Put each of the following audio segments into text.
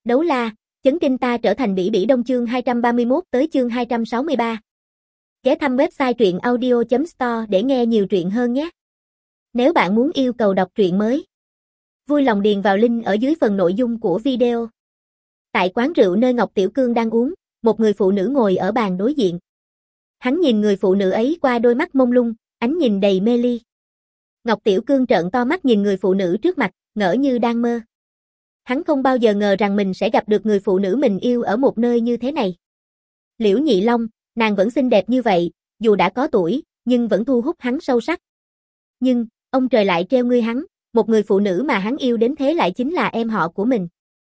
Đấu la, chấn kinh ta trở thành Bỉ Bỉ Đông chương 231 tới chương 263. Ghé thăm website truyện audio.store để nghe nhiều truyện hơn nhé. Nếu bạn muốn yêu cầu đọc truyện mới, vui lòng điền vào link ở dưới phần nội dung của video. Tại quán rượu nơi Ngọc Tiểu Cương đang uống, một người phụ nữ ngồi ở bàn đối diện. Hắn nhìn người phụ nữ ấy qua đôi mắt mông lung, ánh nhìn đầy mê ly. Ngọc Tiểu Cương trợn to mắt nhìn người phụ nữ trước mặt, ngỡ như đang mơ. Hắn không bao giờ ngờ rằng mình sẽ gặp được người phụ nữ mình yêu ở một nơi như thế này. Liễu Nhị Long, nàng vẫn xinh đẹp như vậy, dù đã có tuổi, nhưng vẫn thu hút hắn sâu sắc. Nhưng, ông trời lại treo ngươi hắn, một người phụ nữ mà hắn yêu đến thế lại chính là em họ của mình.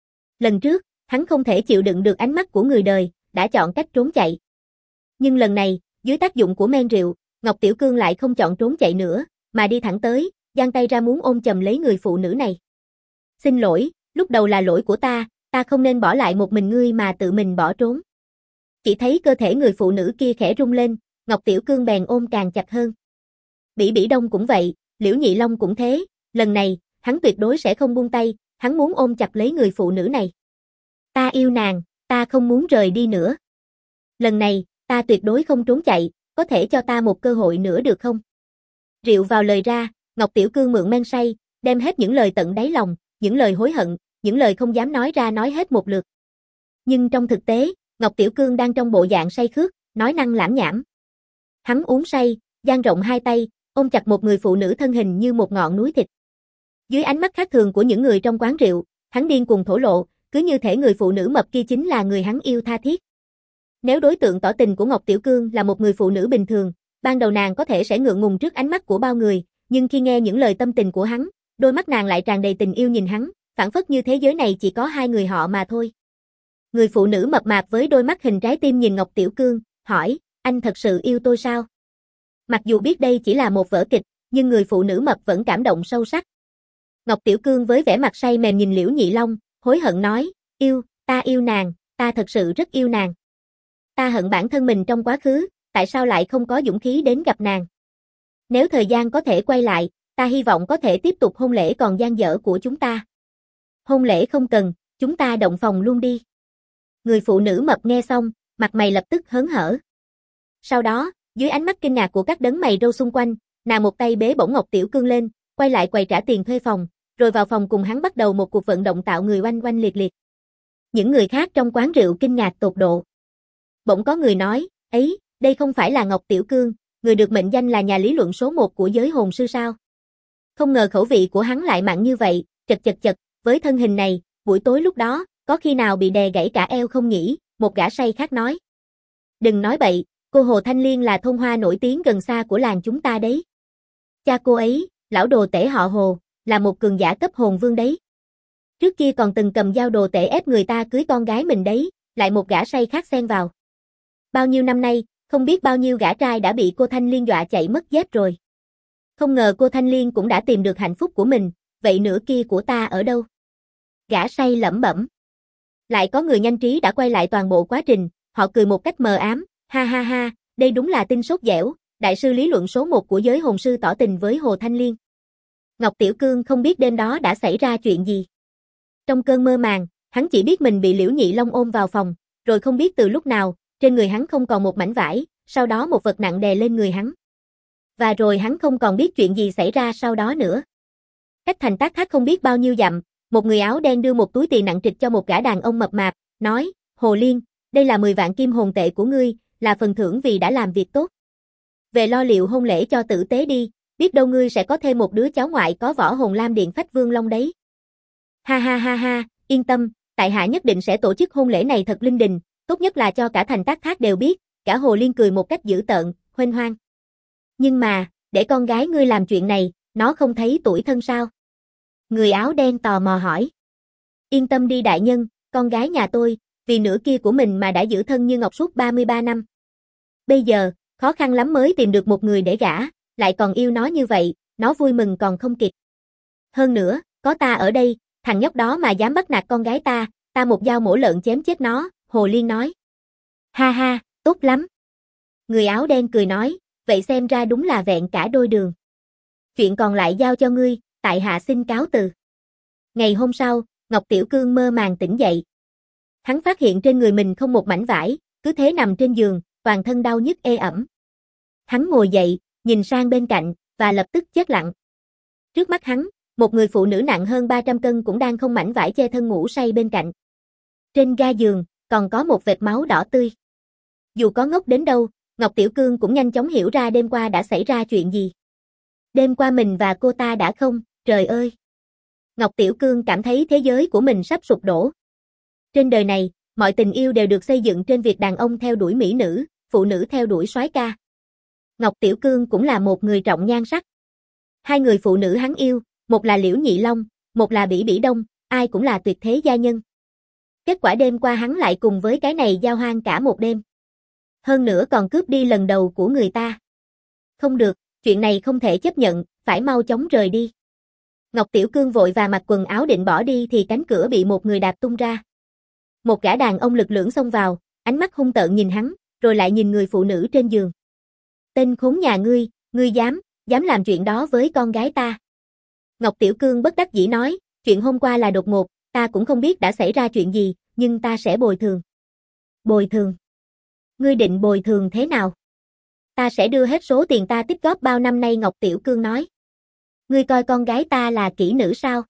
Lần trước, hắn không thể chịu đựng được ánh mắt của người đời, đã chọn cách trốn chạy. Nhưng lần này, dưới tác dụng của men rượu, Ngọc Tiểu Cương lại không chọn trốn chạy nữa, mà đi thẳng tới, giang tay ra muốn ôm chầm lấy người phụ nữ này. Xin lỗi, lúc đầu là lỗi của ta không nên bỏ lại một mình ngươi mà tự mình bỏ trốn. Chỉ thấy cơ thể người phụ nữ kia khẽ rung lên, Ngọc Tiểu Cương bèn ôm càng chặt hơn. Bỉ Bỉ Đông cũng vậy, Liễu Nhị Long cũng thế, lần này, hắn tuyệt đối sẽ không buông tay, hắn muốn ôm chặt lấy người phụ nữ này. Ta yêu nàng, ta không muốn rời đi nữa. Lần này, ta tuyệt đối không trốn chạy, có thể cho ta một cơ hội nữa được không? Rượu vào lời ra, Ngọc Tiểu Cương mượn men say, đem hết những lời tận đáy lòng, những lời hối hận, những lời không dám nói ra nói hết một lượt. Nhưng trong thực tế, Ngọc Tiểu Cương đang trong bộ dạng say khước, nói năng lảm nhảm. Hắn uống say, dang rộng hai tay, ôm chặt một người phụ nữ thân hình như một ngọn núi thịt. Dưới ánh mắt khác thường của những người trong quán rượu, hắn điên cuồng thổ lộ, cứ như thể người phụ nữ mập kia chính là người hắn yêu tha thiết. Nếu đối tượng tỏ tình của Ngọc Tiểu Cương là một người phụ nữ bình thường, ban đầu nàng có thể sẽ ngượng ngùng trước ánh mắt của bao người, nhưng khi nghe những lời tâm tình của hắn, đôi mắt nàng lại tràn đầy tình yêu nhìn hắn, phảng phất như thế giới này chỉ có hai người họ mà thôi. Người phụ nữ mập mạp với đôi mắt hình trái tim nhìn Ngọc Tiểu Cương, hỏi, anh thật sự yêu tôi sao? Mặc dù biết đây chỉ là một vở kịch, nhưng người phụ nữ mập vẫn cảm động sâu sắc. Ngọc Tiểu Cương với vẻ mặt say mềm nhìn Liễu Nhị Long, hối hận nói, ta yêu nàng, ta thật sự rất yêu nàng. Ta hận bản thân mình trong quá khứ, tại sao lại không có dũng khí đến gặp nàng. Nếu thời gian có thể quay lại, ta hy vọng có thể tiếp tục hôn lễ còn dang dở của chúng ta. Hôn lễ không cần, chúng ta động phòng luôn đi. Người phụ nữ mập nghe xong, mặt mày lập tức hớn hở. Sau đó, dưới ánh mắt kinh ngạc của các đấng mày râu xung quanh, nàng một tay bế bổng Ngọc Tiểu Cương lên, quay lại quầy trả tiền thuê phòng, rồi vào phòng cùng hắn bắt đầu một cuộc vận động tạo người oanh oanh liệt liệt. Những người khác trong quán rượu kinh ngạc tột độ. Bỗng có người nói, ấy, đây không phải là Ngọc Tiểu Cương, người được mệnh danh là nhà lý luận số 1 của giới hồn sư sao? Không ngờ khẩu vị của hắn lại mặn như vậy, chật, với thân hình này, buổi tối lúc đó, có khi nào bị đè gãy cả eo không nhỉ? Một gã say khác nói. Đừng nói bậy, cô Hồ Thanh Liên là thôn hoa nổi tiếng gần xa của làng chúng ta đấy. Cha cô ấy, lão đồ tể họ Hồ, là một cường giả cấp hồn vương đấy. Trước kia còn từng cầm dao đồ tể ép người ta cưới con gái mình đấy, lại một gã say khác xen vào. Bao nhiêu năm nay, không biết bao nhiêu gã trai đã bị cô Thanh Liên dọa chạy mất dép rồi. Không ngờ cô Thanh Liên cũng đã tìm được hạnh phúc của mình, vậy nửa kia của ta ở đâu? Gã say lẩm bẩm. Lại có người nhanh trí đã quay lại toàn bộ quá trình, họ cười một cách mờ ám, ha, đây đúng là tin sốt dẻo, đại sư lý luận số 1 của giới hồn sư tỏ tình với Hồ Thanh Liên. Ngọc Tiểu Cương không biết đêm đó đã xảy ra chuyện gì. Trong cơn mơ màng, hắn chỉ biết mình bị Liễu Nhị Long ôm vào phòng, rồi không biết từ lúc nào, trên người hắn không còn một mảnh vải, sau đó một vật nặng đè lên người hắn. Và rồi hắn không còn biết chuyện gì xảy ra sau đó nữa. Cách thành Tác Thác không biết bao nhiêu dặm, một người áo đen đưa một túi tiền nặng trịch cho một gã đàn ông mập mạp, nói, Hồ Liên, đây là 10 vạn kim hồn tệ của ngươi, là phần thưởng vì đã làm việc tốt. Về lo liệu hôn lễ cho tử tế đi, biết đâu ngươi sẽ có thêm một đứa cháu ngoại có võ hồn lam điện phách vương long đấy. Ha, yên tâm, tại hạ nhất định sẽ tổ chức hôn lễ này thật linh đình, tốt nhất là cho cả thành Tác Thác đều biết. Cả Hồ Liên cười một cách dữ tợn, huênh hoang. Nhưng mà, để con gái ngươi làm chuyện này, nó không thấy tủi thân sao? Người áo đen tò mò hỏi. Yên tâm đi đại nhân, con gái nhà tôi, vì nửa kia của mình mà đã giữ thân như ngọc suốt 33 năm. Bây giờ, khó khăn lắm mới tìm được một người để gả, lại còn yêu nó như vậy, nó vui mừng còn không kịp. Hơn nữa, có ta ở đây, thằng nhóc đó mà dám bắt nạt con gái ta một dao mổ lợn chém chết nó, Hồ Liên nói. Ha, tốt lắm. Người áo đen cười nói, vậy xem ra đúng là vẹn cả đôi đường. Chuyện còn lại giao cho ngươi, tại hạ xin cáo từ. Ngày hôm sau, Ngọc Tiểu Cương mơ màng tỉnh dậy. Hắn phát hiện trên người mình không một mảnh vải, cứ thế nằm trên giường, toàn thân đau nhức ê ẩm. Hắn ngồi dậy, nhìn sang bên cạnh, và lập tức chết lặng. Trước mắt hắn, một người phụ nữ nặng hơn 300 cân cũng đang không mảnh vải che thân ngủ say bên cạnh. Trên ga giường, còn có một vệt máu đỏ tươi. Dù có ngốc đến đâu, Ngọc Tiểu Cương cũng nhanh chóng hiểu ra đêm qua đã xảy ra chuyện gì. Đêm qua mình và cô ta đã không, trời ơi. Ngọc Tiểu Cương cảm thấy thế giới của mình sắp sụp đổ. Trên đời này, mọi tình yêu đều được xây dựng trên việc đàn ông theo đuổi mỹ nữ, phụ nữ theo đuổi soái ca. Ngọc Tiểu Cương cũng là một người trọng nhan sắc. Hai người phụ nữ hắn yêu, một là Liễu Nhị Long, một là Bỉ Bỉ Đông, ai cũng là tuyệt thế gia nhân. Kết quả đêm qua hắn lại cùng với cái này giao hoan cả một đêm. Hơn nữa còn cướp đi lần đầu của người ta. Không được, chuyện này không thể chấp nhận, phải mau chóng rời đi. Ngọc Tiểu Cương vội và mặc quần áo định bỏ đi thì cánh cửa bị một người đạp tung ra. Một gã đàn ông lực lưỡng xông vào, ánh mắt hung tợn nhìn hắn, rồi lại nhìn người phụ nữ trên giường. Tên khốn nhà ngươi dám làm chuyện đó với con gái ta. Ngọc Tiểu Cương bất đắc dĩ nói, chuyện hôm qua là đột ngột, ta cũng không biết đã xảy ra chuyện gì, nhưng ta sẽ bồi thường. Bồi thường? Ngươi định bồi thường thế nào? Ta sẽ đưa hết số tiền ta tích góp bao năm nay, Ngọc Tiểu Cương nói. Ngươi coi con gái ta là kỹ nữ sao?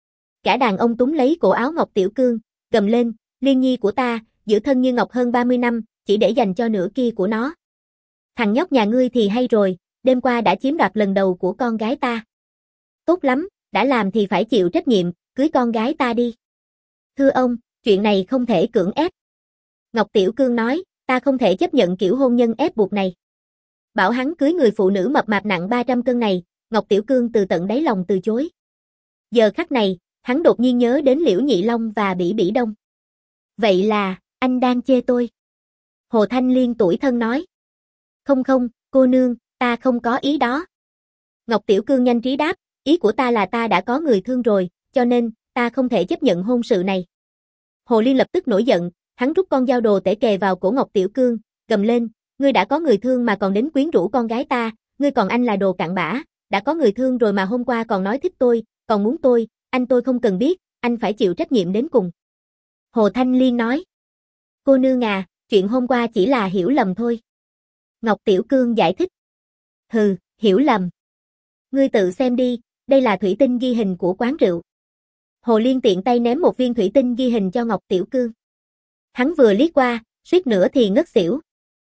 Gã đàn ông túm lấy cổ áo Ngọc Tiểu Cương, gầm lên, Liên Nhi của ta, giữ thân như ngọc hơn 30 năm, chỉ để dành cho nửa kia của nó. Thằng nhóc nhà ngươi thì hay rồi, đêm qua đã chiếm đoạt lần đầu của con gái ta. Tốt lắm, đã làm thì phải chịu trách nhiệm, cưới con gái ta đi. Thưa ông, chuyện này không thể cưỡng ép. Ngọc Tiểu Cương nói, ta không thể chấp nhận kiểu hôn nhân ép buộc này. Bảo hắn cưới người phụ nữ mập mạp nặng 300 cân này, Ngọc Tiểu Cương từ tận đáy lòng từ chối. Giờ khắc này, hắn đột nhiên nhớ đến Liễu Nhị Long và Bỉ Bỉ Đông. Vậy là, anh đang chê tôi. Hồ Thanh Liên tủi thân nói. Không, cô nương, ta không có ý đó. Ngọc Tiểu Cương nhanh trí đáp, ý của ta là ta đã có người thương rồi, cho nên, ta không thể chấp nhận hôn sự này. Hồ Liên lập tức nổi giận, hắn rút con dao đồ tể kề vào cổ Ngọc Tiểu Cương, gầm lên, ngươi đã có người thương mà còn đến quyến rũ con gái ta, ngươi còn anh là đồ cặn bã, đã có người thương rồi mà hôm qua còn nói thích tôi, còn muốn tôi, anh tôi không cần biết, anh phải chịu trách nhiệm đến cùng. Hồ Thanh Liên nói, cô nương à, chuyện hôm qua chỉ là hiểu lầm thôi. Ngọc Tiểu Cương giải thích. Hừ, hiểu lầm. Ngươi tự xem đi, đây là thủy tinh ghi hình của quán rượu. Hồ Liên tiện tay ném một viên thủy tinh ghi hình cho Ngọc Tiểu Cương. Hắn vừa liếc qua, suýt nữa thì ngất xỉu.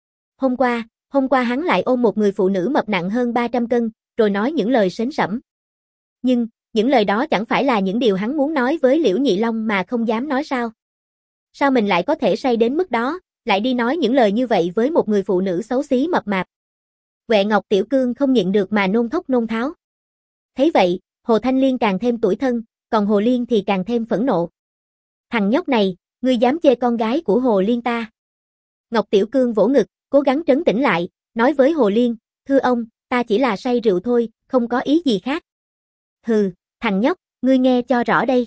Hôm qua hắn lại ôm một người phụ nữ mập nặng hơn 300 cân, rồi nói những lời sến sẩm. Nhưng, những lời đó chẳng phải là những điều hắn muốn nói với Liễu Nhị Long mà không dám nói sao? Sao mình lại có thể say đến mức đó, lại đi nói những lời như vậy với một người phụ nữ xấu xí mập mạp? Huệ Ngọc Tiểu Cương không nhịn được mà nôn thốc nôn tháo. Thấy vậy, Hồ Thanh Liên càng thêm tủi thân, còn Hồ Liên thì càng thêm phẫn nộ. Thằng nhóc này, ngươi dám chê con gái của Hồ Liên ta? Ngọc Tiểu Cương vỗ ngực, cố gắng trấn tĩnh lại, nói với Hồ Liên, thưa ông, ta chỉ là say rượu thôi, không có ý gì khác. Hừ, thằng nhóc, ngươi nghe cho rõ đây.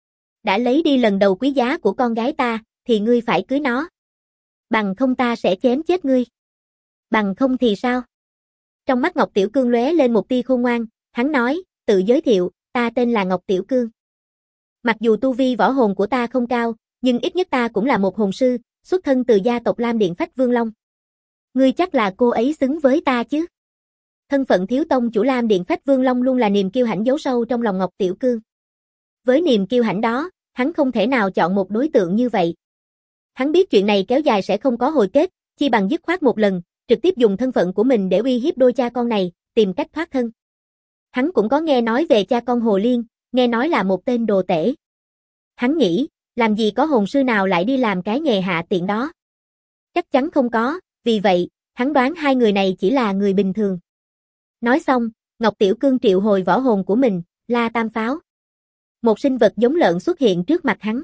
Đã lấy đi lần đầu quý giá của con gái ta, thì ngươi phải cưới nó. Bằng không ta sẽ chém chết ngươi. Bằng không thì sao? Trong mắt Ngọc Tiểu Cương lóe lên một tia khôn ngoan, hắn nói, tự giới thiệu, ta tên là Ngọc Tiểu Cương. Mặc dù tu vi võ hồn của ta không cao, nhưng ít nhất ta cũng là một hồn sư, xuất thân từ gia tộc Lam Điện Phách Vương Long. Ngươi chắc là cô ấy xứng với ta chứ? Thân phận thiếu tông chủ Lam Điện Phách Vương Long luôn là niềm kiêu hãnh giấu sâu trong lòng Ngọc Tiểu Cương. Với niềm kiêu hãnh đó, hắn không thể nào chọn một đối tượng như vậy. Hắn biết chuyện này kéo dài sẽ không có hồi kết, chi bằng dứt khoát một lần, trực tiếp dùng thân phận của mình để uy hiếp đôi cha con này, tìm cách thoát thân. Hắn cũng có nghe nói về cha con Hồ Liên, nghe nói là một tên đồ tể. Hắn nghĩ, làm gì có hồn sư nào lại đi làm cái nghề hạ tiện đó. Chắc chắn không có, vì vậy, hắn đoán hai người này chỉ là người bình thường. Nói xong, Ngọc Tiểu Cương triệu hồi võ hồn của mình, La Tam Pháo. Một sinh vật giống lợn xuất hiện trước mặt hắn.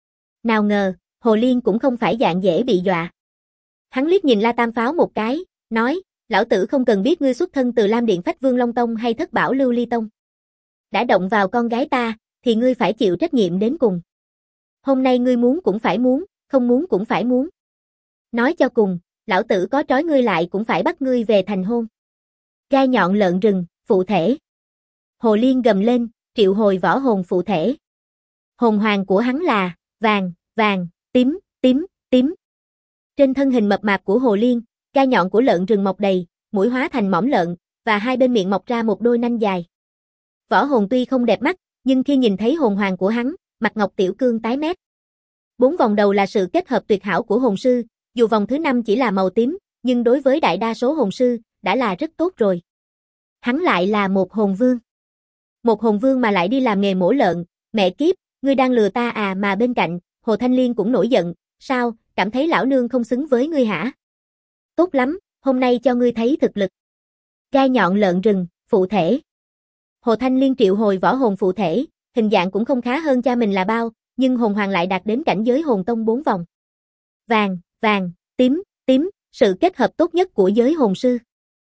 Nào ngờ, Hồ Liên cũng không phải dạng dễ bị dọa. Hắn liếc nhìn La Tam Pháo một cái, nói, lão tử không cần biết ngươi xuất thân từ Lam Điện Phách Vương Long Tông hay Thất Bảo Lưu Ly Tông. Đã động vào con gái ta, thì ngươi phải chịu trách nhiệm đến cùng. Hôm nay ngươi muốn cũng phải muốn, không muốn cũng phải muốn. Nói cho cùng, lão tử có trói ngươi lại cũng phải bắt ngươi về thành hôn. Gai nhọn lợn rừng, phụ thể. Hồ Liên gầm lên, triệu hồi võ hồn phụ thể. Hồn hoàng của hắn là vàng, tím, tím, tím. Trên thân hình mập mạp của hồ liên, gai nhọn của lợn rừng mọc đầy, mũi hóa thành mõm lợn, và hai bên miệng mọc ra một đôi nanh dài. Võ Hồn tuy không đẹp mắt, nhưng khi nhìn thấy hồn hoàng của hắn, mặt Ngọc Tiểu Cương tái mét. 4 vòng đầu là sự kết hợp tuyệt hảo của hồn sư, dù vòng thứ 5 chỉ là màu tím, nhưng đối với đại đa số hồn sư, đã là rất tốt rồi. Hắn lại là một hồn vương. Một hồn vương mà lại đi làm nghề mổ lợn, mẹ kiếp, ngươi đang lừa ta à? Mà bên cạnh, Hồ Thanh Liên cũng nổi giận, sao, cảm thấy lão nương không xứng với ngươi hả? Tốt lắm, hôm nay cho ngươi thấy thực lực. Gai nhọn lợn rừng, phụ thể. Hồ Thanh Liên triệu hồi võ hồn phụ thể, hình dạng cũng không khá hơn cha mình là bao, nhưng hồn hoàng lại đạt đến cảnh giới hồn tông 4 vòng. Vàng, vàng, tím, tím, sự kết hợp tốt nhất của giới hồn sư.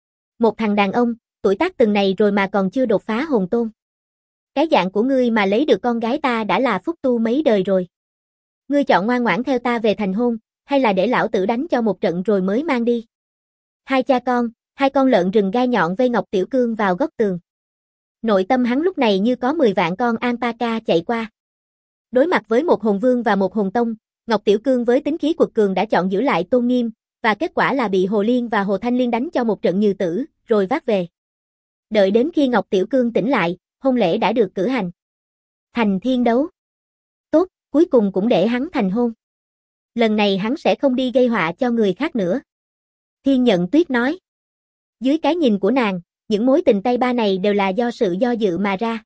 Một thằng đàn ông, tuổi tác từng này rồi mà còn chưa đột phá hồn tôn. Cái dạng của ngươi mà lấy được con gái ta đã là phúc tu mấy đời rồi. Ngươi chọn ngoan ngoãn theo ta về thành hôn, hay là để lão tử đánh cho một trận rồi mới mang đi? Hai cha con, hai con lợn rừng gai nhọn vây Ngọc Tiểu Cương vào góc tường. Nội tâm hắn lúc này như có 10 vạn con alpaca chạy qua. Đối mặt với một hồn vương và một hồn tông, Ngọc Tiểu Cương với tính khí quật cường đã chọn giữ lại tôn nghiêm, và kết quả là bị Hồ Liên và Hồ Thanh Liên đánh cho một trận như tử, rồi vác về. Đợi đến khi Ngọc Tiểu Cương tỉnh lại, hôn lễ đã được cử hành. Thành thiên đấu. Tốt, cuối cùng cũng để hắn thành hôn. Lần này hắn sẽ không đi gây họa cho người khác nữa. Thiên Nhận Tuyết nói. Dưới cái nhìn của nàng, những mối tình tay ba này đều là do sự do dự mà ra.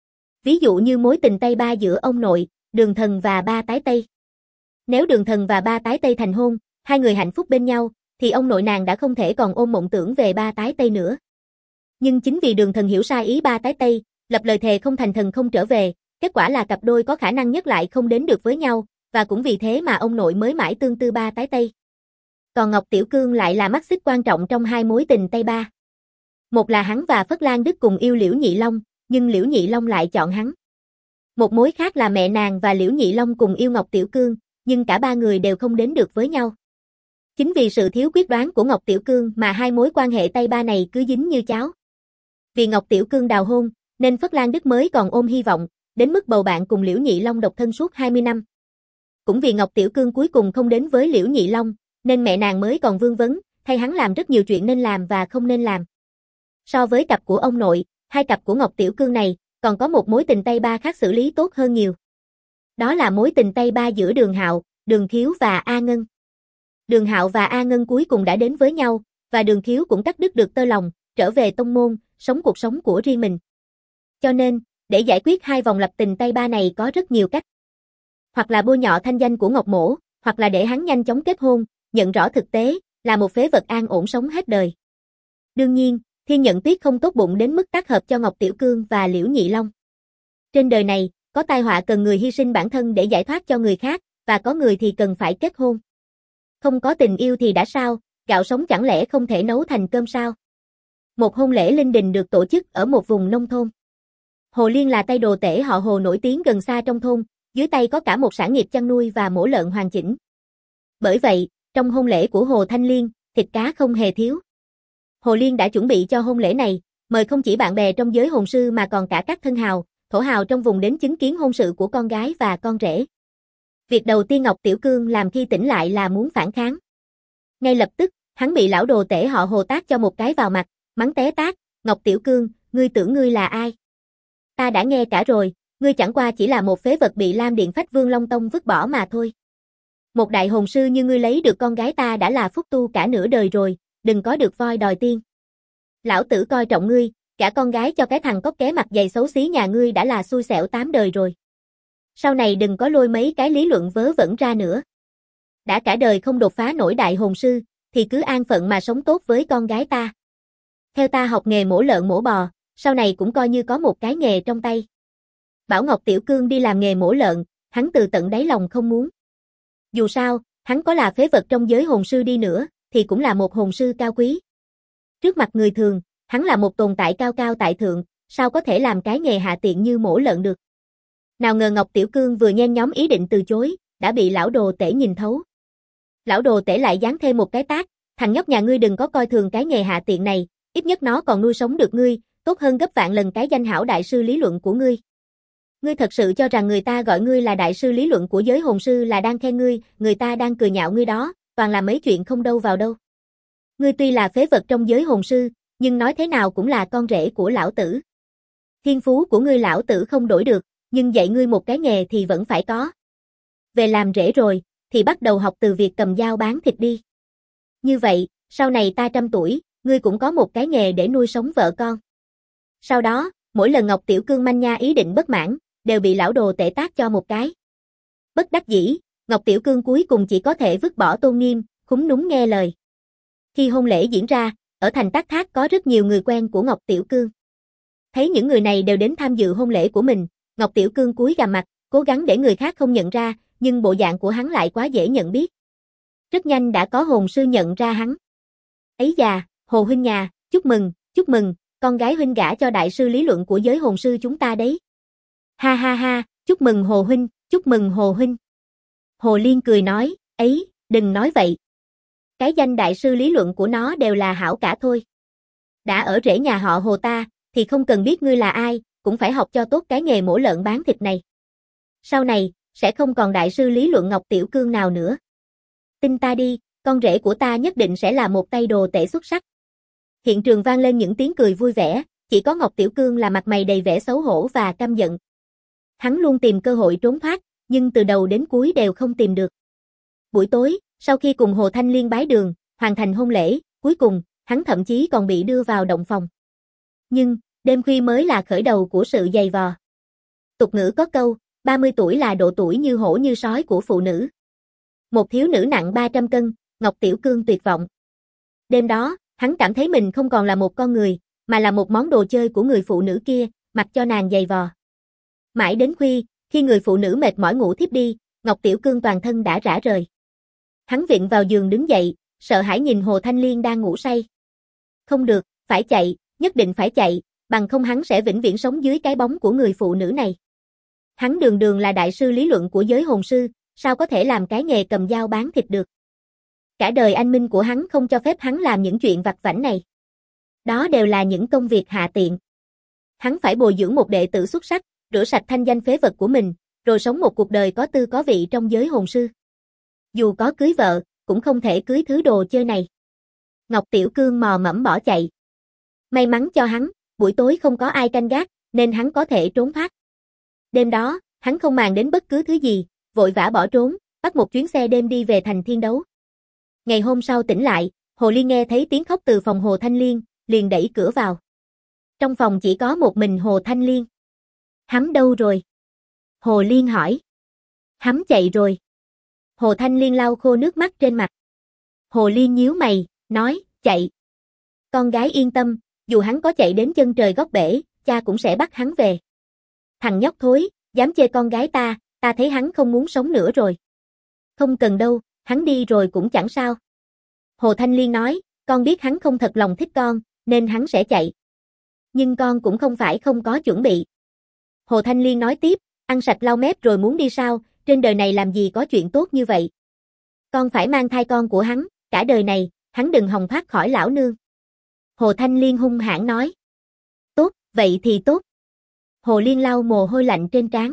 Ví dụ như mối tình tay ba giữa ông nội, Đường Thần và Ba Tái Tây. Nếu Đường Thần và Ba Tái Tây thành hôn, hai người hạnh phúc bên nhau, thì ông nội nàng đã không thể còn ôm mộng tưởng về Ba Tái Tây nữa. Nhưng chính vì Đường Thần hiểu sai ý Ba Tái Tây, lập lời thề không thành thần không trở về, kết quả là cặp đôi có khả năng nhất lại không đến được với nhau, và cũng vì thế mà ông nội mới mãi tương tư Ba Tái Tây. Còn Ngọc Tiểu Cương lại là mắt xích quan trọng trong hai mối tình tay ba. Một là hắn và Phất Lan Đức cùng yêu Liễu Nhị Long, nhưng Liễu Nhị Long lại chọn hắn. Một mối khác là mẹ nàng và Liễu Nhị Long cùng yêu Ngọc Tiểu Cương, nhưng cả ba người đều không đến được với nhau. Chính vì sự thiếu quyết đoán của Ngọc Tiểu Cương mà hai mối quan hệ tay ba này cứ dính như cháo. Vì Ngọc Tiểu Cương đào hôn, nên Phất Lan Đức mới còn ôm hy vọng, đến mức bầu bạn cùng Liễu Nhị Long độc thân suốt 20 năm. Cũng vì Ngọc Tiểu Cương cuối cùng không đến với Liễu Nhị Long, nên mẹ nàng mới còn vương vấn, thay hắn làm rất nhiều chuyện nên làm và không nên làm. So với cặp của ông nội, hai cặp của Ngọc Tiểu Cương này, còn có một mối tình tay ba khác xử lý tốt hơn nhiều. Đó là mối tình tay ba giữa Đường Hạo, Đường Khiếu và A Ngân. Đường Hạo và A Ngân cuối cùng đã đến với nhau, và Đường Khiếu cũng cắt đứt được tơ lòng, trở về tông môn, sống cuộc sống của riêng mình. Cho nên, để giải quyết hai vòng lập tình tay ba này có rất nhiều cách. Hoặc là bôi nhọ thanh danh của Ngọc Mỗ, hoặc là để hắn nhanh chóng kết hôn, nhận rõ thực tế, là một phế vật an ổn sống hết đời. Đương nhiên, Thiên Nhận Tuyết không tốt bụng đến mức tác hợp cho Ngọc Tiểu Cương và Liễu Nhị Long. Trên đời này, có tai họa cần người hy sinh bản thân để giải thoát cho người khác, và có người thì cần phải kết hôn. Không có tình yêu thì đã sao, gạo sống chẳng lẽ không thể nấu thành cơm sao? Một hôn lễ linh đình được tổ chức ở một vùng nông thôn. Hồ Liên là tay đồ tể họ Hồ nổi tiếng gần xa trong thôn, dưới tay có cả một sản nghiệp chăn nuôi và mổ lợn hoàn chỉnh. Bởi vậy, trong hôn lễ của Hồ Thanh Liên, thịt cá không hề thiếu. Hồ Liên đã chuẩn bị cho hôn lễ này, mời không chỉ bạn bè trong giới hồn sư mà còn cả các thân hào, thổ hào trong vùng đến chứng kiến hôn sự của con gái và con rể. Việc đầu tiên Ngọc Tiểu Cương làm khi tỉnh lại là muốn phản kháng. Ngay lập tức, hắn bị lão đồ tể họ Hồ tát cho một cái vào mặt, mắng té tát, Ngọc Tiểu Cương, ngươi tưởng ngươi là ai? Ta đã nghe cả rồi, ngươi chẳng qua chỉ là một phế vật bị Lam Điện Phách Vương Long Tông vứt bỏ mà thôi. Một đại hồn sư như ngươi lấy được con gái ta đã là phúc tu cả nửa đời rồi, đừng có được voi đòi tiên. Lão tử coi trọng ngươi, cả con gái cho cái thằng cóc ké mặt dày xấu xí nhà ngươi đã là xui xẻo 8 đời rồi. Sau này đừng có lôi mấy cái lý luận vớ vẩn ra nữa. Đã cả đời không đột phá nổi đại hồn sư, thì cứ an phận mà sống tốt với con gái ta. Theo ta học nghề mổ lợn mổ bò, sau này cũng coi như có một cái nghề trong tay. Bảo Ngọc Tiểu Cương đi làm nghề mổ lợn, hắn từ tận đáy lòng không muốn. Dù sao, hắn có là phế vật trong giới hồn sư đi nữa, thì cũng là một hồn sư cao quý. Trước mặt người thường, hắn là một tồn tại cao cao tại thượng, sao có thể làm cái nghề hạ tiện như mổ lợn được. Nào ngờ Ngọc Tiểu Cương vừa nhen nhóm ý định từ chối, đã bị lão đồ tể nhìn thấu. Lão đồ tể lại giáng thêm một cái tát, thằng nhóc nhà ngươi đừng có coi thường cái nghề hạ tiện này, ít nhất nó còn nuôi sống được ngươi, tốt hơn gấp vạn lần cái danh hảo đại sư lý luận của ngươi. Ngươi thật sự cho rằng người ta gọi ngươi là đại sư lý luận của giới hồn sư là đang khen ngươi, người ta đang cười nhạo ngươi đó, toàn là mấy chuyện không đâu vào đâu. Ngươi tuy là phế vật trong giới hồn sư, nhưng nói thế nào cũng là con rể của lão tử. Thiên phú của ngươi lão tử không đổi được, nhưng dạy ngươi một cái nghề thì vẫn phải có. Về làm rể rồi, thì bắt đầu học từ việc cầm dao bán thịt đi. Như vậy, sau này ta 100 tuổi, ngươi cũng có một cái nghề để nuôi sống vợ con. Sau đó, mỗi lần Ngọc Tiểu Cương manh nha ý định bất mãn, đều bị lão đồ tể tát cho một cái. Bất đắc dĩ, Ngọc Tiểu Cương cuối cùng chỉ có thể vứt bỏ tôn nghiêm, khúm núm nghe lời. Khi hôn lễ diễn ra, ở thành Tát Thác có rất nhiều người quen của Ngọc Tiểu Cương. Thấy những người này đều đến tham dự hôn lễ của mình, Ngọc Tiểu Cương cúi gằm mặt, cố gắng để người khác không nhận ra, nhưng bộ dạng của hắn lại quá dễ nhận biết. Rất nhanh đã có hồn sư nhận ra hắn. Ấy già, Hồ huynh nhà, chúc mừng, con gái huynh gả cho đại sư lý luận của giới hồn sư chúng ta đấy. Ha ha ha, chúc mừng Hồ huynh, chúc mừng Hồ huynh. Hồ Liên cười nói, ấy, đừng nói vậy. Cái danh đại sư lý luận của nó đều là hảo cả thôi. Đã ở rễ nhà họ Hồ ta, thì không cần biết ngươi là ai, cũng phải học cho tốt cái nghề mổ lợn bán thịt này. Sau này, sẽ không còn đại sư lý luận Ngọc Tiểu Cương nào nữa. Tin ta đi, con rể của ta nhất định sẽ là một tay đồ tể xuất sắc. Hiện trường vang lên những tiếng cười vui vẻ, chỉ có Ngọc Tiểu Cương là mặt mày đầy vẻ xấu hổ và căm giận. Hắn luôn tìm cơ hội trốn thoát, nhưng từ đầu đến cuối đều không tìm được. Buổi tối, sau khi cùng Hồ Thanh Liên bái đường, hoàn thành hôn lễ, cuối cùng, hắn thậm chí còn bị đưa vào động phòng. Nhưng, đêm khuya mới là khởi đầu của sự dày vò. Tục ngữ có câu, 30 tuổi là độ tuổi như hổ như sói của phụ nữ. Một thiếu nữ nặng 300 cân, Ngọc Tiểu Cương tuyệt vọng. Đêm đó, hắn cảm thấy mình không còn là một con người, mà là một món đồ chơi của người phụ nữ kia, mặc cho nàng dày vò. Mãi đến khuya, khi người phụ nữ mệt mỏi ngủ thiếp đi, Ngọc Tiểu Cương toàn thân đã rã rời. Hắn vịn vào giường đứng dậy, sợ hãi nhìn Hồ Thanh Liên đang ngủ say. Không được, phải chạy, nhất định phải chạy, bằng không hắn sẽ vĩnh viễn sống dưới cái bóng của người phụ nữ này. Hắn đường đường là đại sư lý luận của giới hồn sư, sao có thể làm cái nghề cầm dao bán thịt được. Cả đời anh minh của hắn không cho phép hắn làm những chuyện vặt vãnh này. Đó đều là những công việc hạ tiện. Hắn phải bồi dưỡng một đệ tử xuất sắc, rửa sạch thanh danh phế vật của mình, rồi sống một cuộc đời có tư có vị trong giới hồn sư. Dù có cưới vợ, cũng không thể cưới thứ đồ chơi này. Ngọc Tiểu Cương mò mẫm bỏ chạy. May mắn cho hắn, buổi tối không có ai canh gác, nên hắn có thể trốn thoát. Đêm đó, hắn không màng đến bất cứ thứ gì, vội vã bỏ trốn, bắt một chuyến xe đêm đi về thành Thiên Đấu. Ngày hôm sau tỉnh lại, Hồ Liên nghe thấy tiếng khóc từ phòng Hồ Thanh Liên, liền đẩy cửa vào. Trong phòng chỉ có một mình Hồ Thanh Liên. Hắn đâu rồi? Hồ Liên hỏi. Hắn chạy rồi. Hồ Thanh Liên lau khô nước mắt trên mặt. Hồ Liên nhíu mày, nói, chạy. Con gái yên tâm, dù hắn có chạy đến chân trời góc bể, cha cũng sẽ bắt hắn về. Thằng nhóc thối, dám chê con gái ta thấy hắn không muốn sống nữa rồi. Không cần đâu, hắn đi rồi cũng chẳng sao. Hồ Thanh Liên nói, con biết hắn không thật lòng thích con, nên hắn sẽ chạy. Nhưng con cũng không phải không có chuẩn bị. Hồ Thanh Liên nói tiếp, ăn sạch lau mép rồi muốn đi sao, trên đời này làm gì có chuyện tốt như vậy. Con phải mang thai con của hắn, cả đời này, hắn đừng hòng thoát khỏi lão nương. Hồ Thanh Liên hung hãn nói. Tốt, vậy thì tốt. Hồ Liên lau mồ hôi lạnh trên trán.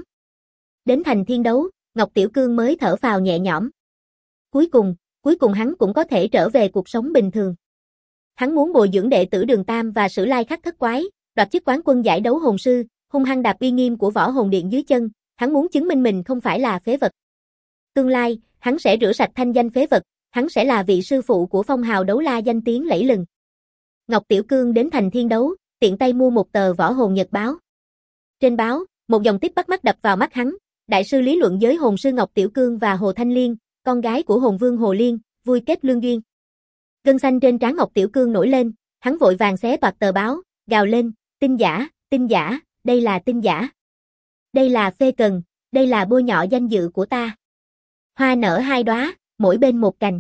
Đến thành Thiên Đấu, Ngọc Tiểu Cương mới thở phào nhẹ nhõm. Cuối cùng hắn cũng có thể trở về cuộc sống bình thường. Hắn muốn bồi dưỡng đệ tử Đường Tam và Sử Lai Khắc Thất Quái, đoạt chức quán quân giải đấu hồn sư, hung hăng đạp uy nghiêm của Võ Hồn Điện dưới chân, hắn muốn chứng minh mình không phải là phế vật. Tương lai, hắn sẽ rửa sạch thanh danh phế vật, hắn sẽ là vị sư phụ của phong hào đấu la danh tiếng lẫy lừng. Ngọc Tiểu Cương đến thành Thiên Đấu, tiện tay mua một tờ Võ Hồn Nhật báo. Trên báo, một dòng tích bắt mắt đập vào mắt hắn, đại sư lý luận giới hồn sư Ngọc Tiểu Cương và Hồ Thanh Liên, con gái của hồn vương Hồ Liên, vui kết lương duyên. Gân xanh trên trán Ngọc Tiểu Cương nổi lên, hắn vội vàng xé toạc tờ báo, gào lên, tin giả, đây là tin giả. Đây là phê cần, đây là bôi nhọ danh dự của ta. Hoa nở hai đóa, mỗi bên một cành.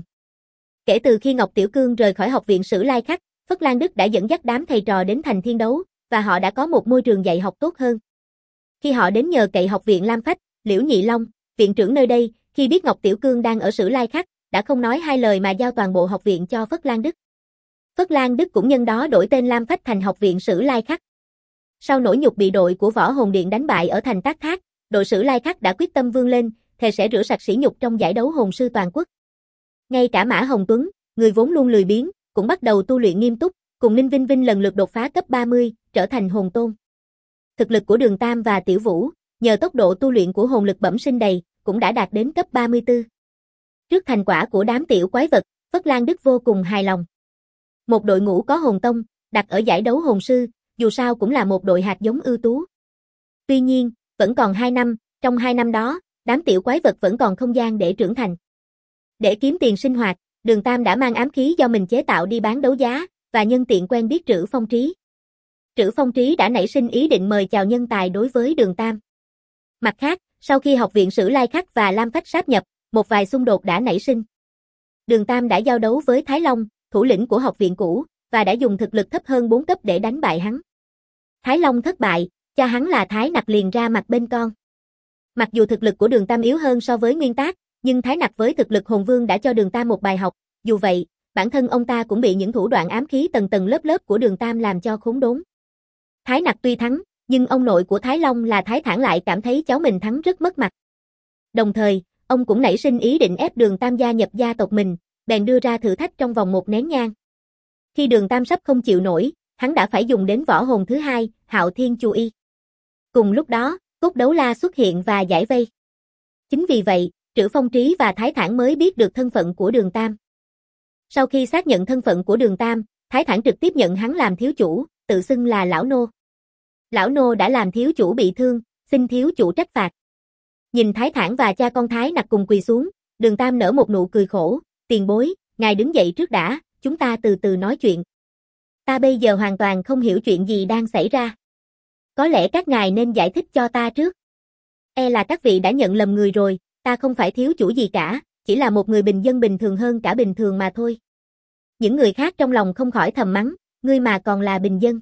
Kể từ khi Ngọc Tiểu Cương rời khỏi học viện Sử Lai Khắc, Phất Lan Đức đã dẫn dắt đám thầy trò đến thành Thiên Đấu, và họ đã có một môi trường dạy học tốt hơn. Khi họ đến nhờ cậy học viện Lam Phách, Liễu Nhị Long, viện trưởng nơi đây, khi biết Ngọc Tiểu Cương đang ở Sử Lai Khắc, đã không nói hai lời mà giao toàn bộ học viện cho Phất Lan Đức. Phất Lan Đức cũng nhân đó đổi tên Lam Phách thành học viện Sử Lai Khắc. Sau nỗi nhục bị đội của Võ Hồn Điện đánh bại ở thành Tác Thác, đội Sử Lai Khắc đã quyết tâm vươn lên, thề sẽ rửa sạch sỉ nhục trong giải đấu hồn sư toàn quốc. Ngay cả Mã Hồng Tuấn, người vốn luôn lười biếng, cũng bắt đầu tu luyện nghiêm túc, cùng Ninh Vinh Vinh lần lượt đột phá cấp 30, trở thành hồn tôn. Thực lực của Đường Tam và Tiểu Vũ, nhờ tốc độ tu luyện của hồn lực bẩm sinh đầy, cũng đã đạt đến cấp 34. Trước thành quả của đám tiểu quái vật, Phất Lan Đức vô cùng hài lòng. Một đội ngũ có hồn tông, đặt ở giải đấu hồn sư, dù sao cũng là một đội hạt giống ưu tú. Tuy nhiên, vẫn còn 2 năm, trong 2 năm đó, đám tiểu quái vật vẫn còn không gian để trưởng thành. Để kiếm tiền sinh hoạt, Đường Tam đã mang ám khí do mình chế tạo đi bán đấu giá, và nhân tiện quen biết Trữ Phong Trí. Trữ Phong Trí đã nảy sinh ý định mời chào nhân tài đối với Đường Tam. Mặt khác, sau khi học viện Sử Lai Khắc và Lam Phách sáp nhập, một vài xung đột đã nảy sinh. Đường Tam đã giao đấu với Thái Long, thủ lĩnh của học viện cũ, và đã dùng thực lực thấp hơn 4 cấp để đánh bại hắn. Thái Long thất bại, cha hắn là Thái Nặc liền ra mặt bên con. Mặc dù thực lực của Đường Tam yếu hơn so với Nguyên Tác, nhưng Thái Nặc với thực lực hồn vương đã cho Đường Tam một bài học, dù vậy, bản thân ông ta cũng bị những thủ đoạn ám khí tầng tầng lớp lớp của Đường Tam làm cho khốn đốn. Thái Nặc tuy thắng, nhưng ông nội của Thái Long là Thái Thản lại cảm thấy cháu mình thắng rất mất mặt. Đồng thời, ông cũng nảy sinh ý định ép Đường Tam gia nhập gia tộc mình, bèn đưa ra thử thách trong vòng 1 nén nhang. Khi Đường Tam sắp không chịu nổi, hắn đã phải dùng đến võ hồn thứ hai, Hạo Thiên Chu Y. Cùng lúc đó, Cốt Đấu La xuất hiện và giải vây. Chính vì vậy, Trữ Phong Trí và Thái Thản mới biết được thân phận của Đường Tam. Sau khi xác nhận thân phận của Đường Tam, Thái Thản trực tiếp nhận hắn làm thiếu chủ, tự xưng là lão nô. Lão nô đã làm thiếu chủ bị thương, xin thiếu chủ trách phạt. Nhìn Thái Thản và cha con Thái Nặc cùng quỳ xuống, Đường Tam nở một nụ cười khổ, tiền bối, ngài đứng dậy trước đã, chúng ta từ từ nói chuyện. Ta bây giờ hoàn toàn không hiểu chuyện gì đang xảy ra. Có lẽ các ngài nên giải thích cho ta trước. E là các vị đã nhận lầm người rồi, ta không phải thiếu chủ gì cả, chỉ là một người bình dân bình thường hơn cả bình thường mà thôi. Những người khác trong lòng không khỏi thầm mắng, ngươi mà còn là bình dân.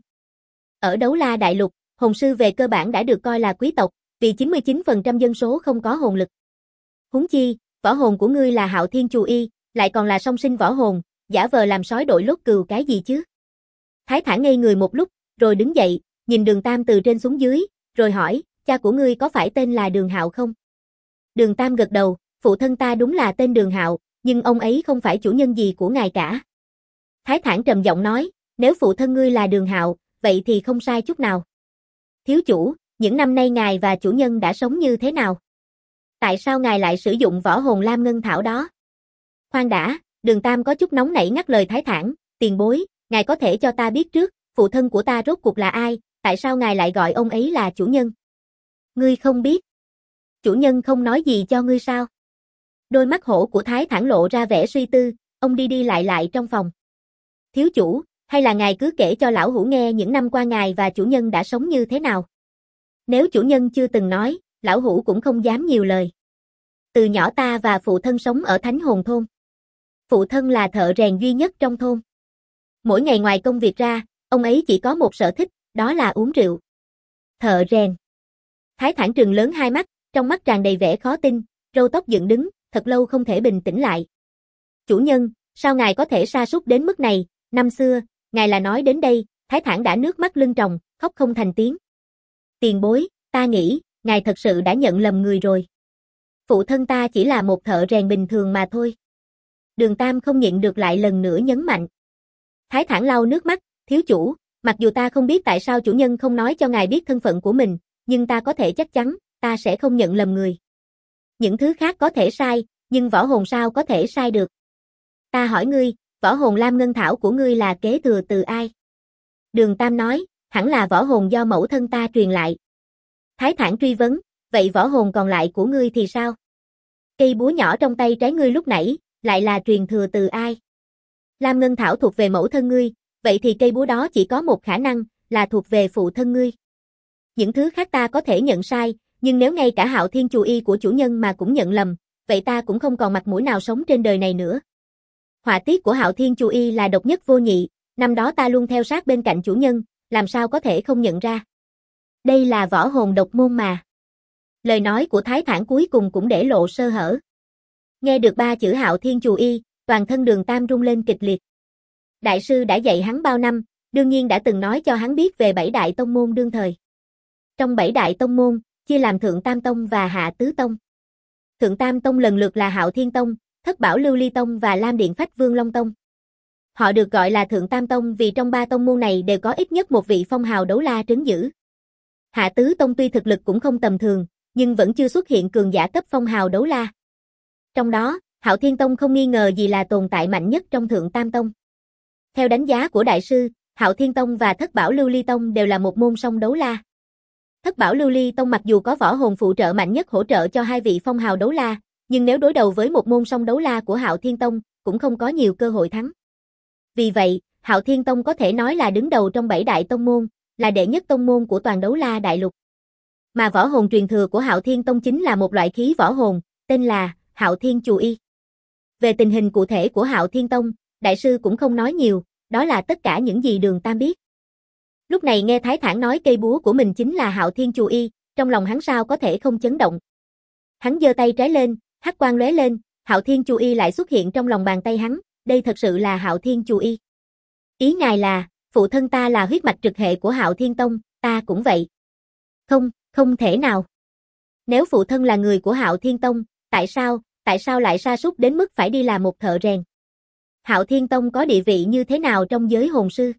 Ở Đấu La Đại Lục, hồn sư về cơ bản đã được coi là quý tộc, vì 99% dân số không có hồn lực. Huống chi, võ hồn của ngươi là Hạo Thiên Chu Y, lại còn là song sinh võ hồn, giả vờ làm sói đội lốt cừu cái gì chứ? Thái Thản ngây người một lúc, rồi đứng dậy, nhìn Đường Tam từ trên xuống dưới, rồi hỏi, cha của ngươi có phải tên là Đường Hạo không? Đường Tam gật đầu, phụ thân ta đúng là tên Đường Hạo, nhưng ông ấy không phải chủ nhân gì của ngài cả. Thái Thản trầm giọng nói, nếu phụ thân ngươi là Đường Hạo, vậy thì không sai chút nào. Thiếu chủ, những năm nay ngài và chủ nhân đã sống như thế nào? Tại sao ngài lại sử dụng võ hồn Lam Ngân Thảo đó? Khoan đã, Đường Tam có chút nóng nảy ngắt lời Thái Thản, tiền bối, ngài có thể cho ta biết trước, phụ thân của ta rốt cuộc là ai, tại sao ngài lại gọi ông ấy là chủ nhân? Ngươi không biết. Chủ nhân không nói gì cho ngươi sao? Đôi mắt hổ của Thái Thản lộ ra vẻ suy tư, ông đi đi lại trong phòng. Thiếu chủ, hay là ngài cứ kể cho lão hủ nghe những năm qua ngài và chủ nhân đã sống như thế nào? Nếu chủ nhân chưa từng nói, lão hủ cũng không dám nhiều lời. Từ nhỏ ta và phụ thân sống ở Thánh Hồn Thôn. Phụ thân là thợ rèn duy nhất trong thôn. Mỗi ngày ngoài công việc ra, ông ấy chỉ có một sở thích, đó là uống rượu. Thợ rèn. Thái Thản trừng lớn hai mắt, trong mắt tràn đầy vẻ khó tin, râu tóc dựng đứng, thật lâu không thể bình tĩnh lại. Chủ nhân, sao ngài có thể sa sút đến mức này, năm xưa, ngài là nói đến đây, Thái Thản đã nước mắt lưng tròng, khóc không thành tiếng. Tiền bối, ta nghĩ, ngài thật sự đã nhận lầm người rồi. Phụ thân ta chỉ là một thợ rèn bình thường mà thôi. Đường Tam không nhịn được lại lần nữa nhấn mạnh. Thái Thản lau nước mắt, thiếu chủ, mặc dù ta không biết tại sao chủ nhân không nói cho ngài biết thân phận của mình, nhưng ta có thể chắc chắn, ta sẽ không nhận lầm người. Những thứ khác có thể sai, nhưng võ hồn sao có thể sai được. Ta hỏi ngươi, võ hồn Lam Ngân Thảo của ngươi là kế thừa từ ai? Đường Tam nói, hẳn là võ hồn do mẫu thân ta truyền lại. Thái Thản truy vấn, vậy võ hồn còn lại của ngươi thì sao? Cây búa nhỏ trong tay trái ngươi lúc nãy, lại là truyền thừa từ ai? Lam Ngân Thảo thuộc về mẫu thân ngươi, vậy thì cây búa đó chỉ có một khả năng, là thuộc về phụ thân ngươi. Những thứ khác ta có thể nhận sai, nhưng nếu ngay cả Hạo Thiên Chu Y của chủ nhân mà cũng nhận lầm, vậy ta cũng không còn mặt mũi nào sống trên đời này nữa. Họa tiết của Hạo Thiên Chu Y là độc nhất vô nhị, năm đó ta luôn theo sát bên cạnh chủ nhân, làm sao có thể không nhận ra. Đây là võ hồn độc môn mà. Lời nói của Thái Thản cuối cùng cũng để lộ sơ hở. Nghe được 3 chữ Hạo Thiên Chu Y, toàn thân Đường Tam rung lên kịch liệt. Đại sư đã dạy hắn bao năm, đương nhiên đã từng nói cho hắn biết về 7 đại tông môn đương thời. Trong 7 đại tông môn, chia làm Thượng Tam Tông và Hạ Tứ Tông. Thượng Tam Tông lần lượt là Hạo Thiên Tông, Thất Bảo Lưu Ly Tông và Lam Điện Phách Vương Long Tông. Họ được gọi là Thượng Tam Tông vì trong 3 tông môn này đều có ít nhất một vị phong hào đấu la trấn giữ. Hạ Tứ Tông tuy thực lực cũng không tầm thường, nhưng vẫn chưa xuất hiện cường giả cấp phong hào đấu la. Trong đó, Hạo Thiên Tông không nghi ngờ gì là tồn tại mạnh nhất trong Thượng Tam Tông. Theo đánh giá của đại sư, Hạo Thiên Tông và Thất Bảo Lưu Ly Tông đều là một môn song đấu la. Thất Bảo Lưu Ly Tông mặc dù có võ hồn phụ trợ mạnh nhất hỗ trợ cho 2 vị phong hào đấu la, nhưng nếu đối đầu với một môn song đấu la của Hạo Thiên Tông, cũng không có nhiều cơ hội thắng. Vì vậy, Hạo Thiên Tông có thể nói là đứng đầu trong 7 đại tông môn, là đệ nhất tông môn của toàn đấu la đại lục. Mà võ hồn truyền thừa của Hạo Thiên Tông chính là một loại khí võ hồn, tên là Hạo Thiên Chù Y. Về tình hình cụ thể của Hạo Thiên Tông, đại sư cũng không nói nhiều, đó là tất cả những gì Đường Tam biết. Lúc này nghe Thái Thản nói cây búa của mình chính là Hạo Thiên Chù Y, trong lòng hắn sao có thể không chấn động. Hắn giơ tay trái lên, hắc quang lóe lên, Hạo Thiên Chù Y lại xuất hiện trong lòng bàn tay hắn, đây thật sự là Hạo Thiên Chù Y. Ý ngài là, phụ thân ta là huyết mạch trực hệ của Hạo Thiên Tông, ta cũng vậy. Không thể nào. Nếu phụ thân là người của Hạo Thiên Tông, tại sao lại sa sút đến mức phải đi làm một thợ rèn? Hạo Thiên Tông có địa vị như thế nào trong giới hồn sư?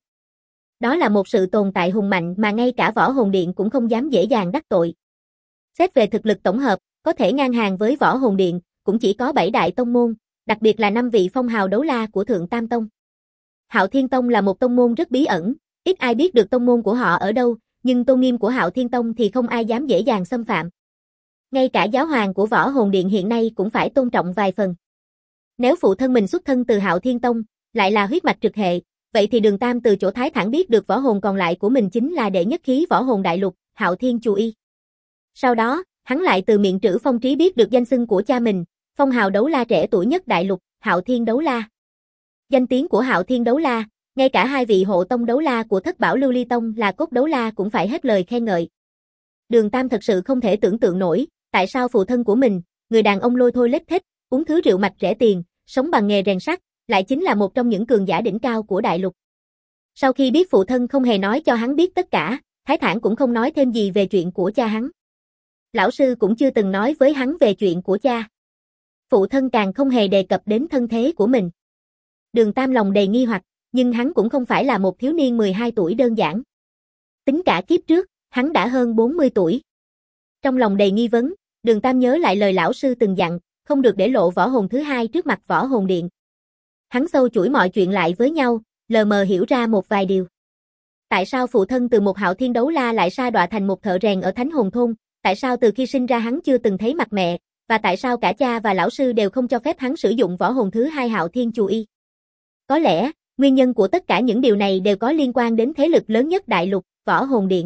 Đó là một sự tồn tại hùng mạnh mà ngay cả Võ Hồn Điện cũng không dám dễ dàng đắc tội. Xét về thực lực tổng hợp, có thể ngang hàng với Võ Hồn Điện, cũng chỉ có 7 đại tông môn, đặc biệt là 5 vị phong hào đấu la của Thượng Tam Tông. Hạo Thiên Tông là một tông môn rất bí ẩn, ít ai biết được tông môn của họ ở đâu, nhưng tôn nghiêm của Hạo Thiên Tông thì không ai dám dễ dàng xâm phạm. Ngay cả giáo hoàng của Võ Hồn Điện hiện nay cũng phải tôn trọng vài phần. Nếu phụ thân mình xuất thân từ Hạo Thiên Tông, lại là huyết mạch trực hệ, vậy thì Đường Tam từ chỗ Thái Thản biết được võ hồn còn lại của mình chính là đệ nhất khí võ hồn đại lục, Hạo Thiên Chù Y. Sau đó, hắn lại từ miệng Trữ Phong Trí biết được danh xưng của cha mình, phong hào đấu la trẻ tuổi nhất đại lục, Hạo Thiên Đấu La. Danh tiếng của Hạo Thiên Đấu La, ngay cả 2 vị hộ tông đấu la của Thất Bảo Lưu Ly Tông là Cốt Đấu La cũng phải hết lời khen ngợi. Đường Tam thật sự không thể tưởng tượng nổi, tại sao phụ thân của mình, người đàn ông lôi thôi lết thết, uống thứ rượu mạch rẻ tiền, sống bằng nghề rèn sắt, lại chính là một trong những cường giả đỉnh cao của đại lục. Sau khi biết phụ thân không hề nói cho hắn biết tất cả, Thái Thản cũng không nói thêm gì về chuyện của cha hắn. Lão sư cũng chưa từng nói với hắn về chuyện của cha. Phụ thân càng không hề đề cập đến thân thế của mình. Đường Tam lòng đầy nghi hoặc, nhưng hắn cũng không phải là một thiếu niên 12 tuổi đơn giản. Tính cả kiếp trước, hắn đã hơn 40 tuổi. Trong lòng đầy nghi vấn, Đường Tam nhớ lại lời lão sư từng dặn, không được để lộ võ hồn thứ hai trước mặt Võ Hồn Điện. Hắn sâu chuỗi mọi chuyện lại với nhau, lờ mờ hiểu ra một vài điều. Tại sao phụ thân từ một Hạo Thiên Đấu La lại sa đọa thành một thợ rèn ở Thánh Hồn Thôn, tại sao từ khi sinh ra hắn chưa từng thấy mặt mẹ, và tại sao cả cha và lão sư đều không cho phép hắn sử dụng võ hồn thứ hai Hạo Thiên Chù Y. Có lẽ, nguyên nhân của tất cả những điều này đều có liên quan đến thế lực lớn nhất đại lục, Võ Hồn Điện.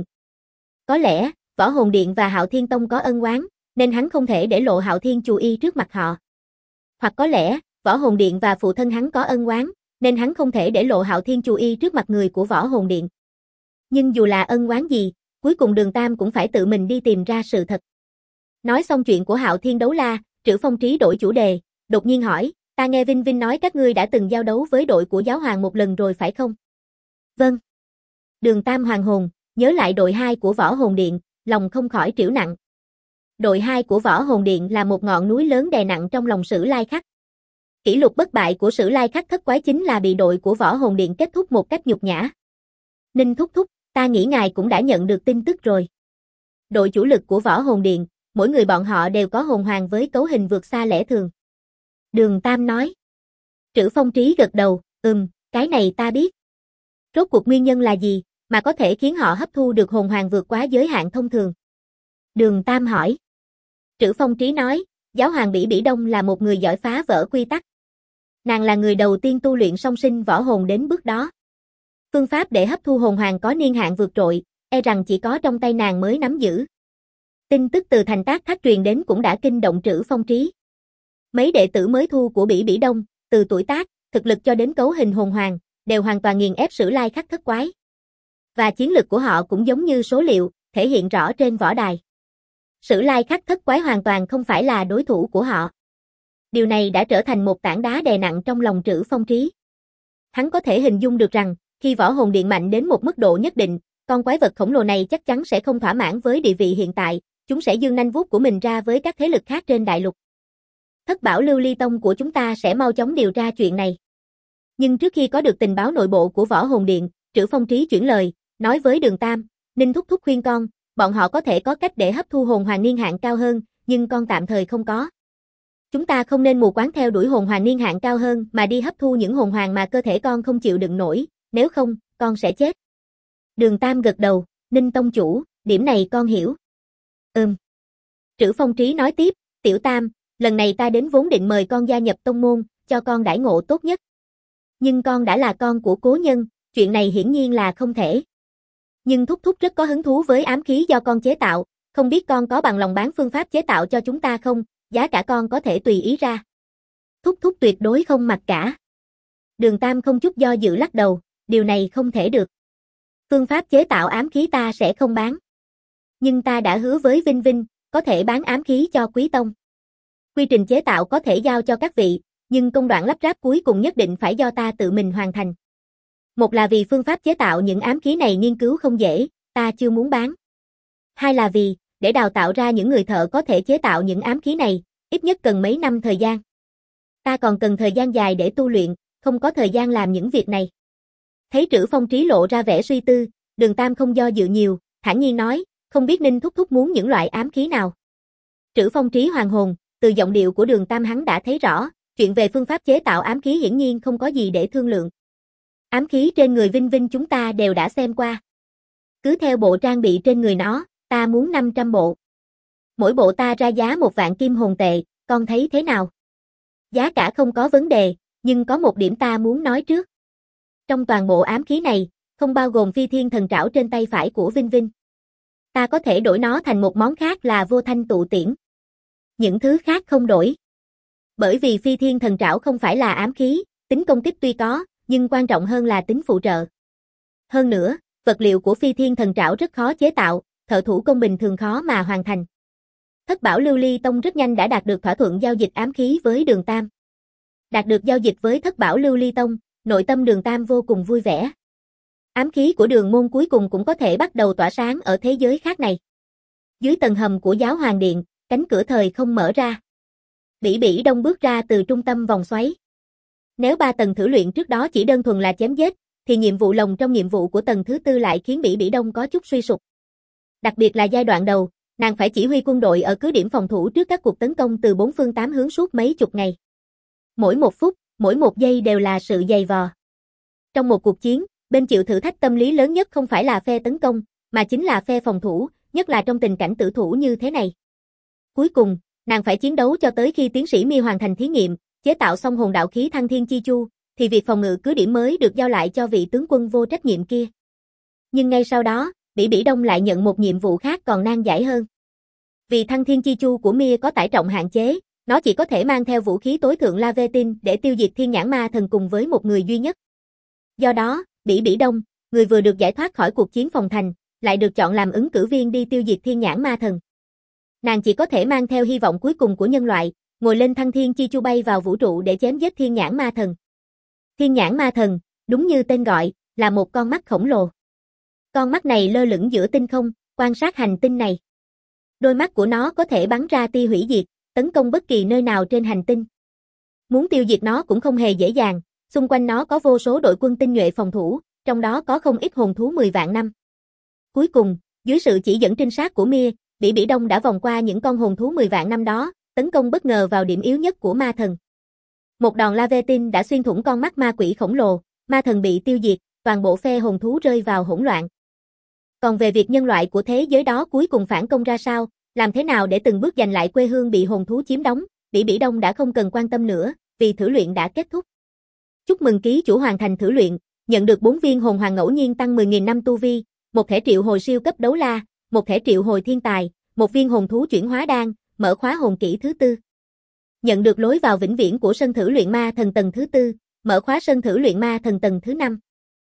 Có lẽ, Võ Hồn Điện và Hạo Thiên Tông có ân oán, nên hắn không thể để lộ Hạo Thiên Chù Y trước mặt họ. Hoặc có lẽ, Võ Hồn Điện và phụ thân hắn có ân oán, nên hắn không thể để lộ Hạo Thiên Chù Y trước mặt người của Võ Hồn Điện. Nhưng dù là ân oán gì, cuối cùng Đường Tam cũng phải tự mình đi tìm ra sự thật. Nói xong chuyện của Hạo Thiên Đấu La, Trữ Phong Trí đổi chủ đề, đột nhiên hỏi, ta nghe Vinh Vinh nói các ngươi đã từng giao đấu với đội của giáo hoàng một lần rồi phải không? Vâng. Đường Tam hoàng hồn, nhớ lại đội 2 của Võ Hồn Điện, lòng không khỏi trĩu nặng. Đội 2 của Võ Hồn Điện là một ngọn núi lớn đè nặng trong lòng Sử Lai Khắc. Kỷ lục bất bại của Sử Lai Khắc thất quái chính là bị đội của Võ Hồn Điện kết thúc một cách nhục nhã. Ninh thúc thúc, ta nghĩ ngài cũng đã nhận được tin tức rồi. Đội chủ lực của Võ Hồn Điện, mỗi người bọn họ đều có hồn hoàng với cấu hình vượt xa lẽ thường. Đường Tam nói. Trữ Phong Trí gật đầu, cái này ta biết. Rốt cuộc nguyên nhân là gì, mà có thể khiến họ hấp thu được hồn hoàng vượt quá giới hạn thông thường? Đường Tam hỏi. Trữ Phong Trí nói, giáo hoàng Bỉ Bỉ Đông là một người giỏi phá vỡ quy tắc. Nàng là người đầu tiên tu luyện song sinh võ hồn đến bước đó. Phương pháp để hấp thu hồn hoàng có niên hạn vượt trội, e rằng chỉ có trong tay nàng mới nắm giữ. Tin tức từ thành Tác Thác truyền đến cũng đã kinh động Trữ Phong Trí. Mấy đệ tử mới thu của Bỉ Bỉ Đông, từ tuổi tác, thực lực cho đến cấu hình hồn hoàng, đều hoàn toàn nghiền ép Sử Lai Khắc thất quái. Và chiến lực của họ cũng giống như số liệu, thể hiện rõ trên võ đài. Sử Lai Khắc thất quái hoàn toàn không phải là đối thủ của họ. Điều này đã trở thành một tảng đá đè nặng trong lòng Trữ Phong Trí. Hắn có thể hình dung được rằng, Khi võ hồn điện mạnh đến một mức độ nhất định, con quái vật khổng lồ này chắc chắn sẽ không thỏa mãn với địa vị hiện tại, chúng sẽ giương nanh vuốt của mình ra với các thế lực khác trên đại lục. Thất bảo lưu ly tông của chúng ta sẽ mau chóng điều tra chuyện này. Nhưng trước khi có được tình báo nội bộ của võ hồn điện, Trữ Phong Trí chuyển lời, nói với Đường Tam, Ninh thúc thúc khuyên con, bọn họ có thể có cách để hấp thu hồn hoàng niên hạn cao hơn, nhưng con tạm thời không có. Chúng ta không nên mù quáng theo đuổi hồn hoàng niên hạn cao hơn mà đi hấp thu những hồn hoàng mà cơ thể con không chịu đựng nổi, nếu không, con sẽ chết. Đường Tam gật đầu, Ninh tông chủ, điểm này con hiểu. Trữ Phong Trí nói tiếp, Tiểu Tam, lần này ta đến vốn định mời con gia nhập tông môn, cho con đãi ngộ tốt nhất. Nhưng con đã là con của cố nhân, chuyện này hiển nhiên là không thể. Nhưng thúc thúc rất có hứng thú với ám khí do con chế tạo, không biết con có bằng lòng bán phương pháp chế tạo cho chúng ta không, giá cả con có thể tùy ý ra. Thúc thúc tuyệt đối không mặc cả. Đường Tam không chút do dự lắc đầu, điều này không thể được. Phương pháp chế tạo ám khí ta sẽ không bán. Nhưng ta đã hứa với Vinh Vinh, có thể bán ám khí cho Quý Tông. Quy trình chế tạo có thể giao cho các vị, nhưng công đoạn lắp ráp cuối cùng nhất định phải do ta tự mình hoàn thành. Một là vì phương pháp chế tạo những ám khí này nghiên cứu không dễ, ta chưa muốn bán. Hai là vì, để đào tạo ra những người thợ có thể chế tạo những ám khí này, ít nhất cần mấy năm thời gian. Ta còn cần thời gian dài để tu luyện, không có thời gian làm những việc này. Thấy Trữ Phong Trí lộ ra vẻ suy tư, Đường Tam không do dự nhiều, thản nhiên nói, không biết Ninh thúc thúc muốn những loại ám khí nào. Trữ Phong Trí hoàn hồn, từ giọng điệu của Đường Tam hắn đã thấy rõ, chuyện về phương pháp chế tạo ám khí hiển nhiên không có gì để thương lượng. Ám khí trên người Vinh Vinh chúng ta đều đã xem qua. Cứ theo bộ trang bị trên người nó, ta muốn 500 bộ. Mỗi bộ ta ra giá 1.000 kim hồn tệ, con thấy thế nào? Giá cả không có vấn đề, nhưng có một điểm ta muốn nói trước. Trong toàn bộ ám khí này, không bao gồm phi thiên thần trảo trên tay phải của Vinh Vinh. Ta có thể đổi nó thành một món khác là vô thanh tụ tiễn. Những thứ khác không đổi. Bởi vì phi thiên thần trảo không phải là ám khí, tính công kích tuy có, nhưng quan trọng hơn là tính phụ trợ. Hơn nữa, vật liệu của phi thiên thần trảo rất khó chế tạo, thợ thủ công bình thường khó mà hoàn thành. Thất bảo lưu ly tông rất nhanh đã đạt được thỏa thuận giao dịch ám khí với Đường Tam. Đạt được giao dịch với thất bảo lưu ly tông, nội tâm Đường Tam vô cùng vui vẻ. Ám khí của Đường môn cuối cùng cũng có thể bắt đầu tỏa sáng ở thế giới khác này. Dưới tầng hầm của giáo hoàng điện, cánh cửa thời không mở ra. Bỉ Bỉ Đông bước ra từ trung tâm vòng xoáy. Nếu 3 tầng thử luyện trước đó chỉ đơn thuần là chém giết, thì nhiệm vụ lồng trong nhiệm vụ của tầng thứ 4 lại khiến Bỉ Bỉ Đông có chút suy sụp. Đặc biệt là giai đoạn đầu, nàng phải chỉ huy quân đội ở cứ điểm phòng thủ trước các cuộc tấn công từ 4 phương 8 hướng suốt mấy chục ngày. Mỗi 1 phút, mỗi 1 giây đều là sự dày vò. Trong một cuộc chiến, bên chịu thử thách tâm lý lớn nhất không phải là phe tấn công, mà chính là phe phòng thủ, nhất là trong tình cảnh tử thủ như thế này. Cuối cùng, nàng phải chiến đấu cho tới khi tiến sĩ Mi hoàn thành thí nghiệm, chế tạo xong hồn đạo khí Thăng Thiên Chi Chu, thì việc phòng ngự cứ điểm mới được giao lại cho vị tướng quân vô trách nhiệm kia. Nhưng ngay sau đó, Bỉ Bỉ Đông lại nhận một nhiệm vụ khác còn nan giải hơn. Vì Thăng Thiên Chi Chu của Mi có tải trọng hạn chế, nó chỉ có thể mang theo vũ khí tối thượng Lavetin để tiêu diệt Thiên Nhãn Ma Thần cùng với một người duy nhất. Do đó, Bỉ Bỉ Đông, người vừa được giải thoát khỏi cuộc chiến phòng thành, lại được chọn làm ứng cử viên đi tiêu diệt Thiên Nhãn Ma Thần. Nàng chỉ có thể mang theo hy vọng cuối cùng của nhân loại, ngồi lên Thăng Thiên Chi Chu bay vào vũ trụ để chém giết Thiên Nhãn Ma Thần. Thiên Nhãn Ma Thần, đúng như tên gọi, là một con mắt khổng lồ. Con mắt này lơ lửng giữa tinh không, quan sát hành tinh này. Đôi mắt của nó có thể bắn ra tia hủy diệt, tấn công bất kỳ nơi nào trên hành tinh. Muốn tiêu diệt nó cũng không hề dễ dàng, xung quanh nó có vô số đội quân tinh nhuệ phòng thủ, trong đó có không ít hồn thú 10 vạn năm. Cuối cùng, dưới sự chỉ dẫn trinh sát của Mia, Bỉ Bỉ Đông đã vòng qua những con hồn thú 10 vạn năm đó, tấn công bất ngờ vào điểm yếu nhất của ma thần. Một đòn Lavetin đã xuyên thủng con mắt ma quỷ khổng lồ, ma thần bị tiêu diệt, toàn bộ phe hồn thú rơi vào hỗn loạn. Còn về việc nhân loại của thế giới đó cuối cùng phản công ra sao, làm thế nào để từng bước giành lại quê hương bị hồn thú chiếm đóng, Bỉ Bỉ Đông đã không cần quan tâm nữa, vì thử luyện đã kết thúc. Chúc mừng ký chủ hoàn thành thử luyện, nhận được 4 viên hồn hoàng ngẫu nhiên tăng 10.000 năm tu vi, một thẻ triệu hồi siêu cấp đấu la, một thẻ triệu hồi thiên tài, một viên hồn thú chuyển hóa đan, mở khóa hồn kỹ thứ 4. Nhận được lối vào vĩnh viễn của sân thử luyện ma thần tầng thứ 4, mở khóa sân thử luyện ma thần tầng thứ 5.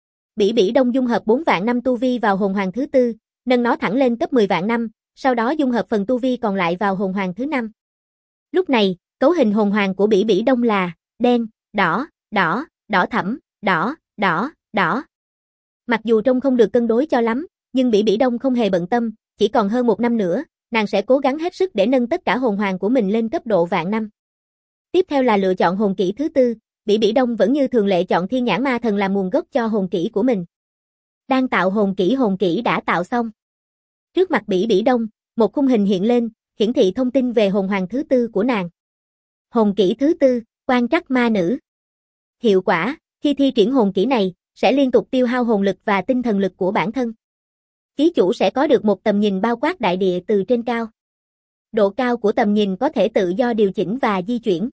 Bỉ Bỉ Đông dung hợp 4 vạn năm tu vi vào hồn hoàng thứ 4, nâng nó thẳng lên cấp 10 vạn năm, sau đó dung hợp phần tu vi còn lại vào hồn hoàng thứ 5. Lúc này, cấu hình hồn hoàng của Bỉ Bỉ Đông là đen, đỏ, đỏ, đỏ thẫm, đỏ, đỏ, đỏ. Mặc dù trông không được cân đối cho lắm, nhưng Bỉ Bỉ Đông không hề bận tâm, chỉ còn hơn 1 năm nữa, nàng sẽ cố gắng hết sức để nâng tất cả hồn hoàng của mình lên cấp độ vạn năm. Tiếp theo là lựa chọn hồn kỹ thứ tư, Bỉ Bỉ Đông vẫn như thường lệ chọn Thiên Nhãn Ma Thần làm nguồn gốc cho hồn kỹ của mình. Đang tạo hồn kỹ đã tạo xong. Trước mặt Bỉ Bỉ Đông, một khung hình hiện lên, hiển thị thông tin về hồn hoàng thứ tư của nàng. Hồn kỹ thứ tư, Quan Trắc Ma Nữ. Hiệu quả, khi thi triển hồn kỹ này, sẽ liên tục tiêu hao hồn lực và tinh thần lực của bản thân. Ký chủ sẽ có được một tầm nhìn bao quát đại địa từ trên cao. Độ cao của tầm nhìn có thể tự do điều chỉnh và di chuyển.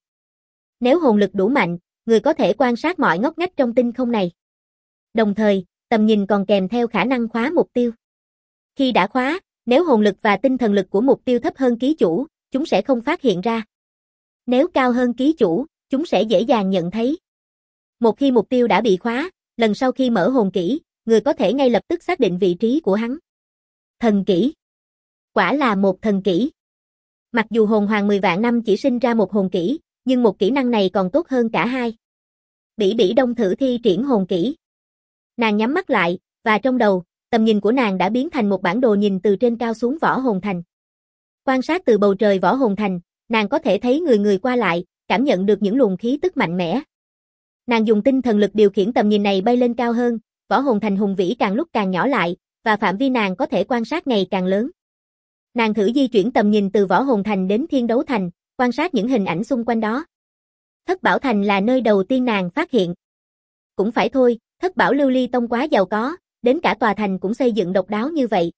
Nếu hồn lực đủ mạnh, người có thể quan sát mọi ngóc ngách trong tinh không này. Đồng thời, tầm nhìn còn kèm theo khả năng khóa mục tiêu. Khi đã khóa, nếu hồn lực và tinh thần lực của mục tiêu thấp hơn ký chủ, chúng sẽ không phát hiện ra. Nếu cao hơn ký chủ, chúng sẽ dễ dàng nhận thấy. Một khi mục tiêu đã bị khóa, lần sau khi mở hồn kỹ, người có thể ngay lập tức xác định vị trí của hắn. Thần kỹ. Quả là một thần kỹ. Mặc dù hồn hoàng 10 vạn năm chỉ sinh ra một hồn kỹ, nhưng một kỹ năng này còn tốt hơn cả hai. Bỉ Bỉ Đông thử thi triển hồn kỹ. Nàng nhắm mắt lại, và trong đầu, tầm nhìn của nàng đã biến thành một bản đồ nhìn từ trên cao xuống võ hồn thành. Quan sát từ bầu trời võ hồn thành, nàng có thể thấy người qua lại, cảm nhận được những luồng khí tức mạnh mẽ. Nàng dùng tinh thần lực điều khiển tầm nhìn này bay lên cao hơn, võ hồn thành hùng vĩ càng lúc càng nhỏ lại, và phạm vi nàng có thể quan sát ngày càng lớn. Nàng thử di chuyển tầm nhìn từ võ hồn thành đến Thiên Đấu Thành, quan sát những hình ảnh xung quanh đó. Thất Bảo Thành là nơi đầu tiên nàng phát hiện. Cũng phải thôi, Thất Bảo Lưu Ly Tông quá giàu có, đến cả tòa thành cũng xây dựng độc đáo như vậy.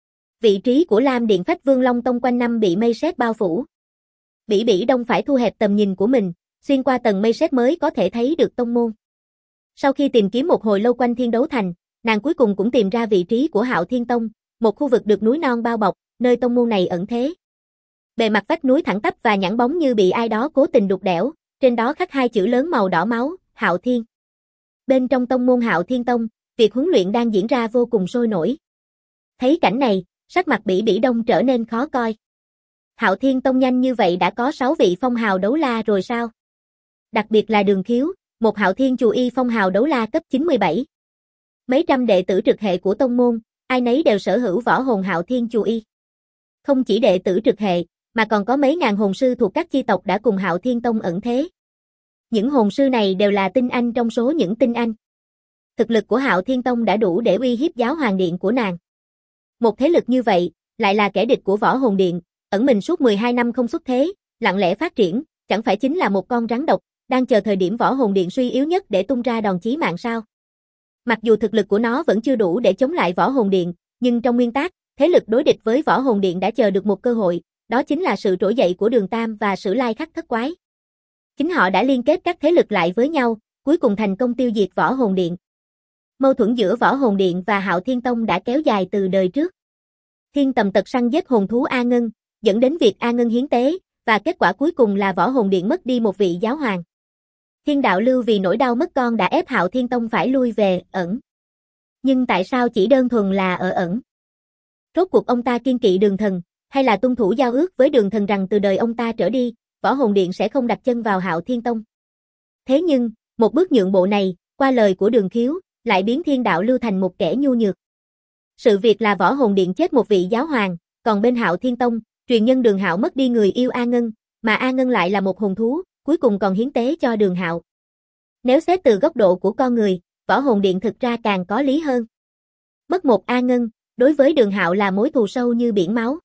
Vị trí của Lam Điện Phách Vương Long Tông quanh năm bị mây sét bao phủ. Bỉ Bỉ Đông phải thu hẹp tầm nhìn của mình, xuyên qua tầng mây sét mới có thể thấy được tông môn. Sau khi tìm kiếm một hồi lâu quanh Thiên Đấu Thành, nàng cuối cùng cũng tìm ra vị trí của Hạo Thiên Tông, một khu vực được núi non bao bọc, nơi tông môn này ẩn thế. Bề mặt vách núi thẳng tắp và nhẵn bóng như bị ai đó cố tình đục đẽo, trên đó khắc 2 chữ lớn màu đỏ máu, Hạo Thiên. Bên trong tông môn Hạo Thiên Tông, việc huấn luyện đang diễn ra vô cùng sôi nổi. Thấy cảnh này, sắc mặt Bỉ Bỉ Đông trở nên khó coi. Hạo Thiên Tông nhanh như vậy đã có 6 vị phong hào đấu la rồi sao? Đặc biệt là Đường Khiếu, một Hạo Thiên Chù Y phong hào đấu la cấp 97. Mấy trăm đệ tử trực hệ của tông môn, ai nấy đều sở hữu võ hồn Hạo Thiên Chù Y. Không chỉ đệ tử trực hệ, mà còn có mấy ngàn hồn sư thuộc các chi tộc đã cùng Hạo Thiên Tông ẩn thế. Những hồn sư này đều là tinh anh trong số những tinh anh. Thực lực của Hạo Thiên Tông đã đủ để uy hiếp Giáo Hoàng Điện của nàng. Một thế lực như vậy, lại là kẻ địch của Võ Hồn Điện, ẩn mình suốt 12 năm không xuất thế, lặng lẽ phát triển, chẳng phải chính là một con rắn độc, đang chờ thời điểm Võ Hồn Điện suy yếu nhất để tung ra đòn chí mạng sao? Mặc dù thực lực của nó vẫn chưa đủ để chống lại Võ Hồn Điện, nhưng trong nguyên tắc, thế lực đối địch với Võ Hồn Điện đã chờ được một cơ hội, đó chính là sự trỗi dậy của Đường Tam và Sử Lai Khắc Thất Quái. Chính họ đã liên kết các thế lực lại với nhau, cuối cùng thành công tiêu diệt Võ Hồn Điện. Mâu thuẫn giữa Võ Hồn Điện và Hạo Thiên Tông đã kéo dài từ đời trước. Thiên Tầm Tật săn giết hồn thú A Ngân, dẫn đến việc A Ngân hiến tế, và kết quả cuối cùng là Võ Hồn Điện mất đi một vị giáo hoàng. Thiên Đạo Lưu vì nỗi đau mất con đã ép Hạo Thiên Tông phải lui về ẩn. Nhưng tại sao chỉ đơn thuần là ở ẩn? Rốt cuộc ông ta kiên kỵ Đường Thần, hay là tuân thủ giao ước với Đường Thần rằng từ đời ông ta trở đi, Võ Hồn Điện sẽ không đặt chân vào Hạo Thiên Tông? Thế nhưng, một bước nhượng bộ này, qua lời của Đường Khiếu, lại biến Thiên Đạo Lưu thành một kẻ nhu nhược. Sự việc là Võ Hồn Điện chết một vị giáo hoàng, còn bên Hạo Thiên Tông, truyền nhân Đường Hạo mất đi người yêu A Ngân, mà A Ngân lại là một hồn thú, cuối cùng còn hiến tế cho Đường Hạo. Nếu xét từ góc độ của con người, Võ Hồn Điện thực ra càng có lý hơn. Mất một A Ngân, đối với Đường Hạo là mối thù sâu như biển máu.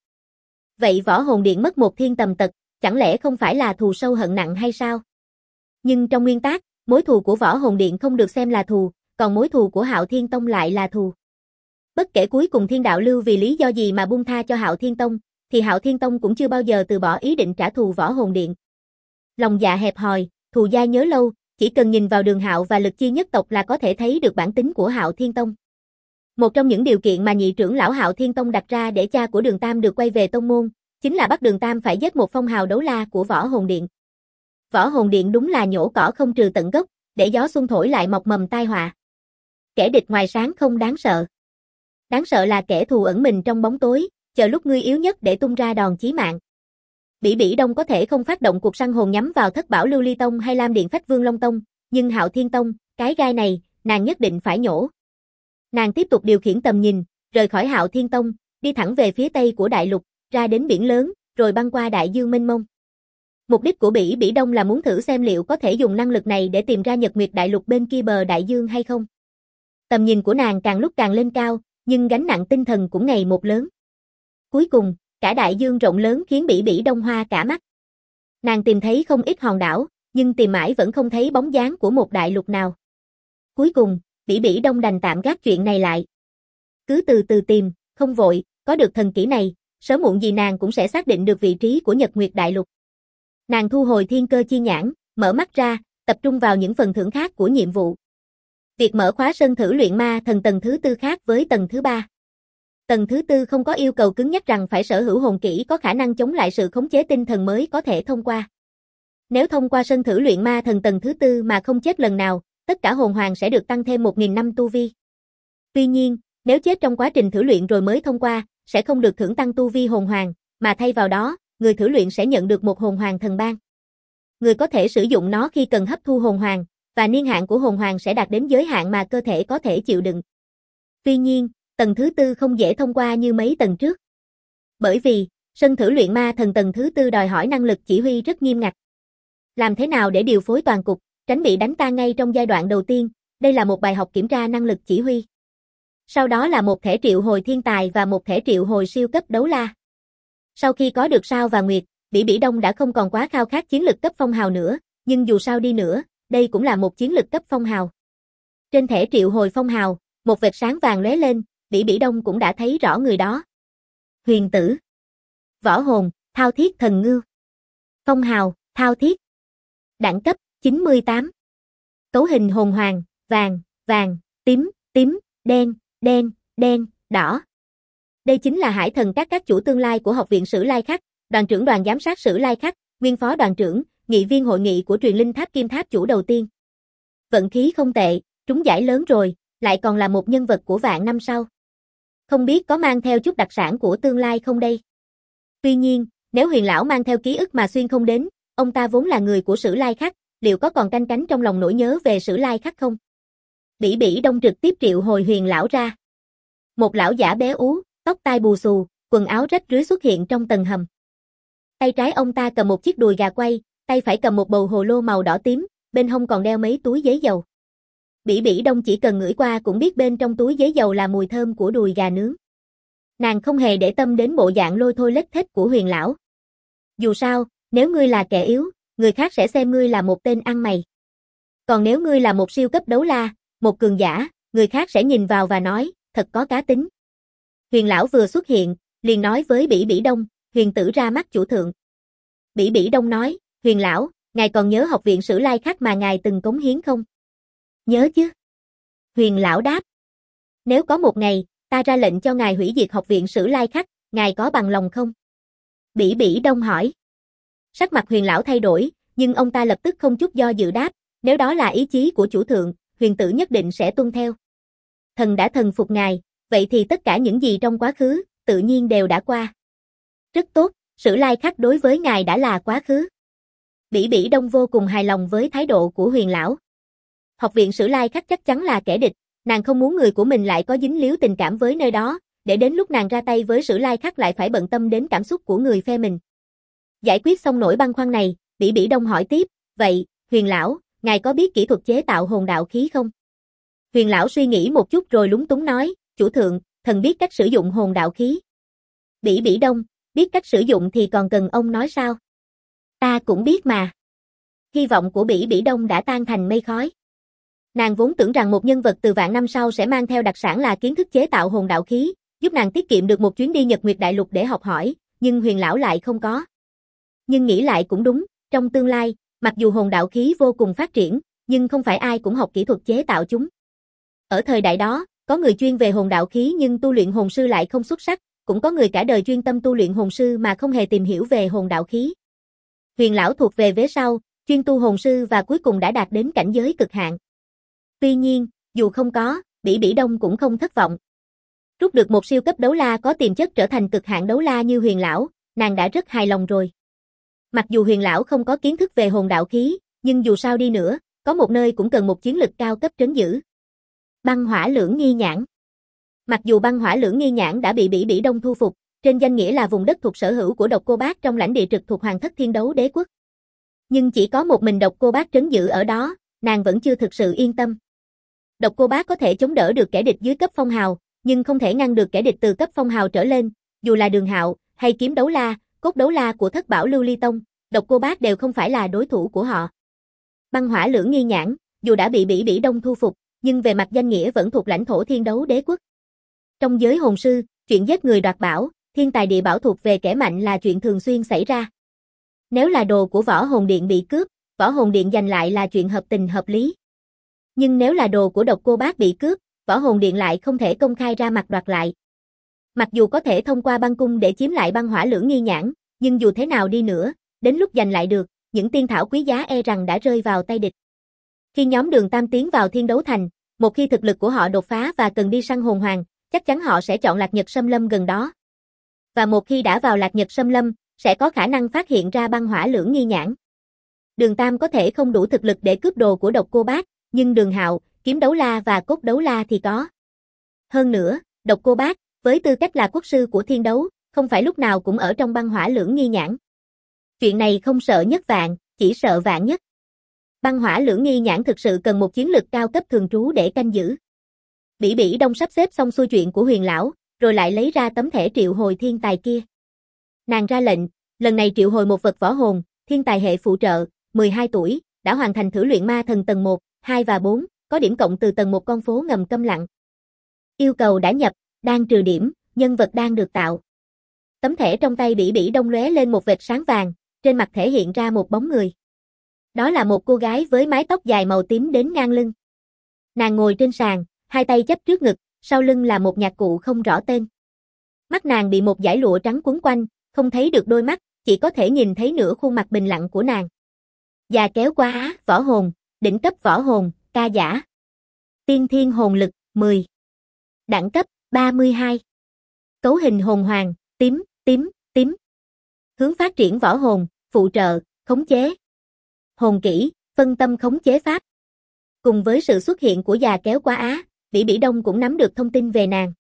Vậy Võ Hồn Điện mất một Thiên Tầm Tật, chẳng lẽ không phải là thù sâu hận nặng hay sao? Nhưng trong nguyên tắc, mối thù của Võ Hồn Điện không được xem là thù, còn mối thù của Hạo Thiên Tông lại là thù. Bất kể cuối cùng Thiên Đạo Lưu vì lý do gì mà buông tha cho Hạo Thiên Tông, thì Hạo Thiên Tông cũng chưa bao giờ từ bỏ ý định trả thù Võ Hồn Điện. Lòng dạ hẹp hòi, thù dai nhớ lâu, chỉ cần nhìn vào Đường Hạo và Lực Chi nhất tộc là có thể thấy được bản tính của Hạo Thiên Tông. Một trong những điều kiện mà nhị trưởng lão Hạo Thiên Tông đặt ra để cha của Đường Tam được quay về tông môn, chính là bắt Đường Tam phải giết một phong hào đấu la của Võ Hồn Điện. Võ Hồn Điện đúng là nhổ cỏ không trừ tận gốc, để gió xuân thổi lại mọc mầm tai họa. Kẻ địch ngoài sáng không đáng sợ. Đáng sợ là kẻ thù ẩn mình trong bóng tối, chờ lúc ngươi yếu nhất để tung ra đòn chí mạng. Bỉ Bỉ Đông có thể không phát động cuộc săn hồn nhắm vào Thất Bảo Lưu Ly Tông hay Lam Điện Phách Vương Long Tông, nhưng Hạo Thiên Tông, cái gai này, nàng nhất định phải nhổ. Nàng tiếp tục điều khiển tầm nhìn, rời khỏi Hạo Thiên Tông, đi thẳng về phía tây của đại lục, ra đến biển lớn, rồi băng qua đại dương mênh mông. Mục đích của Bỉ Bỉ Đông là muốn thử xem liệu có thể dùng năng lực này để tìm ra Nhật Nguyệt đại lục bên kia bờ đại dương hay không. Tầm nhìn của nàng càng lúc càng lên cao, nhưng gánh nặng tinh thần cũng ngày một lớn. Cuối cùng, cả đại dương rộng lớn khiến Bỉ Bỉ Đông hoa cả mắt. Nàng tìm thấy không ít hòn đảo, nhưng tìm mãi vẫn không thấy bóng dáng của một đại lục nào. Cuối cùng, Bỉ Bỉ Đông đành tạm gác chuyện này lại. Cứ từ từ tìm, không vội, có được thần kỹ này, sớm muộn gì nàng cũng sẽ xác định được vị trí của Nhật Nguyệt đại lục. Nàng thu hồi thiên cơ chi nhãn, mở mắt ra, tập trung vào những phần thưởng khác của nhiệm vụ. Việc mở khóa sân thử luyện ma thần tầng thứ 4 khác với tầng thứ 3. Tầng thứ 4 không có yêu cầu cứng nhắc rằng phải sở hữu hồn kỹ có khả năng chống lại sự khống chế tinh thần mới có thể thông qua. Nếu thông qua sân thử luyện ma thần tầng thứ 4 mà không chết lần nào, tất cả hồn hoàng sẽ được tăng thêm 1000 năm tu vi. Tuy nhiên, nếu chết trong quá trình thử luyện rồi mới thông qua, sẽ không được thưởng tăng tu vi hồn hoàng, mà thay vào đó, người thử luyện sẽ nhận được một hồn hoàng thần ban. Người có thể sử dụng nó khi cần hấp thu hồn hoàng, và niên hạn của hồn hoàng sẽ đạt đến giới hạn mà cơ thể có thể chịu đựng. Tuy nhiên, tầng thứ 4 không dễ thông qua như mấy tầng trước. Bởi vì, sân thử luyện ma thần tầng thứ 4 đòi hỏi năng lực chỉ huy rất nghiêm ngặt. Làm thế nào để điều phối toàn cục, tránh bị đánh tan ngay trong giai đoạn đầu tiên, đây là một bài học kiểm tra năng lực chỉ huy. Sau đó là một thẻ triệu hồi thiên tài và một thẻ triệu hồi siêu cấp đấu la. Sau khi có được sao và nguyệt, Bỉ Bỉ Đông đã không còn quá khao khát chiến lực cấp phong hào nữa, nhưng dù sao đi nữa, đây cũng là một chiến lực cấp phong hào. Trên thẻ triệu hồi phong hào, một vệt sáng vàng lóe lên, Bỉ Bỉ Đông cũng đã thấy rõ người đó. Huyền tử. Võ hồn, thao thiết thần ngư. Phong hào, thao thiết. Đẳng cấp, 98. Cấu hình hồn hoàng, vàng, vàng, tím, tím, đen, đen, đen, đỏ. Đây chính là hải thần các chủ tương lai của Học viện Sử Lai Khắc, đoàn trưởng đoàn giám sát Sử Lai Khắc, nguyên phó đoàn trưởng, nghị viên hội nghị của truyền linh tháp Kim Tháp chủ đầu tiên. Vận khí không tệ, trúng giải lớn rồi, lại còn là một nhân vật của vạn năm sau. Không biết có mang theo chút đặc sản của tương lai không đây? Tuy nhiên, nếu Huyền lão mang theo ký ức mà xuyên không đến, ông ta vốn là người của Sử Lai Khắc, liệu có còn canh cánh trong lòng nỗi nhớ về Sử Lai Khắc không? Bỉ Bỉ Đông trực tiếp triệu hồi Huyền lão ra. Một lão giả bé ú, tóc tai bù xù, quần áo rách rưới xuất hiện trong tầng hầm. Tay trái ông ta cầm một chiếc đùi gà quay, tay phải cầm một bầu hồ lô màu đỏ tím, bên hông còn đeo mấy túi giấy dầu. Bỉ Bỉ Đông chỉ cần ngửi qua cũng biết bên trong túi giấy dầu là mùi thơm của đùi gà nướng. Nàng không hề để tâm đến bộ dạng lôi thôi lết thết của Huyền lão. Dù sao, nếu ngươi là kẻ yếu, người khác sẽ xem ngươi là một tên ăn mày. Còn nếu ngươi là một siêu cấp đấu la, một cường giả, người khác sẽ nhìn vào và nói, thật có cá tính. Huyền lão vừa xuất hiện, liền nói với Bỉ Bỉ Đông, Huyền tử ra mắt chủ thượng. Bỉ Bỉ Đông nói, Huyền lão, ngài còn nhớ Học viện Sử Lai Khắc mà ngài từng cống hiến không? Nhớ chứ. Huyền lão đáp. Nếu có một ngày, ta ra lệnh cho ngài hủy diệt Học viện Sử Lai Khắc, ngài có bằng lòng không? Bỉ Bỉ Đông hỏi. Sắc mặt Huyền lão thay đổi, nhưng ông ta lập tức không chút do dự đáp, nếu đó là ý chí của chủ thượng, Huyền tử nhất định sẽ tuân theo. Thần đã thần phục ngài, vậy thì tất cả những gì trong quá khứ, tự nhiên đều đã qua. Rất tốt, Sử Lai Khắc đối với ngài đã là quá khứ. Bỉ Bỉ Đông vô cùng hài lòng với thái độ của Huyền lão. Học viện Sử Lai Khắc chắc chắn là kẻ địch, nàng không muốn người của mình lại có dính líu tình cảm với nơi đó, để đến lúc nàng ra tay với Sử Lai Khắc lại phải bận tâm đến cảm xúc của người phe mình. Giải quyết xong nỗi băn khoăn này, Bỉ Bỉ Đông hỏi tiếp, vậy, Huyền lão, ngài có biết kỹ thuật chế tạo hồn đạo khí không? Huyền lão suy nghĩ một chút rồi lúng túng nói, chủ thượng, thần biết cách sử dụng hồn đạo khí. Bỉ Bỉ Đông, biết cách sử dụng thì còn cần ông nói sao? Ta cũng biết mà. Hy vọng của Bỉ Bỉ Đông đã tan thành mây khói. Nàng vốn tưởng rằng một nhân vật từ vạn năm sau sẽ mang theo đặc sản là kiến thức chế tạo hồn đạo khí, giúp nàng tiết kiệm được một chuyến đi Nhật Nguyệt Đại Lục để học hỏi, nhưng Huyền lão lại không có. Nhưng nghĩ lại cũng đúng, trong tương lai, mặc dù hồn đạo khí vô cùng phát triển, nhưng không phải ai cũng học kỹ thuật chế tạo chúng. Ở thời đại đó, có người chuyên về hồn đạo khí nhưng tu luyện hồn sư lại không xuất sắc, cũng có người cả đời chuyên tâm tu luyện hồn sư mà không hề tìm hiểu về hồn đạo khí. Huyền lão thuộc về vế sau, chuyên tu hồn sư và cuối cùng đã đạt đến cảnh giới cực hạn. Tuy nhiên, dù không có, Bỉ Bỉ Đông cũng không thất vọng. Rút được một siêu cấp đấu la có tiềm chất trở thành cực hạn đấu la như Huyền lão, nàng đã rất hài lòng rồi. Mặc dù Huyền lão không có kiến thức về hồn đạo khí, nhưng dù sao đi nữa, có một nơi cũng cần một chiến lực cao cấp trấn giữ. Băng hỏa lưỡng nghi nhãn. Mặc dù băng hỏa lưỡng nghi nhãn đã bị Bỉ Bỉ Đông thu phục, trên danh nghĩa là vùng đất thuộc sở hữu của Độc Cô Bác trong lãnh địa trực thuộc Hoàng Thất Thiên Đấu Đế Quốc. Nhưng chỉ có một mình Độc Cô Bác trấn giữ ở đó, nàng vẫn chưa thực sự yên tâm. Độc Cô Bác có thể chống đỡ được kẻ địch dưới cấp phong hào, nhưng không thể ngăn được kẻ địch từ cấp phong hào trở lên, dù là Đường Hạo hay Kiếm Đấu La, Cốt Đấu La của Thất Bảo Lưu Ly Tông, Độc Cô Bác đều không phải là đối thủ của họ. Băng hỏa lưỡng nghi nhãn, dù đã bị Bỉ Bỉ Đông thu phục, nhưng về mặt danh nghĩa vẫn thuộc lãnh thổ Thiên Đấu Đế Quốc. Trong giới hồn sư, chuyện giết người đoạt bảo, thiên tài địa bảo thuộc về kẻ mạnh là chuyện thường xuyên xảy ra. Nếu là đồ của Võ Hồn Điện bị cướp, Võ Hồn Điện giành lại là chuyện hợp tình hợp lý. Nhưng nếu là đồ của Độc Cô Bác bị cướp, Võ Hồn Điện lại không thể công khai ra mặt đoạt lại. Mặc dù có thể thông qua băng cung để chiếm lại băng hỏa lưỡng nghi nhãn, nhưng dù thế nào đi nữa, đến lúc giành lại được, những tiên thảo quý giá e rằng đã rơi vào tay địch. Khi nhóm Đường Tam tiến vào Thiên Đấu Thành, một khi thực lực của họ đột phá và cần đi săn hồn hoàng, chắc chắn họ sẽ chọn Lạc Nhật Xâm Lâm gần đó. Và một khi đã vào Lạc Nhật Xâm Lâm, sẽ có khả năng phát hiện ra băng hỏa lưỡng nghi nhãn. Đường Tam có thể không đủ thực lực để cướp đồ của Độc Cô Bác, nhưng Đường Hạo, Kiếm Đấu La và Cốt Đấu La thì có. Hơn nữa, Độc Cô Bác, với tư cách là quốc sư của thiên đấu, không phải lúc nào cũng ở trong băng hỏa lưỡng nghi nhãn. Chuyện này không sợ nhất vạn, chỉ sợ vạn nhất. Băng hỏa lưỡng nghi nhãn thực sự cần một chiến lực cao cấp thường trú để canh giữ. Bỉ Bỉ Đông sắp xếp xong xuôi chuyện của Huyền lão, rồi lại lấy ra tấm thẻ triệu hồi thiên tài kia. Nàng ra lệnh, lần này triệu hồi một vật võ hồn, thiên tài hệ phụ trợ, 12 tuổi, đã hoàn thành thử luyện ma thần tầng 1, 2 và 4, có điểm cộng từ tầng 1 con phố ngầm câm lặng. Yêu cầu đã nhập, đang trừ điểm, nhân vật đang được tạo. Tấm thẻ trong tay Bỉ Bỉ Đông lóe lên một vệt sáng vàng, trên mặt thể hiện ra một bóng người. Đó là một cô gái với mái tóc dài màu tím đến ngang lưng. Nàng ngồi trên sàn, hai tay chắp trước ngực, sau lưng là một nhạc cụ không rõ tên. Mắt nàng bị một dải lụa trắng quấn quanh, không thấy được đôi mắt, chỉ có thể nhìn thấy nửa khuôn mặt bình lặng của nàng. Già kéo quá, võ hồn, đỉnh cấp võ hồn, ca giả. Tiên thiên hồn lực, 10. Đẳng cấp, 32. Cấu hình hồn hoàng, tím, tím, tím. Hướng phát triển võ hồn, phụ trợ, khống chế. Hồn kỹ, phân tâm khống chế pháp. Cùng với sự xuất hiện của già kéo quá Á, Bỉ Bỉ Đông cũng nắm được thông tin về nàng.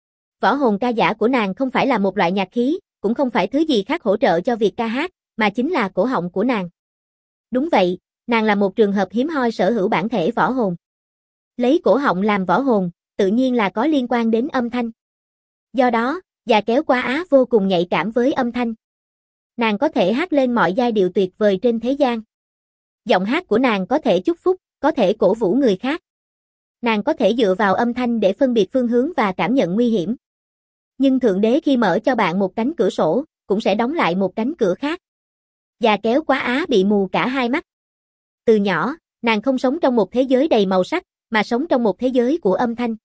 Võ hồn ca giả của nàng không phải là một loại nhạc khí, cũng không phải thứ gì khác hỗ trợ cho việc ca hát, mà chính là cổ họng của nàng. Đúng vậy, nàng là một trường hợp hiếm hoi sở hữu bản thể võ hồn. Lấy cổ họng làm võ hồn, tự nhiên là có liên quan đến âm thanh. Do đó, già kéo quá Á vô cùng nhạy cảm với âm thanh. Nàng có thể hát lên mọi giai điệu tuyệt vời trên thế gian. Giọng hát của nàng có thể chúc phúc, có thể cổ vũ người khác. Nàng có thể dựa vào âm thanh để phân biệt phương hướng và cảm nhận nguy hiểm. Nhưng Thượng Đế khi mở cho bạn một cánh cửa sổ, cũng sẽ đóng lại một cánh cửa khác. Già kéo quá Á bị mù cả hai mắt. Từ nhỏ, nàng không sống trong một thế giới đầy màu sắc, mà sống trong một thế giới của âm thanh.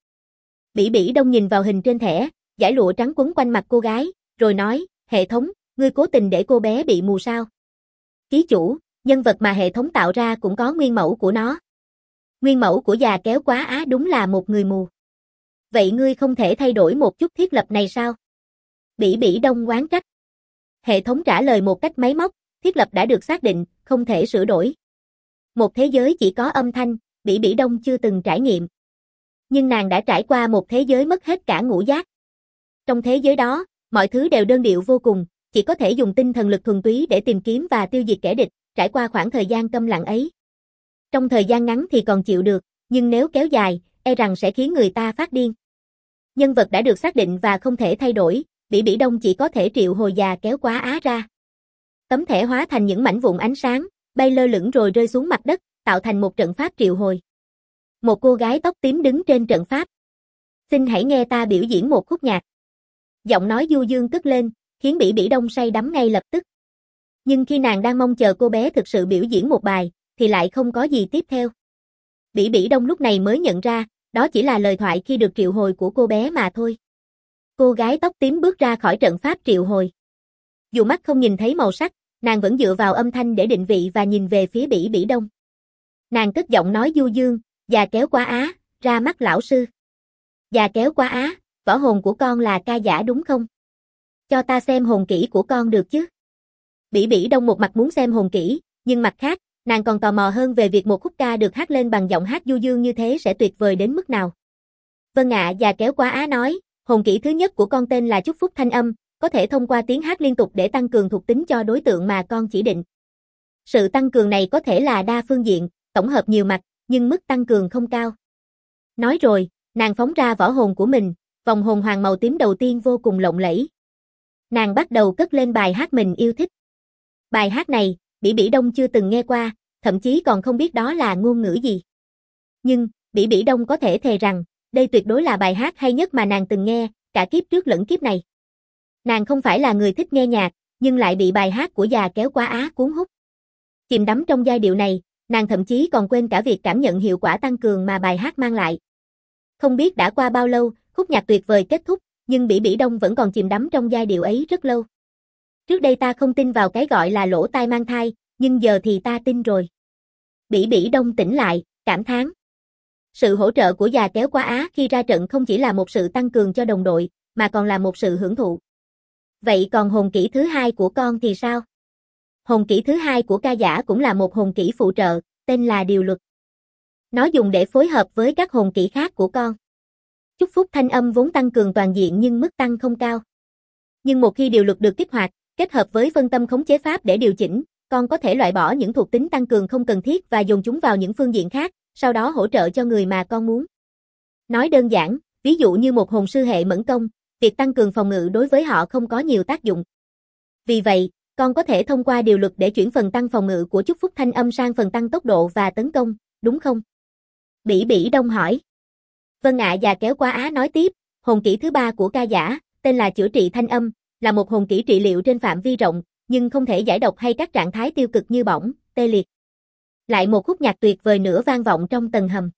Bỉ Bỉ Đông nhìn vào hình trên thẻ, dải lụa trắng quấn quanh mặt cô gái, rồi nói, hệ thống, ngươi cố tình để cô bé bị mù sao? Ký chủ, nhân vật mà hệ thống tạo ra cũng có nguyên mẫu của nó. Nguyên mẫu của già kéo quá Á đúng là một người mù. Vậy ngươi không thể thay đổi một chút thiết lập này sao? Bỉ Bỉ Đông oán trách. Hệ thống trả lời một cách máy móc, thiết lập đã được xác định, không thể sửa đổi. Một thế giới chỉ có âm thanh, Bỉ Bỉ Đông chưa từng trải nghiệm. Nhưng nàng đã trải qua một thế giới mất hết cả ngũ giác. Trong thế giới đó, mọi thứ đều đơn điệu vô cùng, chỉ có thể dùng tinh thần lực thuần túy để tìm kiếm và tiêu diệt kẻ địch, trải qua khoảng thời gian câm lặng ấy. Trong thời gian ngắn thì còn chịu được, nhưng nếu kéo dài, e rằng sẽ khiến người ta phát điên. Nhân vật đã được xác định và không thể thay đổi, Bỉ Bỉ Đông chỉ có thể triệu hồi già kéo quá Á ra. Tấm thẻ hóa thành những mảnh vụn ánh sáng, bay lơ lửng rồi rơi xuống mặt đất, tạo thành một trận pháp triệu hồi. Một cô gái tóc tím đứng trên trận pháp. Xin hãy nghe ta biểu diễn một khúc nhạc. Giọng nói du dương cất lên, khiến Bỉ Bỉ Đông say đắm ngay lập tức. Nhưng khi nàng đang mong chờ cô bé thực sự biểu diễn một bài, thì lại không có gì tiếp theo. Bỉ Bỉ Đông lúc này mới nhận ra, đó chỉ là lời thoại khi được triệu hồi của cô bé mà thôi. Cô gái tóc tím bước ra khỏi trận pháp triệu hồi. Dù mắt không nhìn thấy màu sắc, nàng vẫn dựa vào âm thanh để định vị và nhìn về phía Bỉ Bỉ Đông. Nàng cất giọng nói du dương, già kéo quá Á, ra mắt lão sư. Già kéo quá Á, võ hồn của con là ca giả đúng không? Cho ta xem hồn kỹ của con được chứ? Bỉ Bỉ Đông một mặt muốn xem hồn kỹ, nhưng mặt khác, nàng còn tò mò hơn về việc một khúc ca được hát lên bằng giọng hát du dương như thế sẽ tuyệt vời đến mức nào. Vâng ạ, già kéo quá Á nói, hồn kỹ thứ nhất của con tên là chúc phúc thanh âm, có thể thông qua tiếng hát liên tục để tăng cường thuộc tính cho đối tượng mà con chỉ định. Sự tăng cường này có thể là đa phương diện, tổng hợp nhiều mặt, nhưng mức tăng cường không cao. Nói rồi, nàng phóng ra võ hồn của mình, vòng hồn hoàng màu tím đầu tiên vô cùng lộng lẫy. Nàng bắt đầu cất lên bài hát mình yêu thích. Bài hát này, Bỉ Bỉ Đông chưa từng nghe qua, thậm chí còn không biết đó là ngôn ngữ gì. Nhưng, Bỉ Bỉ Đông có thể thề rằng, đây tuyệt đối là bài hát hay nhất mà nàng từng nghe, cả kiếp trước lẫn kiếp này. Nàng không phải là người thích nghe nhạc, nhưng lại bị bài hát của già kéo quá Á cuốn hút. Chìm đắm trong giai điệu này, nàng thậm chí còn quên cả việc cảm nhận hiệu quả tăng cường mà bài hát mang lại. Không biết đã qua bao lâu, khúc nhạc tuyệt vời kết thúc, nhưng Bỉ Bỉ Đông vẫn còn chìm đắm trong giai điệu ấy rất lâu. Trước đây ta không tin vào cái gọi là lỗ tai mang thai, nhưng giờ thì ta tin rồi. Bỉ Bỉ Đông tỉnh lại, cảm thán. Sự hỗ trợ của già kéo quá Á khi ra trận không chỉ là một sự tăng cường cho đồng đội, mà còn là một sự hưởng thụ. Vậy còn hồn kỹ thứ hai của con thì sao? Hồn kỹ thứ hai của ca giả cũng là một hồn kỹ phụ trợ, tên là điều luật. Nó dùng để phối hợp với các hồn kỹ khác của con. Chúc phúc thanh âm vốn tăng cường toàn diện nhưng mức tăng không cao. Nhưng một khi điều luật được kích hoạt, kết hợp với phân tâm khống chế pháp để điều chỉnh, con có thể loại bỏ những thuộc tính tăng cường không cần thiết và dồn chúng vào những phương diện khác, sau đó hỗ trợ cho người mà con muốn. Nói đơn giản, ví dụ như một hồn sư hệ mẫn công, việc tăng cường phòng ngự đối với họ không có nhiều tác dụng. Vì vậy, con có thể thông qua điều luật để chuyển phần tăng phòng ngự của chúc phúc thanh âm sang phần tăng tốc độ và tấn công, đúng không? Bỉ Bỉ Đông hỏi. Vâng ạ, già kéo quá Á nói tiếp, hồn kỹ thứ ba của ca giả, tên là chữa trị thanh âm, là một hồn kỹ trị liệu trên phạm vi rộng, nhưng không thể giải độc hay các trạng thái tiêu cực như bỏng, tê liệt. Lại một khúc nhạc tuyệt vời nữa vang vọng trong tầng hầm.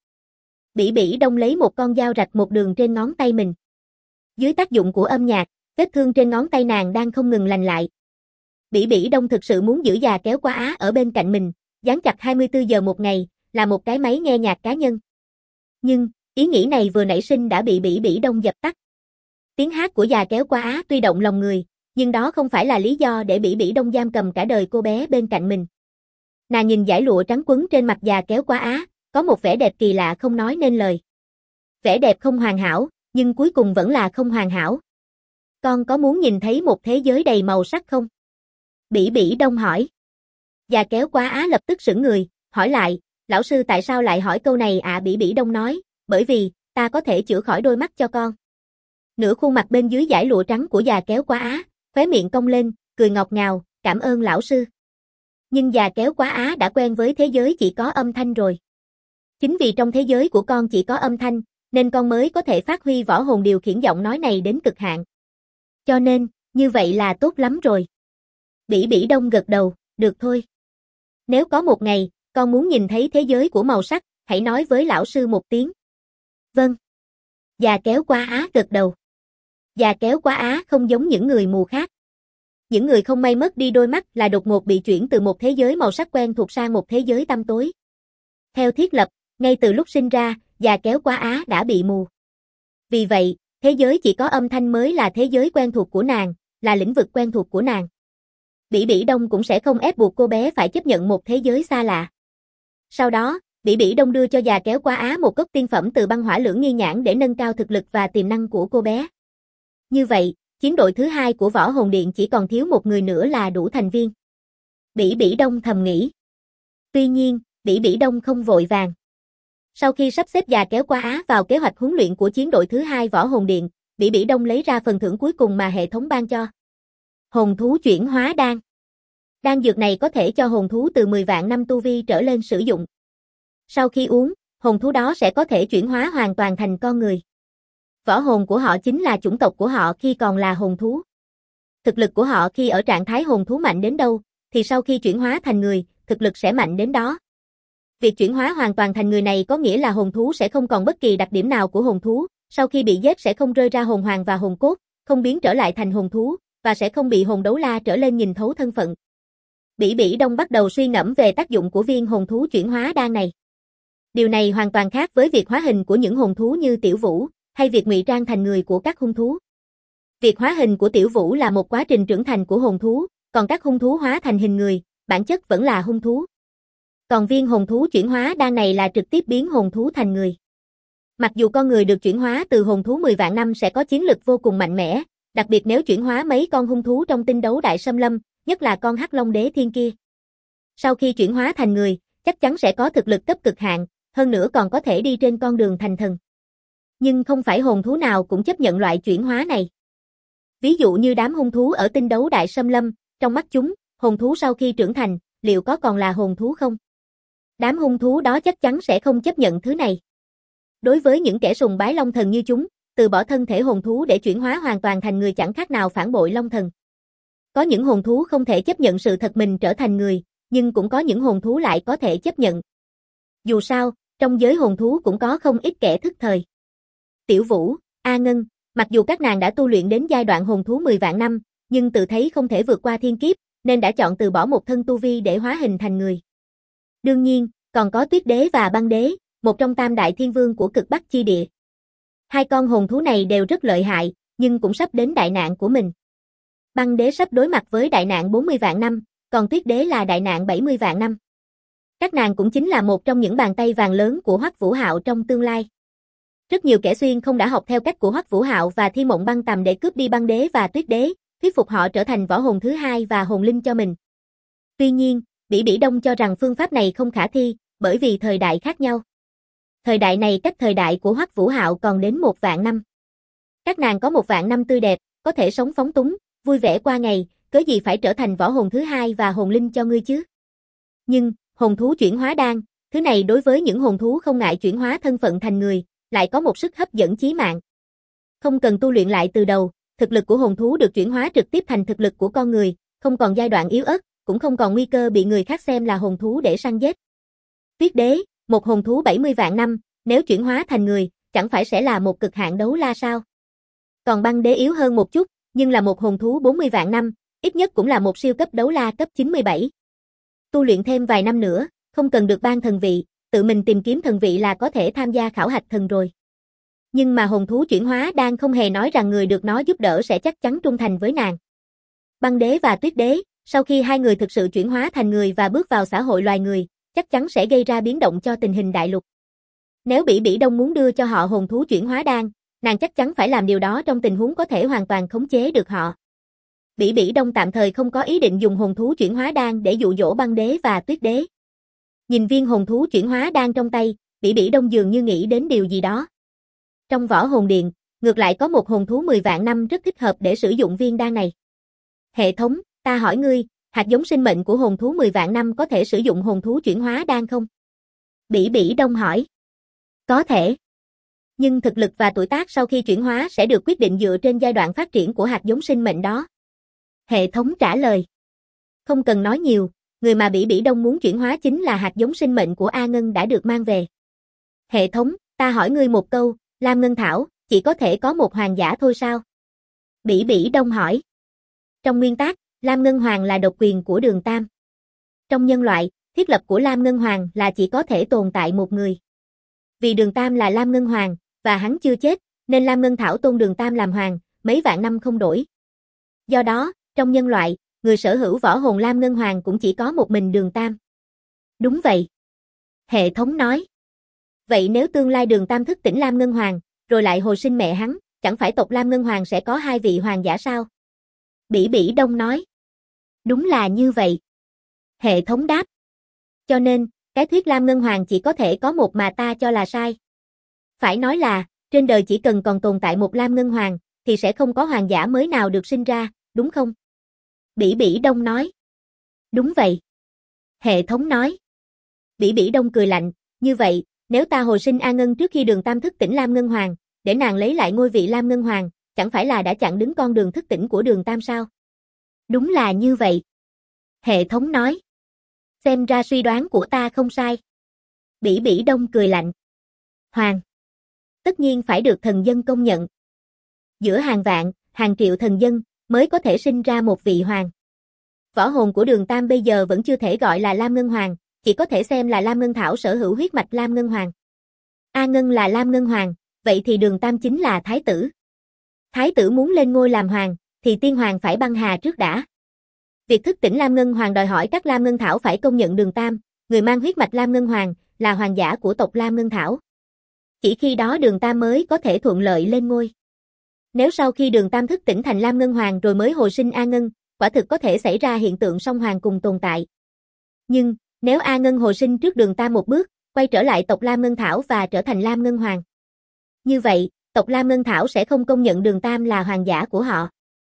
Bỉ Bỉ Đông lấy một con dao rạch một đường trên ngón tay mình. Dưới tác dụng của âm nhạc, vết thương trên ngón tay nàng đang không ngừng lành lại. Bỉ Bỉ Đông thực sự muốn giữ già kéo quá Á ở bên cạnh mình, dán chặt 24 giờ một ngày, là một cái máy nghe nhạc cá nhân. Nhưng, ý nghĩ này vừa nảy sinh đã bị Bỉ Bỉ Đông dập tắt. Tiếng hát của già kéo quá Á tuy động lòng người, nhưng đó không phải là lý do để Bỉ Bỉ Đông giam cầm cả đời cô bé bên cạnh mình. Nàng nhìn dải lụa trắng quấn trên mặt già kéo quá Á, có một vẻ đẹp kỳ lạ không nói nên lời. Vẻ đẹp không hoàn hảo, nhưng cuối cùng vẫn là không hoàn hảo. Con có muốn nhìn thấy một thế giới đầy màu sắc không? Bỉ Bỉ Đông hỏi. Già kéo quá Á lập tức sững người, hỏi lại, lão sư tại sao lại hỏi câu này ạ? Bỉ Bỉ Đông nói, bởi vì, ta có thể chữa khỏi đôi mắt cho con. Nửa khuôn mặt bên dưới dải lụa trắng của già kéo quá Á, khóe miệng cong lên, cười ngọt ngào, cảm ơn lão sư. Nhưng già kéo quá Á đã quen với thế giới chỉ có âm thanh rồi. Chính vì trong thế giới của con chỉ có âm thanh, nên con mới có thể phát huy võ hồn điều khiển giọng nói này đến cực hạn. Cho nên, như vậy là tốt lắm rồi. Bỉ Bỉ Đông gật đầu, được thôi. Nếu có một ngày, con muốn nhìn thấy thế giới của màu sắc, hãy nói với lão sư một tiếng. Vâng. Già kéo quá Á gật đầu. Già kéo quá Á không giống những người mù khác. Những người không may mất đi đôi mắt là đột ngột bị chuyển từ một thế giới màu sắc quen thuộc sang một thế giới tăm tối. Theo thiết lập, ngay từ lúc sinh ra, già kéo quá Á đã bị mù. Vì vậy, thế giới chỉ có âm thanh mới là thế giới quen thuộc của nàng, là lĩnh vực quen thuộc của nàng. Bỉ Bỉ Đông cũng sẽ không ép buộc cô bé phải chấp nhận một thế giới xa lạ. Sau đó, Bỉ Bỉ Đông đưa cho già kéo quá Á một cốc tiên phẩm từ băng hỏa lưỡng nghi nhãn để nâng cao thực lực và tiềm năng của cô bé. Như vậy, chiến đội thứ hai của Võ Hồn Điện chỉ còn thiếu một người nữa là đủ thành viên. Bỉ Bỉ Đông thầm nghĩ. Tuy nhiên, Bỉ Bỉ Đông không vội vàng. Sau khi sắp xếp già kéo quá Á vào kế hoạch huấn luyện của chiến đội thứ hai Võ Hồn Điện, Bỉ Bỉ Đông lấy ra phần thưởng cuối cùng mà hệ thống ban cho. Hồn thú chuyển hóa đan. Đan dược này có thể cho hồn thú từ 10 vạn năm tu vi trở lên sử dụng. Sau khi uống, hồn thú đó sẽ có thể chuyển hóa hoàn toàn thành con người. Võ hồn của họ chính là chủng tộc của họ khi còn là hồn thú. Thực lực của họ khi ở trạng thái hồn thú mạnh đến đâu, thì sau khi chuyển hóa thành người, thực lực sẽ mạnh đến đó. Việc chuyển hóa hoàn toàn thành người này có nghĩa là hồn thú sẽ không còn bất kỳ đặc điểm nào của hồn thú, sau khi bị giết sẽ không rơi ra hồn hoàng và hồn cốt, không biến trở lại thành hồn thú, và sẽ không bị hồn đấu la trở lên nhìn thấu thân phận. Bỉ Bỉ Đông bắt đầu suy ngẫm về tác dụng của viên hồn thú chuyển hóa đan này. Điều này hoàn toàn khác với việc hóa hình của những hồn thú như Tiểu Vũ, hay việc ngụy trang thành người của các hung thú. Việc hóa hình của Tiểu Vũ là một quá trình trưởng thành của hồn thú, còn các hung thú hóa thành hình người, bản chất vẫn là hung thú. Còn viên hồn thú chuyển hóa đan này là trực tiếp biến hồn thú thành người. Mặc dù con người được chuyển hóa từ hồn thú 10 vạn năm sẽ có chiến lực vô cùng mạnh mẽ, đặc biệt nếu chuyển hóa mấy con hung thú trong tinh đấu đại xâm lâm, nhất là con Hắc Long Đế Thiên kia. Sau khi chuyển hóa thành người, chắc chắn sẽ có thực lực cấp cực hạn, hơn nữa còn có thể đi trên con đường thành thần. Nhưng không phải hồn thú nào cũng chấp nhận loại chuyển hóa này. Ví dụ như đám hung thú ở tinh đấu đại xâm lâm, trong mắt chúng, hồn thú sau khi trưởng thành, liệu có còn là hồn thú không? Đám hung thú đó chắc chắn sẽ không chấp nhận thứ này. Đối với những kẻ sùng bái Long Thần như chúng, từ bỏ thân thể hồn thú để chuyển hóa hoàn toàn thành người chẳng khác nào phản bội Long Thần. Có những hồn thú không thể chấp nhận sự thật mình trở thành người, nhưng cũng có những hồn thú lại có thể chấp nhận. Dù sao, trong giới hồn thú cũng có không ít kẻ thức thời. Tiểu Vũ, A Ngân, mặc dù các nàng đã tu luyện đến giai đoạn hồn thú 10 vạn năm, nhưng tự thấy không thể vượt qua thiên kiếp, nên đã chọn từ bỏ một thân tu vi để hóa hình thành người. Đương nhiên, còn có Tuyết Đế và Băng Đế, một trong tam đại thiên vương của cực Bắc chi địa. Hai con hồn thú này đều rất lợi hại, nhưng cũng sắp đến đại nạn của mình. Băng Đế sắp đối mặt với đại nạn 40 vạn năm, còn Tuyết Đế là đại nạn 70 vạn năm. Các nàng cũng chính là một trong những bàn tay vàng lớn của Hoắc Vũ Hạo trong tương lai. Rất nhiều kẻ xuyên không đã học theo cách của Hoắc Vũ Hạo và Thi Mộng Băng Tầm để cướp đi Băng Đế và Tuyết Đế, thuyết phục họ trở thành võ hồn thứ hai và hồn linh cho mình. Tuy nhiên, Bỉ Bỉ Đông cho rằng phương pháp này không khả thi, bởi vì thời đại khác nhau. Thời đại này cách thời đại của Hoắc Vũ Hạo còn đến 1 vạn năm. Các nàng có 1 vạn năm tươi đẹp, có thể sống phóng túng, vui vẻ qua ngày, cớ gì phải trở thành võ hồn thứ hai và hồn linh cho ngươi chứ? Nhưng, hồn thú chuyển hóa đan, thứ này đối với những hồn thú không ngại chuyển hóa thân phận thành người, lại có một sức hấp dẫn chí mạng. Không cần tu luyện lại từ đầu, thực lực của hồn thú được chuyển hóa trực tiếp thành thực lực của con người, không còn giai đoạn yếu ớt, cũng không còn nguy cơ bị người khác xem là hồn thú để săn giết. Tuyết Đế, một hồn thú 70 vạn năm, nếu chuyển hóa thành người, chẳng phải sẽ là một cực hạn đấu la sao? Còn Băng Đế yếu hơn một chút, nhưng là một hồn thú 40 vạn năm, ít nhất cũng là một siêu cấp đấu la cấp 97. Tu luyện thêm vài năm nữa, không cần được ban thần vị, tự mình tìm kiếm thần vị là có thể tham gia khảo hạch thần rồi. Nhưng mà hồn thú chuyển hóa đang không hề nói rằng người được nó giúp đỡ sẽ chắc chắn trung thành với nàng. Băng Đế và Tuyết Đế, sau khi hai người thực sự chuyển hóa thành người và bước vào xã hội loài người, chắc chắn sẽ gây ra biến động cho tình hình đại lục. Nếu Bỉ Bỉ Đông muốn đưa cho họ hồn thú chuyển hóa đan, nàng chắc chắn phải làm điều đó trong tình huống có thể hoàn toàn khống chế được họ. Bỉ Bỉ Đông tạm thời không có ý định dùng hồn thú chuyển hóa đan để dụ dỗ Băng Đế và Tuyết Đế. Nhìn viên hồn thú chuyển hóa đan trong tay, Bỉ Bỉ Đông dường như nghĩ đến điều gì đó. Trong võ hồn điện, ngược lại có một hồn thú 10 vạn năm rất thích hợp để sử dụng viên đan này. Hệ thống, ta hỏi ngươi, hạt giống sinh mệnh của hồn thú 10 vạn năm có thể sử dụng hồn thú chuyển hóa đan không? Bỉ Bỉ Đông hỏi. Có thể. Nhưng thực lực và tuổi tác sau khi chuyển hóa sẽ được quyết định dựa trên giai đoạn phát triển của hạt giống sinh mệnh đó. Hệ thống trả lời. Không cần nói nhiều, người mà Bỉ Bỉ Đông muốn chuyển hóa chính là hạt giống sinh mệnh của A Ngân đã được mang về. Hệ thống, ta hỏi ngươi một câu, Lam Ngân Thảo, chỉ có thể có một hoàng giả thôi sao? Bỉ Bỉ Đông hỏi. Trong nguyên tắc, Lam Ngân Hoàng là độc quyền của Đường Tam. Trong nhân loại, thiết lập của Lam Ngân Hoàng là chỉ có thể tồn tại một người. Vì Đường Tam là Lam Ngân Hoàng, và hắn chưa chết, nên Lam Ngân Thảo tôn Đường Tam làm hoàng, mấy vạn năm không đổi. Do đó, trong nhân loại, người sở hữu võ hồn Lam Ngân Hoàng cũng chỉ có một mình Đường Tam. Đúng vậy. Hệ thống nói. Vậy nếu tương lai Đường Tam thức tỉnh Lam Ngân Hoàng, rồi lại hồi sinh mẹ hắn, chẳng phải tộc Lam Ngân Hoàng sẽ có 2 vị hoàng giả sao? Bỉ Bỉ Đông nói. Đúng là như vậy. Hệ thống đáp. Cho nên, cái thuyết Lam Ngân Hoàng chỉ có thể có một mà ta cho là sai. Phải nói là, trên đời chỉ cần còn tồn tại một Lam Ngân Hoàng, thì sẽ không có hoàng giả mới nào được sinh ra, đúng không? Bỉ Bỉ Đông nói. Đúng vậy. Hệ thống nói. Bỉ Bỉ Đông cười lạnh, như vậy, nếu ta hồi sinh A Ngân trước khi Đường Tam thức tỉnh Lam Ngân Hoàng, để nàng lấy lại ngôi vị Lam Ngân Hoàng, chẳng phải là đã chặn đứng con đường thức tỉnh của Đường Tam sao? Đúng là như vậy. Hệ thống nói. Xem ra suy đoán của ta không sai. Bỉ Bỉ Đông cười lạnh. Hoàng. Tất nhiên phải được thần dân công nhận. Giữa hàng vạn, hàng triệu thần dân, mới có thể sinh ra một vị hoàng. Võ hồn của Đường Tam bây giờ vẫn chưa thể gọi là Lam Ngân Hoàng, chỉ có thể xem là Lam Ngân Thảo sở hữu huyết mạch Lam Ngân Hoàng. A Ngân là Lam Ngân Hoàng, vậy thì Đường Tam chính là Thái tử. Thái tử muốn lên ngôi làm hoàng, thì tiên hoàng phải băng hà trước đã. Việc thức tỉnh Lam Ngân Hoàng đòi hỏi các Lam Ngân Thảo phải công nhận Đường Tam, người mang huyết mạch Lam Ngân Hoàng, là hoàng giả của tộc Lam Ngân Thảo. Chỉ khi đó Đường Tam mới có thể thuận lợi lên ngôi. Nếu sau khi Đường Tam thức tỉnh thành Lam Ngân Hoàng rồi mới hồi sinh A Ngân, quả thực có thể xảy ra hiện tượng song hoàng cùng tồn tại. Nhưng, nếu A Ngân hồi sinh trước Đường Tam một bước, quay trở lại tộc Lam Ngân Thảo và trở thành Lam Ngân Hoàng. Như vậy, tộc Lam Ngân Thảo sẽ không công nhận Đường Tam là hoàng giả của họ.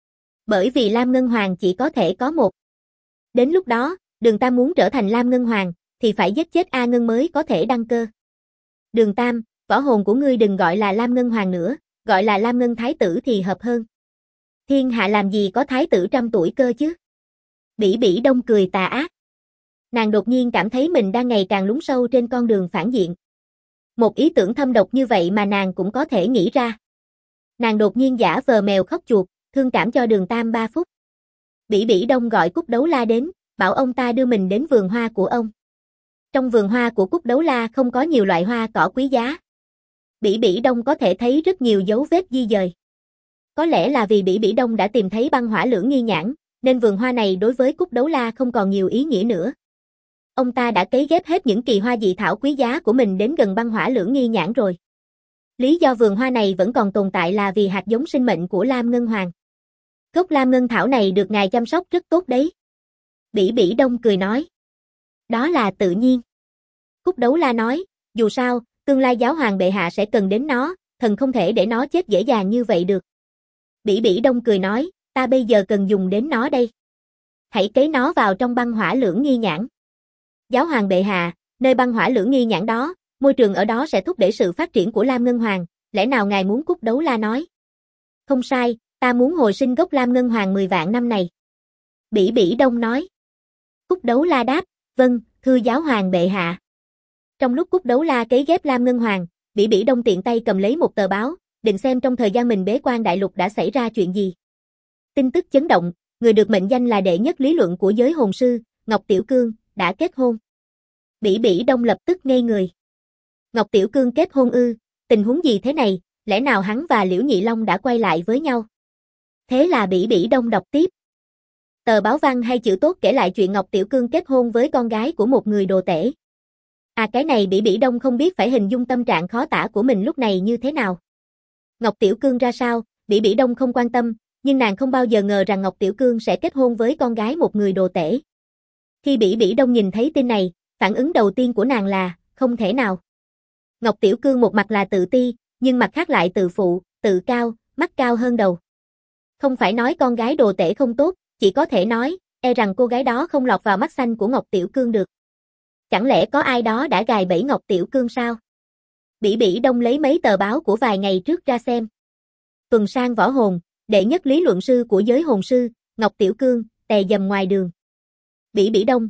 Bởi vì Lam Ngân Hoàng chỉ có thể có một. Đến lúc đó, Đường Tam muốn trở thành Lam Ngân Hoàng, thì phải giết chết A Ngân mới có thể đăng cơ. Đường Tam, võ hồn của ngươi đừng gọi là Lam Ngân Hoàng nữa, gọi là Lam Ngân Thái Tử thì hợp hơn. Thiên hạ làm gì có thái tử 100 tuổi cơ chứ? Bỉ Bỉ Đông cười tà ác. Nàng đột nhiên cảm thấy mình đang ngày càng lún sâu trên con đường phản diện. Một ý tưởng thâm độc như vậy mà nàng cũng có thể nghĩ ra. Nàng đột nhiên giả vờ mèo khóc chuột, thương cảm cho Đường Tam 3 phút. Bỉ Bỉ Đông gọi Cúc Đấu La đến, bảo ông ta đưa mình đến vườn hoa của ông. Trong vườn hoa của Cúc Đấu La không có nhiều loại hoa cỏ quý giá. Bỉ Bỉ Đông có thể thấy rất nhiều dấu vết di dời. Có lẽ là vì Bỉ Bỉ Đông đã tìm thấy băng hỏa lưỡng nghi nhãn, nên vườn hoa này đối với Cúc Đấu La không còn nhiều ý nghĩa nữa. Ông ta đã cấy ghép hết những kỳ hoa dị thảo quý giá của mình đến gần băng hỏa lưỡng nghi nhãn rồi. Lý do vườn hoa này vẫn còn tồn tại là vì hạt giống sinh mệnh của Lam Ngân Hoàng. Gốc Lam Ngân Thảo này được ngài chăm sóc rất tốt đấy. Bỉ Bỉ Đông cười nói. Đó là tự nhiên. Cúc Đấu La nói, dù sao, tương lai giáo hoàng bệ hạ sẽ cần đến nó, thần không thể để nó chết dễ dàng như vậy được. Bỉ Bỉ Đông cười nói, ta bây giờ cần dùng đến nó đây. Hãy cấy nó vào trong băng hỏa lưỡng nghi nhãn. Giáo hoàng bệ hạ, nơi băng hỏa lưỡng nghi nhãn đó, môi trường ở đó sẽ thúc đẩy sự phát triển của Lam Ngân Hoàng, lẽ nào ngài muốn? Cúc Đấu La nói. Không sai, ta muốn hồi sinh gốc Lam Ngân Hoàng 10 vạn năm này. Bỉ Bỉ Đông nói. Cúc Đấu La đáp, vâng, thưa giáo hoàng bệ hạ. Trong lúc Cúc Đấu La cấy ghép Lam Ngân Hoàng, Bỉ Bỉ Đông tiện tay cầm lấy một tờ báo, định xem trong thời gian mình bế quan đại lục đã xảy ra chuyện gì. Tin tức chấn động, người được mệnh danh là đệ nhất lý luận của giới hồn sư, Ngọc Tiểu Cương, đã kết hôn. Bỉ Bỉ Đông lập tức ngây người. Ngọc Tiểu Cương kết hôn ư? Tình huống gì thế này, lẽ nào hắn và Liễu Nhị Long đã quay lại với nhau? Thế là Bỉ Bỉ Đông đọc tiếp. Tờ báo văn hay chữ tốt kể lại chuyện Ngọc Tiểu Cương kết hôn với con gái của một người đồ tể. À, cái này Bỉ Bỉ Đông không biết phải hình dung tâm trạng khó tả của mình lúc này như thế nào. Ngọc Tiểu Cương ra sao, Bỉ Bỉ Đông không quan tâm, nhưng nàng không bao giờ ngờ rằng Ngọc Tiểu Cương sẽ kết hôn với con gái một người đồ tể. Khi Bỉ Bỉ Đông nhìn thấy tin này, phản ứng đầu tiên của nàng là, không thể nào. Ngọc Tiểu Cương một mặt là tự ti, nhưng mặt khác lại tự phụ, tự cao, mắt cao hơn đầu. Không phải nói con gái đồ tể không tốt, chỉ có thể nói, e rằng cô gái đó không lọt vào mắt xanh của Ngọc Tiểu Cương được. Chẳng lẽ có ai đó đã gài bẫy Ngọc Tiểu Cương sao? Bỉ Bỉ Đông lấy mấy tờ báo của vài ngày trước ra xem. Tuần Sang Võ Hồn, đệ nhất lý luận sư của giới hồn sư, Ngọc Tiểu Cương, tè dầm ngoài đường. Bỉ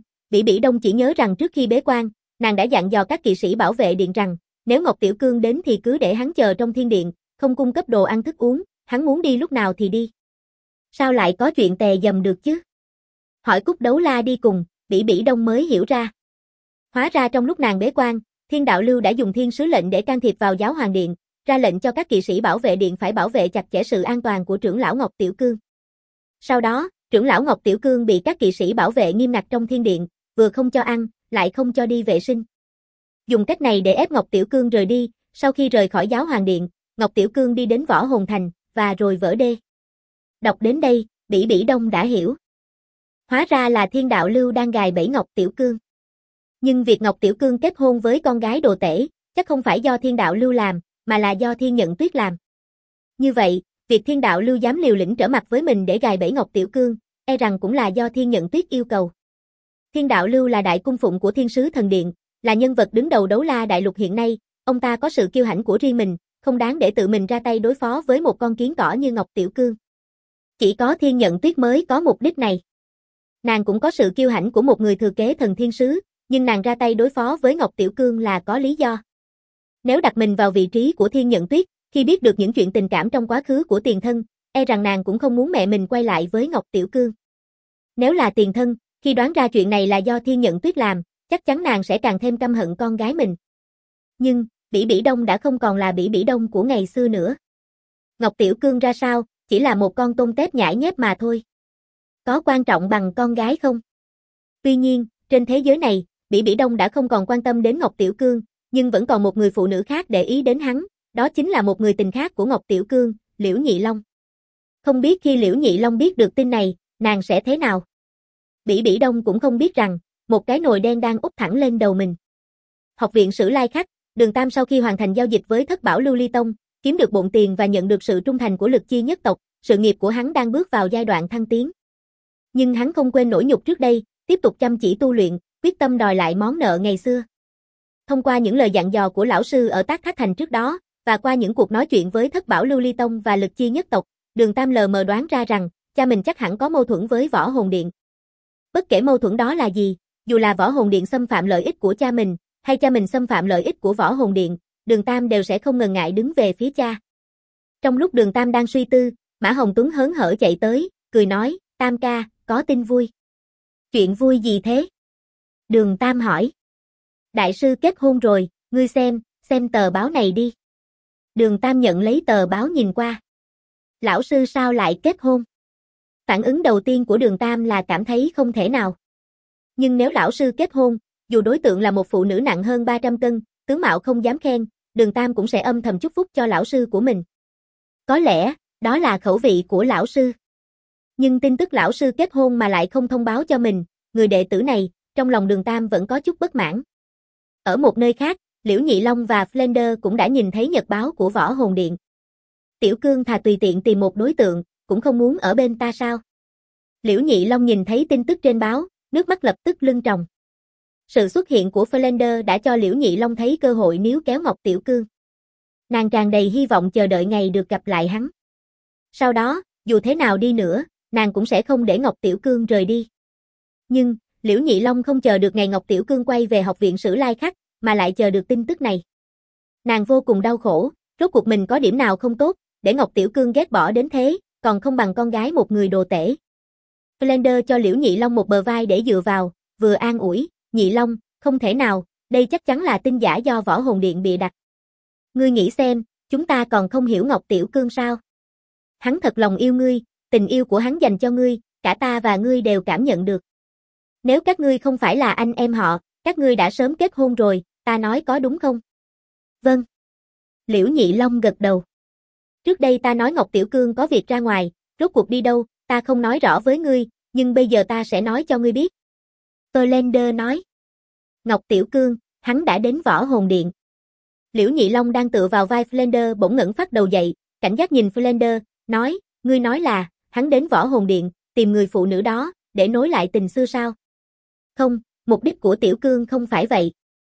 Bỉ Đông chỉ nhớ rằng trước khi bế quan, nàng đã dặn dò các kỵ sĩ bảo vệ điện rằng, nếu Ngọc Tiểu Cương đến thì cứ để hắn chờ trong thiên điện, không cung cấp đồ ăn thức uống, hắn muốn đi lúc nào thì đi. Sao lại có chuyện tè dầm được chứ? Hỏi Cúc Đấu La đi cùng, Bỉ Bỉ Đông mới hiểu ra. Hóa ra trong lúc nàng bế quan, Thiên Đạo Lưu đã dùng thiên sứ lệnh để can thiệp vào giáo hoàng điện, ra lệnh cho các kỵ sĩ bảo vệ điện phải bảo vệ chặt chẽ sự an toàn của trưởng lão Ngọc Tiểu Cương. Sau đó, trưởng lão Ngọc Tiểu Cương bị các kỵ sĩ bảo vệ nghiêm ngặt trong thiên điện, vừa không cho ăn, lại không cho đi vệ sinh. Dùng cách này để ép Ngọc Tiểu Cương rời đi, sau khi rời khỏi giáo hoàng điện, Ngọc Tiểu Cương đi đến Võ Hồn Thành, và rồi vỡ đê. Đọc đến đây, Bỉ Bỉ Đông đã hiểu. Hóa ra là Thiên Đạo Lưu đang gài bẫy Ngọc Tiểu Cương. Nhưng việc Ngọc Tiểu Cương kết hôn với con gái đồ tể, chắc không phải do Thiên Đạo Lưu làm, mà là do Thiên Nhận Tuyết làm. Như vậy, việc Thiên Đạo Lưu dám liều lĩnh trở mặt với mình để gài bẫy Ngọc Tiểu Cương, e rằng cũng là do Thiên Nhận Tuyết yêu cầu. Thiên Đạo Lưu là đại cung phụng của Thiên Sứ Thần Điện, là nhân vật đứng đầu đấu la đại lục hiện nay, ông ta có sự kiêu hãnh của riêng mình, không đáng để tự mình ra tay đối phó với một con kiến cỏ như Ngọc Tiểu Cương. Chỉ có Thiên Nhận Tuyết mới có mục đích này. Nàng cũng có sự kiêu hãnh của một người thừa kế thần thiên sứ, nhưng nàng ra tay đối phó với Ngọc Tiểu Cương là có lý do. Nếu đặt mình vào vị trí của Thiên Nhận Tuyết, khi biết được những chuyện tình cảm trong quá khứ của tiền thân, e rằng nàng cũng không muốn mẹ mình quay lại với Ngọc Tiểu Cương. Nếu là tiền thân, khi đoán ra chuyện này là do Thiên Nhận Tuyết làm, chắc chắn nàng sẽ càng thêm căm hận con gái mình. Nhưng, Bỉ Bỉ Đông đã không còn là Bỉ Bỉ Đông của ngày xưa nữa. Ngọc Tiểu Cương ra sao, chỉ là một con tôm tép nhãi nhép mà thôi. Có quan trọng bằng con gái không? Tuy nhiên, trên thế giới này, Bỉ Bỉ Đông đã không còn quan tâm đến Ngọc Tiểu Cương, nhưng vẫn còn một người phụ nữ khác để ý đến hắn, đó chính là một người tình khác của Ngọc Tiểu Cương, Liễu Nhị Long. Không biết khi Liễu Nhị Long biết được tin này, nàng sẽ thế nào? Bỉ Bỉ Đông cũng không biết rằng, một cái nồi đen đang úp thẳng lên đầu mình. Học viện Sử Lai Khắc, Đường Tam sau khi hoàn thành giao dịch với Thất Bảo Lưu Ly Tông, kiếm được bộn tiền và nhận được sự trung thành của Lực Chi nhất tộc, sự nghiệp của hắn đang bước vào giai đoạn thăng tiến. Nhưng hắn không quên nỗi nhục trước đây, tiếp tục chăm chỉ tu luyện, quyết tâm đòi lại món nợ ngày xưa. Thông qua những lời dặn dò của lão sư ở Tác Thác Thành trước đó, và qua những cuộc nói chuyện với Thất Bảo Lưu Ly Tông và Lực Chi nhất tộc, Đường Tam lờ mờ đoán ra rằng, cha mình chắc hẳn có mâu thuẫn với Võ Hồn Điện. Bất kể mâu thuẫn đó là gì, dù là Võ Hồn Điện xâm phạm lợi ích của cha mình, hay cha mình xâm phạm lợi ích của Võ Hồn Điện, Đường Tam đều sẽ không ngần ngại đứng về phía cha. Trong lúc Đường Tam đang suy tư, Mã Hồng Tuấn hớn hở chạy tới, cười nói, Tam ca, có tin vui. Chuyện vui gì thế? Đường Tam hỏi. Đại sư kết hôn rồi, ngươi xem tờ báo này đi. Đường Tam nhận lấy tờ báo nhìn qua. Lão sư sao lại kết hôn? Phản ứng đầu tiên của Đường Tam là cảm thấy không thể nào. Nhưng nếu lão sư kết hôn, dù đối tượng là một phụ nữ nặng hơn 300 cân, tướng mạo không dám khen, Đường Tam cũng sẽ âm thầm chúc phúc cho lão sư của mình. Có lẽ, đó là khẩu vị của lão sư. Nhưng tin tức lão sư kết hôn mà lại không thông báo cho mình, người đệ tử này, trong lòng Đường Tam vẫn có chút bất mãn. Ở một nơi khác, Liễu Nhị Long và Flender cũng đã nhìn thấy nhật báo của Võ Hồn Điện. Tiểu Cương thà tùy tiện tìm một đối tượng, cũng không muốn ở bên ta sao? Liễu Nhị Long nhìn thấy tin tức trên báo, nước mắt lập tức lưng tròng. Sự xuất hiện của Flender đã cho Liễu Nhị Long thấy cơ hội níu kéo Ngọc Tiểu Cương. Nàng tràn đầy hy vọng chờ đợi ngày được gặp lại hắn. Sau đó, dù thế nào đi nữa, nàng cũng sẽ không để Ngọc Tiểu Cương rời đi. Nhưng, Liễu Nhị Long không chờ được ngày Ngọc Tiểu Cương quay về học viện Sử Lai Khắc, mà lại chờ được tin tức này. Nàng vô cùng đau khổ, rốt cuộc mình có điểm nào không tốt, để Ngọc Tiểu Cương ghét bỏ đến thế, còn không bằng con gái một người đồ tể. Flender cho Liễu Nhị Long một bờ vai để dựa vào, vừa an ủi, Nhị Long, không thể nào, đây chắc chắn là tin giả do Võ Hồn Điện bịa đặt. Ngươi nghĩ xem, chúng ta còn không hiểu Ngọc Tiểu Cương sao? Hắn thật lòng yêu ngươi, tình yêu của hắn dành cho ngươi, cả ta và ngươi đều cảm nhận được. Nếu các ngươi không phải là anh em họ, các ngươi đã sớm kết hôn rồi, ta nói có đúng không? Vâng. Liễu Nhị Long gật đầu. Trước đây ta nói Ngọc Tiểu Cương có việc ra ngoài, rốt cuộc đi đâu, ta không nói rõ với ngươi, nhưng bây giờ ta sẽ nói cho ngươi biết. Flender nói. Ngọc Tiểu Cương, hắn đã đến Võ Hồn Điện. Liễu Nhị Long đang tựa vào vai Flender bỗng ngẩng phát đầu dậy, cảnh giác nhìn Flender, nói, ngươi nói là, hắn đến Võ Hồn Điện, tìm người phụ nữ đó, để nối lại tình xưa sao? Không, mục đích của Tiểu Cương không phải vậy.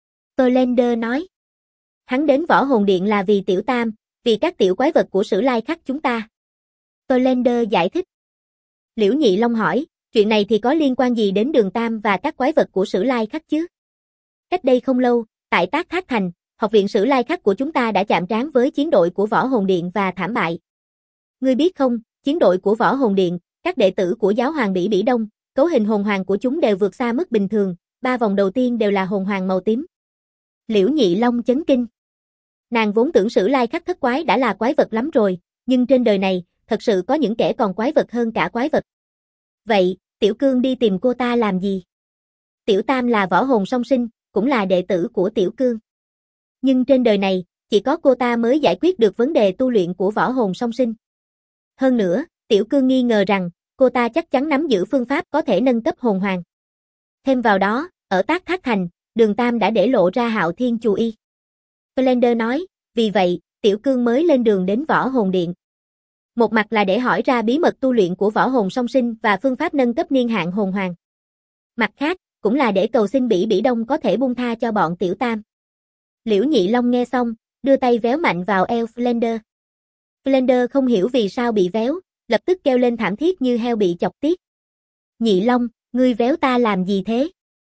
Flender nói. Hắn đến Võ Hồn Điện là vì Tiểu Tam, vì các tiểu quái vật của Sử Lai Khắc chúng ta. Flender giải thích. Liễu Nhị Long hỏi, chuyện này thì có liên quan gì đến Đường Tam và các quái vật của Sử Lai Khắc chứ? Cách đây không lâu, tại Tác Thác Thành, học viện Sử Lai Khắc của chúng ta đã chạm trán với chiến đội của Võ Hồn Điện và thảm bại. Ngươi biết không, chiến đội của Võ Hồn Điện, các đệ tử của giáo hoàng Bỉ Bỉ Đông, cấu hình hồn hoàng của chúng đều vượt xa mức bình thường, 3 vòng đầu tiên đều là hồn hoàng màu tím. Liễu Nhị Long chấn kinh. Nàng vốn tưởng Sử Lai Khắc thất quái đã là quái vật lắm rồi, nhưng trên đời này, thật sự có những kẻ còn quái vật hơn cả quái vật. Vậy, Tiểu Cương đi tìm cô ta làm gì? Tiểu Tam là võ hồn song sinh, cũng là đệ tử của Tiểu Cương. Nhưng trên đời này, chỉ có cô ta mới giải quyết được vấn đề tu luyện của võ hồn song sinh. Hơn nữa, Tiểu Cương nghi ngờ rằng, cô ta chắc chắn nắm giữ phương pháp có thể nâng cấp hồn hoàng. Thêm vào đó, ở Tác Thác Thành, Đường Tam đã để lộ ra Hạo Thiên Chù Y. Flender nói, vì vậy, Tiểu Cương mới lên đường đến Võ Hồn Điện. Một mặt là để hỏi ra bí mật tu luyện của võ hồn song sinh và phương pháp nâng cấp niên hạn hồn hoàng. Mặt khác, cũng là để cầu xin Bỉ Bỉ Đông có thể buông tha cho bọn Tiểu Tam. Liễu Nhị Long nghe xong, đưa tay véo mạnh vào eo Flender. Flender không hiểu vì sao bị véo, lập tức kêu lên thảm thiết như heo bị chọc tiết. Nhị Long, ngươi véo ta làm gì thế?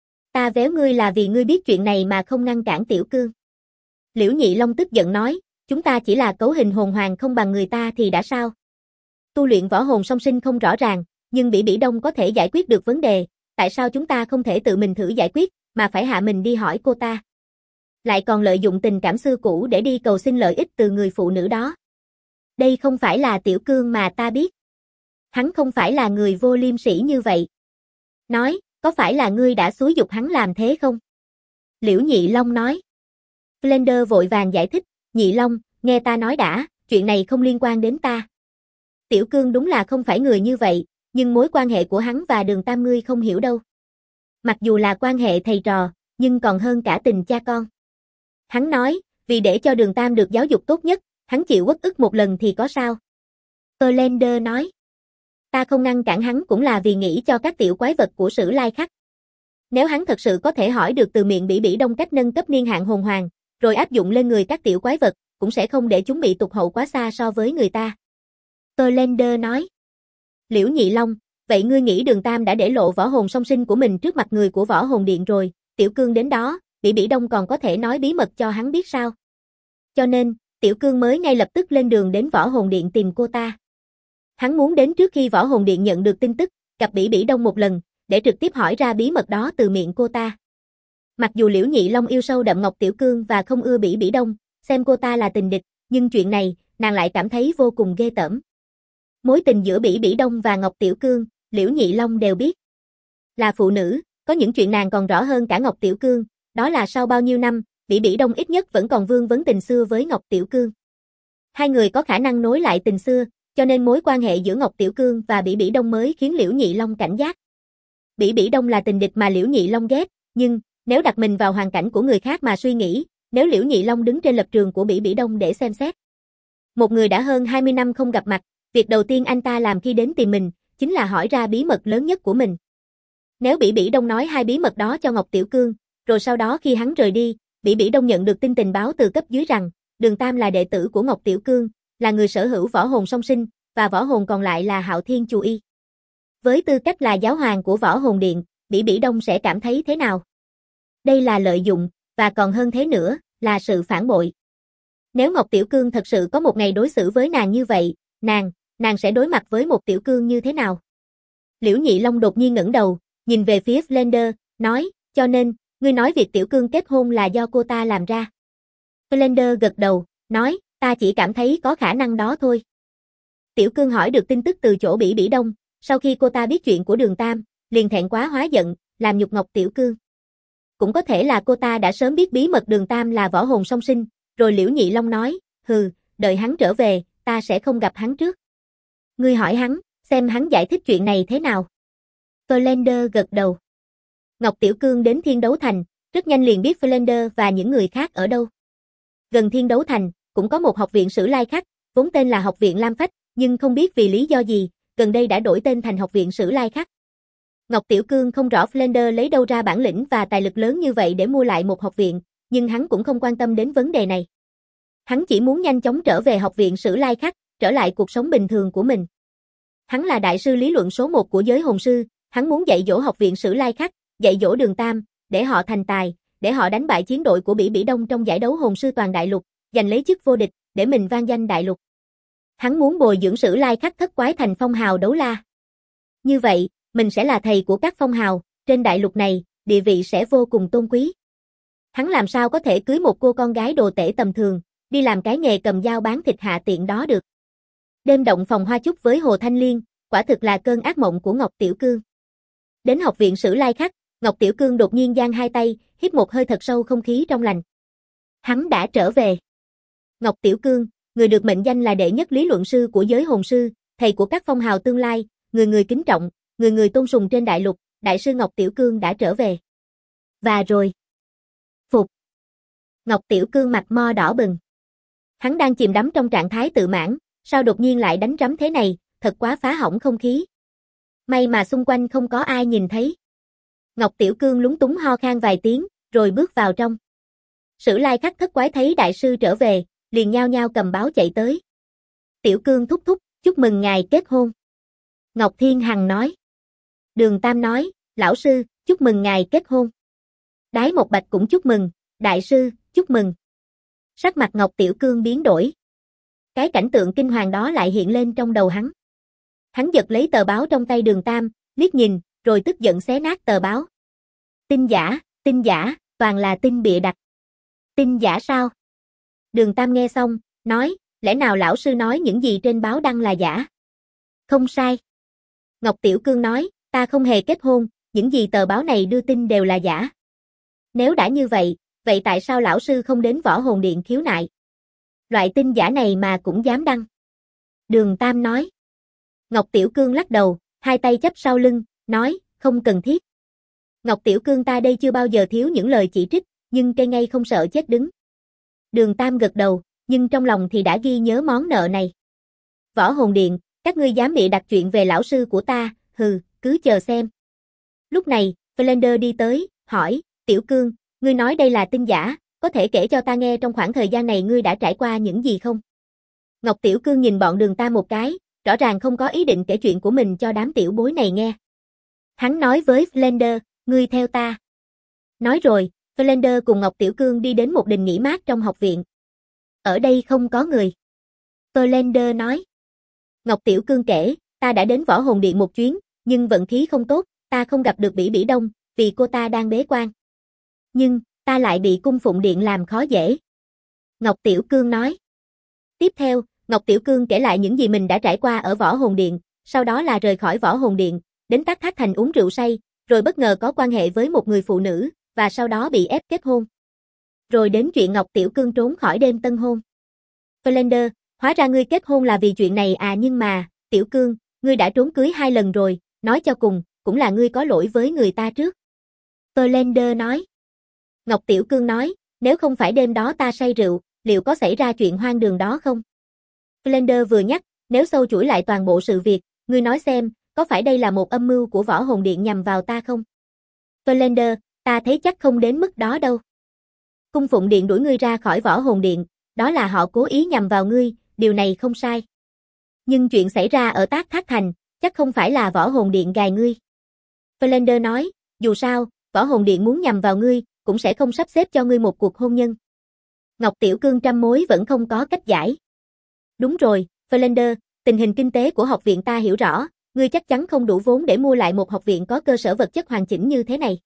Ta véo ngươi là vì ngươi biết chuyện này mà không ngăn cản Tiểu Cương. Liễu Nhị Long tức giận nói, chúng ta chỉ là cấu hình hồn hoàng không bằng người ta thì đã sao? Tu luyện võ hồn song sinh không rõ ràng, nhưng Bỉ Bỉ Đông có thể giải quyết được vấn đề, tại sao chúng ta không thể tự mình thử giải quyết, mà phải hạ mình đi hỏi cô ta? Lại còn lợi dụng tình cảm xưa cũ để đi cầu xin lợi ích từ người phụ nữ đó. Đây không phải là Tiểu Cương mà ta biết. Hắn không phải là người vô liêm sỉ như vậy. Nói, có phải là ngươi đã xúi giục hắn làm thế không? Liễu Nhị Long nói. Flender vội vàng giải thích, Nhị Long, nghe ta nói đã, chuyện này không liên quan đến ta. Tiểu Cương đúng là không phải người như vậy, nhưng mối quan hệ của hắn và Đường Tam ngươi không hiểu đâu. Mặc dù là quan hệ thầy trò, nhưng còn hơn cả tình cha con. Hắn nói, vì để cho Đường Tam được giáo dục tốt nhất, hắn chịu uất ức một lần thì có sao. Flender nói, ta không ngăn cản hắn cũng là vì nghĩ cho các tiểu quái vật của Sử Lai Khắc. Nếu hắn thật sự có thể hỏi được từ miệng Bỉ Bỉ Đông cách nâng cấp niên hạn hồn hoàng, rồi áp dụng lên người các tiểu quái vật, cũng sẽ không để chúng bị tụt hậu quá xa so với người ta. Flender nói, Liễu Nhị Long, vậy ngươi nghĩ Đường Tam đã để lộ võ hồn song sinh của mình trước mặt người của Võ Hồn Điện rồi, Tiểu Cương đến đó, Bỉ Bỉ Đông còn có thể nói bí mật cho hắn biết sao. Cho nên, Tiểu Cương mới ngay lập tức lên đường đến Võ Hồn Điện tìm cô ta. Hắn muốn đến trước khi Võ Hồn Điện nhận được tin tức, gặp Bỉ Bỉ Đông một lần, để trực tiếp hỏi ra bí mật đó từ miệng cô ta. Mặc dù Liễu Nhị Long yêu sâu đậm Ngọc Tiểu Cương và không ưa Bỉ Bỉ Đông, xem cô ta là tình địch, nhưng chuyện này, nàng lại cảm thấy vô cùng ghê tởm. Mối tình giữa Bỉ Bỉ Đông và Ngọc Tiểu Cương, Liễu Nhị Long đều biết. Là phụ nữ, có những chuyện nàng còn rõ hơn cả Ngọc Tiểu Cương, đó là sau bao nhiêu năm, Bỉ Bỉ Đông ít nhất vẫn còn vương vấn tình xưa với Ngọc Tiểu Cương. Hai người có khả năng nối lại tình xưa, cho nên mối quan hệ giữa Ngọc Tiểu Cương và Bỉ Bỉ Đông mới khiến Liễu Nhị Long cảnh giác. Bỉ Bỉ Đông là tình địch mà Liễu Nhị Long ghét, nhưng nếu đặt mình vào hoàn cảnh của người khác mà suy nghĩ, nếu Liễu Nhị Long đứng trên lập trường của Bỉ Bỉ Đông để xem xét. Một người đã hơn 20 năm không gặp mặt, việc đầu tiên anh ta làm khi đến tìm mình, chính là hỏi ra bí mật lớn nhất của mình. Nếu Bỉ Bỉ Đông nói hai bí mật đó cho Ngọc Tiểu Cương, rồi sau đó khi hắn rời đi, Bỉ Bỉ Đông nhận được tin tình báo từ cấp dưới rằng, Đường Tam là đệ tử của Ngọc Tiểu Cương, là người sở hữu võ hồn song sinh, và võ hồn còn lại là Hạo Thiên Chu Y. Với tư cách là giáo hoàng của Võ Hồn Điện, Bỉ Bỉ Đông sẽ cảm thấy thế nào? Đây là lợi dụng, và còn hơn thế nữa, là sự phản bội. Nếu Ngọc Tiểu Cương thật sự có một ngày đối xử với nàng như vậy, nàng sẽ đối mặt với một Tiểu Cương như thế nào? Liễu Nhị Long đột nhiên ngẩng đầu, nhìn về phía Flender, nói, cho nên, ngươi nói việc Tiểu Cương kết hôn là do cô ta làm ra. Flender gật đầu, nói, ta chỉ cảm thấy có khả năng đó thôi. Tiểu Cương hỏi được tin tức từ chỗ Bỉ Bỉ Đông, sau khi cô ta biết chuyện của Đường Tam, liền thẹn quá hóa giận, làm nhục Ngọc Tiểu Cương. Cũng có thể là cô ta đã sớm biết bí mật Đường Tam là võ hồn song sinh, rồi Liễu Nhị Long nói, hừ, đợi hắn trở về, ta sẽ không gặp hắn trước. Ngươi hỏi hắn, xem hắn giải thích chuyện này thế nào. Flender gật đầu. Ngọc Tiểu Cương đến Thiên Đấu Thành, rất nhanh liền biết Flender và những người khác ở đâu. Gần Thiên Đấu Thành, cũng có một học viện Sử Lai Khắc, vốn tên là Học viện Lam Phách, nhưng không biết vì lý do gì, gần đây đã đổi tên thành Học viện Sử Lai Khắc. Ngọc Tiểu Cương không rõ Flender lấy đâu ra bản lĩnh và tài lực lớn như vậy để mua lại một học viện, nhưng hắn cũng không quan tâm đến vấn đề này. Hắn chỉ muốn nhanh chóng trở về Học viện Sử Lai Khắc, trở lại cuộc sống bình thường của mình. Hắn là đại sư lý luận số 1 của giới hồn sư, hắn muốn dạy dỗ Học viện Sử Lai Khắc, dạy dỗ Đường Tam, để họ thành tài, để họ đánh bại chiến đội của Bỉ Bỉ Đông trong giải đấu hồn sư toàn đại lục, giành lấy chức vô địch, để mình vang danh đại lục. Hắn muốn bồi dưỡng Sử Lai Khắc thất quái thành phong hào đấu la. Như vậy, mình sẽ là thầy của các phong hào, trên đại lục này, địa vị sẽ vô cùng tôn quý. Hắn làm sao có thể cưới một cô con gái đồ tể tầm thường, đi làm cái nghề cầm dao bán thịt hạ tiện đó được. Đêm động phòng hoa chúc với Hồ Thanh Liên, quả thực là cơn ác mộng của Ngọc Tiểu Cương. Đến học viện Sử Lai Khắc, Ngọc Tiểu Cương đột nhiên giang hai tay, hít một hơi thật sâu không khí trong lành. Hắn đã trở về. Ngọc Tiểu Cương, người được mệnh danh là đệ nhất lý luận sư của giới hồn sư, thầy của các phong hào tương lai, người người kính trọng, người người tôn sùng trên đại lục, đại sư Ngọc Tiểu Cương đã trở về. Và rồi. Phục. Ngọc Tiểu Cương mặt mo đỏ bừng. Hắn đang chìm đắm trong trạng thái tự mãn, sao đột nhiên lại đánh rắm thế này, thật quá phá hỏng không khí. May mà xung quanh không có ai nhìn thấy. Ngọc Tiểu Cương lúng túng ho khan vài tiếng, rồi bước vào trong. Sử Lai Khắc thất quái thấy đại sư trở về, liền nhao nhao cầm báo chạy tới. Tiểu Cương thúc thúc, chúc mừng ngài kết hôn. Ngọc Thiên Hằng nói. Đường Tam nói, lão sư, chúc mừng ngài kết hôn. Đái Một Bạch cũng chúc mừng, đại sư, chúc mừng. Sắc mặt Ngọc Tiểu Cương biến đổi. Cái cảnh tượng kinh hoàng đó lại hiện lên trong đầu hắn. Hắn giật lấy tờ báo trong tay Đường Tam, liếc nhìn, rồi tức giận xé nát tờ báo. Tin giả, toàn là tin bịa đặt. Tin giả sao? Đường Tam nghe xong, nói, lẽ nào lão sư nói những gì trên báo đăng là giả? Không sai. Ngọc Tiểu Cương nói, ta không hề kết hôn, những gì tờ báo này đưa tin đều là giả. Nếu đã như vậy, vậy tại sao lão sư không đến Võ Hồn Điện khiếu nại? Loại tin giả này mà cũng dám đăng. Đường Tam nói. Ngọc Tiểu Cương lắc đầu, hai tay chắp sau lưng, nói, không cần thiết. Ngọc Tiểu Cương ta đây chưa bao giờ thiếu những lời chỉ trích, nhưng cây ngay không sợ chết đứng. Đường Tam gật đầu, nhưng trong lòng thì đã ghi nhớ món nợ này. Võ Hồn Điện, các ngươi dám bịa đặt chuyện về lão sư của ta, hừ, cứ chờ xem. Lúc này, Flender đi tới, hỏi, Tiểu Cương, ngươi nói đây là tin giả, có thể kể cho ta nghe trong khoảng thời gian này ngươi đã trải qua những gì không? Ngọc Tiểu Cương nhìn bọn Đường Tam một cái, rõ ràng không có ý định kể chuyện của mình cho đám tiểu bối này nghe. Hắn nói với Flender, ngươi theo ta. Nói rồi, Flender cùng Ngọc Tiểu Cương đi đến một đình nghỉ mát trong học viện. Ở đây không có người. Flender nói. Ngọc Tiểu Cương kể, ta đã đến Võ Hồn Điện một chuyến, nhưng vận khí không tốt, ta không gặp được Bỉ Bỉ Đông, vì cô ta đang bế quan. Nhưng, ta lại bị Cung Phụng Điện làm khó dễ. Ngọc Tiểu Cương nói. Tiếp theo, Ngọc Tiểu Cương kể lại những gì mình đã trải qua ở Võ Hồn Điện, sau đó là rời khỏi Võ Hồn Điện, đến Tát Thác Thành uống rượu say, rồi bất ngờ có quan hệ với một người phụ nữ, và sau đó bị ép kết hôn. Rồi đến chuyện Ngọc Tiểu Cương trốn khỏi đêm tân hôn. Flender, hóa ra ngươi kết hôn là vì chuyện này à, nhưng mà, Tiểu Cương, ngươi đã trốn cưới 2 lần rồi, nói cho cùng, cũng là ngươi có lỗi với người ta trước. Flender nói. Ngọc Tiểu Cương nói, nếu không phải đêm đó ta say rượu, liệu có xảy ra chuyện hoang đường đó không? Flender vừa nhắc, nếu sâu chuỗi lại toàn bộ sự việc, ngươi nói xem, có phải đây là một âm mưu của Võ Hồn Điện nhằm vào ta không? Flender, ta thấy chắc không đến mức đó đâu. Cung Phụng Điện đuổi ngươi ra khỏi Võ Hồn Điện, đó là họ cố ý nhằm vào ngươi, điều này không sai. Nhưng chuyện xảy ra ở Tát Thác Thành, chắc không phải là Võ Hồn Điện gài ngươi. Flender nói, dù sao, Võ Hồn Điện muốn nhằm vào ngươi, cũng sẽ không sắp xếp cho ngươi một cuộc hôn nhân. Ngọc Tiểu Cương trăm mối vẫn không có cách giải. Đúng rồi, Flender, tình hình kinh tế của học viện ta hiểu rõ, ngươi chắc chắn không đủ vốn để mua lại một học viện có cơ sở vật chất hoàn chỉnh như thế này.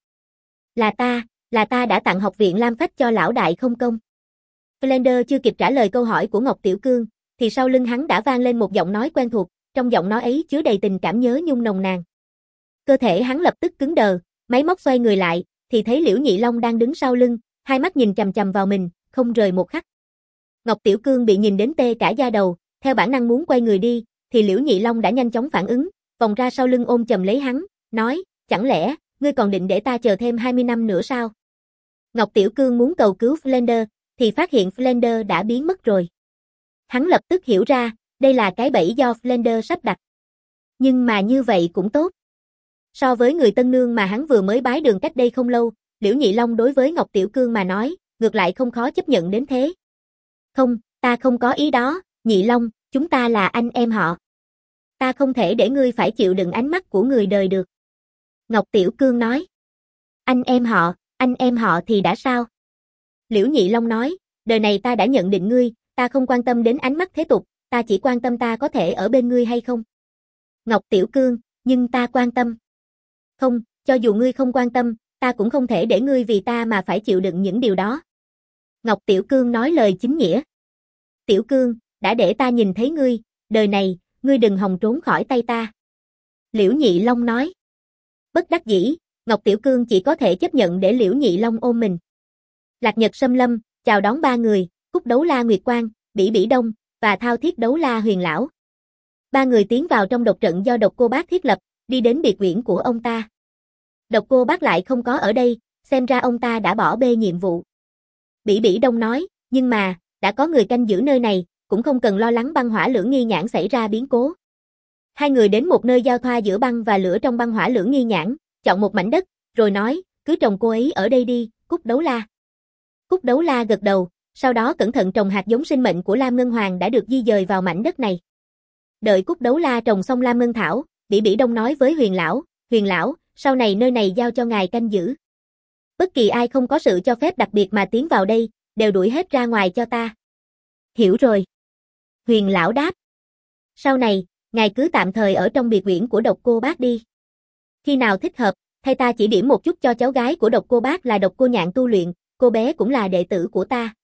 Là ta đã tặng học viện Lam Phách cho lão đại không công. Flender chưa kịp trả lời câu hỏi của Ngọc Tiểu Cương, thì sau lưng hắn đã vang lên một giọng nói quen thuộc, trong giọng nói ấy chứa đầy tình cảm nhớ nhung nồng nàn. Cơ thể hắn lập tức cứng đờ, máy móc xoay người lại, thì thấy Liễu Nhị Long đang đứng sau lưng, hai mắt nhìn chằm chằm vào mình, không rời một khắc. Ngọc Tiểu Cương bị nhìn đến tê cả da đầu, theo bản năng muốn quay người đi, thì Liễu Nhị Long đã nhanh chóng phản ứng, vòng ra sau lưng ôm chầm lấy hắn, nói, chẳng lẽ, ngươi còn định để ta chờ thêm 20 năm nữa sao? Ngọc Tiểu Cương muốn cầu cứu Flender, thì phát hiện Flender đã biến mất rồi. Hắn lập tức hiểu ra, đây là cái bẫy do Flender sắp đặt. Nhưng mà như vậy cũng tốt. So với người tân nương mà hắn vừa mới bái đường cách đây không lâu, Liễu Nhị Long đối với Ngọc Tiểu Cương mà nói, ngược lại không khó chấp nhận đến thế. Không, ta không có ý đó, Nhị Long, chúng ta là anh em họ. Ta không thể để ngươi phải chịu đựng ánh mắt của người đời được. Ngọc Tiểu Cương nói. Anh em họ thì đã sao? Liễu Nhị Long nói, đời này ta đã nhận định ngươi, ta không quan tâm đến ánh mắt thế tục, ta chỉ quan tâm ta có thể ở bên ngươi hay không. Ngọc Tiểu Cương, nhưng ta quan tâm. Không, cho dù ngươi không quan tâm, ta cũng không thể để ngươi vì ta mà phải chịu đựng những điều đó. Ngọc Tiểu Cương nói lời chính nghĩa. Tiểu Cương, đã để ta nhìn thấy ngươi, đời này, ngươi đừng hòng trốn khỏi tay ta. Liễu Nhị Long nói. Bất đắc dĩ, Ngọc Tiểu Cương chỉ có thể chấp nhận để Liễu Nhị Long ôm mình. Lạc Nhật Sâm Lâm, chào đón 3 người, Cúc Đấu La Nguyệt Quang, Bỉ Bỉ Đông, và Thao Thiết Đấu La Huyền Lão. 3 người tiến vào trong độc trận do Độc Cô Bác thiết lập, đi đến biệt viện của ông ta. Độc Cô Bác lại không có ở đây, xem ra ông ta đã bỏ bê nhiệm vụ. Bỉ Bỉ Đông nói, nhưng mà, đã có người canh giữ nơi này, cũng không cần lo lắng băng hỏa lưỡng nghi nhãn xảy ra biến cố. Hai người đến một nơi giao thoa giữa băng và lửa trong băng hỏa lưỡng nghi nhãn, chọn một mảnh đất, rồi nói, cứ trồng cô ấy ở đây đi, Cúc Đấu La. Cúc Đấu La gật đầu, sau đó cẩn thận trồng hạt giống sinh mệnh của Lam Ngân Hoàng đã được di dời vào mảnh đất này. Đợi Cúc Đấu La trồng xong Lam Ngân Thảo, Bỉ Bỉ Đông nói với Huyền Lão, sau này nơi này giao cho ngài canh giữ. Bất kỳ ai không có sự cho phép đặc biệt mà tiến vào đây, đều đuổi hết ra ngoài cho ta. Hiểu rồi. Huyền Lão đáp. Sau này, ngài cứ tạm thời ở trong biệt viện của Độc Cô Bác đi. Khi nào thích hợp, thay ta chỉ điểm một chút cho cháu gái của Độc Cô Bác là Độc Cô Nhạn tu luyện, cô bé cũng là đệ tử của ta.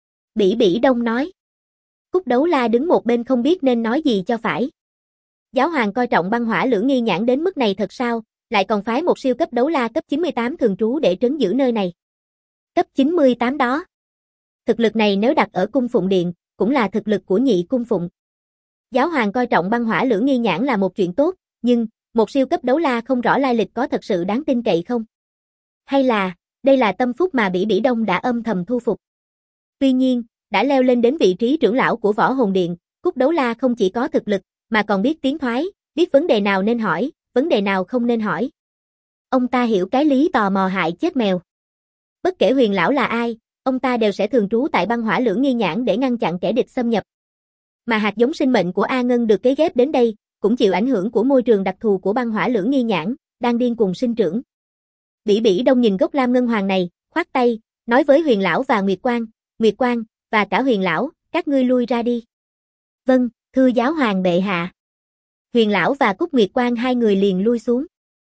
Bỉ Bỉ Đông nói. Cúc Đấu La đứng một bên không biết nên nói gì cho phải. Giáo hoàng coi trọng băng hỏa lưỡng nghi nhãn đến mức này thật sao, lại còn phái một siêu cấp đấu la cấp 98 thường trú để trấn giữ nơi này. Cấp 98 đó. Thực lực này nếu đặt ở cung phụng điện, cũng là thực lực của nhị cung phụng. Giáo hoàng coi trọng băng hỏa lưỡng nghi nhãn là một chuyện tốt, nhưng, một siêu cấp đấu la không rõ lai lịch có thật sự đáng tin cậy không? Hay là, đây là tâm phúc mà Bỉ Bỉ Đông đã âm thầm thu phục? Tuy nhiên, đã leo lên đến vị trí trưởng lão của Võ Hồn Điện, Cúc Đấu La không chỉ có thực lực, mà còn biết tiến thoái, biết vấn đề nào nên hỏi, vấn đề nào không nên hỏi. Ông ta hiểu cái lý tò mò hại chết mèo. Bất kể huyền lão là ai, ông ta đều sẽ thường trú tại băng hỏa lưỡng nghi nhãn để ngăn chặn kẻ địch xâm nhập. Mà hạt giống sinh mệnh của A Ngân được cấy ghép đến đây, cũng chịu ảnh hưởng của môi trường đặc thù của băng hỏa lưỡng nghi nhãn, đang điên cuồng sinh trưởng. Bỉ Bỉ Đông nhìn gốc lam ngân hoàng này, khoát tay, nói với huyền lão và Nguyệt Quang, và cả huyền lão, các ngươi lui ra đi. Vâng, thưa giáo hoàng bệ hạ. Huyền lão và Cúc Nguyệt Quang hai người liền lui xuống.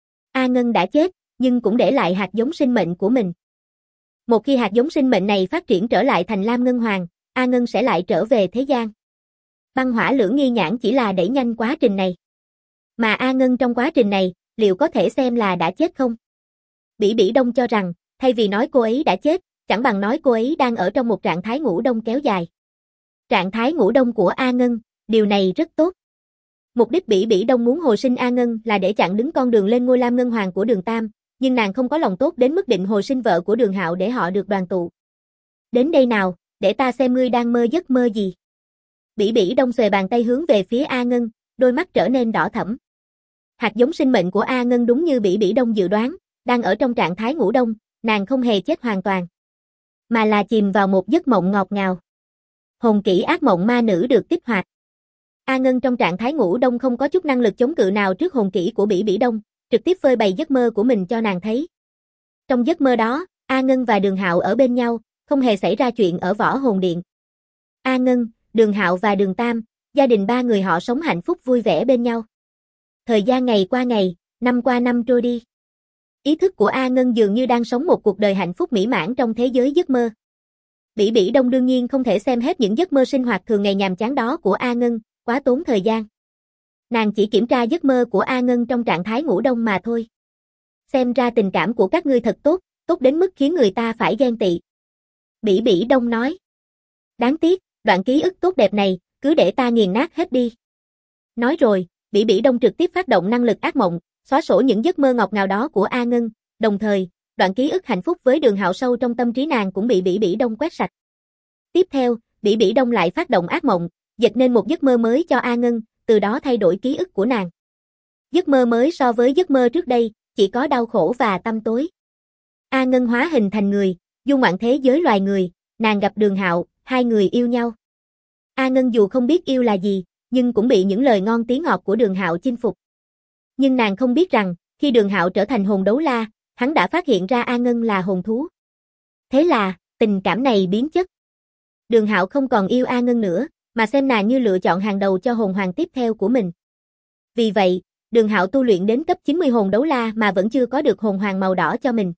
A Ngân đã chết, nhưng cũng để lại hạt giống sinh mệnh của mình. Một khi hạt giống sinh mệnh này phát triển trở lại thành lam ngân hoàng, A Ngân sẽ lại trở về thế gian. Băng hỏa lưỡng nghi nhãn chỉ là đẩy nhanh quá trình này. Mà A Ngân trong quá trình này, liệu có thể xem là đã chết không? Bỉ Bỉ Đông cho rằng, thay vì nói cô ấy đã chết, chẳng bằng nói cô ấy đang ở trong một trạng thái ngủ đông kéo dài. Trạng thái ngủ đông của A Ngân, điều này rất tốt. Mục đích Bỉ Bỉ Đông muốn hồi sinh A Ngân là để chặn đứng con đường lên ngôi lam ngân hoàng của Đường Tam, nhưng nàng không có lòng tốt đến mức định hồi sinh vợ của Đường Hạo để họ được đoàn tụ. Đến đây nào, để ta xem ngươi đang mơ giấc mơ gì. Bỉ Bỉ Đông xuề bàn tay hướng về phía A Ngân, đôi mắt trở nên đỏ thẫm. Hạt giống sinh mệnh của A Ngân đúng như Bỉ Bỉ Đông dự đoán, đang ở trong trạng thái ngủ đông, nàng không hề chết hoàn toàn, mà là chìm vào một giấc mộng ngọt ngào. Hồn kỹ ác mộng ma nữ được kích hoạt. A Ngân trong trạng thái ngủ đông không có chút năng lực chống cự nào trước hồn kỹ của Bỉ Bỉ Đông, trực tiếp phơi bày giấc mơ của mình cho nàng thấy. Trong giấc mơ đó, A Ngân và Đường Hạo ở bên nhau, không hề xảy ra chuyện ở Võ Hồn Điện. A Ngân, Đường Hạo và Đường Tam, gia đình ba người họ sống hạnh phúc vui vẻ bên nhau. Thời gian ngày qua ngày, năm qua năm trôi đi. Ý thức của A Ngân dường như đang sống một cuộc đời hạnh phúc mỹ mãn trong thế giới giấc mơ. Bỉ Bỉ Đông đương nhiên không thể xem hết những giấc mơ sinh hoạt thường ngày nhàm chán đó của A Ngân, quá tốn thời gian. Nàng chỉ kiểm tra giấc mơ của A Ngân trong trạng thái ngủ đông mà thôi. Xem ra tình cảm của các ngươi thật tốt, tốt đến mức khiến người ta phải ghen tị. Bỉ Bỉ Đông nói. Đáng tiếc, đoạn ký ức tốt đẹp này, cứ để ta nghiền nát hết đi. Nói rồi, Bỉ Bỉ Đông trực tiếp phát động năng lực ác mộng, xóa sổ những giấc mơ ngọt ngào đó của A Ngân, đồng thời, đoạn ký ức hạnh phúc với Đường Hạo sâu trong tâm trí nàng cũng bị Bỉ Bỉ Đông quét sạch. Tiếp theo, Bỉ Bỉ Đông lại phát động ác mộng, dệt nên một giấc mơ mới cho A Ngân, từ đó thay đổi ký ức của nàng. Giấc mơ mới so với giấc mơ trước đây, chỉ có đau khổ và tăm tối. A Ngân hóa hình thành người, du ngoạn thế giới loài người, nàng gặp Đường Hạo, hai người yêu nhau. A Ngân dù không biết yêu là gì, nhưng cũng bị những lời ngon tiếng ngọt của Đường Hạo chinh phục. Nhưng nàng không biết rằng, khi Đường Hạo trở thành hồn đấu la, hắn đã phát hiện ra A Ngân là hồn thú. Thế là, tình cảm này biến chất. Đường Hạo không còn yêu A Ngân nữa, mà xem nàng như lựa chọn hàng đầu cho hồn hoàng tiếp theo của mình. Vì vậy, Đường Hạo tu luyện đến cấp 90 hồn đấu la mà vẫn chưa có được hồn hoàng màu đỏ cho mình.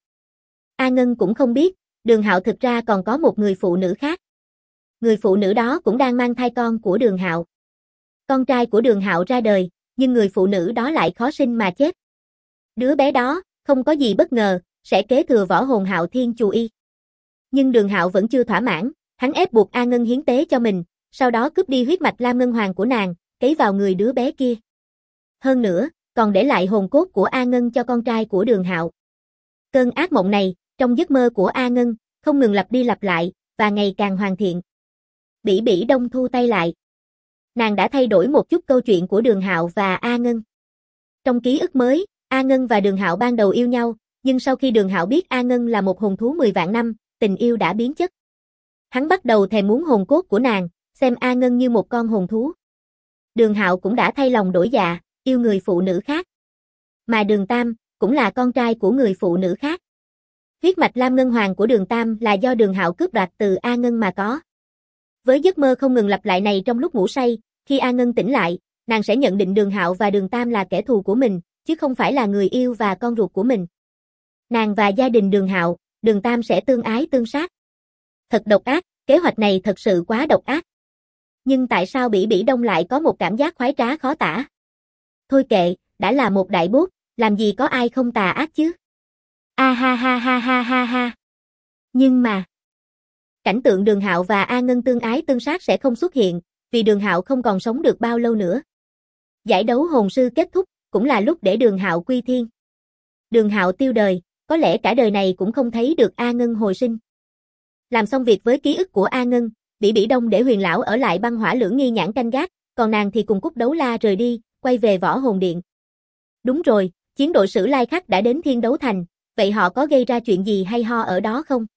A Ngân cũng không biết, Đường Hạo thực ra còn có một người phụ nữ khác. Người phụ nữ đó cũng đang mang thai con của Đường Hạo. Con trai của Đường Hạo ra đời, nhưng người phụ nữ đó lại khó sinh mà chết. Đứa bé đó, không có gì bất ngờ, sẽ kế thừa võ hồn Hạo Thiên Chù Y. Nhưng Đường Hạo vẫn chưa thỏa mãn, hắn ép buộc A Ngân hiến tế cho mình, sau đó cướp đi huyết mạch lam ngân hoàng của nàng, cấy vào người đứa bé kia. Hơn nữa, còn để lại hồn cốt của A Ngân cho con trai của Đường Hạo. Cơn ác mộng này, trong giấc mơ của A Ngân, không ngừng lặp đi lặp lại, và ngày càng hoàn thiện. Bỉ Bỉ Đông thu tay lại. Nàng đã thay đổi một chút câu chuyện của Đường Hạo và A Ngân. Trong ký ức mới, A Ngân và Đường Hạo ban đầu yêu nhau, nhưng sau khi Đường Hạo biết A Ngân là một hồn thú 10 vạn năm, tình yêu đã biến chất. Hắn bắt đầu thèm muốn hồn cốt của nàng, xem A Ngân như một con hồn thú. Đường Hạo cũng đã thay lòng đổi dạ, yêu người phụ nữ khác. Mà Đường Tam, cũng là con trai của người phụ nữ khác. Huyết mạch lam ngân hoàng của Đường Tam là do Đường Hạo cướp đoạt từ A Ngân mà có. Với giấc mơ không ngừng lặp lại này trong lúc ngủ say, khi A Ngân tỉnh lại, nàng sẽ nhận định Đường Hạo và Đường Tam là kẻ thù của mình, chứ không phải là người yêu và con ruột của mình. Nàng và gia đình Đường Hạo, Đường Tam sẽ tương ái tương sát. Thật độc ác, kế hoạch này thật sự quá độc ác. Nhưng tại sao Bỉ Bỉ Đông lại có một cảm giác khoái trá khó tả? Thôi kệ, đã là một đại bốt, làm gì có ai không tà ác chứ? A ha ha ha ha ha ha. Nhưng mà, cảnh tượng Đường Hạo và A Ngân tương ái tương sát sẽ không xuất hiện, vì Đường Hạo không còn sống được bao lâu nữa. Giải đấu hồn sư kết thúc, cũng là lúc để Đường Hạo quy thiên. Đường Hạo tiêu đời, có lẽ cả đời này cũng không thấy được A Ngân hồi sinh. Làm xong việc với ký ức của A Ngân, Bỉ Bỉ Đông để Huyền lão ở lại băng hỏa lưỡng nghi nhãn canh gác, còn nàng thì cùng Cúc Đấu La rời đi, quay về Võ Hồn Điện. Đúng rồi, chiến đội Sử Lai Khắc đã đến Thiên Đấu Thành, vậy họ có gây ra chuyện gì hay ho ở đó không?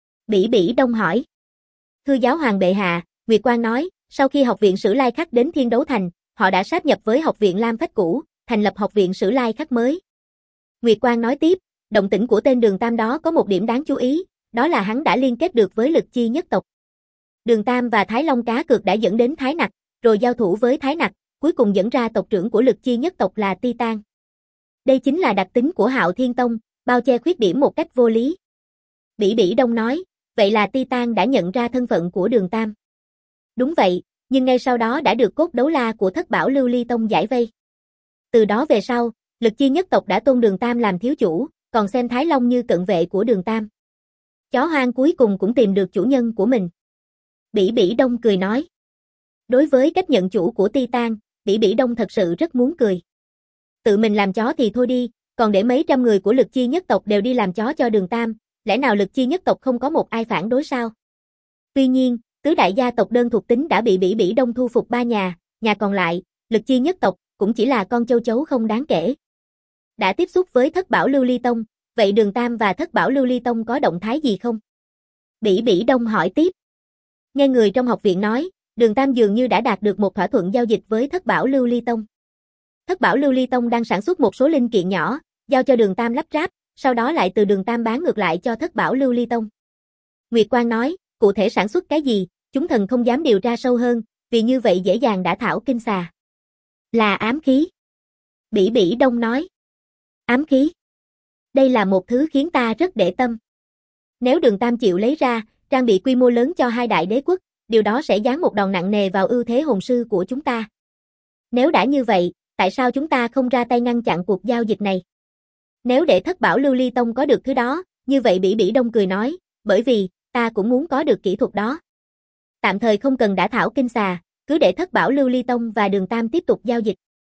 Bỉ Bỉ Đông hỏi. Thưa giáo hoàng bệ hạ, Nguyệt Quang nói, sau khi học viện Sử Lai Khắc đến Thiên Đấu Thành, họ đã sáp nhập với học viện Lam Phách cũ, thành lập học viện Sử Lai Khắc mới. Nguyệt Quang nói tiếp, động tĩnh của tên Đường Tam đó có một điểm đáng chú ý, đó là hắn đã liên kết được với Lực Chi nhất tộc. Đường Tam và Thái Long cá cược đã dẫn đến Thái Nặc, rồi giao thủ với Thái Nặc, cuối cùng dẫn ra tộc trưởng của Lực Chi nhất tộc là Titan. Đây chính là đặc tính của Hạo Thiên Tông, bao che khuyết điểm một cách vô lý. Bỉ Bỉ Đông nói, vậy là Titan đã nhận ra thân phận của Đường Tam. Đúng vậy, nhưng ngay sau đó đã được Cốt Đấu La của Thất Bảo Lưu Ly Tông giải vây. Từ đó về sau, Lực Chi nhất tộc đã tôn Đường Tam làm thiếu chủ, còn xem Thái Long như cận vệ của Đường Tam. Chó hoang cuối cùng cũng tìm được chủ nhân của mình. Bỉ Bỉ Đông cười nói. Đối với cách nhận chủ của Titan, Bỉ Bỉ Đông thật sự rất muốn cười. Tự mình làm chó thì thôi đi, còn để mấy trăm người của Lực Chi nhất tộc đều đi làm chó cho Đường Tam, lẽ nào Lực Chi nhất tộc không có một ai phản đối sao? Tuy nhiên, tứ đại gia tộc đơn thuộc tính đã bị Bỉ Bỉ Đông thu phục 3 nhà còn lại, Lực Chi nhất tộc cũng chỉ là con châu chấu không đáng kể. Đã tiếp xúc với Thất Bảo Lưu Ly Tông, vậy Đường Tam và Thất Bảo Lưu Ly Tông có động thái gì không? Bỉ Bỉ Đông hỏi tiếp. Nghe người trong học viện nói, Đường Tam dường như đã đạt được một thỏa thuận giao dịch với Thất Bảo Lưu Ly Tông. Thất Bảo Lưu Ly Tông đang sản xuất một số linh kiện nhỏ, giao cho Đường Tam lắp ráp, sau đó lại từ Đường Tam bán ngược lại cho Thất Bảo Lưu Ly Tông. Nguyệt Quang nói, cụ thể sản xuất cái gì, chúng thần không dám điều tra sâu hơn, vì như vậy dễ dàng đã thảo kinh xà. Là ám khí. Bỉ Bỉ Đông nói. Ám khí. Đây là một thứ khiến ta rất để tâm. Nếu Đường Tam chịu lấy ra, trang bị quy mô lớn cho hai đại đế quốc, điều đó sẽ giáng một đòn nặng nề vào ưu thế hồn sư của chúng ta. Nếu đã như vậy, tại sao chúng ta không ra tay ngăn chặn cuộc giao dịch này? Nếu để Thất Bảo Lưu Ly Tông có được thứ đó, như vậy Bỉ Bỉ Đông cười nói, bởi vì, ta cũng muốn có được kỹ thuật đó. Tạm thời không cần đã thảo kinh xà, cứ để Thất Bảo Lưu Ly Tông và Đường Tam tiếp tục giao dịch.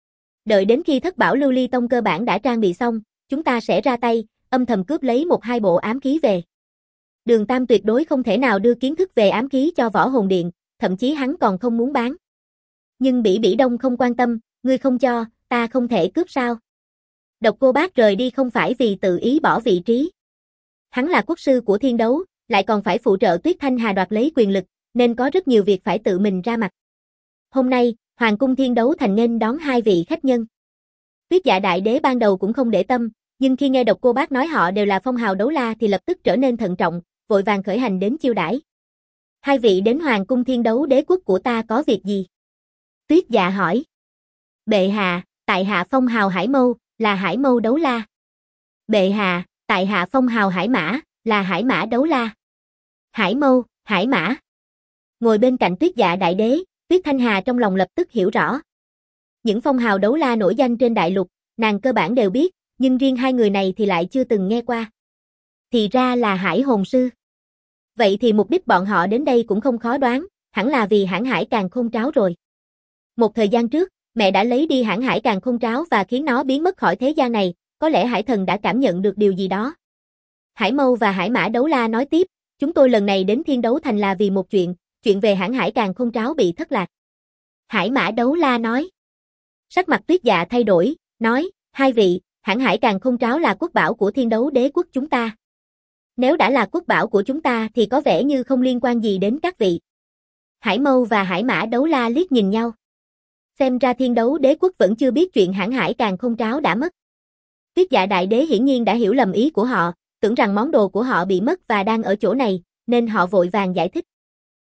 Đợi đến khi Thất Bảo Lưu Ly Tông cơ bản đã trang bị xong, chúng ta sẽ ra tay, âm thầm cướp lấy 1-2 bộ ám khí về. Đường Tam tuyệt đối không thể nào đưa kiến thức về ám khí cho Võ Hồn Điện, thậm chí hắn còn không muốn bán. Nhưng Bỉ Bỉ Đông không quan tâm, ngươi không cho, ta không thể cướp sao? Độc Cô Bác rời đi không phải vì tự ý bỏ vị trí. Hắn là quốc sư của thiên đấu, lại còn phải phụ trợ Tuyết Thanh Hà đoạt lấy quyền lực, nên có rất nhiều việc phải tự mình ra mặt. Hôm nay, Hoàng cung Thiên Đấu Thành nghênh đón 2 vị khách nhân. Tuyết Dạ Đại Đế ban đầu cũng không để tâm, nhưng khi nghe Độc Cô Bác nói họ đều là phong hào đấu la thì lập tức trở nên thận trọng, vội vàng khởi hành đến chiêu đãi. 2 vị đến Hoàng cung Thiên Đấu Đế quốc của ta có việc gì? Tuyết Dạ hỏi. Bệ hạ, tại hạ phong hào Hải Mâu, là Hải Mâu đấu la. Bệ hạ, tại hạ phong hào Hải Mã, là Hải Mã đấu la. Hải Mâu, Hải Mã. Ngồi bên cạnh Tuyết Dạ Đại Đế, Tuyết Thanh Hà trong lòng lập tức hiểu rõ. Những phong hào đấu la nổi danh trên đại lục, nàng cơ bản đều biết, nhưng riêng 2 người này thì lại chưa từng nghe qua. Thì ra là Hải hồn sư. Vậy thì mục đích bọn họ đến đây cũng không khó đoán, hẳn là vì Hãn Hải Càn Khôn Tráo rồi. Một thời gian trước, mẹ đã lấy đi Hãn Hải Càn Khôn Tráo và khiến nó biến mất khỏi thế gian này, có lẽ Hải Thần đã cảm nhận được điều gì đó. Hải Mâu và Hải Mã đấu la nói tiếp, chúng tôi lần này đến Thiên Đấu Thành là vì một chuyện về Hãn Hải Càn Khôn Tráo bị thất lạc. Hải Mã đấu la nói. Sắc mặt Tuyết Dạ thay đổi, nói, 2 vị, Hãn Hải Càn Khôn Tráo là quốc bảo của Thiên Đấu Đế quốc chúng ta. Nếu đã là quốc bảo của chúng ta thì có vẻ như không liên quan gì đến các vị. Hải Mâu và Hải Mã đấu la liếc nhìn nhau. Xem ra Thiên Đấu Đế quốc vẫn chưa biết chuyện Hãn Hải Càn Khôn Tráo đã mất. Tuyết Dạ Đại Đế hiển nhiên đã hiểu lầm ý của họ, tưởng rằng món đồ của họ bị mất và đang ở chỗ này, nên họ vội vàng giải thích.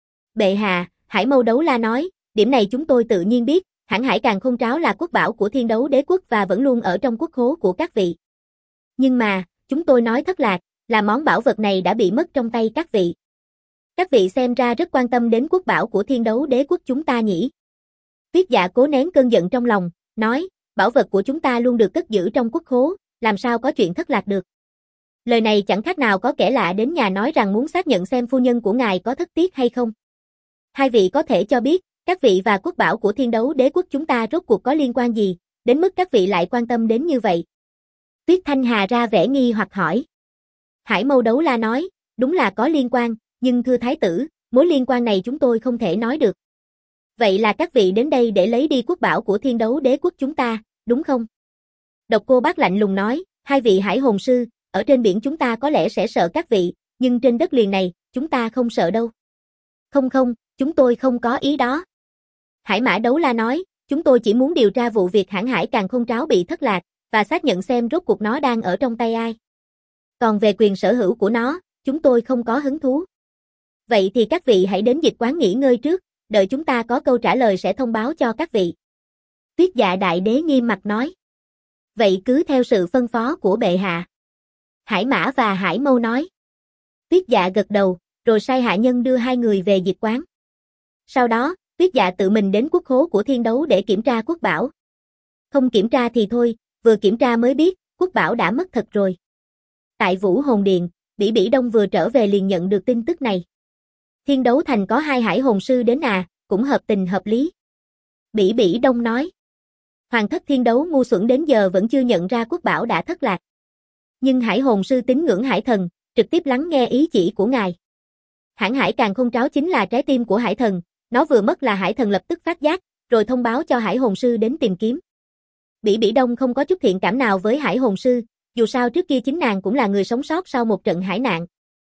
Bệ hạ, Hải Mâu đấu la nói, điểm này chúng tôi tự nhiên biết, Hãn Hải Càn Khôn Tráo là quốc bảo của Thiên Đấu Đế quốc và vẫn luôn ở trong quốc khố của các vị. Nhưng mà, chúng tôi nói thất lạc, là món bảo vật này đã bị mất trong tay các vị. Các vị xem ra rất quan tâm đến quốc bảo của Thiên Đấu Đế quốc chúng ta nhỉ? Tuyết Dạ cố nén cơn giận trong lòng, nói, bảo vật của chúng ta luôn được cất giữ trong quốc khố, làm sao có chuyện thất lạc được. Lời này chẳng khác nào có kẻ lạ đến nhà nói rằng muốn xác nhận xem phu nhân của ngài có thất tiết hay không. Hai vị có thể cho biết, các vị và quốc bảo của Thiên Đấu Đế quốc chúng ta rốt cuộc có liên quan gì, đến mức các vị lại quan tâm đến như vậy? Tuyết Thanh Hà ra vẻ nghi hoặc hỏi. Hải Mâu Đấu La nói, đúng là có liên quan, nhưng thưa thái tử, mối liên quan này chúng tôi không thể nói được. Vậy là các vị đến đây để lấy đi quốc bảo của Thiên Đấu Đế quốc chúng ta, đúng không? Độc Cô Bác lạnh lùng nói, hai vị hải hồn sư, ở trên biển chúng ta có lẽ sẽ sợ các vị, nhưng trên đất liền này, chúng ta không sợ đâu. Không không, chúng tôi không có ý đó. Hải Mã Đấu La nói, chúng tôi chỉ muốn điều tra vụ việc hãng hải Càn Khôn Tráo bị thất lạc, và xác nhận xem rốt cuộc nó đang ở trong tay ai. Còn về quyền sở hữu của nó, chúng tôi không có hứng thú. Vậy thì các vị hãy đến dịch quán nghỉ ngơi trước, đợi chúng ta có câu trả lời sẽ thông báo cho các vị. Tuyết Dạ Đại Đế nghiêm mặt nói. Vậy cứ theo sự phân phó của bệ hạ. Hải Mã và Hải Mâu nói. Tuyết Dạ gật đầu, rồi sai hạ nhân đưa hai người về dịch quán. Sau đó, Tuyết Dạ tự mình đến quốc khố của Thiên Đấu để kiểm tra quốc bảo. Không kiểm tra thì thôi, vừa kiểm tra mới biết, quốc bảo đã mất thật rồi. Tại Vũ Hồn Điện, Bỉ Bỉ Đông vừa trở về liền nhận được tin tức này. Thiên Đấu Thành có hai hải hồn sư đến cũng hợp tình hợp lý. Bỉ Bỉ Đông nói. Hoàng thất Thiên Đấu ngu xuẩn đến giờ vẫn chưa nhận ra quốc bảo đã thất lạc. Nhưng hải hồn sư tín ngưỡng hải thần, trực tiếp lắng nghe ý chỉ của ngài. Hãng hải Càn Khôn Tráo chính là trái tim của hải thần, nó vừa mất là hải thần lập tức phát giác, rồi thông báo cho hải hồn sư đến tìm kiếm. Bỉ Bỉ Đông không có chút thiện cảm nào với hải hồn sư, dù sao trước kia chính nàng cũng là người sống sót sau một trận hải nạn.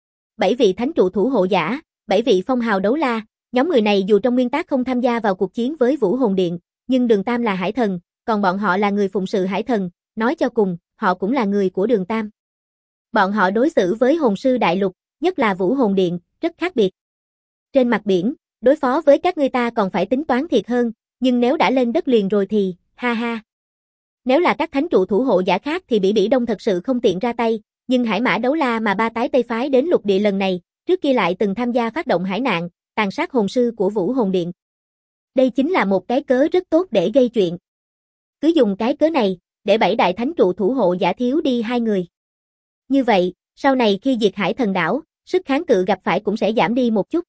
7 vị thánh trụ thủ hộ giả, 7 vị phong hào đấu la, nhóm người này dù trong nguyên tắc không tham gia vào cuộc chiến với Vũ Hồn Điện, nhưng Đường Tam là hải thần, còn bọn họ là người phụng sự hải thần, nói cho cùng, họ cũng là người của Đường Tam. Bọn họ đối xử với hồn sư đại lục, nhất là Vũ Hồn Điện, rất khác biệt. Trên mặt biển, đối phó với các ngươi ta còn phải tính toán thiệt hơn, nhưng nếu đã lên đất liền rồi thì, ha ha. Nếu là các thánh trụ thủ hộ giả khác thì Bỉ Bỉ Đông thật sự không tiện ra tay, nhưng Hải Mã Đấu La mà ba tái Tây phái đến lục địa lần này, trước kia lại từng tham gia phát động hải nạn, tàn sát hồn sư của Vũ Hồn Điện. Đây chính là một cái cớ rất tốt để gây chuyện. Cứ dùng cái cớ này, để 7 đại thánh trụ thủ hộ giả thiếu đi 2 người. Như vậy, sau này khi diệt hải thần đảo, sức kháng cự gặp phải cũng sẽ giảm đi một chút.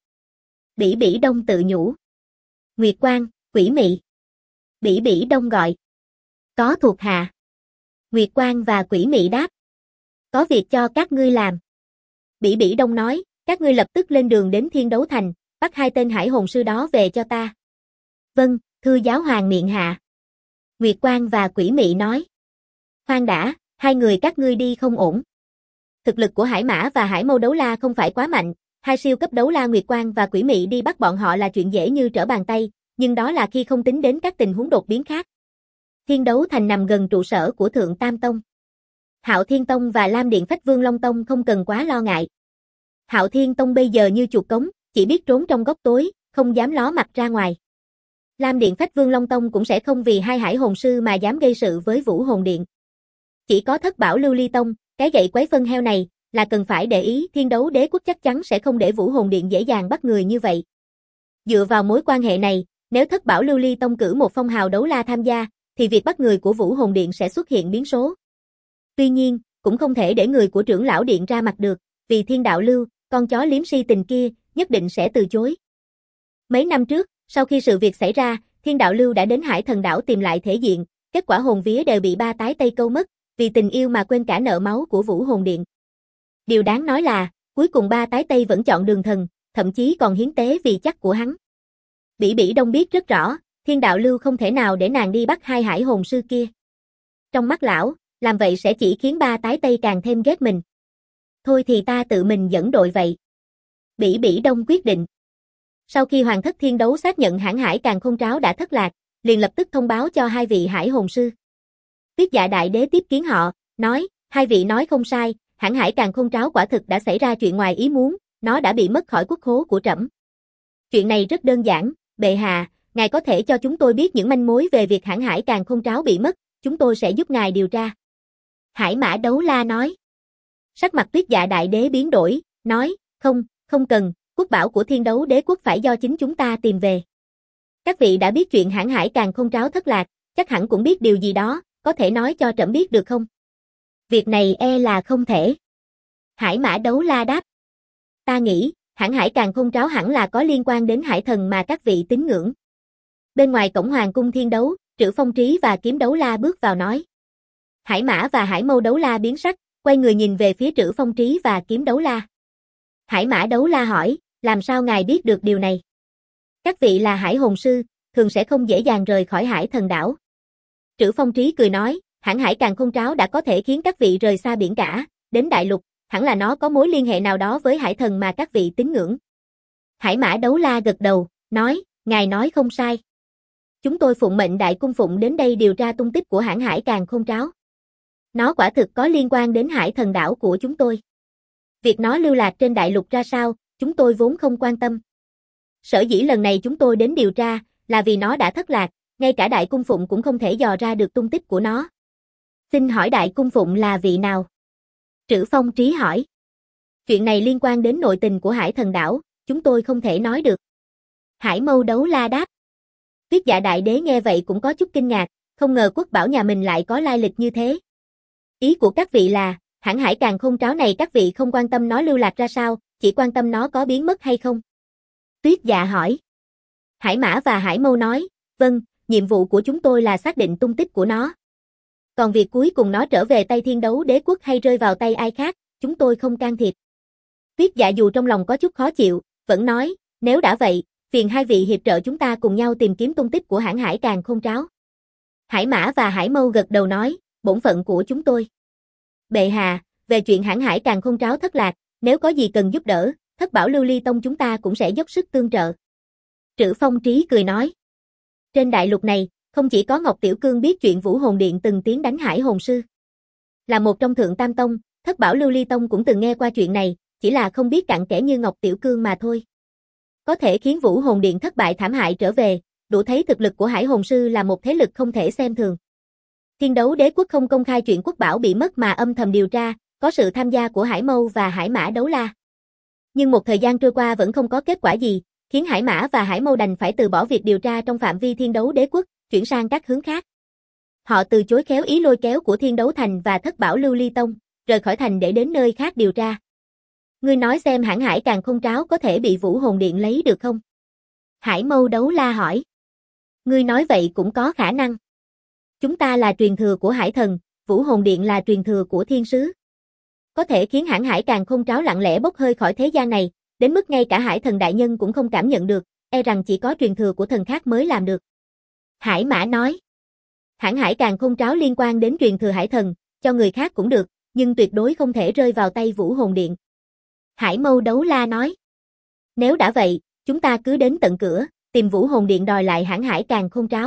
Bỉ Bỉ Đông tự nhủ. Nguyệt Quang, Quỷ Mị. Bỉ Bỉ Đông gọi. Có thuộc hạ. Nguyệt Quang và Quỷ Mị đáp. Có việc cho các ngươi làm. Bỉ Bỉ Đông nói, các ngươi lập tức lên đường đến Thiên Đấu Thành, bắt 2 tên hải hồn sư đó về cho ta. Vâng, thưa giáo hoàng miệng hạ. Nguyệt Quang và Quỷ Mị nói. Khoan đã, 2 người các ngươi đi không ổn. Thực lực của Hải Mã và Hải Mâu Đấu La không phải quá mạnh, 2 siêu cấp đấu la Nguyệt Quang và Quỷ Mị đi bắt bọn họ là chuyện dễ như trở bàn tay, nhưng đó là khi không tính đến các tình huống đột biến khác. Thiên Đấu Thành nằm gần trụ sở của Thượng Tam Tông. Hạo Thiên Tông và Lam Điện Phách Vương Long Tông không cần quá lo ngại. Hạo Thiên Tông bây giờ như chuột cống, chỉ biết trốn trong góc tối, không dám ló mặt ra ngoài. Lam Điện Phách Vương Long Tông cũng sẽ không vì 2 hải hồn sư mà dám gây sự với Vũ Hồn Điện. Chỉ có Thất Bảo Lưu Ly Tông, cái gậy quấy phân heo này, là cần phải để ý, Thiên Đấu Đế quốc chắc chắn sẽ không để Vũ Hồn Điện dễ dàng bắt người như vậy. Dựa vào mối quan hệ này, nếu Thất Bảo Lưu Ly Tông cử một phong hào đấu la tham gia, thì việc bắt người của Vũ Hồn Điện sẽ xuất hiện biến số. Tuy nhiên, cũng không thể để người của trưởng lão điện ra mặt được, vì Thiên Đạo Lưu, con chó liếm si tình kia, nhất định sẽ từ chối. Mấy năm trước, sau khi sự việc xảy ra, Thiên Đạo Lưu đã đến Hải Thần Đảo tìm lại thể diện, kết quả hồn vía đều bị ba tái Tây câu mất, vì tình yêu mà quên cả nợ máu của Vũ Hồn Điện. Điều đáng nói là, cuối cùng ba tái Tây vẫn chọn Đường Thần, thậm chí còn hiến tế vì chắc của hắn. Bỉ Bỉ Đông biết rất rõ, Thiên Đạo Lưu không thể nào để nàng đi bắt 2 hải hồn sư kia. Trong mắt lão, làm vậy sẽ chỉ khiến ba tái Tây càng thêm ghét mình. Thôi thì ta tự mình dẫn đội vậy. Bỉ Bỉ Đông quyết định. Sau khi Hoàng thất Thiên Đấu xác nhận hãng hải Càn Khôn Tráo đã thất lạc, liền lập tức thông báo cho 2 vị hải hồn sư. Tuyết Dạ Đại Đế tiếp kiến họ, nói, 2 vị nói không sai, hãng hải Càn Khôn Tráo quả thực đã xảy ra chuyện ngoài ý muốn, nó đã bị mất khỏi quốc khố của trẫm. Chuyện này rất đơn giản, bệ hạ, ngài có thể cho chúng tôi biết những manh mối về việc hãng hải Càn Khôn Tráo bị mất, chúng tôi sẽ giúp ngài điều tra. Hải Mã Đấu La nói. Sắc mặt Tuyết Dạ Đại Đế biến đổi, nói, không cần, quốc bảo của Thiên Đấu Đế quốc phải do chính chúng ta tìm về. Các vị đã biết chuyện hãng hải Càn Khôn Tráo thất lạc, chắc hẳn cũng biết điều gì đó, có thể nói cho trẫm biết được không? Việc này e là không thể. Hải Mã Đấu La đáp. Ta nghĩ, hãng hải càn khôn tráo hẳn là có liên quan đến hải thần mà các vị tín ngưỡng. Bên ngoài cổng hoàng cung thiên đấu, Trữ Phong Trí và Kiếm Đấu La bước vào nói. Hải Mã và Hải Mâu Đấu La biến sắc, quay người nhìn về phía Trữ Phong Trí và Kiếm Đấu La. Hải Mã Đấu La hỏi, làm sao ngài biết được điều này? Các vị là hải hồn sư, thường sẽ không dễ dàng rời khỏi hải thần đảo. Trữ Phong Trí cười nói, hãng hải càn khôn tráo đã có thể khiến các vị rời xa biển cả, đến đại lục, hẳn là nó có mối liên hệ nào đó với hải thần mà các vị tín ngưỡng. Hải Mã Đấu La gật đầu, nói, ngài nói không sai. Chúng tôi phụng mệnh Đại Cung Phụng đến đây điều tra tung tích của hãng hải càn khôn tráo. Nó quả thực có liên quan đến hải thần đảo của chúng tôi. Việc nó lưu lạc trên đại lục ra sao, chúng tôi vốn không quan tâm. Sở dĩ lần này chúng tôi đến điều tra, là vì nó đã thất lạc, ngay cả Đại Cung Phụng cũng không thể dò ra được tung tích của nó. Xin hỏi Đại Cung Phụng là vị nào? Trữ Phong Trí hỏi. Chuyện này liên quan đến nội tình của hải thần đảo, chúng tôi không thể nói được. Hải Mâu Đấu La đáp. Tuyết Dạ Đại Đế nghe vậy cũng có chút kinh ngạc, không ngờ quốc bảo nhà mình lại có lai lịch như thế. Ý của các vị là, hãng hải càn khôn tráo này các vị không quan tâm nó lưu lạc ra sao, chỉ quan tâm nó có biến mất hay không? Tuyết Dạ hỏi. Hải Mã và Hải Mâu nói, vâng, nhiệm vụ của chúng tôi là xác định tung tích của nó. Còn việc cuối cùng nó trở về tay Thiên Đấu Đế Quốc hay rơi vào tay ai khác, chúng tôi không can thiệp. Tuyết Dạ dù trong lòng có chút khó chịu, vẫn nói, nếu đã vậy, phiền hai vị hiệp trợ chúng ta cùng nhau tìm kiếm tung tích của hãng hải càn khôn tráo. Hải Mã và Hải Mâu gật đầu nói, bổn phận của chúng tôi. Bệ hạ, về chuyện hãng hải càn khôn tráo thất lạc, nếu có gì cần giúp đỡ, Thất Bảo Lưu Ly Tông chúng ta cũng sẽ dốc sức tương trợ. Trữ Phong Trí cười nói. Trên đại lục này, không chỉ có Ngọc Tiểu Cương biết chuyện Vũ Hồn Điện từng tiến đánh hải hồn sư. Là một trong Thượng Tam Tông, Thất Bảo Lưu Ly Tông cũng từng nghe qua chuyện này, chỉ là không biết cặn kẽ như Ngọc Tiểu Cương mà thôi. Có thể khiến Vũ Hồn Điện thất bại thảm hại trở về, đủ thấy thực lực của hải hồn sư là một thế lực không thể xem thường. Thiên Đấu Đế Quốc không công khai chuyện quốc bảo bị mất mà âm thầm điều tra, có sự tham gia của Hải Mâu và Hải Mã Đấu La. Nhưng một thời gian trôi qua vẫn không có kết quả gì, khiến Hải Mã và Hải Mâu đành phải từ bỏ việc điều tra trong phạm vi Thiên Đấu Đế Quốc, chuyển sang các hướng khác. Họ từ chối khéo ý lôi kéo của Thiên Đấu Thành và Thất Bảo Lưu Ly Tông, rời khỏi thành để đến nơi khác điều tra. Ngươi nói xem hãng hải càn khôn tráo có thể bị Vũ Hồn Điện lấy được không? Hải Mâu Đấu La hỏi. Ngươi nói vậy cũng có khả năng. Chúng ta là truyền thừa của hải thần, Vũ Hồn Điện là truyền thừa của thiên sứ. Có thể khiến hãng hải càn khôn tráo lặng lẽ bốc hơi khỏi thế gian này, đến mức ngay cả hải thần đại nhân cũng không cảm nhận được, e rằng chỉ có truyền thừa của thần khác mới làm được. Hải Mã nói. Hãng hải càn khôn tráo liên quan đến truyền thừa hải thần, cho người khác cũng được, nhưng tuyệt đối không thể rơi vào tay Vũ Hồn Điện. Hải Mâu Đấu La nói. Nếu đã vậy, chúng ta cứ đến tận cửa, tìm Vũ Hồn Điện đòi lại hãng hải càn khôn tráo.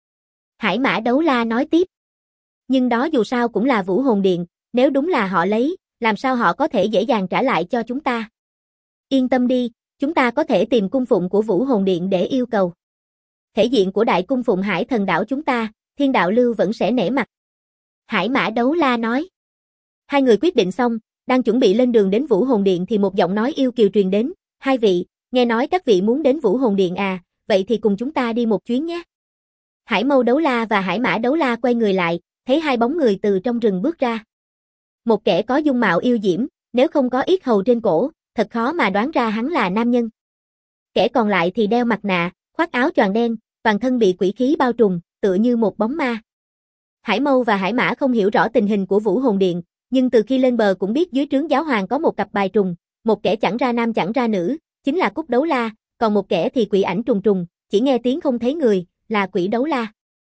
Hải Mã Đấu La nói tiếp. Nhưng đó dù sao cũng là Vũ Hồn Điện, nếu đúng là họ lấy, làm sao họ có thể dễ dàng trả lại cho chúng ta? Yên tâm đi, chúng ta có thể tìm cung phụng của Vũ Hồn Điện để yêu cầu. Thể diện của Đại Cung Phụng hải thần đảo chúng ta, Thiên Đạo Lưu vẫn sẽ nể mặt. Hải Mã Đấu La nói. Hai người quyết định xong, đang chuẩn bị lên đường đến Vũ Hồn Điện thì một giọng nói yêu kiều truyền đến. Hai vị, nghe nói các vị muốn đến Vũ Hồn Điện à, vậy thì cùng chúng ta đi một chuyến nhé. Hải Mâu Đấu La và Hải Mã Đấu La quay người lại, thấy hai bóng người từ trong rừng bước ra. Một kẻ có dung mạo yêu diễm, nếu không có yết hầu trên cổ, thật khó mà đoán ra hắn là nam nhân. Kẻ còn lại thì đeo mặt nạ, khoác áo choàng đen, toàn thân bị quỷ khí bao trùm, tựa như một bóng ma. Hải Mâu và Hải Mã không hiểu rõ tình hình của Vũ Hồn Điện, nhưng từ khi lên bờ cũng biết dưới trướng giáo hoàng có một cặp bài trùng, một kẻ chẳng ra nam chẳng ra nữ, chính là Cúc Đấu La, còn một kẻ thì quỷ ảnh trùng trùng, chỉ nghe tiếng không thấy người, là Quỷ Đấu La.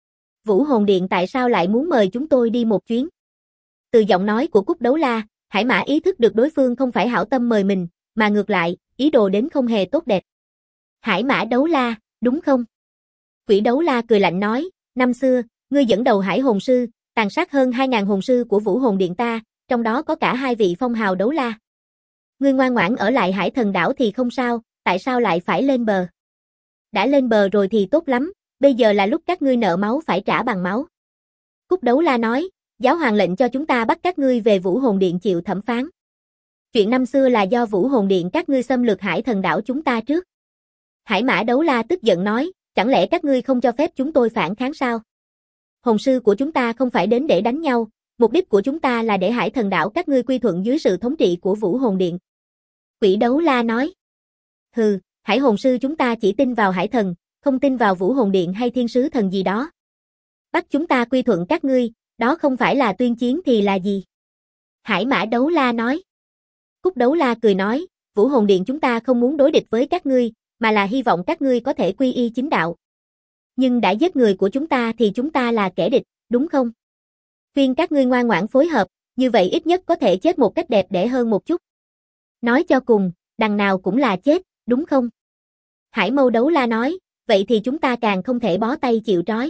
Vũ Hồn Điện tại sao lại muốn mời chúng tôi đi một chuyến? Từ giọng nói của Cúc Đấu La, Hải Mã ý thức được đối phương không phải hảo tâm mời mình, mà ngược lại, ý đồ đến không hề tốt đẹp. Hải Mã Đấu La, đúng không? Quỷ Đấu La cười lạnh nói, năm xưa, ngươi dẫn đầu hải hồn sư, tàn sát hơn 2.000 hồn sư của Vũ Hồn Điện ta, trong đó có cả hai vị phong hào Đấu La. Ngươi ngoan ngoãn ở lại hải thần đảo thì không sao, tại sao lại phải lên bờ? Đã lên bờ rồi thì tốt lắm, bây giờ là lúc các ngươi nợ máu phải trả bằng máu. Cúc Đấu La nói, giáo hoàng lệnh cho chúng ta bắt các ngươi về Vũ Hồn Điện chịu thẩm phán. Chuyện năm xưa là do Vũ Hồn Điện các ngươi xâm lược hải thần đảo chúng ta trước. Hải Mã Đấu La tức giận nói, chẳng lẽ các ngươi không cho phép chúng tôi phản kháng sao? Hồn sư của chúng ta không phải đến để đánh nhau, Mục đích của chúng ta là để Hải Thần đảo các ngươi quy thuận dưới sự thống trị của Vũ Hồn Điện. Quỷ Đấu La nói. Hừ, Hải Hồn Sư chúng ta chỉ tin vào Hải Thần, không tin vào Vũ Hồn Điện hay Thiên Sứ Thần gì đó. Bắt chúng ta quy thuận các ngươi, đó không phải là tuyên chiến thì là gì? Hải Mã Đấu La nói. Cúc Đấu La cười nói, Vũ Hồn Điện chúng ta không muốn đối địch với các ngươi, mà là hy vọng các ngươi có thể quy y chính đạo. Nhưng đã giết người của chúng ta thì chúng ta là kẻ địch, đúng không? Khuyên các ngươi ngoan ngoãn phối hợp, như vậy ít nhất có thể chết một cách đẹp đẽ hơn một chút. Nói cho cùng, đằng nào cũng là chết, đúng không? Hải Mâu Đấu La nói, vậy thì chúng ta càng không thể bó tay chịu trói.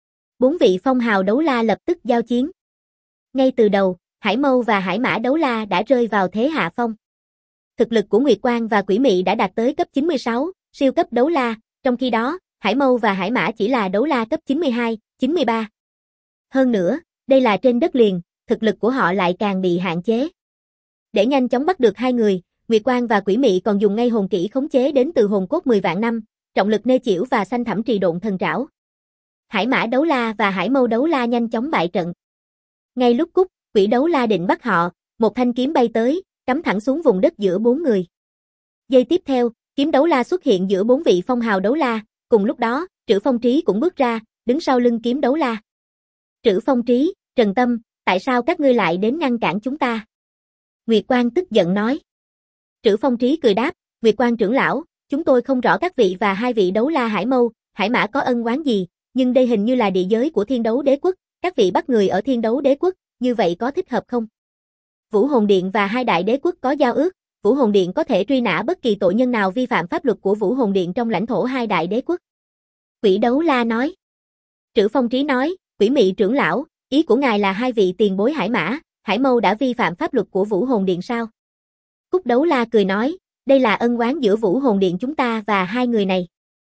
4 vị phong hào đấu la lập tức giao chiến. Ngay từ đầu, Hải Mâu và Hải Mã Đấu La đã rơi vào thế hạ phong. Thực lực của Nguyệt Quang và Quỷ Mị đã đạt tới cấp 96, siêu cấp đấu la, trong khi đó, Hải Mâu và Hải Mã chỉ là đấu la cấp 92, 93. Hơn nữa, đây là trên đất liền, thực lực của họ lại càng bị hạn chế. Để nhanh chóng bắt được hai người, Nguyệt Quang và Quỷ Mị còn dùng ngay hồn kỹ khống chế đến từ hồn cốt 10 vạn năm, trọng lực nê chĩu và xanh thẳm trì độn thần trảo. Hải Mã Đấu La và Hải Mâu Đấu La nhanh chóng bại trận. Ngay lúc Cúc, Quỷ Đấu La định bắt họ, một thanh kiếm bay tới, cắm thẳng xuống vùng đất giữa 4 người. Giây tiếp theo, kiếm Đấu La xuất hiện giữa 4 vị phong hào đấu la, cùng lúc đó, Trử Phong Trí cũng bước ra, đứng sau lưng kiếm Đấu La. Trử Phong Trí, Trần Tâm, tại sao các ngươi lại đến ngăn cản chúng ta? Nguyệt Quang tức giận nói. Trử Phong Trí cười đáp, Nguyệt Quang trưởng lão, chúng tôi không rõ các vị và hai vị đấu la Hải Mâu, Hải Mã có ân oán gì, nhưng đây hình như là địa giới của Thiên Đấu Đế Quốc, các vị bắt người ở Thiên Đấu Đế Quốc, như vậy có thích hợp không? Vũ Hồn Điện và hai đại đế quốc có giao ước, Vũ Hồn Điện có thể truy nã bất kỳ tội nhân nào vi phạm pháp luật của Vũ Hồn Điện trong lãnh thổ hai đại đế quốc. Quỷ Đấu La nói. Trử Phong Trí nói, Quỷ Mị trưởng lão, ý của ngài là hai vị tiền bối Hải Mã, Hải Mâu đã vi phạm pháp luật của Vũ Hồn Điện sao? Cúc Đấu La cười nói, đây là ân oán giữa Vũ Hồn Điện chúng ta và hai người này.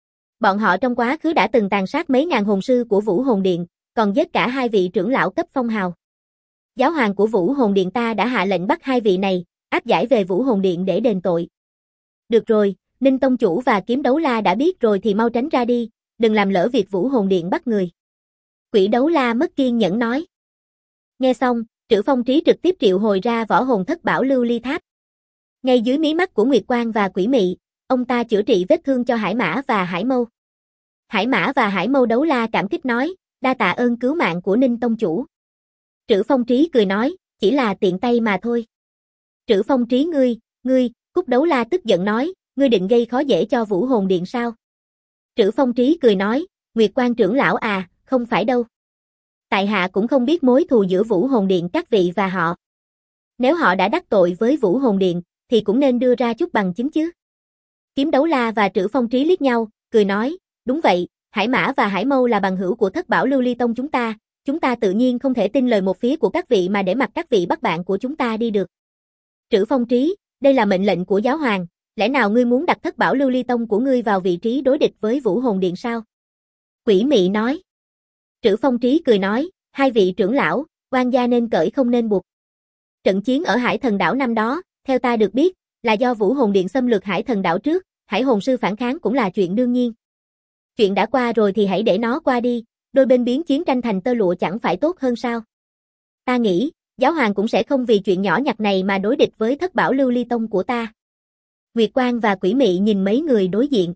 Bọn họ trong quá khứ đã từng tàn sát mấy ngàn hồn sư của Vũ Hồn Điện, còn giết cả hai vị trưởng lão cấp phong hào. Giáo hoàng của Vũ Hồn Điện ta đã hạ lệnh bắt hai vị này, áp giải về Vũ Hồn Điện để đền tội. Được rồi, Ninh Tông Chủ và Kiếm Đấu La đã biết rồi thì mau tránh ra đi, đừng làm lỡ việc Vũ Hồn Điện bắt người. Quỷ Đấu La mất kiên nhẫn nói. Nghe xong, Trử Phong Trí trực tiếp triệu hồi ra võ hồn thất bảo lưu ly tháp. Ngay dưới mí mắt của Nguyệt Quang và Quỷ Mị, ông ta chữa trị vết thương cho Hải Mã và Hải Mâu. Hải Mã và Hải Mâu Đấu La cảm kích nói, đa tạ ơn cứu mạng của Ninh Tông Chủ. Trử Phong Trí cười nói, chỉ là tiện tay mà thôi. Trử Phong Trí ngươi, Cúc Đấu La tức giận nói, ngươi định gây khó dễ cho Vũ Hồn Điện sao? Trử Phong Trí cười nói, Nguyệt Quang trưởng lão à, không phải đâu. Tại hạ cũng không biết mối thù giữa Vũ Hồn Điện các vị và họ. Nếu họ đã đắc tội với Vũ Hồn Điện, thì cũng nên đưa ra chút bằng chứng chứ. Kiếm Đấu La và Trử Phong Trí liếc nhau, cười nói, đúng vậy, Hải Mã và Hải Mâu là bằng hữu của Thất Bảo Lưu Ly Tông chúng ta tự nhiên không thể tin lời một phía của các vị mà để mặc các vị bắt bạn của chúng ta đi được. Trử Phong Trí, đây là mệnh lệnh của giáo hoàng, lẽ nào ngươi muốn đặt Thất Bảo Lưu Ly Tông của ngươi vào vị trí đối địch với Vũ Hồn Điện sao? Quỷ Mị nói. Trử Phong Trí cười nói, hai vị trưởng lão, oan gia nên cởi không nên buộc. Trận chiến ở Hải Thần đảo năm đó, theo ta được biết, là do Vũ Hồn Điện xâm lược Hải Thần đảo trước, Hải Hồn Sư phản kháng cũng là chuyện đương nhiên. Chuyện đã qua rồi thì hãy để nó qua đi, đôi bên biến chiến tranh thành tơ lụa chẳng phải tốt hơn sao? Ta nghĩ, giáo hoàng cũng sẽ không vì chuyện nhỏ nhặt này mà đối địch với Thất Bảo Lưu Ly Tông của ta. Nguyệt Quang và Quỷ Mị nhìn mấy người đối diện.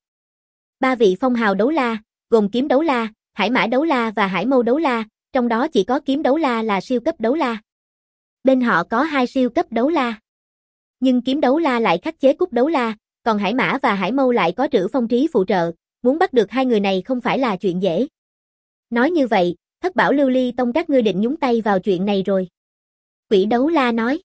Ba vị phong hào đấu la, gồm Kiếm Đấu La, Hải Mã Đấu La và Hải Mâu Đấu La, trong đó chỉ có Kiếm Đấu La là siêu cấp đấu la. Bên họ có hai siêu cấp đấu la. Nhưng Kiếm Đấu La lại khắc chế Cúc Đấu La, còn Hải Mã và Hải Mâu lại có Trử Phong Trí phụ trợ, muốn bắt được hai người này không phải là chuyện dễ. Nói như vậy, Thất Bảo Lưu Ly Tông các ngươi định nhúng tay vào chuyện này rồi. Quỷ Đấu La nói.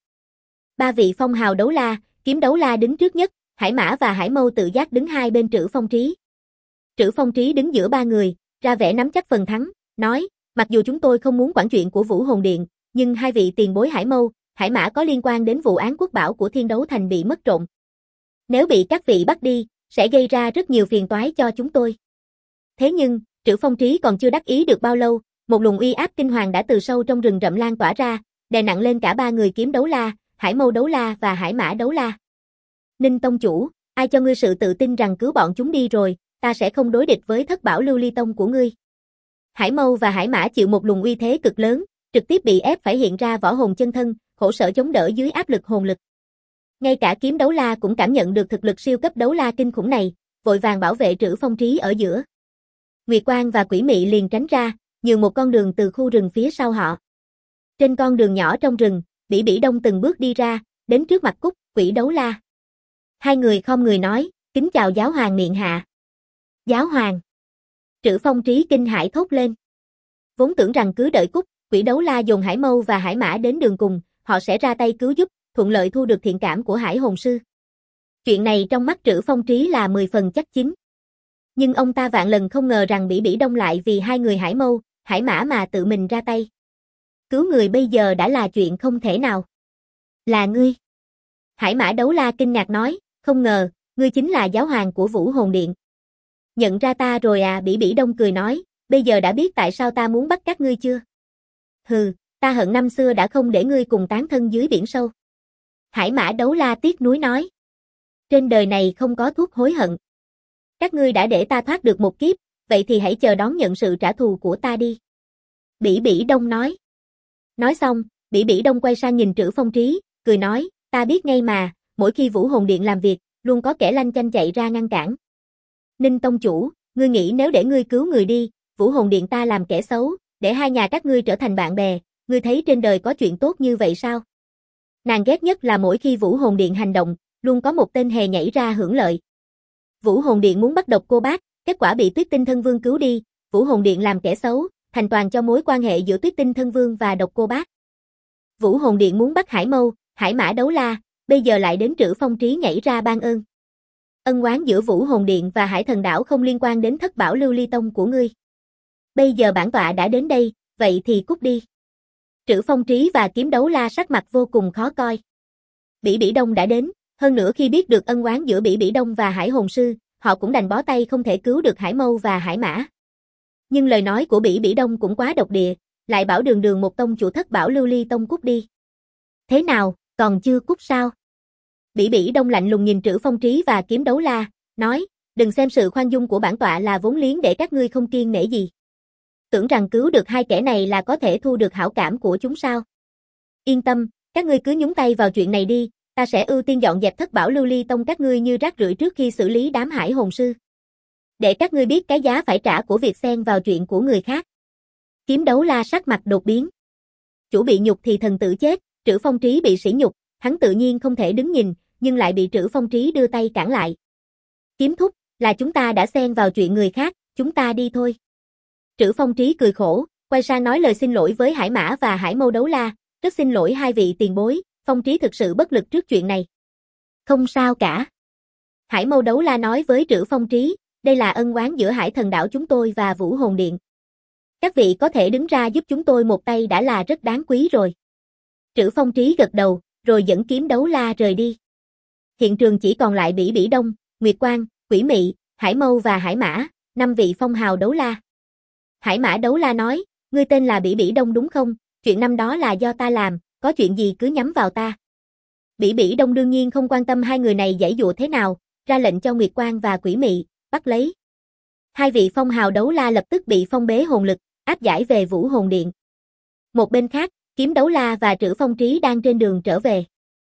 Ba vị phong hào đấu la, Kiếm Đấu La đứng trước nhất, Hải Mã và Hải Mâu tự giác đứng hai bên Trử Phong Trí. Trử Phong Trí đứng giữa ba người, ra vẻ nắm chắc phần thắng, nói, mặc dù chúng tôi không muốn quản chuyện của Vũ Hồn Điện, nhưng hai vị tiền bối Hải Mâu, Hải Mã có liên quan đến vụ án quốc bảo của Thiên Đấu Thành bị mất trộm. Nếu bị các vị bắt đi, sẽ gây ra rất nhiều phiền toái cho chúng tôi. Thế nhưng, Trử Phong Trí còn chưa đắc ý được bao lâu, một luồng uy áp kinh hoàng đã từ sâu trong rừng rậm lan tỏa ra, đè nặng lên cả ba người Kiếm Đấu La, Hải Mâu Đấu La và Hải Mã Đấu La. Ninh Tông Chủ, ai cho ngươi sự tự tin rằng cứu bọn chúng đi rồi, ta sẽ không đối địch với Thất Bảo Lưu Ly Tông của ngươi. Hải Mâu và Hải Mã chịu một luồng uy thế cực lớn, trực tiếp bị ép phải hiện ra võ hồn chân thân, khổ sở chống đỡ dưới áp lực hồn lực. Ngay cả kiếm đấu la cũng cảm nhận được thực lực siêu cấp đấu la kinh khủng này, vội vàng bảo vệ Trữ Phong Trí ở giữa. Nguyệt Quang và Quỷ Mị liền tránh ra, nhường một con đường từ khu rừng phía sau họ. Trên con đường nhỏ trong rừng, Bỉ Bỉ Đông từng bước đi ra, đến trước mặt Cúc, Quỷ đấu la. Hai người khom người nói, kính chào giáo hoàng miện hạ. Giáo hoàng. Trữ Phong Trí kinh hãi thốt lên. Vốn tưởng rằng cứ đợi Cúc, Quỷ đấu la dồn Hải Mâu và Hải Mã đến đường cùng, họ sẽ ra tay cứu giúp, thuận lợi thu được thiện cảm của Hải hồn sư. Chuyện này trong mắt Trữ Phong Trí là 10 phần chắc chín. Nhưng ông ta vạn lần không ngờ rằng Bỉ Bỉ Đông lại vì hai người Hải Mâu, Hải Mã mà tự mình ra tay. Cứu người bây giờ đã là chuyện không thể nào. Là ngươi. Hải Mã đấu la kinh ngạc nói, không ngờ, ngươi chính là giáo hoàng của Vũ Hồn Điện. Nhận ra ta rồi à? Bỉ Bỉ Đông cười nói, bây giờ đã biết tại sao ta muốn bắt các ngươi chưa? Hừ, ta hận năm xưa đã không để ngươi cùng tán thân dưới biển sâu. Hải Mã đấu la tiếc nuối nói. Trên đời này không có thuốc hối hận. Các ngươi đã để ta thoát được một kiếp, vậy thì hãy chờ đón nhận sự trả thù của ta đi. Bỉ Bỉ Đông nói. Nói xong, Bỉ Bỉ Đông quay sang nhìn Trữ Phong Trí, cười nói, ta biết ngay mà, mỗi khi Vũ Hồn Điện làm việc, luôn có kẻ lanh chanh chạy ra ngăn cản. Ninh Tông Chủ, ngươi nghĩ nếu để ngươi cứu người đi, Vũ Hồn Điện ta làm kẻ xấu, để hai nhà các ngươi trở thành bạn bè, ngươi thấy trên đời có chuyện tốt như vậy sao? Nàng ghét nhất là mỗi khi Vũ Hồn Điện hành động, luôn có một tên hề nhảy ra hưởng lợi. Vũ Hồn Điện muốn bắt Độc Cô Bác, kết quả bị Tuyết Tinh Thân Vương cứu đi, Vũ Hồn Điện làm kẻ xấu, thành toàn cho mối quan hệ giữa Tuyết Tinh Thân Vương và Độc Cô Bác. Vũ Hồn Điện muốn bắt Hải Mâu, Hải Mã đấu la, bây giờ lại đến Trữ Phong Trí nhảy ra ban ơn. Ân oán giữa Vũ Hồn Điện và Hải Thần Đảo không liên quan đến Thất Bảo Lưu Ly Tông của ngươi. Bây giờ bản tọa đã đến đây, vậy thì cút đi. Trữ Phong Trí và Kiếm Đấu La sắc mặt vô cùng khó coi. Bỉ Bỉ Đông đã đến, hơn nữa khi biết được ân oán giữa Bỉ Bỉ Đông và Hải Hồn Sư, họ cũng đành bó tay không thể cứu được Hải Mâu và Hải Mã. Nhưng lời nói của Bỉ Bỉ Đông cũng quá độc địa, lại bảo đường đường một tông chủ Thất Bảo Lưu Ly Tông cút đi. Thế nào, còn chưa cút sao? Bỉ Bỉ Đông lạnh lùng nhìn Trữ Phong Trí và Kiếm Đấu La, nói, đừng xem sự khoan dung của bản tọa là vốn liếng để các ngươi không kiêng nể gì. Tưởng rằng cứu được hai kẻ này là có thể thu được hảo cảm của chúng sao? Yên tâm, các ngươi cứ nhúng tay vào chuyện này đi, ta sẽ ưu tiên dọn dẹp Thất Bảo Lưu Ly Tông các ngươi như rác rưởi trước khi xử lý đám Hải Hồn Sư. Để các ngươi biết cái giá phải trả của việc xen vào chuyện của người khác. Kiếm Đấu La sắc mặt đột biến. Chủ bị nhục thì thần tử chết, Trữ Phong Trí bị sỉ nhục, hắn tự nhiên không thể đứng nhìn, nhưng lại bị Trữ Phong Trí đưa tay cản lại. Kiếm thúc, là chúng ta đã xen vào chuyện người khác, chúng ta đi thôi. Trữ Phong Trí cười khổ, quay sang nói lời xin lỗi với Hải Mã và Hải Mâu Đấu La, rất xin lỗi hai vị tiền bối, Phong Trí thực sự bất lực trước chuyện này. Không sao cả. Hải Mâu Đấu La nói với Trữ Phong Trí, đây là ân oán giữa Hải Thần Đảo chúng tôi và Vũ Hồn Điện. Các vị có thể đứng ra giúp chúng tôi một tay đã là rất đáng quý rồi. Trữ Phong Trí gật đầu, rồi dẫn Kiếm Đấu La rời đi. Hiện trường chỉ còn lại Bỉ Bỉ Đông, Nguyệt Quang, Quỷ Mị, Hải Mâu và Hải Mã, 5 vị phong hào đấu la. Hải Mã Đấu La nói, ngươi tên là Bỉ Bỉ Đông đúng không? Chuyện năm đó là do ta làm, có chuyện gì cứ nhắm vào ta. Bỉ Bỉ Đông đương nhiên không quan tâm hai người này giãy dụa thế nào, ra lệnh cho Nguyệt Quang và Quỷ Mị, bắt lấy. Hai vị phong hào đấu la lập tức bị phong bế hồn lực, áp giải về Vũ Hồn Điện. Một bên khác, Kiếm Đấu La và Trữ Phong Trí đang trên đường trở về.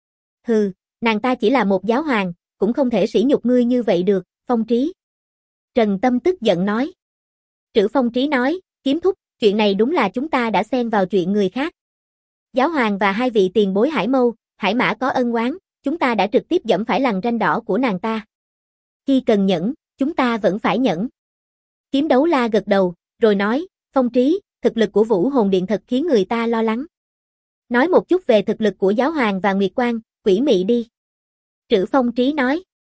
Hừ, nàng ta chỉ là một giáo hoàng, cũng không thể sỉ nhục ngươi như vậy được, Phong Trí. Trần Tâm tức giận nói. Trữ Phong Trí nói, Kiếm thúc, chuyện này đúng là chúng ta đã xen vào chuyện người khác. Giáo hoàng và hai vị tiền bối Hải Mâu, Hải Mã có ân oán, chúng ta đã trực tiếp dẫm phải lằn ranh đỏ của nàng ta. Khi cần nhẫn, chúng ta vẫn phải nhẫn. Kiếm Đấu La gật đầu, rồi nói, Phong Trí, thực lực của Vũ Hồn Điện thật khiến người ta lo lắng. Nói một chút về thực lực của Giáo Hoàng và Nguyệt Quang, Quỷ Mị đi. Trữ Phong Trí nói.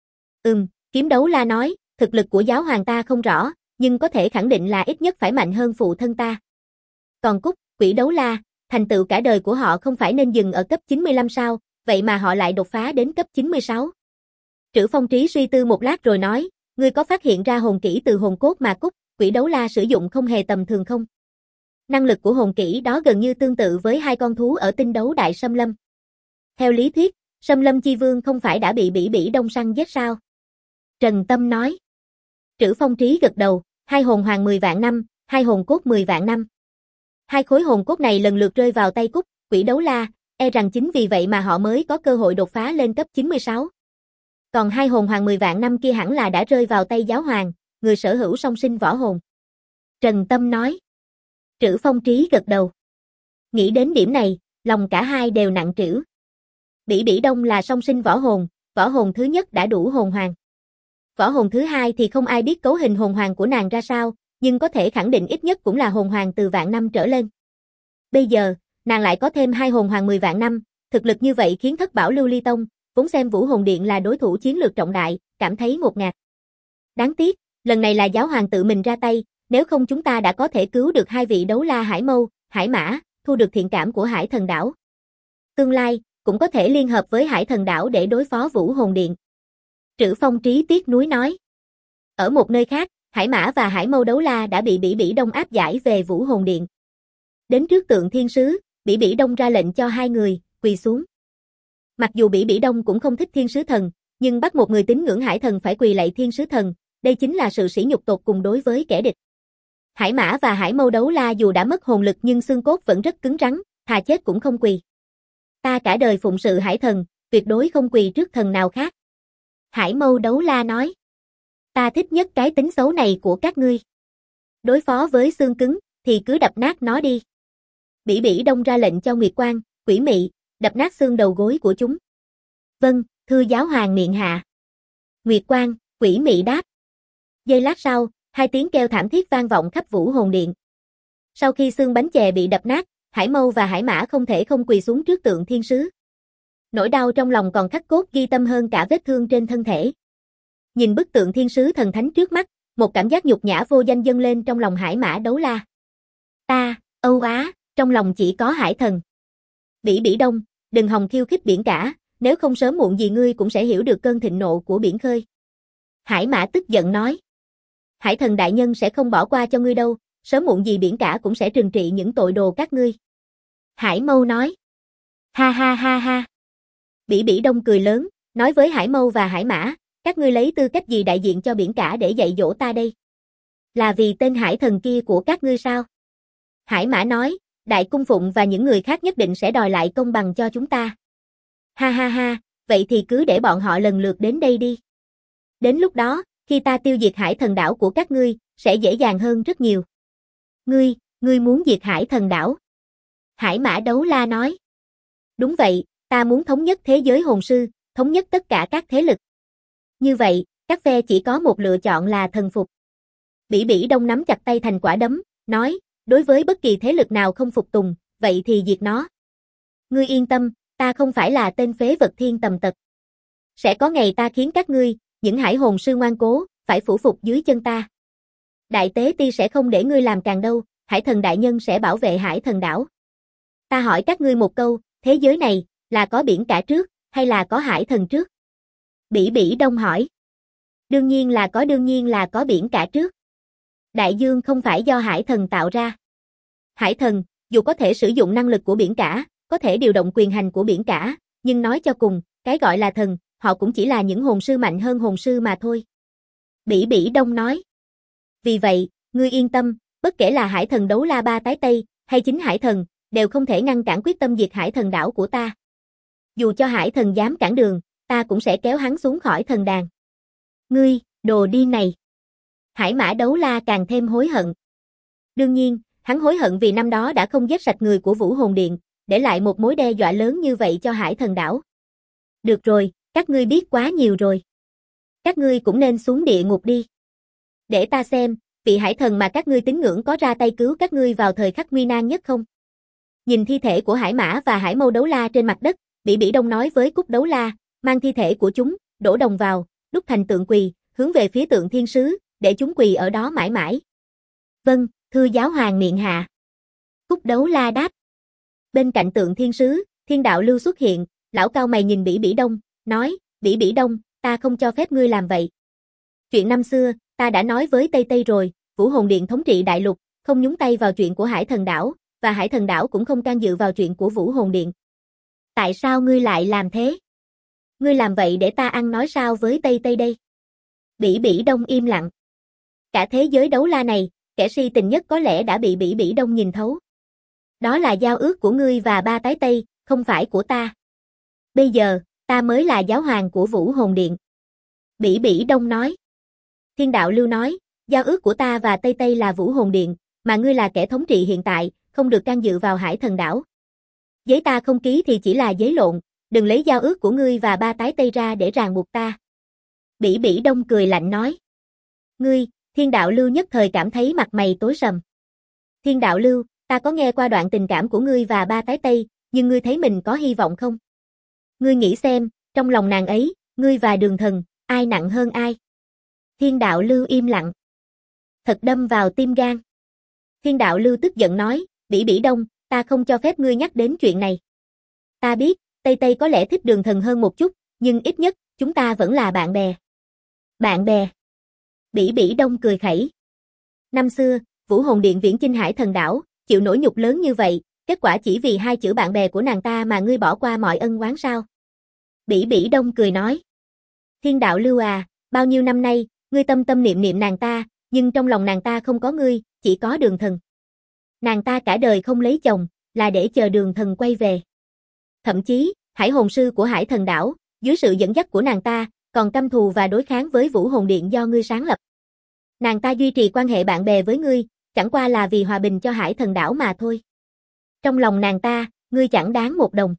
Kiếm Đấu La nói, thực lực của Giáo Hoàng ta không rõ, nhưng có thể khẳng định là ít nhất phải mạnh hơn phụ thân ta. Còn Cúc, Quỷ Đấu La, thành tựu cả đời của họ không phải nên dừng ở cấp 95 sao, vậy mà họ lại đột phá đến cấp 96. Trữ Phong Trí suy tư một lát rồi nói, ngươi có phát hiện ra hồn kỹ từ hồn cốt mà Cúc, Quỷ Đấu La sử dụng không hề tầm thường không? Năng lực của hồn kỹ đó gần như tương tự với hai con thú ở tinh đấu đại Sâm Lâm. Theo lý thuyết, Sâm Lâm Chi Vương không phải đã bị Bỉ Bỉ Đông săn giết sao? Trần Tâm nói. Trữ Phong Trí gật đầu, hai hồn hoàng 10 vạn năm, hai hồn cốt 10 vạn năm. Hai khối hồn cốt này lần lượt rơi vào tay Cúc, Quỷ Đấu La, e rằng chính vì vậy mà họ mới có cơ hội đột phá lên cấp 96. Còn hai hồn hoàng 10 vạn năm kia hẳn là đã rơi vào tay Giáo Hoàng, người sở hữu song sinh võ hồn. Trần Tâm nói. Trữ Phong Trí gật đầu. Nghĩ đến điểm này, lòng cả hai đều nặng trĩu. Bỉ Bỉ Đông là song sinh võ hồn thứ nhất đã đủ hồn hoàng. Võ hồn thứ hai thì không ai biết cấu hình hồn hoàng của nàng ra sao, nhưng có thể khẳng định ít nhất cũng là hồn hoàng từ vạn năm trở lên. Bây giờ, nàng lại có thêm hai hồn hoàng 10 vạn năm, thực lực như vậy khiến Thất Bảo Lưu Ly Tông, vốn xem Vũ Hồn Điện là đối thủ chiến lược trọng đại, cảm thấy ngột ngạt. Đáng tiếc, lần này là Giáo Hoàng tự mình ra tay, nếu không chúng ta đã có thể cứu được hai vị đấu la Hải Mâu, Hải Mã, thu được thiện cảm của Hải Thần Đảo. Tương lai, cũng có thể liên hợp với Hải Thần Đảo để đối phó Vũ Hồn Điện. Trữ Phong Trí tiếc nuối nói. Ở một nơi khác, Hải Mã và Hải Mâu đấu la đã bị Bỉ Bỉ Đông áp giải về Vũ Hồn Điện. Đến trước tượng thiên sứ, Bỉ Bỉ Đông ra lệnh cho hai người, quỳ xuống. Mặc dù Bỉ Bỉ Đông cũng không thích thiên sứ thần, nhưng bắt một người tín ngưỡng hải thần phải quỳ lạy thiên sứ thần, đây chính là sự sỉ nhục tột cùng đối với kẻ địch. Hải Mã và Hải Mâu đấu la dù đã mất hồn lực nhưng xương cốt vẫn rất cứng rắn, thà chết cũng không quỳ. Ta cả đời phụng sự hải thần, tuyệt đối không quỳ trước thần nào khác. Hải Mâu đấu la nói. Ta thích nhất cái tính xấu này của các ngươi. Đối phó với xương cứng, thì cứ đập nát nó đi. Bỉ Bỉ Đông ra lệnh cho Nguyệt Quang, Quỷ Mị, đập nát xương đầu gối của chúng. Vâng, thưa Giáo Hoàng miệng hạ. Nguyệt Quang, Quỷ Mị đáp. Giây lát sau, hai tiếng kêu thảm thiết vang vọng khắp Vũ Hồn Điện. Sau khi xương bánh chè bị đập nát, Hải Mâu và Hải Mã không thể không quỳ xuống trước tượng thiên sứ. Nỗi đau trong lòng còn khắc cốt ghi tâm hơn cả vết thương trên thân thể. Nhìn bức tượng thiên sứ thần thánh trước mắt, một cảm giác nhục nhã vô danh dâng lên trong lòng Hải Mã đấu la. Ta, Âu Á, trong lòng chỉ có hải thần. Bỉ Bỉ Đông, đừng hòng khiêu khích biển cả, nếu không sớm muộn gì ngươi cũng sẽ hiểu được cơn thịnh nộ của biển khơi. Hải Mã tức giận nói. Hải thần đại nhân sẽ không bỏ qua cho ngươi đâu, sớm muộn gì biển cả cũng sẽ trừng trị những tội đồ các ngươi. Hải Mâu nói. Ha ha ha ha. Bỉ Bỉ Đông cười lớn, nói với Hải Mâu và Hải Mã, các ngươi lấy tư cách gì đại diện cho biển cả để dạy dỗ ta đây? Là vì tên hải thần kia của các ngươi sao? Hải Mã nói, Đại Cung Phụng và những người khác nhất định sẽ đòi lại công bằng cho chúng ta. Ha ha ha, vậy thì cứ để bọn họ lần lượt đến đây đi. Đến lúc đó, khi ta tiêu diệt hải thần đảo của các ngươi, sẽ dễ dàng hơn rất nhiều. Ngươi muốn diệt hải thần đảo? Hải Mã đấu la nói. Đúng vậy, ta muốn thống nhất thế giới hồn sư, thống nhất tất cả các thế lực. Như vậy, các phe chỉ có một lựa chọn là thần phục. Bỉ Bỉ Đông nắm chặt tay thành quả đấm, nói, đối với bất kỳ thế lực nào không phục tùng, vậy thì diệt nó. Ngươi yên tâm, ta không phải là tên phế vật thiên tầm tật. Sẽ có ngày ta khiến các ngươi, những hải hồn sư ngoan cố, phải phủ phục dưới chân ta. Đại tế ti sẽ không để ngươi làm càng đâu, hải thần đại nhân sẽ bảo vệ hải thần đảo. Ta hỏi các ngươi một câu, thế giới này, là có biển cả trước, hay là có hải thần trước? Bỉ Bỉ Đông hỏi. Đương nhiên là có biển cả trước. Đại dương không phải do hải thần tạo ra. Hải thần, dù có thể sử dụng năng lực của biển cả, có thể điều động quyền hành của biển cả, nhưng nói cho cùng, cái gọi là thần, họ cũng chỉ là những hồn sư mạnh hơn hồn sư mà thôi. Bỉ Bỉ Đông nói. Vì vậy, ngươi yên tâm, bất kể là hải thần đấu la ba tái tây, hay chính hải thần, đều không thể ngăn cản quyết tâm diệt hải thần đảo của ta. Dù cho hải thần dám cản đường, ta cũng sẽ kéo hắn xuống khỏi thần đàn. Ngươi, đồ điên này. Hải Mã đấu la càng thêm hối hận. Đương nhiên, hắn hối hận vì năm đó đã không giết sạch người của Vũ Hồn Điện, để lại một mối đe dọa lớn như vậy cho hải thần đảo. Được rồi, các ngươi biết quá nhiều rồi. Các ngươi cũng nên xuống địa ngục đi. Để ta xem, vị hải thần mà các ngươi tín ngưỡng có ra tay cứu các ngươi vào thời khắc nguy nan nhất không? Nhìn thi thể của Hải Mã và Hải Mâu đấu la trên mặt đất, Bỉ Bỉ Đông nói với Cúc đấu la, mang thi thể của chúng, đổ đồng vào, đúc thành tượng quỳ, hướng về phía tượng thiên sứ, để chúng quỳ ở đó mãi mãi. Vâng, thưa Giáo Hoàng miệng hạ. Cúc đấu la đáp. Bên cạnh tượng thiên sứ, Thiên Đạo Lưu xuất hiện, lão cao mày nhìn Bỉ Bỉ Đông, nói, Bỉ Bỉ Đông, ta không cho phép ngươi làm vậy. Chuyện năm xưa, ta đã nói với Tây Tây rồi, Vũ Hồn Điện thống trị đại lục, không nhúng tay vào chuyện của Hải Thần Đảo, và Hải Thần Đảo cũng không can dự vào chuyện của Vũ Hồn Điện. Tại sao ngươi lại làm thế? Ngươi làm vậy để ta ăn nói sao với Tây Tây đây? Bỉ Bỉ Đông im lặng. Cả thế giới đấu la này, kẻ si tình nhất có lẽ đã bị Bỉ Bỉ Đông nhìn thấu. Đó là giao ước của ngươi và ba tái Tây, không phải của ta. Bây giờ, ta mới là giáo hoàng của Vũ Hồn Điện. Bỉ Bỉ Đông nói. Thiên đạo lưu nói, giao ước của ta và Tây Tây là Vũ Hồn Điện, mà ngươi là kẻ thống trị hiện tại, không được can dự vào Hải Thần đảo. Giấy ta không ký thì chỉ là giấy lộn, đừng lấy giao ước của ngươi và ba tái Tây ra để ràng buộc ta. Bỉ Bỉ Đông cười lạnh nói. Ngươi, Thiên đạo lưu nhất thời cảm thấy mặt mày tối sầm. Thiên đạo lưu, ta có nghe qua đoạn tình cảm của ngươi và ba tái Tây, nhưng ngươi thấy mình có hy vọng không? Ngươi nghĩ xem, trong lòng nàng ấy, ngươi và Đường Thần, ai nặng hơn ai? Thiên đạo lưu im lặng. Thật đâm vào tim gan. Thiên đạo lưu tức giận nói, Bỉ Bỉ Đông, ta không cho phép ngươi nhắc đến chuyện này. Ta biết, Tây Tây có lẽ thích Đường Thần hơn một chút, nhưng ít nhất, chúng ta vẫn là bạn bè. Bạn bè. Bỉ Bỉ Đông cười khẩy. Năm xưa, Vũ Hồn Điện viễn chinh Hải Thần đảo, chịu nỗi nhục lớn như vậy, kết quả chỉ vì hai chữ bạn bè của nàng ta mà ngươi bỏ qua mọi ân oán sao? Bỉ Bỉ Đông cười nói. Thiên đạo lưu à, bao nhiêu năm nay, ngươi tâm tâm niệm niệm nàng ta, nhưng trong lòng nàng ta không có ngươi, chỉ có Đường Thần. Nàng ta cả đời không lấy chồng, là để chờ Đường Thần quay về. Thậm chí, Hải Hồn Sư của Hải Thần đảo, dưới sự dẫn dắt của nàng ta, còn căm thù và đối kháng với Vũ Hồn Điện do ngươi sáng lập. Nàng ta duy trì quan hệ bạn bè với ngươi, chẳng qua là vì hòa bình cho Hải Thần đảo mà thôi. Trong lòng nàng ta, ngươi chẳng đáng một đồng.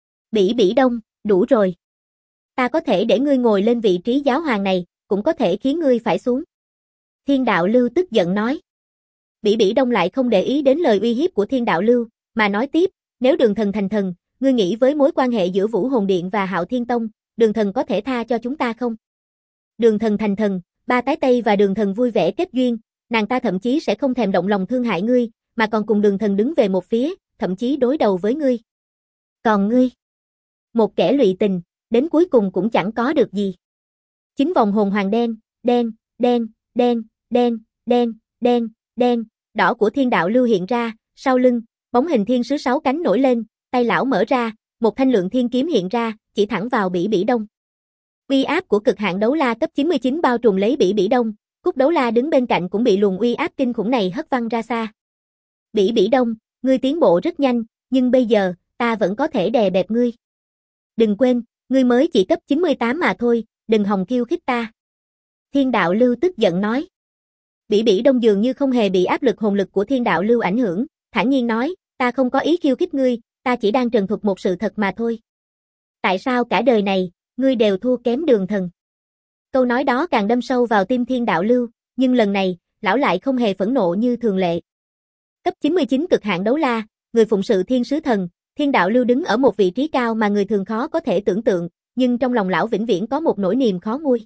Bỉ Bỉ Đông, đủ rồi. Ta có thể để ngươi ngồi lên vị trí giáo hoàng này, cũng có thể khiến ngươi phải xuống. Thiên đạo lưu tức giận nói. Bỉ Bỉ Đông lại không để ý đến lời uy hiếp của Thiên đạo lưu, mà nói tiếp, nếu Đường Thần thành thần, ngươi nghĩ với mối quan hệ giữa Vũ Hồn Điện và Hạo Thiên Tông, Đường Thần có thể tha cho chúng ta không? Đường Thần thành thần, ba tái Tây và Đường Thần vui vẻ kết duyên, nàng ta thậm chí sẽ không thèm động lòng thương hại ngươi, mà còn cùng Đường Thần đứng về một phía, thậm chí đối đầu với ngươi. Còn ngươi, một kẻ lụy tình, đến cuối cùng cũng chẳng có được gì. Chính vòng hồn hoàng đen, đen, đen, đen, đen, đen, đen, đen, đỏ của Thiên đạo lưu hiện ra, sau lưng, bóng hình thiên sứ 6 cánh nổi lên, tay lão mở ra, một thanh lượng thiên kiếm hiện ra, chỉ thẳng vào Bỉ Bỉ Đông. Uy áp của cực hạn đấu la cấp 99 bao trùm lấy Bỉ Bỉ Đông, Cúc đấu la đứng bên cạnh cũng bị luồng uy áp kinh khủng này hất văng ra xa. Bỉ Bỉ Đông, ngươi tiến bộ rất nhanh, nhưng bây giờ, ta vẫn có thể đè bẹp ngươi. Đừng quên, ngươi mới chỉ cấp 98 mà thôi, đừng hòng khiêu khích ta. Thiên đạo lưu tức giận nói. Bỉ Bỉ Đông dường như không hề bị áp lực hồn lực của Thiên đạo lưu ảnh hưởng, thản nhiên nói, ta không có ý khiêu khích ngươi, ta chỉ đang trần thuật một sự thật mà thôi. Tại sao cả đời này, ngươi đều thua kém Đường Thần? Câu nói đó càng đâm sâu vào tim Thiên đạo lưu, nhưng lần này, lão lại không hề phẫn nộ như thường lệ. Cấp 99 cực hạn đấu la, người phụng sự Thiên Sứ Thần, Thiên đạo lưu đứng ở một vị trí cao mà người thường khó có thể tưởng tượng, nhưng trong lòng lão vĩnh viễn có một nỗi niềm khó nguôi.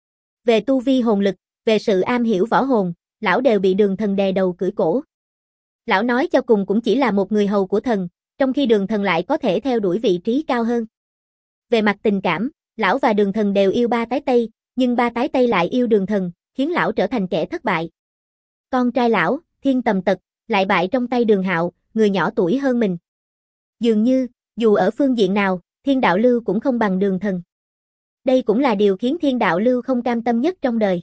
Về tu vi hồn lực, về sự am hiểu võ hồn, lão đều bị Đường Thần đè đầu cưỡi cổ. Lão nói cho cùng cũng chỉ là một người hầu của thần, trong khi Đường Thần lại có thể theo đuổi vị trí cao hơn. Về mặt tình cảm, lão và Đường Thần đều yêu ba tái Tây, nhưng ba tái Tây lại yêu Đường Thần, khiến lão trở thành kẻ thất bại. Con trai lão, Thiên Tầm Tật, lại bại trong tay Đường Hạo, người nhỏ tuổi hơn mình. Dường như, dù ở phương diện nào, Thiên đạo lưu cũng không bằng Đường Thần. Đây cũng là điều khiến Thiên đạo lưu không cam tâm nhất trong đời.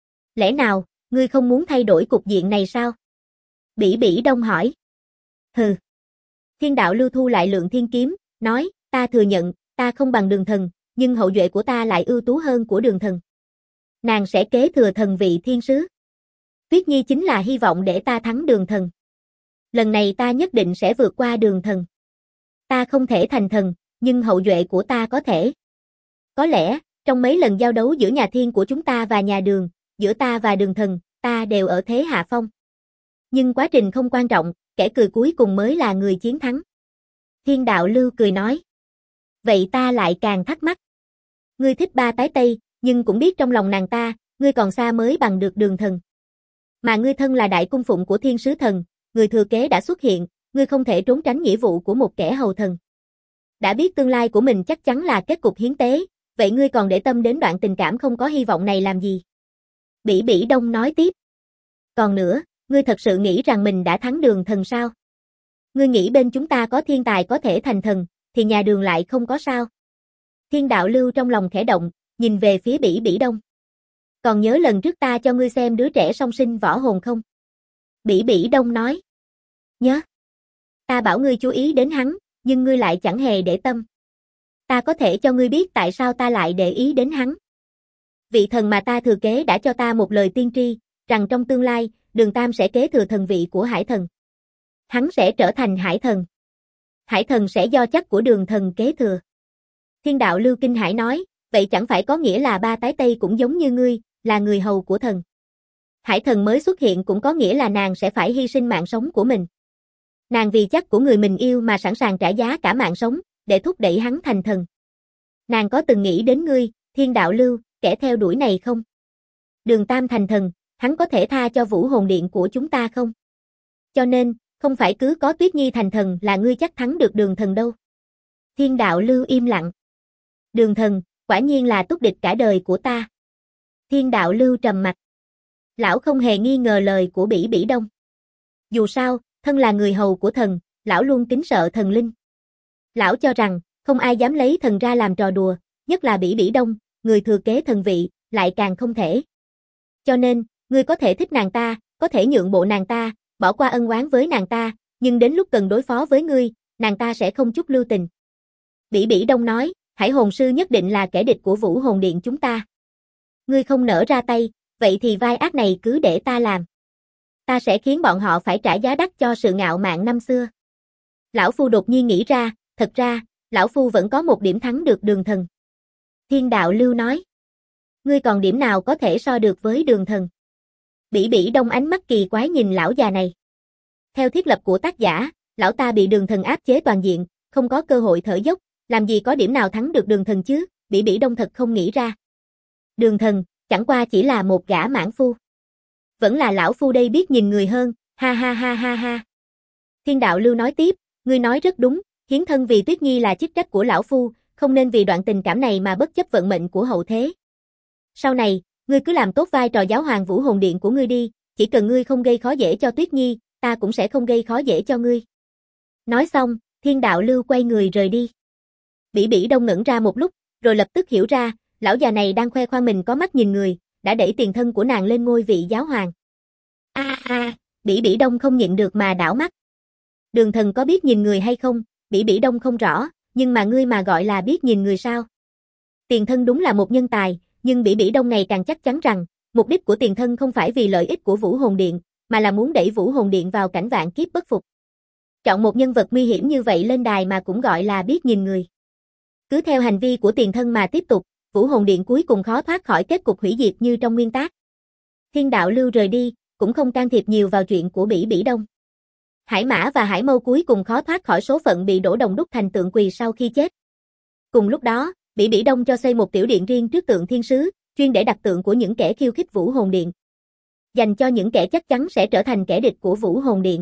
Lẽ nào, ngươi không muốn thay đổi cục diện này sao? Bỉ Bỉ Đông hỏi. Hừ. Thiên đạo lưu thu lại lượng thiên kiếm, nói, ta thừa nhận, ta không bằng Đường Thần, nhưng hậu duệ của ta lại ưu tú hơn của Đường Thần. Nàng sẽ kế thừa thần vị thiên sứ. Tuyết Nhi chính là hy vọng để ta thắng Đường Thần. Lần này ta nhất định sẽ vượt qua Đường Thần. Ta không thể thành thần, nhưng hậu duệ của ta có thể. Có lẽ, trong mấy lần giao đấu giữa nhà Thiên của chúng ta và nhà Đường, giữa ta và Đường Thần, ta đều ở thế hạ phong. Nhưng quá trình không quan trọng, kẻ cười cuối cùng mới là người chiến thắng. Thiên đạo lưu cười nói. Vậy ta lại càng thắc mắc. Ngươi thích ba tái Tây, nhưng cũng biết trong lòng nàng ta, ngươi còn xa mới bằng được Đường Thần. Mà ngươi thân là đại cung phụng của Thiên Sứ Thần, người thừa kế đã xuất hiện, ngươi không thể trốn tránh nghĩa vụ của một kẻ hầu thần. Đã biết tương lai của mình chắc chắn là kết cục hiến tế, vậy ngươi còn để tâm đến đoạn tình cảm không có hy vọng này làm gì? Bỉ Bỉ Đông nói tiếp. Còn nữa, ngươi thật sự nghĩ rằng mình đã thắng Đường Thần sao? Ngươi nghĩ bên chúng ta có thiên tài có thể thành thần, thì nhà Đường lại không có sao? Thiên đạo lưu trong lòng khẽ động, nhìn về phía Bỉ Bỉ Đông. Còn nhớ lần trước ta cho ngươi xem đứa trẻ song sinh võ hồn không? Bỉ Bỉ Đông nói. Nhớ. Ta bảo ngươi chú ý đến hắn, nhưng ngươi lại chẳng hề để tâm. Ta có thể cho ngươi biết tại sao ta lại để ý đến hắn. Vị thần mà ta thừa kế đã cho ta một lời tiên tri, rằng trong tương lai, Đường Tam sẽ kế thừa thần vị của Hải Thần. Hắn sẽ trở thành Hải Thần. Hải Thần sẽ do chắc của Đường Thần kế thừa. Thiên đạo Lưu kinh hãi nói, vậy chẳng phải có nghĩa là ba tái Tây cũng giống như ngươi, là người hầu của thần. Hải Thần mới xuất hiện cũng có nghĩa là nàng sẽ phải hy sinh mạng sống của mình. Nàng vì chắc của người mình yêu mà sẵn sàng trả giá cả mạng sống, để thúc đẩy hắn thành thần. Nàng có từng nghĩ đến ngươi, Thiên đạo Lưu, kẻ theo đuổi này không? Đường Tam thành thần, hắn có thể tha cho Vũ Hồn Điện của chúng ta không? Cho nên, không phải cứ có Tuyết Nhi thành thần là ngươi chắc thắng được Đường Thần đâu. Thiên đạo Lưu im lặng. Đường Thần, quả nhiên là túc địch cả đời của ta. Thiên đạo Lưu trầm mặt. Lão không hề nghi ngờ lời của Bỉ Bỉ Đông. Dù sao, thân là người hầu của thần, lão luôn kính sợ thần linh. Lão cho rằng, không ai dám lấy thần ra làm trò đùa, nhất là Bỉ Bỉ Đông, người thừa kế thần vị, lại càng không thể. Cho nên, ngươi có thể thích nàng ta, có thể nhượng bộ nàng ta, bỏ qua ân oán với nàng ta, nhưng đến lúc cần đối phó với ngươi, nàng ta sẽ không chút lưu tình. Bỉ Bỉ Đông nói, Hải Hồn Sư nhất định là kẻ địch của Vũ Hồn Điện chúng ta. Ngươi không nỡ ra tay, vậy thì vai ác này cứ để ta làm. Ta sẽ khiến bọn họ phải trả giá đắt cho sự ngạo mạn năm xưa. Lão Phu đột nhiên nghĩ ra, thật ra, Lão Phu vẫn có một điểm thắng được Đường Thần. Thiên đạo Lưu nói. Ngươi còn điểm nào có thể so được với Đường Thần? Bỉ Bỉ Đông ánh mắt kỳ quái nhìn lão già này. Theo thiết lập của tác giả, lão ta bị Đường Thần áp chế toàn diện, không có cơ hội thở dốc, làm gì có điểm nào thắng được Đường Thần chứ? Bỉ Bỉ Đông thật không nghĩ ra. Đường Thần, chẳng qua chỉ là một gã mãn phu. Vẫn là lão phu đây biết nhìn người hơn, ha ha ha ha ha. Thiên đạo Lưu nói tiếp, ngươi nói rất đúng, hiến thân vì Tuyết Nhi là chức trách của lão phu, không nên vì đoạn tình cảm này mà bất chấp vận mệnh của hậu thế. Sau này, ngươi cứ làm tốt vai trò giáo hoàng Vũ Hồn Điện của ngươi đi, chỉ cần ngươi không gây khó dễ cho Tuyết Nhi, ta cũng sẽ không gây khó dễ cho ngươi. Nói xong, Thiên đạo Lưu quay người rời đi. Bỉ Bỉ Đông ngẩn ra một lúc, rồi lập tức hiểu ra, lão già này đang khoe khoang mình có mắt nhìn người, đã đẩy tiền thân của nàng lên ngôi vị giáo hoàng. Bỉ Bỉ Đông không nhịn được mà đảo mắt. Đường Thần có biết nhìn người hay không, Bỉ Bỉ Đông không rõ, nhưng mà ngươi mà gọi là biết nhìn người sao? Tiền thân đúng là một nhân tài, nhưng Bỉ Bỉ Đông ngày càng chắc chắn rằng, mục đích của tiền thân không phải vì lợi ích của Vũ Hồn Điện, mà là muốn đẩy Vũ Hồn Điện vào cảnh vạn kiếp bất phục. Chọn một nhân vật nguy hiểm như vậy lên đài mà cũng gọi là biết nhìn người. Cứ theo hành vi của tiền thân mà tiếp tục, Vũ Hồn Điện cuối cùng khó thoát khỏi kết cục hủy diệt như trong nguyên tác. Thiên đạo Lưu rời đi, cũng không can thiệp nhiều vào chuyện của Bỉ Bỉ Đông. Hải Mã và Hải Mâu cuối cùng khó thoát khỏi số phận bị đổ đồng đúc thành tượng quỳ sau khi chết. Cùng lúc đó, Bỉ Bỉ Đông cho xây một tiểu điện riêng trước tượng thiên sứ, chuyên để đặt tượng của những kẻ khiêu khích Vũ Hồn Điện. Dành cho những kẻ chắc chắn sẽ trở thành kẻ địch của Vũ Hồn Điện.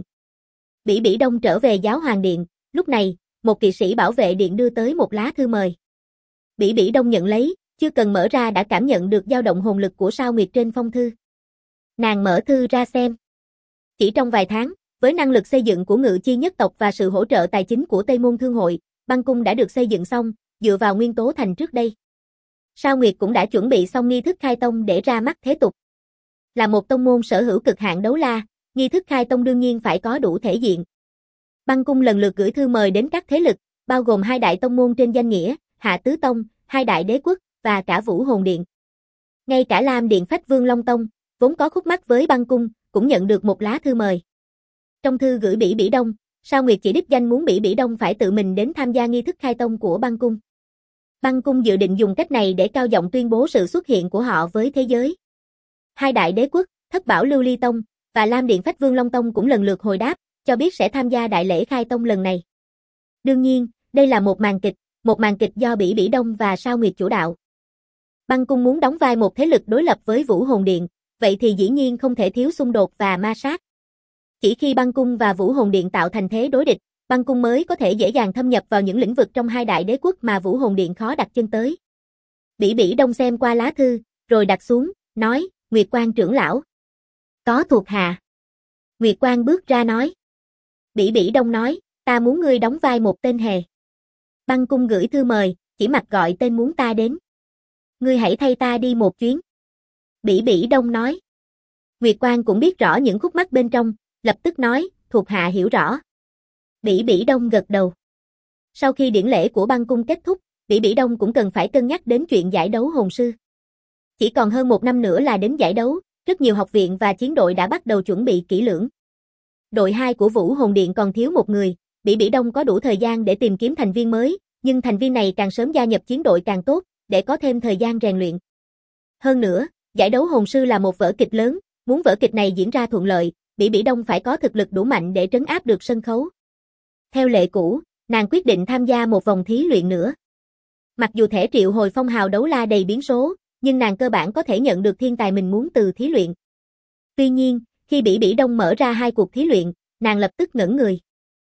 Bỉ Bỉ Đông trở về Giáo Hoàng Điện, lúc này, một kỵ sĩ bảo vệ điện đưa tới một lá thư mời. Bỉ Bỉ Đông nhận lấy, chưa cần mở ra đã cảm nhận được dao động hồn lực của sao nguyệt trên phong thư. Nàng mở thư ra xem. Chỉ trong vài tháng, với năng lực xây dựng của Ngự Chi nhất tộc và sự hỗ trợ tài chính của Tây Môn Thương hội, băng cung đã được xây dựng xong, dựa vào nguyên tố thành trước đây. Sao Nguyệt cũng đã chuẩn bị xong nghi thức khai tông để ra mắt thế tục. Là một tông môn sở hữu cực hạn đấu la, nghi thức khai tông đương nhiên phải có đủ thể diện. Băng cung lần lượt gửi thư mời đến các thế lực, bao gồm 2 đại tông môn trên danh nghĩa, Hạ Tứ Tông, 2 đại đế quốc, và cả Vũ Hồn Điện. Ngay cả Lam Điện Phách Vương Long Tông, vốn có khúc mắc với băng cung, cũng nhận được một lá thư mời. Trong thư gửi Bỉ Bỉ Đông, Sao Nguyệt chỉ đích danh muốn Bỉ Bỉ Đông phải tự mình đến tham gia nghi thức khai tông của băng cung. Băng cung dự định dùng cách này để cao giọng tuyên bố sự xuất hiện của họ với thế giới. 2 đại đế quốc, Thất Bảo Lưu Ly Tông, và Lam Điện Phách Vương Long Tông cũng lần lượt hồi đáp, cho biết sẽ tham gia đại lễ khai tông lần này. Đương nhiên, đây là một màn kịch do Bỉ Bỉ Đông và Sao Nguyệt chủ đạo. Băng cung muốn đóng vai một thế lực đối lập với Vũ Hồn Điện, vậy thì dĩ nhiên không thể thiếu xung đột và ma sát. Chỉ khi băng cung và Vũ Hồn Điện tạo thành thế đối địch, băng cung mới có thể dễ dàng thâm nhập vào những lĩnh vực trong 2 đại đế quốc mà Vũ Hồn Điện khó đặt chân tới. Bỉ Bỉ Đông xem qua lá thư, rồi đặt xuống, nói, Nguyệt Quan trưởng lão. Có thuộc hạ. Nguyệt Quan bước ra nói. Bỉ Bỉ Đông nói, ta muốn ngươi đóng vai một tên hề. Băng cung gửi thư mời, chỉ mặc gọi tên muốn ta đến. Ngươi hãy thay ta đi một chuyến. Bỉ Bỉ Đông nói. Nguyệt Quan cũng biết rõ những khúc mắc bên trong, lập tức nói, thuộc hạ hiểu rõ. Bỉ Bỉ Đông gật đầu. Sau khi điển lễ của băng cung kết thúc, Bỉ Bỉ Đông cũng cần phải cân nhắc đến chuyện giải đấu hồn sư. Chỉ còn hơn 1 năm nữa là đến giải đấu, rất nhiều học viện và chiến đội đã bắt đầu chuẩn bị kỹ lưỡng. Đội 2 của Vũ Hồn Điện còn thiếu một người, Bỉ Bỉ Đông có đủ thời gian để tìm kiếm thành viên mới, nhưng thành viên này càng sớm gia nhập chiến đội càng tốt, để có thêm thời gian rèn luyện. Hơn nữa, giải đấu hồn sư là một vở kịch lớn, muốn vở kịch này diễn ra thuận lợi, Bỉ Bỉ Đông phải có thực lực đủ mạnh để trấn áp được sân khấu. Theo lệ cũ, nàng quyết định tham gia một vòng thí luyện nữa. Mặc dù thẻ triệu hồi phong hào đấu la đầy biến số, nhưng nàng cơ bản có thể nhận được thiên tài mình muốn từ thí luyện. Tuy nhiên, khi Bỉ Bỉ Đông mở ra 2 cuộc thí luyện, nàng lập tức ngẩn người.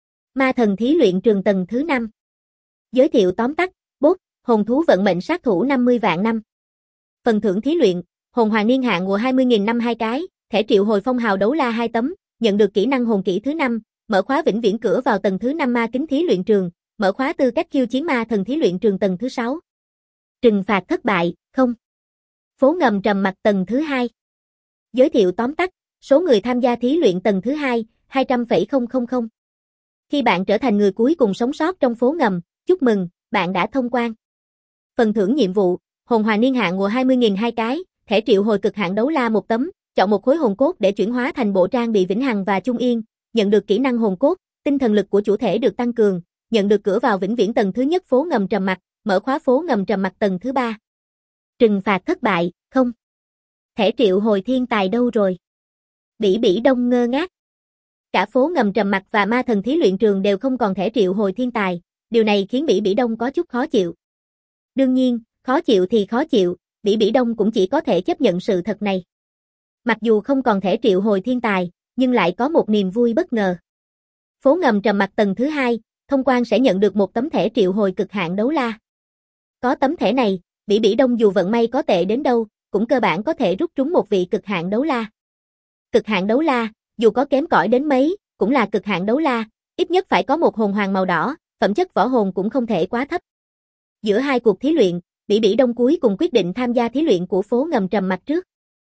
Ma thần thí luyện trường tầng thứ 5. Giới thiệu tóm tắt, bốt, hồn thú vận mệnh sát thủ 50 vạn năm. Phần thưởng thí luyện, hồn hoàng niên hạn mùa 20.000 năm 2 cái, thẻ triệu hồi phong hào đấu la 2 tấm, nhận được kỹ năng hồn kỹ thứ 5, mở khóa vĩnh viễn cửa vào tầng thứ 5 ma kính thí luyện trường, mở khóa tư cách khiêu chiến ma thần thí luyện trường tầng thứ 6. Trừng phạt thất bại, không. Phố ngầm trầm mặc tầng thứ 2. Giới thiệu tóm tắt, số người tham gia thí luyện tầng thứ 2, 200,000. Khi bạn trở thành người cuối cùng sống sót trong phố ngầm, chúc mừng, bạn đã thông quan. Phần thưởng nhiệm vụ, hồn hoàng niên hạn mùa 20.000 2 cái, thẻ triệu hồi cực hạn đấu la 1 tấm, chọn một khối hồn cốt để chuyển hóa thành bộ trang bị vĩnh hằng và chung yên, nhận được kỹ năng hồn cốt, tinh thần lực của chủ thể được tăng cường, nhận được cửa vào vĩnh viễn tầng thứ nhất phố ngầm trầm mặc, mở khóa phố ngầm trầm mặc tầng thứ 3. Trừng phạt thất bại, không. Thẻ triệu hồi thiên tài đâu rồi? Bỉ Bỉ Đông ngơ ngác. Cả phố ngầm trầm mặc và ma thần thí luyện trường đều không còn thẻ triệu hồi thiên tài, điều này khiến Bỉ Bỉ Đông có chút khó chịu. Đương nhiên, khó chịu thì khó chịu, Bỉ Bỉ Đông cũng chỉ có thể chấp nhận sự thật này. Mặc dù không còn thẻ triệu hồi thiên tài, nhưng lại có một niềm vui bất ngờ. Phố ngầm trầm mặc tầng thứ 2, thông quan sẽ nhận được một tấm thẻ triệu hồi cực hạn đấu la. Có tấm thẻ này, Bỉ Bỉ Đông dù vận may có tệ đến đâu, cũng cơ bản có thể rút trúng một vị cực hạn đấu la. Cực hạn đấu la, dù có kém cỏi đến mấy, cũng là cực hạn đấu la, ít nhất phải có một hồn hoàng màu đỏ, phẩm chất võ hồn cũng không thể quá thấp. Giữa 2 cuộc thí luyện, Bỉ Bỉ Đông cuối cùng quyết định tham gia thí luyện của phố ngầm trầm mặc trước.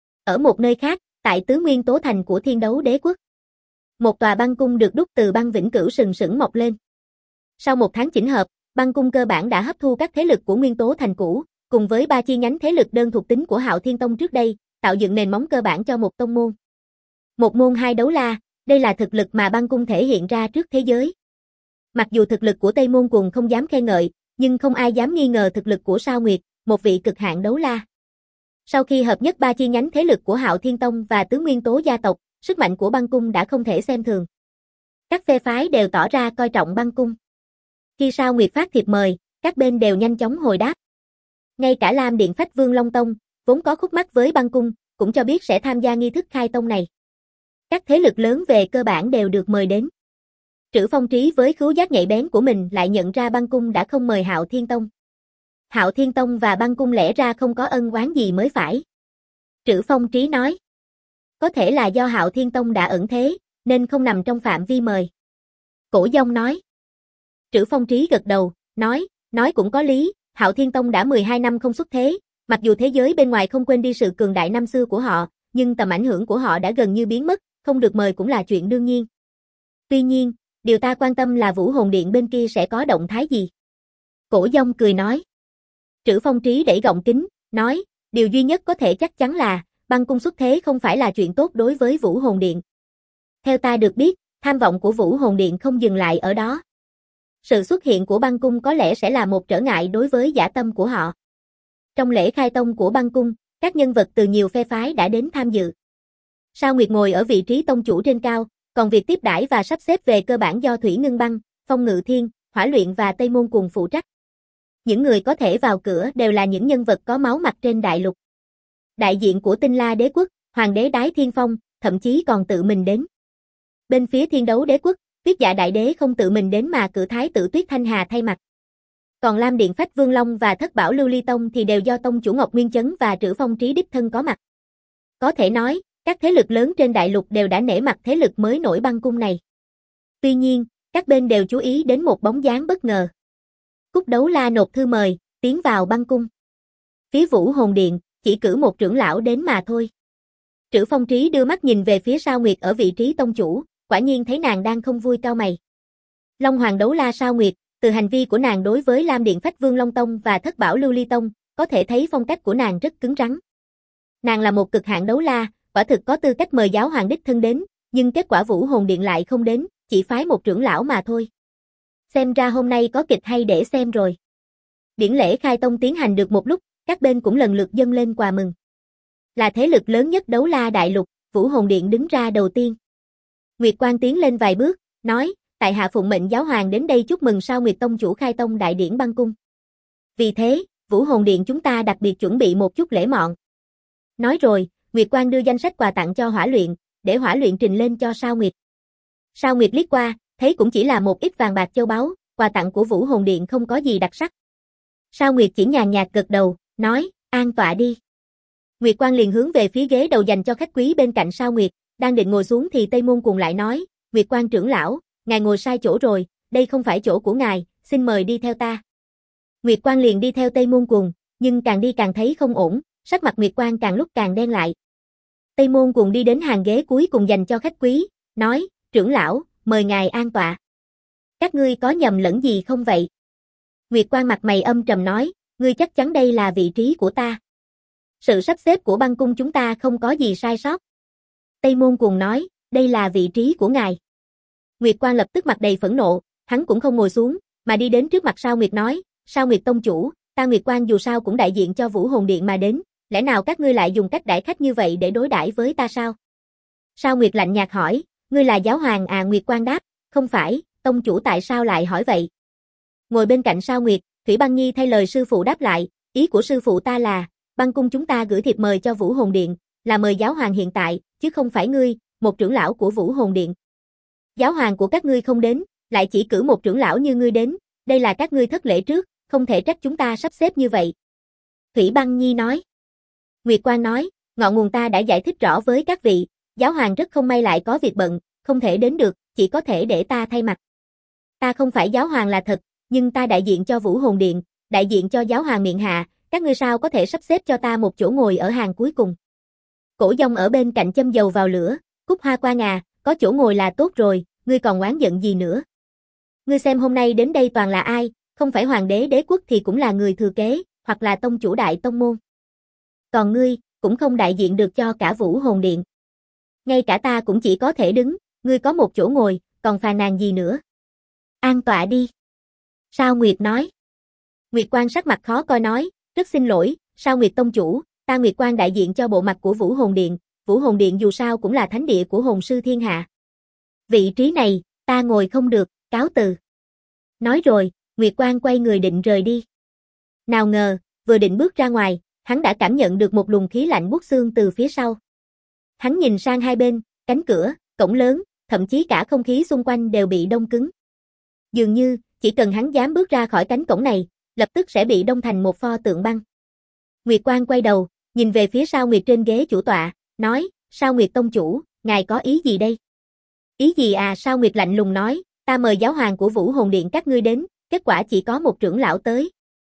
Ở một nơi khác, tại tứ nguyên tố thành của Thiên Đấu Đế Quốc, một tòa băng cung được đúc từ băng vĩnh cửu sừng sững mọc lên. Sau 1 tháng chỉnh hợp, băng cung cơ bản đã hấp thu các thế lực của nguyên tố thành cũ, cùng với 3 chi nhánh thế lực đơn thuộc tính của Hạo Thiên Tông trước đây, tạo dựng nền móng cơ bản cho một tông môn. Một môn 2 đấu la, đây là thực lực mà băng cung thể hiện ra trước thế giới. Mặc dù thực lực của Tây Môn Cuồng không dám khen ngợi, nhưng không ai dám nghi ngờ thực lực của Sao Nguyệt, một vị cực hạn đấu la. Sau khi hợp nhất 3 chi nhánh thế lực của Hạo Thiên Tông và tứ nguyên tố gia tộc, sức mạnh của băng cung đã không thể xem thường. Các phe phái đều tỏ ra coi trọng băng cung. Khi Sao Nguyệt phát thiệp mời, các bên đều nhanh chóng hồi đáp. Ngay cả Lam Điện Phách Vương Long Tông, vốn có khúc mắc với băng cung, cũng cho biết sẽ tham gia nghi thức khai tông này. Các thế lực lớn về cơ bản đều được mời đến. Trữ Phong Trí với khứu giác nhạy bén của mình lại nhận ra băng cung đã không mời Hạo Thiên Tông. Hạo Thiên Tông và băng cung lẽ ra không có ân oán gì mới phải. Trữ Phong Trí nói. Có thể là do Hạo Thiên Tông đã ẩn thế, nên không nằm trong phạm vi mời. Cổ Dông nói. Trữ Phong Trí gật đầu, nói cũng có lý, Hạo Thiên Tông đã 12 năm không xuất thế, mặc dù thế giới bên ngoài không quên đi sự cường đại năm xưa của họ, nhưng tầm ảnh hưởng của họ đã gần như biến mất, không được mời cũng là chuyện đương nhiên. Tuy nhiên, điều ta quan tâm là Vũ Hồn Điện bên kia sẽ có động thái gì? Cổ Dông cười nói. Trữ Phong Trí đẩy gọng kính, nói, điều duy nhất có thể chắc chắn là, băng cung xuất thế không phải là chuyện tốt đối với Vũ Hồn Điện. Theo ta được biết, tham vọng của Vũ Hồn Điện không dừng lại ở đó. Sự xuất hiện của băng cung có lẽ sẽ là một trở ngại đối với dã tâm của họ. Trong lễ khai tông của băng cung, các nhân vật từ nhiều phe phái đã đến tham dự. Sao Nguyệt ngồi ở vị trí tông chủ trên cao, còn việc tiếp đãi và sắp xếp về cơ bản do Thủy Ngưng Băng, Phong Ngự Thiên, Hỏa Luyện và Tây Môn Cuồng phụ trách. Những người có thể vào cửa đều là những nhân vật có máu mặt trên đại lục. Đại diện của Tinh La Đế Quốc, Hoàng đế Đái Thiên Phong, thậm chí còn tự mình đến. Bên phía Thiên Đấu Đế Quốc, Tuyết Dạ Đại Đế không tự mình đến mà cử thái tử Tuyết Thanh Hà thay mặt. Còn Lam Điện Phách Vương Long và Thất Bảo Lưu Ly Tông thì đều do tông chủ Ngọc Nguyên Chấn và Trữ Phong Trí đích thân có mặt. Có thể nói, các thế lực lớn trên đại lục đều đã nể mặt thế lực mới nổi băng cung này. Tuy nhiên, các bên đều chú ý đến một bóng dáng bất ngờ. Cúc Đấu La nộp thư mời, tiến vào băng cung. Phía Vũ Hồn Điện, chỉ cử một trưởng lão đến mà thôi. Trữ Phong Trí đưa mắt nhìn về phía Sao Nguyệt ở vị trí tông chủ, quả nhiên thấy nàng đang không vui cau mày. Long Hoàng đấu la Sao Nguyệt, từ hành vi của nàng đối với Lam Điện Phách Vương Long Tông và Thất Bảo Lưu Ly Tông, có thể thấy phong cách của nàng rất cứng rắn. Nàng là một cực hạn đấu la, quả thực có tư cách mời giáo hoàng đích thân đến, nhưng kết quả Vũ Hồn Điện lại không đến, chỉ phái một trưởng lão mà thôi. Xem ra hôm nay có kịch hay để xem rồi. Điển lễ khai tông tiến hành được một lúc, các bên cũng lần lượt dâng lên quà mừng. Là thế lực lớn nhất đấu la đại lục, Vũ Hồn Điện đứng ra đầu tiên. Nguyệt Quang tiến lên vài bước, nói, tại hạ phụng mệnh giáo hoàng đến đây chúc mừng Sao Nguyệt Tông chủ khai tông đại điển băng cung. Vì thế, Vũ Hồn Điện chúng ta đặc biệt chuẩn bị một chút lễ mọn. Nói rồi, Nguyệt Quang đưa danh sách quà tặng cho Hỏa Luyện, để Hỏa Luyện trình lên cho Sao Nguyệt. Sao Nguyệt liếc qua, thấy cũng chỉ là một ít vàng bạc châu báu, quà tặng của Vũ Hồn Điện không có gì đặc sắc. Sao Nguyệt chỉ nhàn nhạt gật đầu, nói, an tọa đi. Nguyệt Quang liền hướng về phía ghế đầu dành cho khách quý bên cạnh Sao Nguyệt, đang định ngồi xuống thì Tây Môn Cuồng lại nói, Nguyệt Quang trưởng lão, ngài ngồi sai chỗ rồi, đây không phải chỗ của ngài, xin mời đi theo ta. Nguyệt Quang liền đi theo Tây Môn Cuồng, nhưng càng đi càng thấy không ổn, sắc mặt Nguyệt Quang càng lúc càng đen lại. Tây Môn Cuồng đi đến hàng ghế cuối cùng dành cho khách quý, nói, trưởng lão, mời ngài an tọa. Các ngươi có nhầm lẫn gì không vậy? Nguyệt Quang mặt mày âm trầm nói, ngươi chắc chắn đây là vị trí của ta. Sự sắp xếp của băng cung chúng ta không có gì sai sót. Tây Môn Cuồng nói, đây là vị trí của ngài. Nguyệt Quang lập tức mặt đầy phẫn nộ, hắn cũng không ngồi xuống, mà đi đến trước mặt Sao Nguyệt nói, Sao Nguyệt tông chủ, ta Nguyệt Quang dù sao cũng đại diện cho Vũ Hồn Điện mà đến, lẽ nào các ngươi lại dùng cách đãi khách như vậy để đối đãi với ta sao? Sao Nguyệt lạnh nhạt hỏi, ngươi là giáo hoàng à? Nguyệt Quang đáp, không phải, tông chủ tại sao lại hỏi vậy? Ngồi bên cạnh Sao Nguyệt, Thủy Băng Nhi thay lời sư phụ đáp lại, ý của sư phụ ta là, băng cung chúng ta gửi thiệp mời cho Vũ Hồn Điện, là mời giáo hoàng hiện tại, chứ không phải ngươi, một trưởng lão của Vũ Hồn Điện. Giáo hoàng của các ngươi không đến, lại chỉ cử một trưởng lão như ngươi đến, đây là các ngươi thất lễ trước, không thể trách chúng ta sắp xếp như vậy. Thủy Băng Nhi nói. Nguyệt Quang nói, ngọn nguồn ta đã giải thích rõ với các vị, giáo hoàng rất không may lại có việc bận, không thể đến được, chỉ có thể để ta thay mặt. Ta không phải giáo hoàng là thật, nhưng ta đại diện cho Vũ Hồn Điện, đại diện cho giáo hoàng miện hạ, các ngươi sao có thể sắp xếp cho ta một chỗ ngồi ở hàng cuối cùng. Cổ Dông ở bên cạnh châm dầu vào lửa, Cúc Hoa Quan à, có chỗ ngồi là tốt rồi, ngươi còn oán giận gì nữa. Ngươi xem hôm nay đến đây toàn là ai, không phải hoàng đế đế quốc thì cũng là người thừa kế, hoặc là tông chủ đại tông môn. Còn ngươi, cũng không đại diện được cho cả Vũ Hồn Điện. Ngay cả ta cũng chỉ có thể đứng, ngươi có một chỗ ngồi, còn phàn nàn gì nữa. An tọa đi. Sao Nguyệt nói. Nguyệt Quang sắc mặt khó coi nói, rất xin lỗi, Sao Nguyệt tông chủ, ta Nguyệt Quang đại diện cho bộ mặt của Vũ Hồn Điện, Vũ Hồn Điện dù sao cũng là thánh địa của hồn sư thiên hạ. Vị trí này, ta ngồi không được, cáo từ. Nói rồi, Nguyệt Quang quay người định rời đi. Nào ngờ, vừa định bước ra ngoài, hắn đã cảm nhận được một luồng khí lạnh buốt xương từ phía sau. Hắn nhìn sang hai bên, cánh cửa, cổng lớn, thậm chí cả không khí xung quanh đều bị đông cứng. Dường như, chỉ cần hắn dám bước ra khỏi cánh cổng này, lập tức sẽ bị đông thành một pho tượng băng. Nguyệt Quang quay đầu, nhìn về phía Sao Nguyệt trên ghế chủ tọa, nói, Sao Nguyệt tông chủ, ngài có ý gì đây? Ý gì à? Sao Nguyệt lạnh lùng nói, ta mời giáo hoàng của Vũ Hồn Điện các ngươi đến, kết quả chỉ có một trưởng lão tới.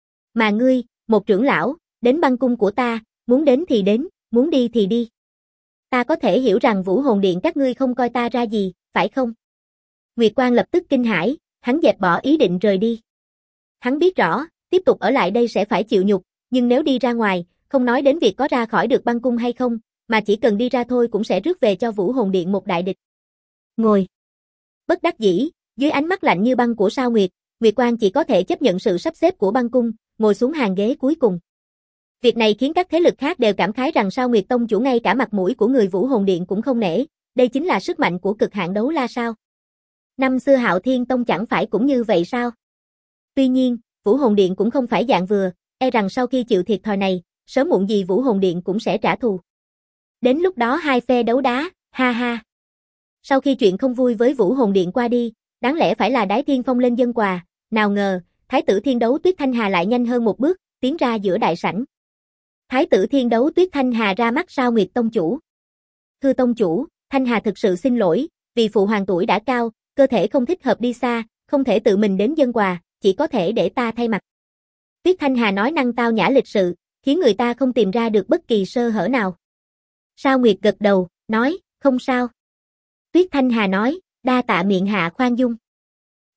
Mà ngươi, một trưởng lão, đến băng cung của ta, muốn đến thì đến, muốn đi thì đi. Ta có thể hiểu rằng Vũ Hồn Điện các ngươi không coi ta ra gì, phải không? Nguyệt Quang lập tức kinh hãi, hắn dẹp bỏ ý định rời đi. Hắn biết rõ, tiếp tục ở lại đây sẽ phải chịu nhục, nhưng nếu đi ra ngoài, không nói đến việc có ra khỏi được băng cung hay không, mà chỉ cần đi ra thôi cũng sẽ rước về cho Vũ Hồn Điện một đại địch. Ngồi. Bất đắc dĩ, dưới ánh mắt lạnh như băng của Sao Nguyệt, Nguyệt Quang chỉ có thể chấp nhận sự sắp xếp của băng cung, ngồi xuống hàng ghế cuối cùng. Việc này khiến các thế lực khác đều cảm khái rằng Sao Nguyệt tông chủ ngay cả mặt mũi của người Vũ Hồn Điện cũng không nể, đây chính là sức mạnh của cực hạn đấu la sao? Năm xưa Hạo Thiên Tông chẳng phải cũng như vậy sao? Tuy nhiên, Vũ Hồn Điện cũng không phải dạng vừa, e rằng sau khi chịu thiệt thòi này, sớm muộn gì Vũ Hồn Điện cũng sẽ trả thù. Đến lúc đó hai phe đấu đá, ha ha. Sau khi chuyện không vui với Vũ Hồn Điện qua đi, đáng lẽ phải là Đái Thiên Phong lên dâng quà, nào ngờ, Thái tử Thiên Đấu Tuyết Thanh Hà lại nhanh hơn một bước, tiến ra giữa đại sảnh. Thái tử Thiên Đấu Tuyết Thanh Hà ra mắt Sao Nguyệt tông chủ. Thưa tông chủ, Thanh Hà thực sự xin lỗi, vì phụ hoàng tuổi đã cao, cơ thể không thích hợp đi xa, không thể tự mình đến dâng quà, chỉ có thể để ta thay mặt. Tuyết Thanh Hà nói năng tao nhã lịch sự, khiến người ta không tìm ra được bất kỳ sơ hở nào. Sao Nguyệt gật đầu, nói, không sao. Tuyết Thanh Hà nói, đa tạ miện hạ khoan dung.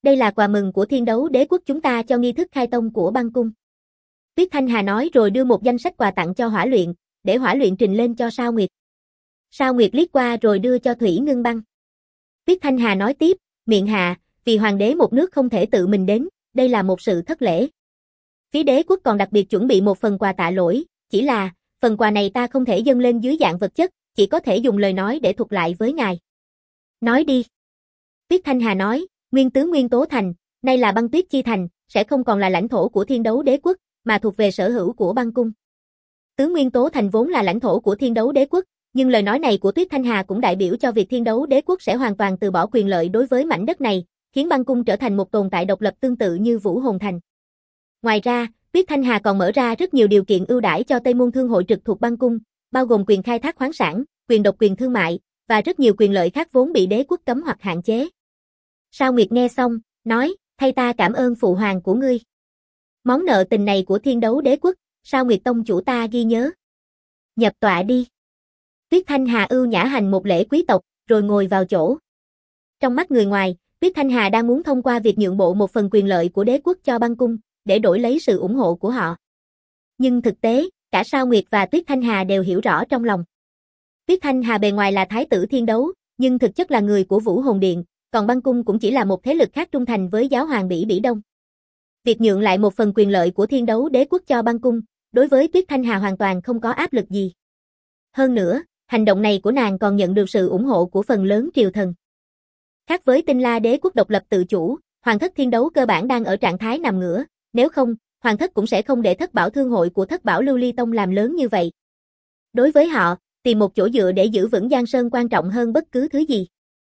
Đây là quà mừng của Thiên Đấu Đế Quốc chúng ta cho nghi thức khai tông của băng cung. Tuyết Thanh Hà nói rồi đưa một danh sách quà tặng cho Hỏa Luyện, để Hỏa Luyện trình lên cho Sao Nguyệt. Sao Nguyệt liếc qua rồi đưa cho Thủy Ngưng Băng. Tuyết Thanh Hà nói tiếp, miệng hạ, vì hoàng đế một nước không thể tự mình đến, đây là một sự thất lễ. Phía đế quốc còn đặc biệt chuẩn bị một phần quà tạ lỗi, chỉ là, phần quà này ta không thể dâng lên dưới dạng vật chất, chỉ có thể dùng lời nói để thuật lại với ngài. Nói đi. Tuyết Thanh Hà nói, nguyên tướng Nguyên Tố Thành, nay là Băng Tuyết Chi Thành, sẽ không còn là lãnh thổ của Thiên Đấu Đế Quốc, mà thuộc về sở hữu của băng cung. Tướng Nguyên Tố Thành vốn là lãnh thổ của Thiên Đấu Đế Quốc, nhưng lời nói này của Tuyết Thanh Hà cũng đại biểu cho việc Thiên Đấu Đế Quốc sẽ hoàn toàn từ bỏ quyền lợi đối với mảnh đất này, khiến băng cung trở thành một tồn tại độc lập tương tự như Vũ Hồn Thành. Ngoài ra, Tuyết Thanh Hà còn mở ra rất nhiều điều kiện ưu đãi cho Tây Môn Thương hội trực thuộc băng cung, bao gồm quyền khai thác khoáng sản, quyền độc quyền thương mại, và rất nhiều quyền lợi khác vốn bị đế quốc cấm hoặc hạn chế. Sao Nguyệt nghe xong, nói, thay ta cảm ơn phụ hoàng của ngươi. Món nợ tình này của Thiên Đấu Đế Quốc, Sao Nguyệt tông chủ ta ghi nhớ. Nhập tọa đi. Tuyết Thanh Hà ưu nhã hành một lễ quý tộc, rồi ngồi vào chỗ. Trong mắt người ngoài, Tuyết Thanh Hà đang muốn thông qua việc nhượng bộ một phần quyền lợi của đế quốc cho băng cung, để đổi lấy sự ủng hộ của họ. Nhưng thực tế, cả Sao Nguyệt và Tuyết Thanh Hà đều hiểu rõ trong lòng. Tuyết Thanh Hà bề ngoài là thái tử thiên đấu, nhưng thực chất là người của Vũ Hồn Điện, còn băng cung cũng chỉ là một thế lực khác trung thành với giáo hoàng Bỉ Bỉ Đông. Việc nhượng lại một phần quyền lợi của Thiên Đấu Đế Quốc cho băng cung, đối với Tuyết Thanh Hà hoàn toàn không có áp lực gì. Hơn nữa, hành động này của nàng còn nhận được sự ủng hộ của phần lớn triều thần. Khác với Tinh La Đế Quốc độc lập tự chủ, Hoàng thất Thiên Đấu cơ bản đang ở trạng thái nằm ngửa, nếu không, Hoàng thất cũng sẽ không để Thất Bảo Thương hội của Thất Bảo Lưu Ly Tông làm lớn như vậy. Đối với họ, tìm một chỗ dựa để giữ vững Giang Sơn quan trọng hơn bất cứ thứ gì.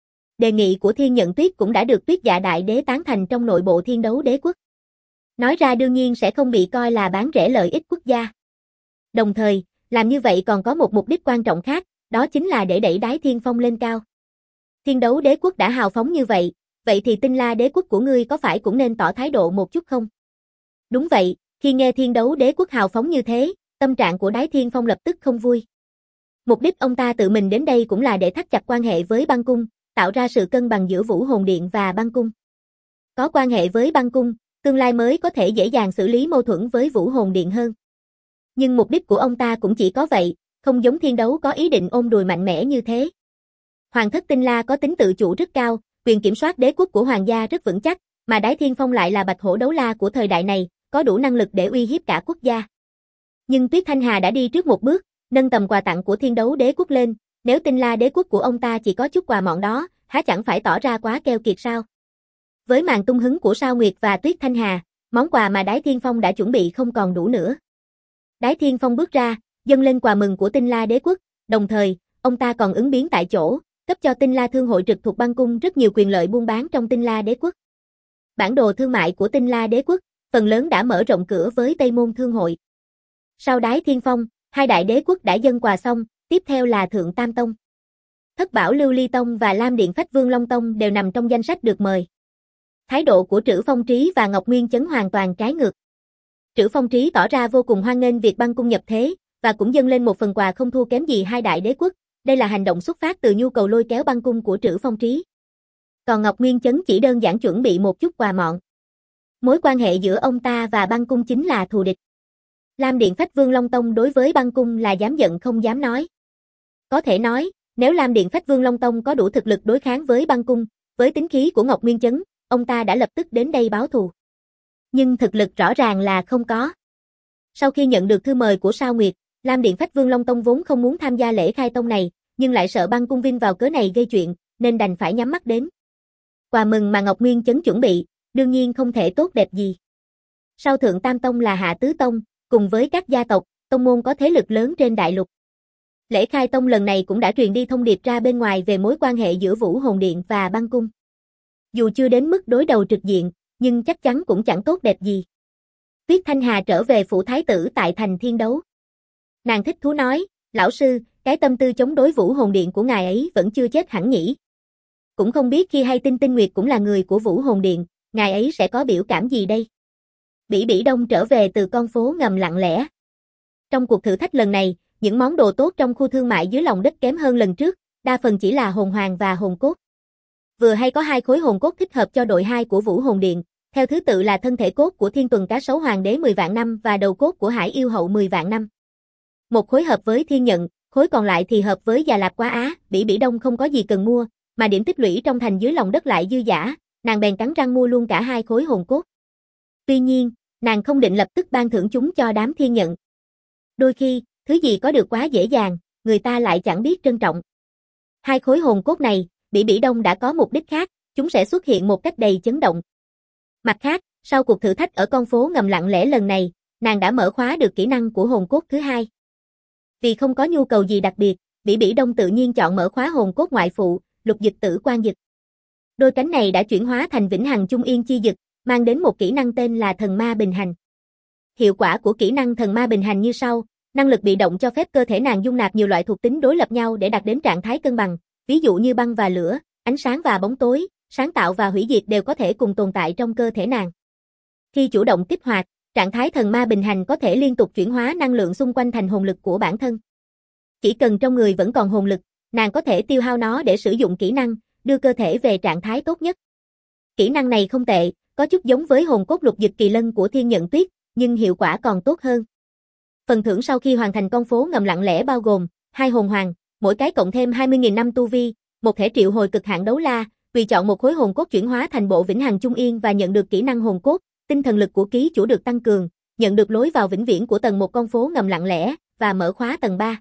Đề nghị của Thiên Nhận Tuyết cũng đã được Tuyết Dạ Đại Đế tán thành trong nội bộ Thiên Đấu Đế Quốc. Nói ra đương nhiên sẽ không bị coi là bán rẻ lợi ích quốc gia. Đồng thời, làm như vậy còn có một mục đích quan trọng khác, đó chính là để đẩy Đái Thiên Phong lên cao. Thiên Đấu Đế Quốc đã hào phóng như vậy thì Tinh La Đế Quốc của ngươi có phải cũng nên tỏ thái độ một chút không? Đúng vậy, khi nghe Thiên Đấu Đế Quốc hào phóng như thế, tâm trạng của Đái Thiên Phong lập tức không vui. Mục đích ông ta tự mình đến đây cũng là để thắt chặt quan hệ với băng cung, tạo ra sự cân bằng giữa Vũ Hồn Điện và băng cung. Có quan hệ với băng cung, tương lai mới có thể dễ dàng xử lý mâu thuẫn với Vũ Hồn Điện hơn. Nhưng mục đích của ông ta cũng chỉ có vậy, không giống Thiên Đấu có ý định ôm đùi mạnh mẽ như thế. Hoàng thất Tinh La có tính tự chủ rất cao, quyền kiểm soát đế quốc của hoàng gia rất vững chắc, mà Đái Thiên Phong lại là Bạch Hổ Đấu La của thời đại này, có đủ năng lực để uy hiếp cả quốc gia. Nhưng Tuyết Thanh Hà đã đi trước một bước, nâng tầm quà tặng của Thiên Đấu Đế Quốc lên, nếu Tinh La Đế Quốc của ông ta chỉ có chút quà mọn đó, há chẳng phải tỏ ra quá keo kiệt sao? Với màn tung hứng của Sao Nguyệt và Tuyết Thanh Hà, món quà mà Đái Thiên Phong đã chuẩn bị không còn đủ nữa. Đái Thiên Phong bước ra, dâng lên quà mừng của Tinh La Đế Quốc, đồng thời, ông ta còn ứng biến tại chỗ, cấp cho Tinh La Thương hội trực thuộc băng cung rất nhiều quyền lợi buôn bán trong Tinh La Đế Quốc. Bản đồ thương mại của Tinh La Đế Quốc, phần lớn đã mở rộng cửa với Tây Môn Thương hội. Sau Đái Thiên Phong, hai đại đế quốc đã dâng quà xong, tiếp theo là Thượng Tam Tông. Thất Bảo Lưu Ly Tông và Lam Điện Phách Vương Long Tông đều nằm trong danh sách được mời. Thái độ của Trữ Phong Trí và Ngọc Nguyên Chấn hoàn toàn trái ngược. Trữ Phong Trí tỏ ra vô cùng hoan nghênh việc băng cung nhập thế, và cũng dâng lên một phần quà không thua kém gì hai đại đế quốc, đây là hành động xuất phát từ nhu cầu lôi kéo băng cung của Trữ Phong Trí. Còn Ngọc Nguyên Chấn chỉ đơn giản chuẩn bị một chút quà mọn. Mối quan hệ giữa ông ta và băng cung chính là thù địch. Lam Điện Phách Vương Long Tông đối với băng cung là dám giận không dám nói. Có thể nói, nếu Lam Điện Phách Vương Long Tông có đủ thực lực đối kháng với băng cung, với tính khí của Ngọc Nguyên Chấn, ông ta đã lập tức đến đây báo thù. Nhưng thực lực rõ ràng là không có. Sau khi nhận được thư mời của Sao Nguyệt, Lam Điện Phách Vương Long Tông vốn không muốn tham gia lễ khai tông này, nhưng lại sợ băng cung Vinh vào cớ này gây chuyện, nên đành phải nhắm mắt đến. Quà mừng mà Ngọc Nguyên Chấn chuẩn bị, đương nhiên không thể tốt đẹp gì. Sau Thượng Tam Tông là Hạ Tứ Tông, cùng với các gia tộc, tông môn có thế lực lớn trên đại lục. Lễ khai tông lần này cũng đã truyền đi thông điệp ra bên ngoài về mối quan hệ giữa Vũ Hồn Điện và băng cung. Dù chưa đến mức đối đầu trực diện, nhưng chắc chắn cũng chẳng tốt đẹp gì. Tuyết Thanh Hà trở về phủ thái tử tại thành Thiên Đấu. Nàng thích thú nói, lão sư, cái tâm tư chống đối Vũ Hồn Điện của ngài ấy vẫn chưa chết hẳn nhỉ. Cũng không biết khi hay tin Tinh Nguyệt cũng là người của Vũ Hồn Điện, ngài ấy sẽ có biểu cảm gì đây? Bỉ Bỉ Đông trở về từ con phố ngầm lặng lẽ. Trong cuộc thử thách lần này, những món đồ tốt trong khu thương mại dưới lòng đất kém hơn lần trước, đa phần chỉ là hồn hoàng và hồn cốt. Vừa hay có hai khối hồn cốt thích hợp cho đội 2 của Vũ Hồn Điện, theo thứ tự là thân thể cốt của Thiên Tuần Cá Sấu Hoàng Đế 10 vạn năm và đầu cốt của Hải Yêu Hậu 10 vạn năm. Một khối hợp với Thiên Nhận, khối còn lại thì hợp với Già Lạp Quá Á. Bỉ Bỉ Đông không có gì cần mua, mà điểm tích lũy trong thành dưới lòng đất lại dư dả, nàng bèn cắn răng mua luôn cả hai khối hồn cốt. Tuy nhiên, nàng không định lập tức ban thưởng chúng cho đám Thiên Nhận. Đôi khi, thứ gì có được quá dễ dàng, người ta lại chẳng biết trân trọng. Hai khối hồn cốt này, Bỉ Bỉ Đông đã có mục đích khác, chúng sẽ xuất hiện một cách đầy chấn động. Mặt khác, sau cuộc thử thách ở con phố ngầm lặng lẽ lần này, nàng đã mở khóa được kỹ năng của hồn cốt thứ hai. Vì không có nhu cầu gì đặc biệt, Bỉ Bỉ Đông tự nhiên chọn mở khóa hồn cốt ngoại phụ, Lục Dực Tử Quan Dực. Đôi cánh này đã chuyển hóa thành Vĩnh Hằng Trung Yên Chi Dực, mang đến một kỹ năng tên là Thần Ma Bình Hành. Hiệu quả của kỹ năng Thần Ma Bình Hành như sau, năng lực bị động cho phép cơ thể nàng dung nạp nhiều loại thuộc tính đối lập nhau để đạt đến trạng thái cân bằng, ví dụ như băng và lửa, ánh sáng và bóng tối, sáng tạo và hủy diệt đều có thể cùng tồn tại trong cơ thể nàng. Khi chủ động kích hoạt, trạng thái Thần Ma Bình Hành có thể liên tục chuyển hóa năng lượng xung quanh thành hồn lực của bản thân. Chỉ cần trong người vẫn còn hồn lực, nàng có thể tiêu hao nó để sử dụng kỹ năng, đưa cơ thể về trạng thái tốt nhất. Kỹ năng này không tệ, có chút giống với hồn cốt Lục Dực Kỳ Lân của Thiên Nhận Tuyết, nhưng hiệu quả còn tốt hơn. Phần thưởng sau khi hoàn thành con phố ngầm lặng lẽ bao gồm 2 hồn hoàng, mỗi cái cộng thêm 20.000 năm tu vi, một thẻ triệu hồi cực hạn đấu la, tùy chọn một khối hồn cốt chuyển hóa thành bộ Vĩnh Hằng Trung Yên và nhận được kỹ năng hồn cốt, tinh thần lực của ký chủ được tăng cường, nhận được lối vào vĩnh viễn của tầng 1 con phố ngầm lặng lẽ và mở khóa tầng 3.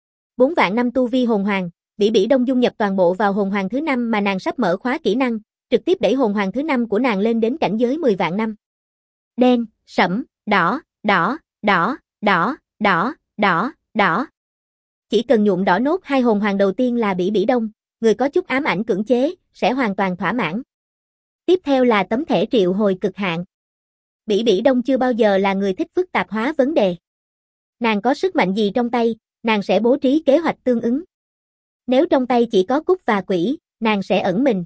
4 vạn năm tu vi hồn hoàng, Bỉ Bỉ Đông dung nhập toàn bộ vào hồn hoàng thứ 5 mà nàng sắp mở khóa kỹ năng, trực tiếp đẩy hồn hoàng thứ 5 của nàng lên đến cảnh giới 10 vạn năm. Đen, sẫm, đỏ, đỏ, đỏ, đỏ, đỏ, đỏ, đỏ. Chỉ cần nhuộm đỏ nốt 2 hồn hoàng đầu tiên là Bỉ Bỉ Đông, người có chút ám ảnh cưỡng chế, sẽ hoàn toàn thỏa mãn. Tiếp theo là tấm thẻ triệu hồi cực hạn. Bỉ Bỉ Đông chưa bao giờ là người thích phức tạp hóa vấn đề. Nàng có sức mạnh gì trong tay, nàng sẽ bố trí kế hoạch tương ứng. Nếu trong tay chỉ có cúc và quỷ, nàng sẽ ẩn mình.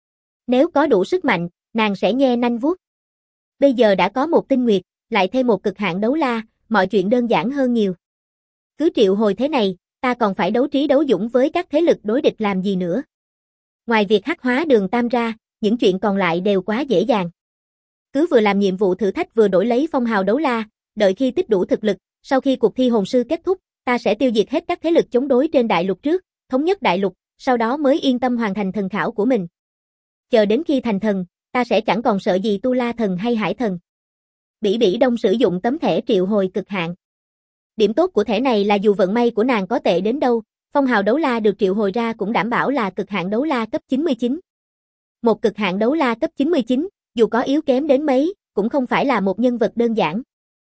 Nếu có đủ sức mạnh, nàng sẽ nhe nanh vuốt. Bây giờ đã có một tinh nguyệt, lại thêm một cực hạn đấu la, mọi chuyện đơn giản hơn nhiều. Cứ triệu hồi thế này, ta còn phải đấu trí đấu dũng với các thế lực đối địch làm gì nữa. Ngoài việc hắc hóa Đường Tam ra, những chuyện còn lại đều quá dễ dàng. Cứ vừa làm nhiệm vụ thử thách vừa đổi lấy phong hào đấu la, đợi khi tích đủ thực lực, sau khi cuộc thi hồn sư kết thúc, ta sẽ tiêu diệt hết các thế lực chống đối trên đại lục trước, thống nhất đại lục, sau đó mới yên tâm hoàn thành thần khảo của mình. Chờ đến khi thành thần, ta sẽ chẳng còn sợ gì Tu La thần hay Hải thần. Bỉ Bỉ Đông sử dụng tấm thẻ triệu hồi cực hạn. Điểm tốt của thẻ này là dù vận may của nàng có tệ đến đâu, phong hào đấu la được triệu hồi ra cũng đảm bảo là cực hạn đấu la cấp 99. Một cực hạn đấu la cấp 99, dù có yếu kém đến mấy, cũng không phải là một nhân vật đơn giản.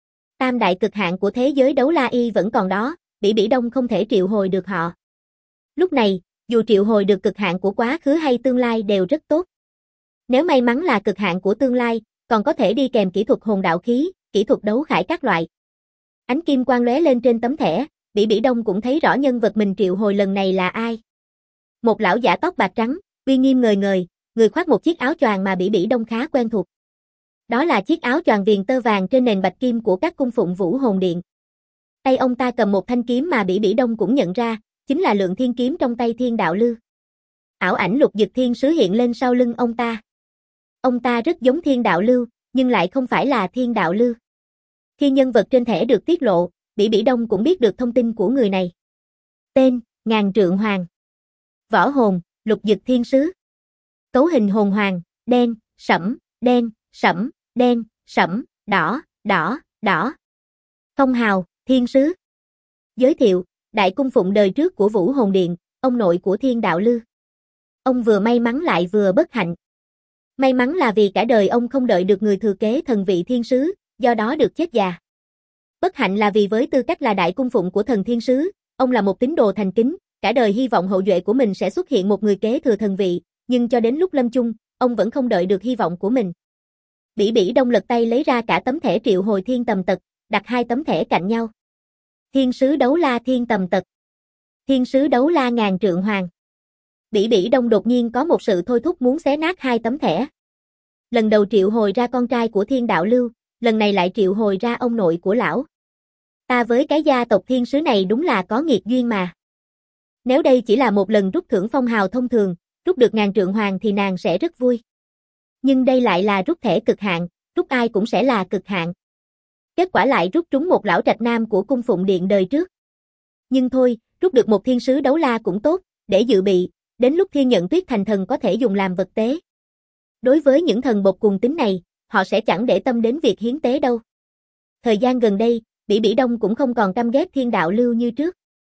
Tam đại cực hạn của thế giới đấu la y vẫn còn đó, Bỉ Bỉ Đông không thể triệu hồi được họ. Lúc này, dù triệu hồi được cực hạn của quá khứ hay tương lai đều rất tốt. Nếu may mắn là cực hạn của tương lai, còn có thể đi kèm kỹ thuật hồn đạo khí, kỹ thuật đấu khải các loại. Ánh kim quang lóe lên trên tấm thẻ, Bỉ Bỉ Đông cũng thấy rõ nhân vật mình triệu hồi lần này là ai. Một lão giả tóc bạc trắng, uy nghiêm ngời ngời, người khoác một chiếc áo choàng mà Bỉ Bỉ Đông khá quen thuộc. Đó là chiếc áo choàng viền tơ vàng trên nền bạch kim của các cung phụng Vũ Hồn Điện. Tay ông ta cầm một thanh kiếm mà Bỉ Bỉ Đông cũng nhận ra, chính là Lượng Thiên kiếm trong tay Thiên Đạo Lưu. Ảo ảnh Lục Dực Thiên Sứ hiện lên sau lưng ông ta. Ông ta rất giống Thiên Đạo Lưu, nhưng lại không phải là Thiên Đạo Lưu. Khi nhân vật trên thẻ được tiết lộ, Bỉ Bỉ Đông cũng biết được thông tin của người này. Tên, Ngàn Trượng Hoàng. Võ hồn, Lục Dực Thiên Sứ. Cấu hình hồn hoàng, đen, sẫm, đen, sẫm, đen, sẫm, đỏ, đỏ, đỏ. Phong hào, Thiên Sứ. Giới thiệu, đại cung phụng đời trước của Vũ Hồn Điện, ông nội của Thiên Đạo Lưu. Ông vừa may mắn lại vừa bất hạnh. May mắn là vì cả đời ông không đợi được người thừa kế thần vị thiên sứ, do đó được chết già. Bất hạnh là vì với tư cách là đại cung phụng của thần thiên sứ, ông là một tín đồ thành kính, cả đời hy vọng hậu duệ của mình sẽ xuất hiện một người kế thừa thần vị, nhưng cho đến lúc lâm chung, ông vẫn không đợi được hy vọng của mình. Bỉ Bỉ Đông lật tay lấy ra cả tấm thẻ triệu hồi thiên tầm tật, đặt hai tấm thẻ cạnh nhau. Thiên sứ đấu la thiên tầm tật. Thiên sứ đấu la Ngàn Trượng Hoàng. Bỉ Bỉ Đông đột nhiên có một sự thôi thúc muốn xé nát hai tấm thẻ. Lần đầu triệu hồi ra con trai của Thiên Đạo Lưu, lần này lại triệu hồi ra ông nội của lão. Ta với cái gia tộc thiên sứ này đúng là có nghiệt duyên mà. Nếu đây chỉ là một lần rút thưởng phong hào thông thường, rút được ngàn trượng hoàng thì nàng sẽ rất vui. Nhưng đây lại là rút thẻ cực hạn, rút ai cũng sẽ là cực hạn. Kết quả lại rút trúng một lão trạch nam của cung phụng điện đời trước. Nhưng thôi, rút được một thiên sứ đấu la cũng tốt, để dự bị, đến lúc thiên nhận tuyết thành thần có thể dùng làm vật tế. Đối với những thần bột cùng tính này, họ sẽ chẳng để tâm đến việc hiến tế đâu. Thời gian gần đây, Bỉ Bỉ Đông cũng không còn căm ghét Thiên Đạo Lưu như trước.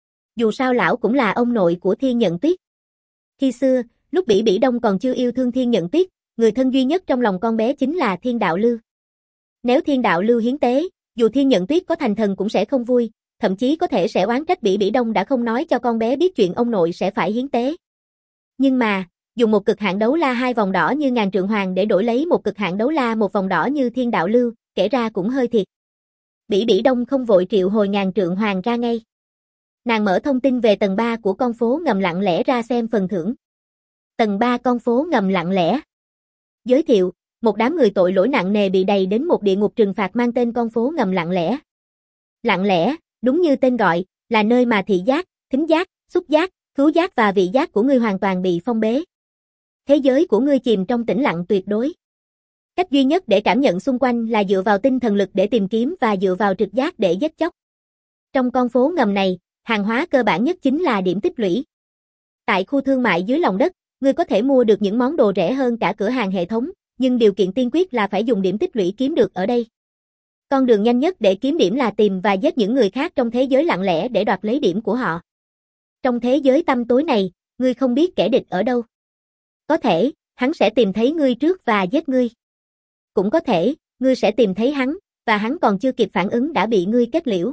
Dù sao lão cũng là ông nội của Thiên Nhận Tuyết. Khi xưa, lúc Bỉ Bỉ Đông còn chưa yêu thương Thiên Nhận Tuyết, người thân duy nhất trong lòng con bé chính là Thiên Đạo Lưu. Nếu Thiên Đạo Lưu hiến tế, dù Thiên Nhận Tuyết có thành thần cũng sẽ không vui, thậm chí có thể sẽ oán trách Bỉ Bỉ Đông đã không nói cho con bé biết chuyện ông nội sẽ phải hiến tế. Nhưng mà, dùng một cực hạn đấu la 2 vòng đỏ như ngàn trượng hoàng để đổi lấy một cực hạn đấu la 1 vòng đỏ như Thiên Đạo Lưu, kể ra cũng hơi thiệt. Bỉ Bỉ Đông không vội triệu hồi ngàn trượng hoàng ra ngay. Nàng mở thông tin về tầng 3 của con phố ngầm lặng lẽ ra xem phần thưởng. Tầng 3 con phố ngầm lặng lẽ. Giới thiệu, một đám người tội lỗi nặng nề bị đày đến một địa ngục trừng phạt mang tên con phố ngầm lặng lẽ. Lặng lẽ, đúng như tên gọi, là nơi mà thị giác, thính giác, xúc giác, khứu giác và vị giác của ngươi hoàn toàn bị phong bế. Thế giới của ngươi chìm trong tĩnh lặng tuyệt đối. Cách duy nhất để cảm nhận xung quanh là dựa vào tinh thần lực để tìm kiếm và dựa vào trực giác để giết chóc. Trong con phố ngầm này, hàng hóa cơ bản nhất chính là điểm tích lũy. Tại khu thương mại dưới lòng đất, ngươi có thể mua được những món đồ rẻ hơn cả cửa hàng hệ thống, nhưng điều kiện tiên quyết là phải dùng điểm tích lũy kiếm được ở đây. Con đường nhanh nhất để kiếm điểm là tìm và giết những người khác trong thế giới lặng lẽ để đoạt lấy điểm của họ. Trong thế giới tăm tối này, ngươi không biết kẻ địch ở đâu. Có thể, hắn sẽ tìm thấy ngươi trước và giết ngươi. Cũng có thể, ngươi sẽ tìm thấy hắn, và hắn còn chưa kịp phản ứng đã bị ngươi kết liễu.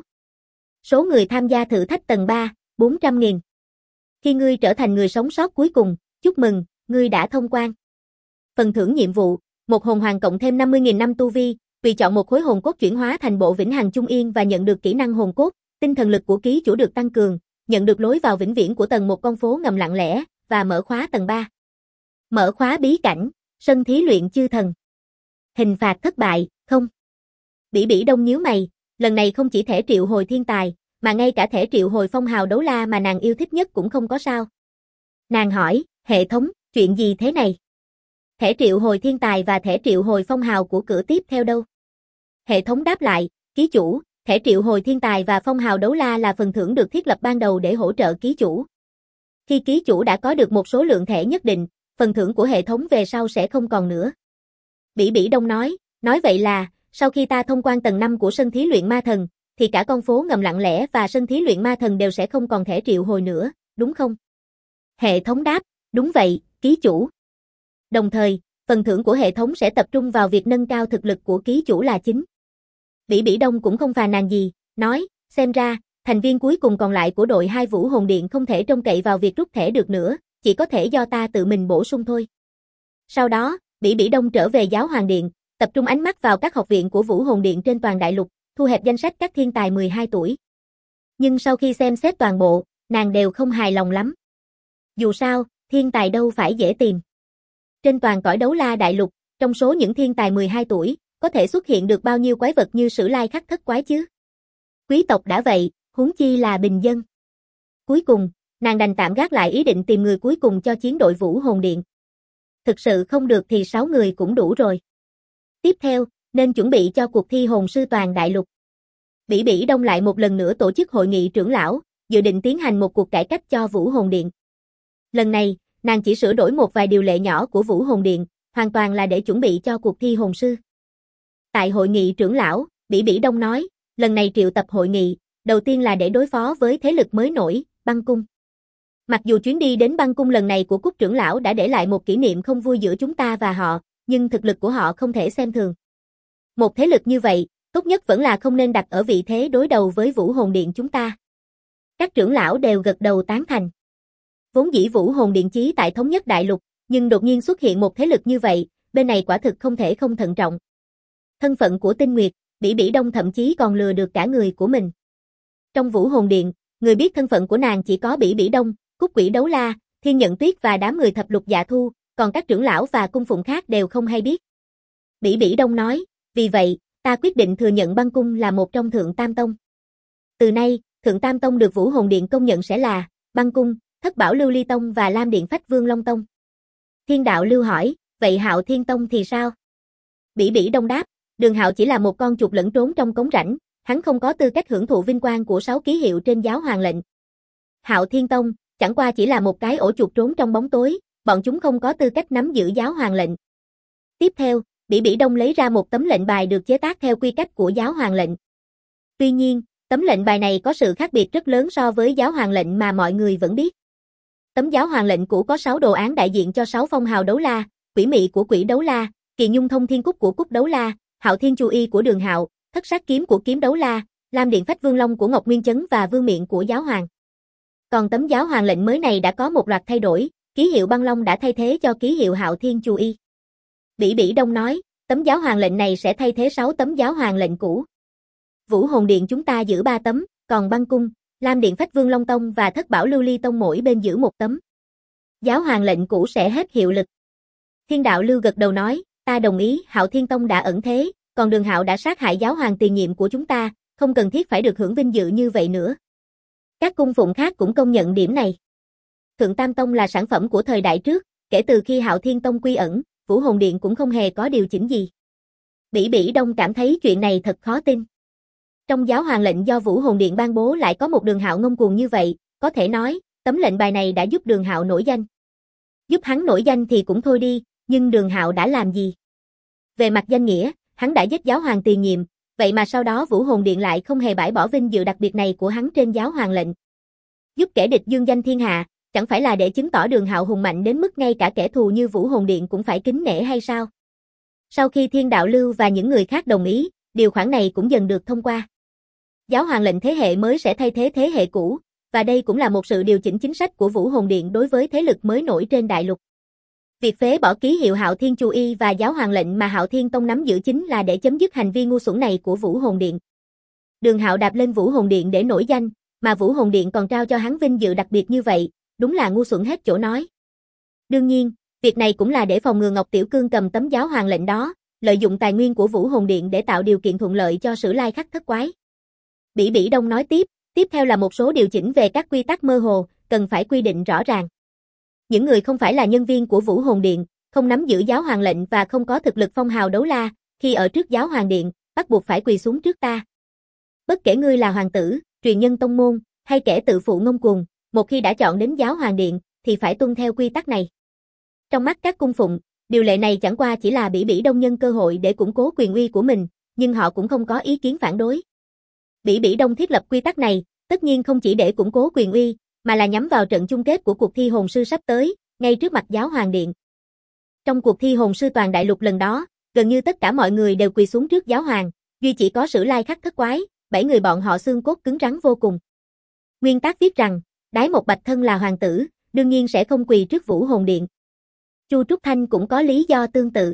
Số người tham gia thử thách tầng 3, 400.000. Khi ngươi trở thành người sống sót cuối cùng, chúc mừng, ngươi đã thông quan. Phần thưởng nhiệm vụ, một hồn hoàng cộng thêm 50.000 năm tu vi, vì chọn một khối hồn cốt chuyển hóa thành bộ vĩnh hằng chung yên và nhận được kỹ năng hồn cốt, tinh thần lực của ký chủ được tăng cường, nhận được lối vào vĩnh viễn của tầng 1 con phố ngầm lặng lẽ, và mở khóa tầng 3. Mở khóa bí cảnh, sân thí luyện chư thần. Hình phạt thất bại, không. Bỉ Bỉ Đông nhíu mày, lần này không chỉ thẻ triệu hồi thiên tài, mà ngay cả thẻ triệu hồi phong hào đấu la mà nàng yêu thích nhất cũng không có sao. Nàng hỏi, hệ thống, chuyện gì thế này? Thẻ triệu hồi thiên tài và thẻ triệu hồi phong hào của cửa tiếp theo đâu? Hệ thống đáp lại, ký chủ, thẻ triệu hồi thiên tài và phong hào đấu la là phần thưởng được thiết lập ban đầu để hỗ trợ ký chủ. Khi ký chủ đã có được một số lượng thẻ nhất định, phần thưởng của hệ thống về sau sẽ không còn nữa. Bỉ Bỉ Đông nói vậy là, sau khi ta thông quan tầng 5 của sân thí luyện ma thần, thì cả con phố ngầm lặng lẽ và sân thí luyện ma thần đều sẽ không còn thẻ triệu hồi nữa, đúng không? Hệ thống đáp, đúng vậy, ký chủ. Đồng thời, phần thưởng của hệ thống sẽ tập trung vào việc nâng cao thực lực của ký chủ là chính. Bỉ Bỉ Đông cũng không phàn nàn gì, nói, xem ra, thành viên cuối cùng còn lại của đội 2 Vũ Hồn Điện không thể trông cậy vào việc rút thẻ được nữa, chỉ có thể do ta tự mình bổ sung thôi. Sau đó, Bỉ Bỉ Đông trở về Giáo Hoàng Điện, tập trung ánh mắt vào các học viện của Vũ Hồn Điện trên toàn đại lục, thu hẹp danh sách các thiên tài 12 tuổi. Nhưng sau khi xem xét toàn bộ, nàng đều không hài lòng lắm. Dù sao, thiên tài đâu phải dễ tìm. Trên toàn cõi đấu la đại lục, trong số những thiên tài 12 tuổi, có thể xuất hiện được bao nhiêu quái vật như Sử Lai Khắc Thất Quái chứ? Quý tộc đã vậy, huống chi là bình dân. Cuối cùng, nàng đành tạm gác lại ý định tìm người cuối cùng cho chiến đội Vũ Hồn Điện. Thực sự không được thì 6 người cũng đủ rồi. Tiếp theo, nên chuẩn bị cho cuộc thi hồn sư toàn đại lục. Bỉ Bỉ Đông lại một lần nữa tổ chức hội nghị trưởng lão, dự định tiến hành một cuộc cải cách cho Vũ Hồn Điện. Lần này, nàng chỉ sửa đổi một vài điều lệ nhỏ của Vũ Hồn Điện, hoàn toàn là để chuẩn bị cho cuộc thi hồn sư. Tại hội nghị trưởng lão, Bỉ Bỉ Đông nói, lần này triệu tập hội nghị, đầu tiên là để đối phó với thế lực mới nổi, Băng Cung. Mặc dù chuyến đi đến Băng Cung lần này của Cúc trưởng lão đã để lại một kỷ niệm không vui giữa chúng ta và họ, nhưng thực lực của họ không thể xem thường. Một thế lực như vậy, tốt nhất vẫn là không nên đặt ở vị thế đối đầu với Vũ Hồn Điện chúng ta. Các trưởng lão đều gật đầu tán thành. Vốn dĩ Vũ Hồn Điện chí tại thống nhất đại lục, nhưng đột nhiên xuất hiện một thế lực như vậy, bên này quả thực không thể không thận trọng. Thân phận của Tinh Nguyệt, Bỉ Bỉ Đông thậm chí còn lừa được cả người của mình. Trong Vũ Hồn Điện, người biết thân phận của nàng chỉ có Bỉ Bỉ Đông, Cúc Quỷ Đấu La, Thiên Nhận Tuyết và đám người Thập Lục Dạ Thu, còn các trưởng lão và cung phụng khác đều không hay biết. Bỉ Bỉ Đông nói, vì vậy, ta quyết định thừa nhận Băng Cung là một trong Thượng Tam Tông. Từ nay, Thượng Tam Tông được Vũ Hồn Điện công nhận sẽ là Băng Cung, Thất Bảo Lưu Ly Tông và Lam Điện Phách Vương Long Tông. Thiên đạo lưu hỏi, vậy Hạo Thiên Tông thì sao? Bỉ Bỉ Đông đáp, Đường Hạo chỉ là một con chuột lẫn trốn trong cống rãnh, hắn không có tư cách hưởng thụ vinh quang của 6 ký hiệu trên giáo hoàng lệnh. Hạo Thiên Tông, chẳng qua chỉ là một cái ổ chuột trốn trong bóng tối, bọn chúng không có tư cách nắm giữ giáo hoàng lệnh. Tiếp theo, Bỉ Bỉ Đông lấy ra một tấm lệnh bài được chế tác theo quy cách của giáo hoàng lệnh. Tuy nhiên, tấm lệnh bài này có sự khác biệt rất lớn so với giáo hoàng lệnh mà mọi người vẫn biết. Tấm giáo hoàng lệnh cũ có 6 đồ án đại diện cho 6 phong hào đấu la, quỷ mị của quỷ đấu la, kỳ nhung thông thiên cúc của cúc đấu la, hạo thiên chu y của đường hạo, thất sát kiếm của kiếm đấu la, lam điện phách vương long của ngọc nguyên chấn và vương miện của giáo hoàng. Còn tấm giáo hoàng lệnh mới này đã có một loạt thay đổi, ký hiệu băng long đã thay thế cho ký hiệu hạo thiên chu y. Bỉ Bỉ Đông nói, tấm giáo hoàng lệnh này sẽ thay thế 6 tấm giáo hoàng lệnh cũ. Vũ Hồn Điện chúng ta giữ 3 tấm, còn băng cung, lam điện phách vương long tông và thất bảo lưu ly tông mỗi bên giữ 1 tấm. Giáo hoàng lệnh cũ sẽ hết hiệu lực. Thiên đạo lưu gật đầu nói, ta đồng ý, Hạo Thiên Tông đã ẩn thế, còn Đường Hạo đã sát hại giáo hoàng tiền nhiệm của chúng ta, không cần thiết phải được hưởng vinh dự như vậy nữa. Các cung phụng khác cũng công nhận điểm này. Thượng Tam Tông là sản phẩm của thời đại trước, kể từ khi Hạo Thiên Tông quy ẩn, Vũ Hồn Điện cũng không hề có điều chỉnh gì. Bỉ Bỉ Đông cảm thấy chuyện này thật khó tin. Trong giáo hoàng lệnh do Vũ Hồn Điện ban bố lại có một Đường Hạo ngông cuồng như vậy, có thể nói, tấm lệnh bài này đã giúp Đường Hạo nổi danh. Giúp hắn nổi danh thì cũng thôi đi, nhưng Đường Hạo đã làm gì? Về mặt danh nghĩa, hắn đã giết giáo hoàng tiền nhiệm, vậy mà sau đó Vũ Hồn Điện lại không hề bãi bỏ vinh dự đặc biệt này của hắn trên giáo hoàng lệnh. Giúp kẻ địch dương danh thiên hạ, chẳng phải là để chứng tỏ Đường Hạo hùng mạnh đến mức ngay cả kẻ thù như Vũ Hồn Điện cũng phải kính nể hay sao? Sau khi Thiên Đạo Lưu và những người khác đồng ý, điều khoản này cũng dần được thông qua. Giáo hoàng lệnh thế hệ mới sẽ thay thế thế hệ cũ, và đây cũng là một sự điều chỉnh chính sách của Vũ Hồn Điện đối với thế lực mới nổi trên đại lục. Việc phế bỏ ký hiệu Hạo Thiên Chu Y và giáo hoàng lệnh mà Hạo Thiên Tông nắm giữ chính là để chấm dứt hành vi ngu xuẩn này của Vũ Hồn Điện. Đường Hạo đạp lên Vũ Hồn Điện để nổi danh, mà Vũ Hồn Điện còn trao cho hắn vinh dự đặc biệt như vậy, đúng là ngu xuẩn hết chỗ nói. Đương nhiên, việc này cũng là để phòng ngừa Ngọc Tiểu Cương cầm tấm giáo hoàng lệnh đó, lợi dụng tài nguyên của Vũ Hồn Điện để tạo điều kiện thuận lợi cho Sử Lai Khắc thất quái. Bỉ Bỉ Đông nói tiếp theo là một số điều chỉnh về các quy tắc mơ hồ, cần phải quy định rõ ràng. Những người không phải là nhân viên của Vũ Hồn Điện, không nắm giữ giáo hoàng lệnh và không có thực lực phong hào đấu la, khi ở trước giáo hoàng điện, bắt buộc phải quỳ xuống trước ta. Bất kể ngươi là hoàng tử, truyền nhân tông môn, hay kẻ tự phụ ngông cuồng, một khi đã chọn đến giáo hoàng điện, thì phải tuân theo quy tắc này. Trong mắt các cung phụng, điều lệ này chẳng qua chỉ là Bỉ Bỉ Đông nhân cơ hội để củng cố quyền uy của mình, nhưng họ cũng không có ý kiến phản đối. Bỉ Bỉ Đông thiết lập quy tắc này, tất nhiên không chỉ để củng cố quyền uy, mà là nhắm vào trận chung kết của cuộc thi hồn sư sắp tới, ngay trước mặt giáo hoàng điện. Trong cuộc thi hồn sư toàn đại lục lần đó, gần như tất cả mọi người đều quỳ xuống trước giáo hoàng, duy chỉ có Sử Lai Khắc thất quái, 7 người bọn họ xương cốt cứng rắn vô cùng. Nguyên tắc viết rằng, Đái Một Bạch thân là hoàng tử, đương nhiên sẽ không quỳ trước Vũ Hồn Điện. Chu Trúc Thanh cũng có lý do tương tự.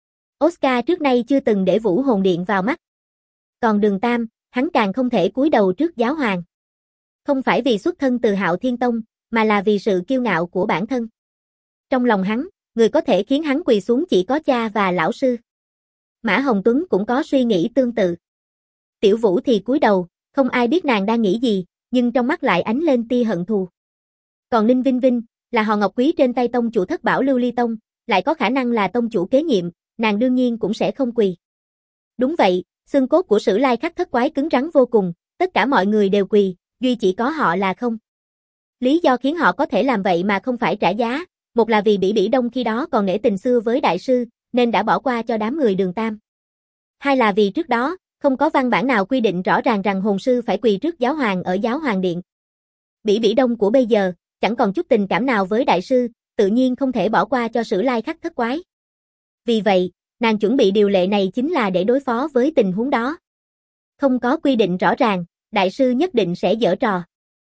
Oscar trước nay chưa từng để Vũ Hồn Điện vào mắt. Còn Đường Tam, hắn càng không thể cúi đầu trước giáo hoàng. Không phải vì xuất thân từ Hạo Thiên Tông, mà là vì sự kiêu ngạo của bản thân. Trong lòng hắn, người có thể khiến hắn quỳ xuống chỉ có cha và lão sư. Mã Hồng Tuấn cũng có suy nghĩ tương tự. Tiểu Vũ thì cúi đầu, không ai biết nàng đang nghĩ gì, nhưng trong mắt lại ánh lên tia hận thù. Còn Ninh Vinh Vinh, là họ Ngọc Quý trên tay tông chủ Thất Bảo Lưu Ly Tông, lại có khả năng là tông chủ kế nhiệm, nàng đương nhiên cũng sẽ không quỳ. Đúng vậy, xương cốt của Sử Lai Khắc thất quái cứng rắn vô cùng, tất cả mọi người đều quỳ, duy chỉ có họ là không. Lý do khiến họ có thể làm vậy mà không phải trả giá, một là vì Bỉ Bỉ Đông khi đó còn nể tình xưa với đại sư, nên đã bỏ qua cho đám người Đường Tam. Hai là vì trước đó, không có văn bản nào quy định rõ ràng rằng hồn sư phải quỳ trước giáo hoàng ở giáo hoàng điện. Bỉ Bỉ Đông của bây giờ, chẳng còn chút tình cảm nào với đại sư, tự nhiên không thể bỏ qua cho Sử Lai Khắc thất quái. Vì vậy, nàng chuẩn bị điều lệ này chính là để đối phó với tình huống đó. Không có quy định rõ ràng, đại sư nhất định sẽ giở trò.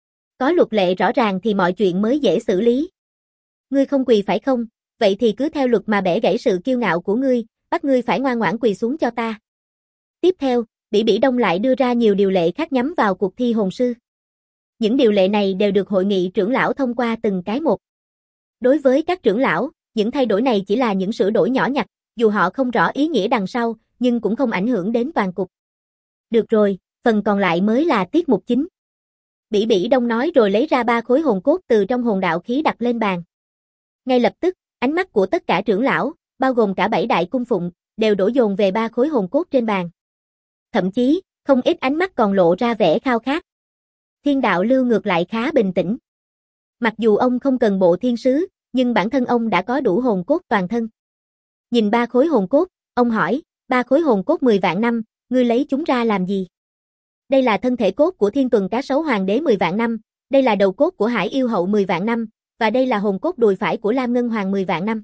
Có luật lệ rõ ràng thì mọi chuyện mới dễ xử lý. Ngươi không quỳ phải không? Vậy thì cứ theo luật mà bẻ gãy sự kiêu ngạo của ngươi, bắt ngươi phải ngoan ngoãn quỳ xuống cho ta. Tiếp theo, Bỉ Bỉ Đông lại đưa ra nhiều điều lệ khác nhắm vào cuộc thi hồn sư. Những điều lệ này đều được hội nghị trưởng lão thông qua từng cái một. Đối với các trưởng lão, những thay đổi này chỉ là những sửa đổi nhỏ nhặt, dù họ không rõ ý nghĩa đằng sau, nhưng cũng không ảnh hưởng đến toàn cục. Được rồi, phần còn lại mới là tiết mục chính. Bỉ Bỉ Đông nói rồi lấy ra 3 khối hồn cốt từ trong hồn đạo khí đặt lên bàn. Ngay lập tức, Ánh mắt của tất cả trưởng lão, bao gồm cả 7 đại cung phụng, đều đổ dồn về 3 khối hồn cốt trên bàn. Thậm chí, không ít ánh mắt còn lộ ra vẻ khao khát. Thiên đạo lưu ngược lại khá bình tĩnh. Mặc dù ông không cần bộ thiên sứ, nhưng bản thân ông đã có đủ hồn cốt toàn thân. Nhìn 3 khối hồn cốt, ông hỏi, 3 khối hồn cốt 10 vạn năm, ngươi lấy chúng ra làm gì? Đây là thân thể cốt của Thiên Tuần Cá Sấu Hoàng đế 10 vạn năm, đây là đầu cốt của Hải Yêu Hậu 10 vạn năm, và đây là hồn cốt đùi phải của Lam Ngân Hoàng 10 vạn năm.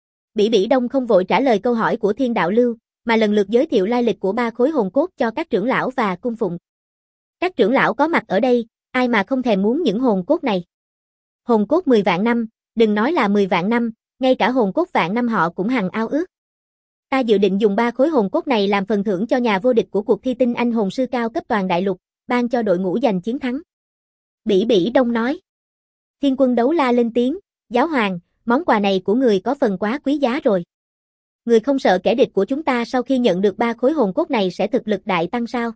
Bỉ Bỉ Đông không vội trả lời câu hỏi của Thiên Đạo Lưu, mà lần lượt giới thiệu lai lịch của 3 khối hồn cốt cho các trưởng lão và cung phụng. Các trưởng lão có mặt ở đây, ai mà không thèm muốn những hồn cốt này. Hồn cốt 10 vạn năm, đừng nói là 10 vạn năm, ngay cả hồn cốt vạn năm họ cũng hằng ao ước. Ta dự định dùng 3 khối hồn cốt này làm phần thưởng cho nhà vô địch của cuộc thi tinh anh hồn sư cao cấp toàn đại lục, ban cho đội ngũ giành chiến thắng. Bỉ Bỉ Đông nói. Thiên Quân Đấu La lên tiếng, giáo hoàng, món quà này của người có phần quá quý giá rồi. Người không sợ kẻ địch của chúng ta sau khi nhận được 3 khối hồn cốt này sẽ thực lực đại tăng sao?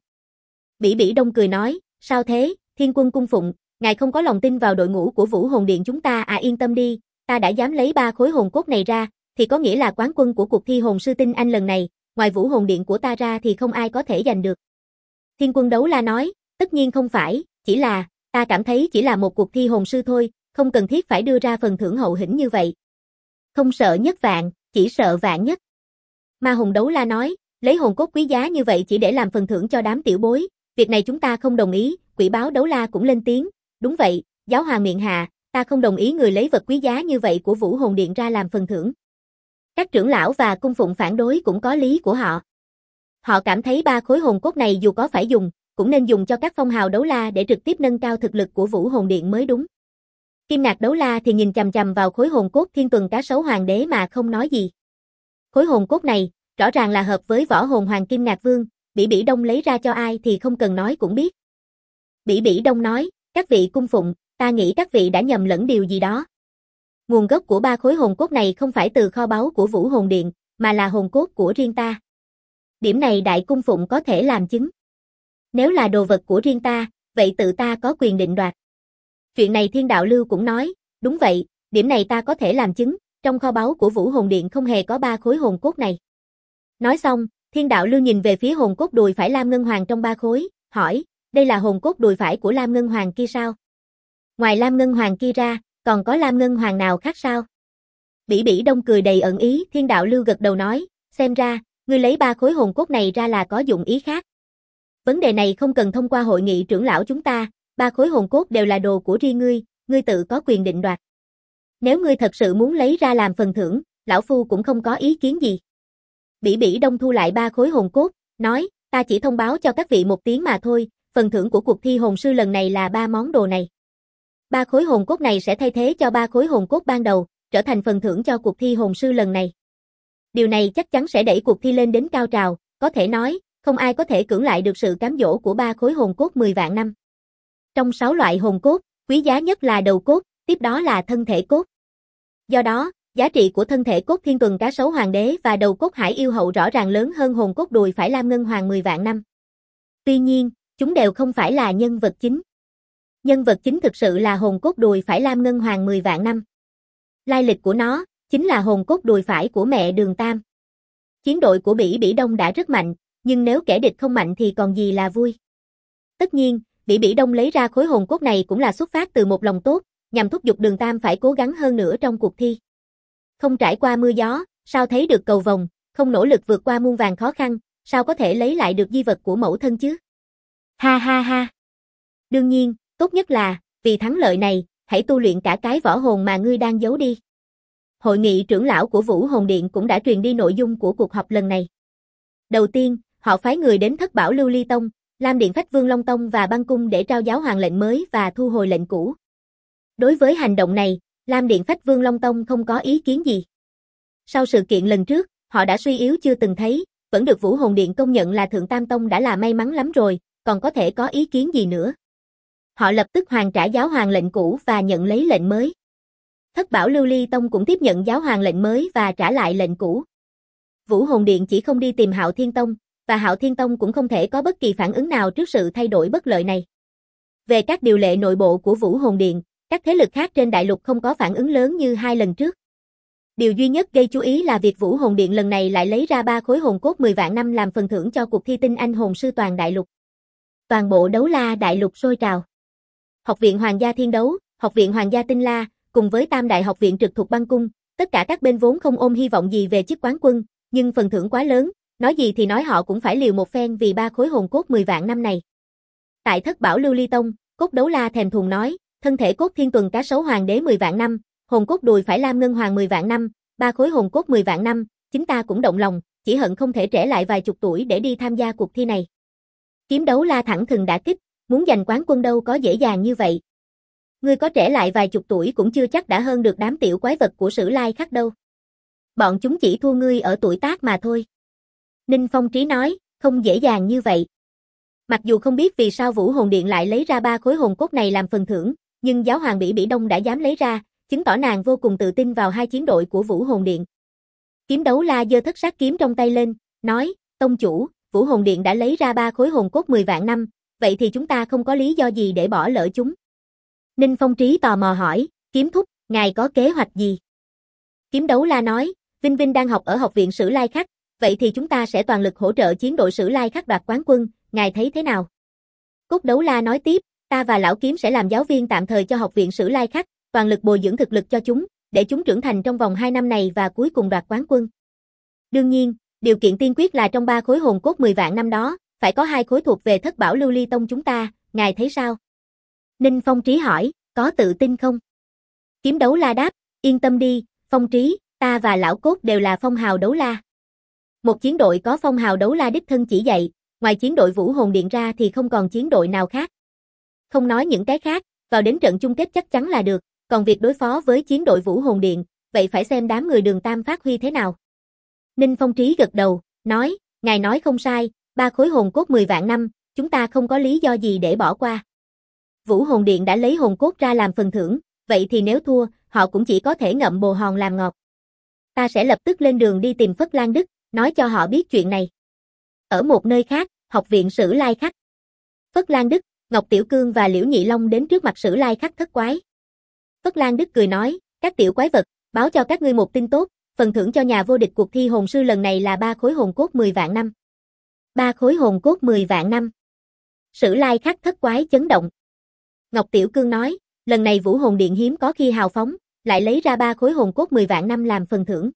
Bỉ Bỉ Đông cười nói, sao thế, Thiên Quân cung phụng, ngài không có lòng tin vào đội ngũ của Vũ Hồn Điện chúng ta à? Yên tâm đi, ta đã dám lấy 3 khối hồn cốt này ra, thì có nghĩa là quán quân của cuộc thi hồn sư tinh anh lần này, ngoài Vũ Hồn Điện của ta ra thì không ai có thể giành được. Thiên Quân Đấu La nói, tất nhiên không phải, chỉ là, ta cảm thấy chỉ là một cuộc thi hồn sư thôi, không cần thiết phải đưa ra phần thưởng hậu hĩnh như vậy. Không sợ nhất vạn, chỉ sợ vạn nhất. Ma Hồn Đấu La nói, lấy hồn cốt quý giá như vậy chỉ để làm phần thưởng cho đám tiểu bối, việc này chúng ta không đồng ý. Quỷ Báo Đấu La cũng lên tiếng, đúng vậy, giáo hoàng miệng hạ, ta không đồng ý người lấy vật quý giá như vậy của Vũ Hồn Điện ra làm phần thưởng. Các trưởng lão và cung phụng phản đối cũng có lý của họ. Họ cảm thấy 3 khối hồn cốt này dù có phải dùng, cũng nên dùng cho các phong hào đấu la để trực tiếp nâng cao thực lực của Vũ Hồn Điện mới đúng. Kim Ngạc Đấu La thì nhìn chằm chằm vào khối hồn cốt Thiên Tuần Cá Sấu Hoàng đế mà không nói gì. Khối hồn cốt này, rõ ràng là hợp với võ hồn Hoàng Kim Ngạc Vương, Bỉ Bỉ Đông lấy ra cho ai thì không cần nói cũng biết. Bỉ Bỉ Đông nói, các vị cung phụng, ta nghĩ các vị đã nhầm lẫn điều gì đó. Nguồn gốc của 3 khối hồn cốt này không phải từ kho báu của Vũ Hồn Điện, mà là hồn cốt của riêng ta. Điểm này đại cung phụng có thể làm chứng. Nếu là đồ vật của riêng ta, vậy tự ta có quyền định đoạt. Chuyện này Thiên Đạo Lưu cũng nói, đúng vậy, điểm này ta có thể làm chứng, trong kho báu của Vũ Hồn Điện không hề có 3 khối hồn cốt này. Nói xong, Thiên Đạo Lưu nhìn về phía hồn cốt đùi phải Lam Ngân Hoàng trong 3 khối, hỏi, đây là hồn cốt đùi phải của Lam Ngân Hoàng kia sao? Ngoài Lam Ngân Hoàng kia ra, còn có Lam Ngân Hoàng nào khác sao? Bỉ Bỉ Đông cười đầy ẩn ý, Thiên Đạo Lưu gật đầu nói, xem ra, ngươi lấy 3 khối hồn cốt này ra là có dụng ý khác. Vấn đề này không cần thông qua hội nghị trưởng lão chúng ta, 3 khối hồn cốt đều là đồ của riêng ngươi tự có quyền định đoạt. Nếu ngươi thật sự muốn lấy ra làm phần thưởng, lão phu cũng không có ý kiến gì. Bỉ Bỉ Đông thu lại 3 khối hồn cốt, nói, ta chỉ thông báo cho các vị một tiếng mà thôi, phần thưởng của cuộc thi hồn sư lần này là 3 món đồ này. 3 khối hồn cốt này sẽ thay thế cho 3 khối hồn cốt ban đầu, trở thành phần thưởng cho cuộc thi hồn sư lần này. Điều này chắc chắn sẽ đẩy cuộc thi lên đến cao trào, có thể nói, không ai có thể cưỡng lại được sự cám dỗ của 3 khối hồn cốt 10 vạn năm. Trong 6 loại hồn cốt, quý giá nhất là đầu cốt, tiếp đó là thân thể cốt. Do đó, giá trị của thân thể cốt Thiên Tuần Cá Sấu Hoàng đế và đầu cốt Hải Yêu Hậu rõ ràng lớn hơn hồn cốt đùi phải Lam Ngân Hoàng 10 vạn năm. Tuy nhiên, chúng đều không phải là nhân vật chính. Nhân vật chính thực sự là hồn cốt đùi phải Lam Ngân Hoàng 10 vạn năm. Lai lịch của nó, chính là hồn cốt đùi phải của mẹ Đường Tam. Chiến đội của Bỉ Bỉ Đông đã rất mạnh, nhưng nếu kẻ địch không mạnh thì còn gì là vui. Tất nhiên, Bỉ Bỉ Đông lấy ra khối hồn cốt này cũng là xuất phát từ một lòng tốt, nhằm thúc giục Đường Tam phải cố gắng hơn nữa trong cuộc thi. Không trải qua mưa gió, sao thấy được cầu vồng, không nỗ lực vượt qua muôn vàn khó khăn, sao có thể lấy lại được di vật của mẫu thân chứ? Ha ha ha. Đương nhiên, tốt nhất là, vì thắng lợi này, hãy tu luyện cả cái võ hồn mà ngươi đang giấu đi. Hội nghị trưởng lão của Vũ Hồn Điện cũng đã truyền đi nội dung của cuộc họp lần này. Đầu tiên, họ phái người đến Thất Bảo Lưu Ly Tông, Lam Điện Phách Vương Long Tông và Băng Cung để trao giáo hoàng lệnh mới và thu hồi lệnh cũ. Đối với hành động này, Lam Điện Phách Vương Long Tông không có ý kiến gì. Sau sự kiện lần trước, họ đã suy yếu chưa từng thấy, vẫn được Vũ Hồn Điện công nhận là Thượng Tam Tông đã là may mắn lắm rồi, còn có thể có ý kiến gì nữa. Họ lập tức hoàn trả giáo hoàng lệnh cũ và nhận lấy lệnh mới. Thất Bảo Lưu Ly Tông cũng tiếp nhận giáo hoàng lệnh mới và trả lại lệnh cũ. Vũ Hồn Điện chỉ không đi tìm Hạo Thiên Tông, và Hạo Thiên Tông cũng không thể có bất kỳ phản ứng nào trước sự thay đổi bất lợi này. Về các điều lệ nội bộ của Vũ Hồn Điện, các thế lực khác trên đại lục không có phản ứng lớn như 2 lần trước. Điều duy nhất gây chú ý là việc Vũ Hồn Điện lần này lại lấy ra 3 khối hồn cốt 10 vạn năm làm phần thưởng cho cuộc thi tinh anh hồn sư toàn đại lục. Toàn bộ đấu la đại lục sôi trào. Học viện Hoàng gia Thiên Đấu, Học viện Hoàng gia Tinh La, cùng với Tam đại học viện trực thuộc Băng Cung, tất cả các bên vốn không ôm hy vọng gì về chức quán quân, nhưng phần thưởng quá lớn, nói gì thì nói họ cũng phải liều một phen vì 3 khối hồn cốt 10 vạn năm này. Tại Thất Bảo Lưu Ly Tông, Cốt Đấu La thèm thuồng nói, thân thể cốt Thiên Tuần Cá Sấu Hoàng đế 10 vạn năm, hồn cốt đùi phải Lam Ngân Hoàng 10 vạn năm, 3 khối hồn cốt 10 vạn năm, chính ta cũng động lòng, chỉ hận không thể trẻ lại vài chục tuổi để đi tham gia cuộc thi này. Kiếm Đấu La thẳng thừng đả kích, muốn giành quán quân đâu có dễ dàng như vậy. Ngươi có trẻ lại vài chục tuổi cũng chưa chắc đã hơn được đám tiểu quái vật của Sử Lai Khắc đâu. Bọn chúng chỉ thua ngươi ở tuổi tác mà thôi. Ninh Phong Trí nói, không dễ dàng như vậy. Mặc dù không biết vì sao Vũ Hồn Điện lại lấy ra 3 khối hồn cốt này làm phần thưởng, nhưng giáo hoàng Bỉ Bỉ Đông đã dám lấy ra, chứng tỏ nàng vô cùng tự tin vào hai chiến đội của Vũ Hồn Điện. Kiếm Đấu La giơ thất sát kiếm trong tay lên, nói, tông chủ, Vũ Hồn Điện đã lấy ra 3 khối hồn cốt 10 vạn năm, vậy thì chúng ta không có lý do gì để bỏ lỡ chúng. Ninh Phong Trí tò mò hỏi, Kiếm thúc, ngài có kế hoạch gì? Kiếm Đấu La nói, Vinh Vinh đang học ở học viện Sử Lai Khắc, vậy thì chúng ta sẽ toàn lực hỗ trợ chiến đội Sử Lai Khắc đoạt quán quân, ngài thấy thế nào? Cốt Đấu La nói tiếp, ta và Lão Kiếm sẽ làm giáo viên tạm thời cho học viện Sử Lai Khắc, toàn lực bồi dưỡng thực lực cho chúng, để chúng trưởng thành trong vòng 2 năm này và cuối cùng đoạt quán quân. Đương nhiên, điều kiện tiên quyết là trong 3 khối hồn cốt 10 vạn năm đó, phải có 2 khối thuộc về Thất Bảo Lưu Ly Tông chúng ta, ngài thấy sao? Ninh Phong Trí hỏi, có tự tin không? Kiếm Đấu La đáp, yên tâm đi, Phong Trí, ta và Lão Cốt đều là phong hào đấu la. Một chiến đội có phong hào đấu la đích thân chỉ dạy, ngoài chiến đội Vũ Hồn Điện ra thì không còn chiến đội nào khác. Không nói những cái khác, vào đến trận chung kết chắc chắn là được, còn việc đối phó với chiến đội Vũ Hồn Điện, vậy phải xem đám người Đường Tam phát huy thế nào. Ninh Phong Trí gật đầu, nói, ngài nói không sai, 3 khối hồn cốt 10 vạn năm, chúng ta không có lý do gì để bỏ qua. Vũ Hồn Điện đã lấy hồn cốt ra làm phần thưởng, vậy thì nếu thua, họ cũng chỉ có thể ngậm bồ hòn làm ngọt. Ta sẽ lập tức lên đường đi tìm Phất Lan Đức, nói cho họ biết chuyện này. Ở một nơi khác, học viện Sử Lai Khắc. Phất Lan Đức, Ngọc Tiểu Cương và Liễu Nhị Long đến trước mặt Sử Lai Khắc thất quái. Phất Lan Đức cười nói, các tiểu quái vật, báo cho các ngươi một tin tốt, phần thưởng cho nhà vô địch cuộc thi hồn sư lần này là 3 khối hồn cốt 10 vạn năm. 3 khối hồn cốt 10 vạn năm. Sử Lai Khắc thất quái chấn động. Ngọc Tiểu Cương nói, lần này Vũ Hồn Điện hiếm có khi hào phóng, lại lấy ra 3 khối hồn cốt 10 vạn năm làm phần thưởng.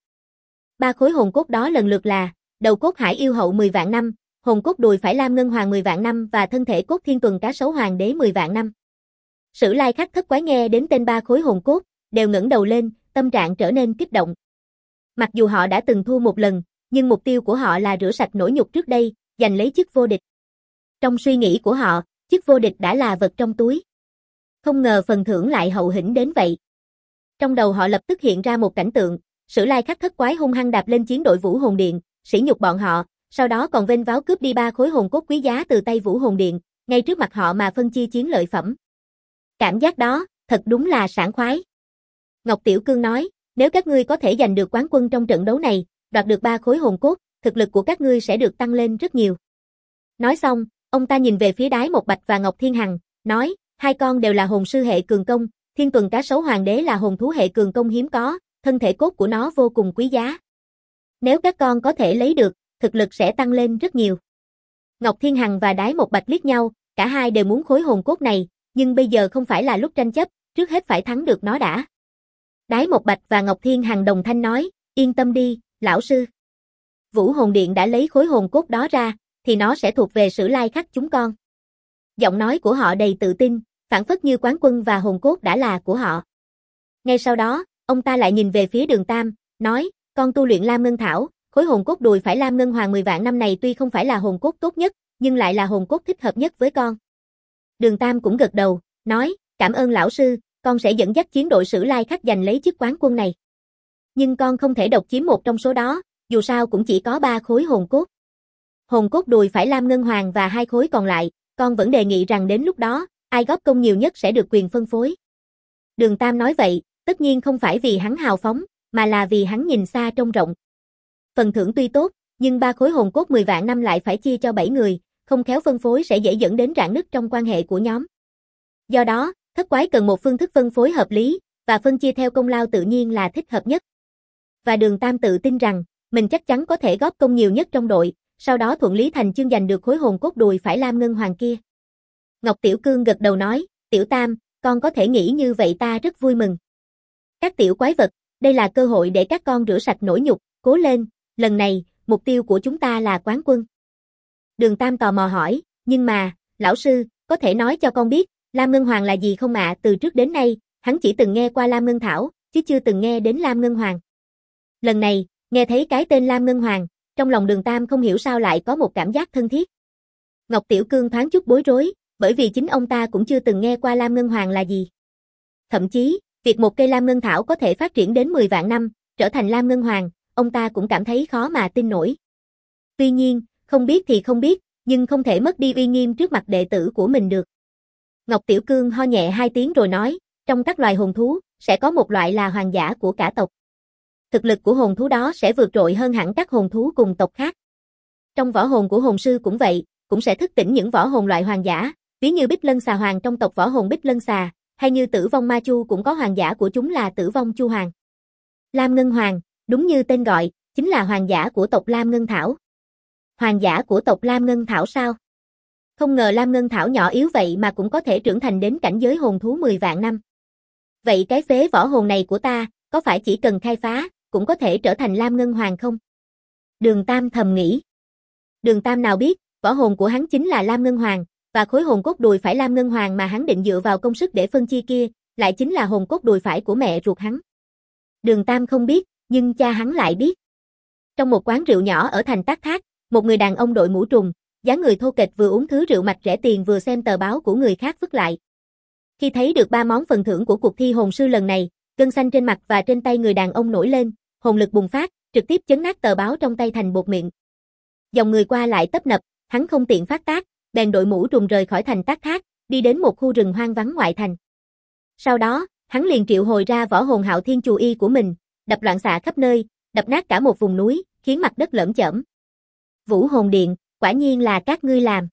3 khối hồn cốt đó lần lượt là, đầu cốt Hải Yêu Hậu 10 vạn năm, hồn cốt đùi phải Lam Ngân Hoàng 10 vạn năm và thân thể cốt Thiên Tuần Cá Sấu Hoàng đế 10 vạn năm. Sử Lai Khắc thất quái nghe đến tên 3 khối hồn cốt, đều ngẩng đầu lên, tâm trạng trở nên kích động. Mặc dù họ đã từng thua một lần, nhưng mục tiêu của họ là rửa sạch nỗi nhục trước đây, giành lấy chức vô địch. Trong suy nghĩ của họ, chức vô địch đã là vật trong túi. Không ngờ phần thưởng lại hậu hĩnh đến vậy. Trong đầu họ lập tức hiện ra một cảnh tượng, Sử Lai Khắc thất quái hung hăng đạp lên chiến đội Vũ Hồn Điện, sỉ nhục bọn họ, sau đó còn vênh váo cướp đi 3 khối hồn cốt quý giá từ tay Vũ Hồn Điện, ngay trước mặt họ mà phân chia chiến lợi phẩm. Cảm giác đó, thật đúng là sảng khoái. Ngọc Tiểu Cương nói, nếu các ngươi có thể giành được quán quân trong trận đấu này, đoạt được 3 khối hồn cốt, thực lực của các ngươi sẽ được tăng lên rất nhiều. Nói xong, ông ta nhìn về phía Đái Một Bạch và Ngọc Thiên Hằng, nói, hai con đều là hồn sư hệ cường công, Thiên Tuần Cá Sấu Hoàng đế là hồn thú hệ cường công hiếm có, thân thể cốt của nó vô cùng quý giá. Nếu các con có thể lấy được, thực lực sẽ tăng lên rất nhiều. Ngọc Thiên Hằng và Đái Một Bạch liếc nhau, cả hai đều muốn khối hồn cốt này, nhưng bây giờ không phải là lúc tranh chấp, trước hết phải thắng được nó đã. Đái Một Bạch và Ngọc Thiên Hằng đồng thanh nói, yên tâm đi, lão sư. Vũ Hồn Điện đã lấy khối hồn cốt đó ra, thì nó sẽ thuộc về Sử Lai Khắc chúng con. Giọng nói của họ đầy tự tin, phảng phất như quán quân và hồn cốt đã là của họ. Ngay sau đó, ông ta lại nhìn về phía Đường Tam, nói, con tu luyện Lam Ngân Thảo, khối hồn cốt đùi phải Lam Ngân Hoàng 10 vạn năm này tuy không phải là hồn cốt tốt nhất, nhưng lại là hồn cốt thích hợp nhất với con. Đường Tam cũng gật đầu, nói, cảm ơn lão sư, con sẽ dẫn dắt chiến đội Sử Lai Khắc giành lấy chức quán quân này. Nhưng con không thể độc chiếm một trong số đó, dù sao cũng chỉ có 3 khối hồn cốt. Hồn cốt đùi phải Lam Ngân Hoàng và 2 khối còn lại, con vẫn đề nghị rằng đến lúc đó, ai góp công nhiều nhất sẽ được quyền phân phối. Đường Tam nói vậy, tất nhiên không phải vì hắn hào phóng, mà là vì hắn nhìn xa trông rộng. Phần thưởng tuy tốt, nhưng 3 khối hồn cốt 10 vạn năm lại phải chia cho 7 người, không khéo phân phối sẽ dễ dẫn đến rạn nứt trong quan hệ của nhóm. Do đó, thất quái cần một phương thức phân phối hợp lý, và phân chia theo công lao tự nhiên là thích hợp nhất. và Đường Tam tự tin rằng, mình chắc chắn có thể góp công nhiều nhất trong đội, sau đó thuận lý thành chương giành được khối hồn cốt đùi phải Lam Ngân Hoàng kia. Ngọc Tiểu Cương gật đầu nói, Tiểu Tam, con có thể nghĩ như vậy ta rất vui mừng. Các tiểu quái vật, đây là cơ hội để các con rửa sạch nỗi nhục, cố lên, lần này, mục tiêu của chúng ta là quán quân. Đường Tam tò mò hỏi, nhưng mà, lão sư, có thể nói cho con biết, Lam Ngân Hoàng là gì không ạ? Từ trước đến nay, hắn chỉ từng nghe qua Lam Ngân Thảo, chứ chưa từng nghe đến Lam Ngân Hoàng. Lần này, nghe thấy cái tên Lam Ngân Hoàng, trong lòng Đường Tam không hiểu sao lại có một cảm giác thân thiết. Ngọc Tiểu Cương thoáng chút bối rối, bởi vì chính ông ta cũng chưa từng nghe qua Lam Ngân Hoàng là gì. Thậm chí, việc một cây Lam Ngân Thảo có thể phát triển đến 10 vạn năm, trở thành Lam Ngân Hoàng, ông ta cũng cảm thấy khó mà tin nổi. Tuy nhiên, không biết thì không biết, nhưng không thể mất đi uy nghiêm trước mặt đệ tử của mình được. Ngọc Tiểu Cương ho nhẹ 2 tiếng rồi nói, trong các loài hồn thú, sẽ có một loại là hoàng giả của cả tộc. Thực lực của hồn thú đó sẽ vượt trội hơn hẳn các hồn thú cùng tộc khác. Trong võ hồn của hồn sư cũng vậy, cũng sẽ thức tỉnh những võ hồn loại hoàng giả, ví như Bích Lân Xà Hoàng trong tộc võ hồn Bích Lân Xà, hay như Tử Vong Ma Chu cũng có hoàng giả của chúng là Tử Vong Chu Hoàng. Lam Ngân Hoàng, đúng như tên gọi, chính là hoàng giả của tộc Lam Ngân Thảo. Hoàng giả của tộc Lam Ngân Thảo sao? Không ngờ Lam Ngân Thảo nhỏ yếu vậy mà cũng có thể trưởng thành đến cảnh giới hồn thú 10 vạn năm. Vậy cái phế võ hồn này của ta, có phải chỉ cần khai phá, cũng có thể trở thành Lam Ngân Hoàng không? Đường Tam thầm nghĩ. Đường Tam nào biết, võ hồn của hắn chính là Lam Ngân Hoàng, và khối hồn cốt đùi phải Lam Ngân Hoàng mà hắn định dựa vào công sức để phân chia kia, lại chính là hồn cốt đùi phải của mẹ ruột hắn. Đường Tam không biết, nhưng cha hắn lại biết. Trong một quán rượu nhỏ ở thành Tác Thác, một người đàn ông đội mũ trùm, dáng người thô kệch vừa uống thứ rượu mạch rẻ tiền vừa xem tờ báo của người khác vứt lại. Khi thấy được 3 món phần thưởng của cuộc thi hồn sư lần này, gân xanh trên mặt và trên tay người đàn ông nổi lên, hồn lực bùng phát, trực tiếp chấn nát tờ báo trong tay thành bột mịn. Dòng người qua lại tấp nập, hắn không tiện phát tác, bèn đội mũ trùm rời khỏi thành Tác Thác, đi đến một khu rừng hoang vắng ngoại thành. Sau đó, hắn liền triệu hồi ra võ hồn Hạo Thiên Chù Y của mình, đập loạn xạ khắp nơi, đập nát cả một vùng núi, khiến mặt đất lởm chởm. Vũ Hồn Điện, quả nhiên là các ngươi làm.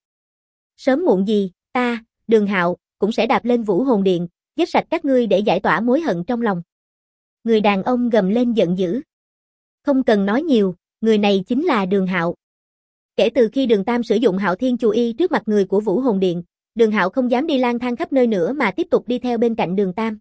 Sớm muộn gì, ta, Đường Hạo, cũng sẽ đạp lên Vũ Hồn Điện, giết sạch các ngươi để giải tỏa mối hận trong lòng. Người đàn ông gầm lên giận dữ. Không cần nói nhiều, người này chính là Đường Hạo. Kể từ khi Đường Tam sử dụng Hạo Thiên Chù Y trước mặt người của Vũ Hồn Điện, Đường Hạo không dám đi lang thang khắp nơi nữa mà tiếp tục đi theo bên cạnh Đường Tam.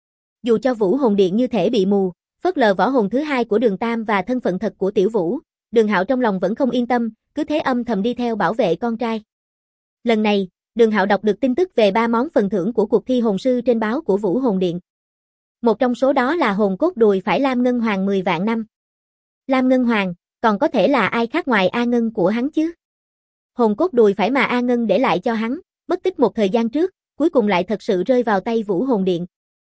Dù cho Vũ Hồn Điện như thể bị mù, phớt lờ võ hồn thứ hai của Đường Tam và thân phận thật của Tiểu Vũ, Đường Hạo trong lòng vẫn không yên tâm, cứ thế âm thầm đi theo bảo vệ con trai. Lần này, Đường Hạo đọc được tin tức về 3 món phần thưởng của cuộc thi hồn sư trên báo của Vũ Hồn Điện. Một trong số đó là hồn cốt đùi phải Lam Ngân Hoàng 10 vạn năm. Lam Ngân Hoàng, còn có thể là ai khác ngoài A Ngân của hắn chứ? Hồn cốt đùi phải mà A Ngân để lại cho hắn, mất tích một thời gian trước, cuối cùng lại thật sự rơi vào tay Vũ Hồn Điện.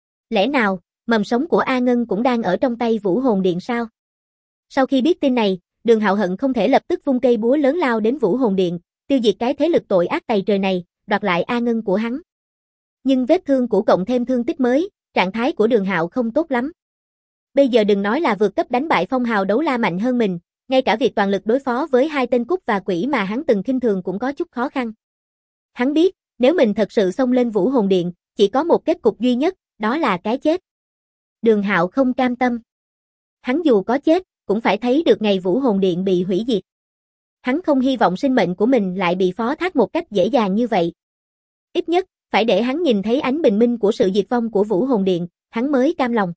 Lẽ nào, mầm sống của A Ngân cũng đang ở trong tay Vũ Hồn Điện sao? Sau khi biết tin này, Đường Hạo hận không thể lập tức vung cây búa lớn lao đến Vũ Hồn Điện, tiêu diệt cái thế lực tội ác tày trời này, đoạt lại A Ngân của hắn. Nhưng vết thương cũ cộng thêm thương tích mới, trạng thái của Đường Hạo không tốt lắm. Bây giờ đừng nói là vượt cấp đánh bại phong hào đấu la mạnh hơn mình, ngay cả việc toàn lực đối phó với 2 tên cúc và quỷ mà hắn từng khinh thường cũng có chút khó khăn. Hắn biết, nếu mình thật sự xông lên Vũ Hồn Điện, chỉ có một kết cục duy nhất, đó là cái chết. Đường Hạo không cam tâm. Hắn dù có chết, cũng phải thấy được ngày Vũ Hồn Điện bị hủy diệt. Hắn không hy vọng sinh mệnh của mình lại bị phó thác một cách dễ dàng như vậy. Ít nhất, phải để hắn nhìn thấy ánh bình minh của sự diệt vong của Vũ Hồn Điện, hắn mới cam lòng.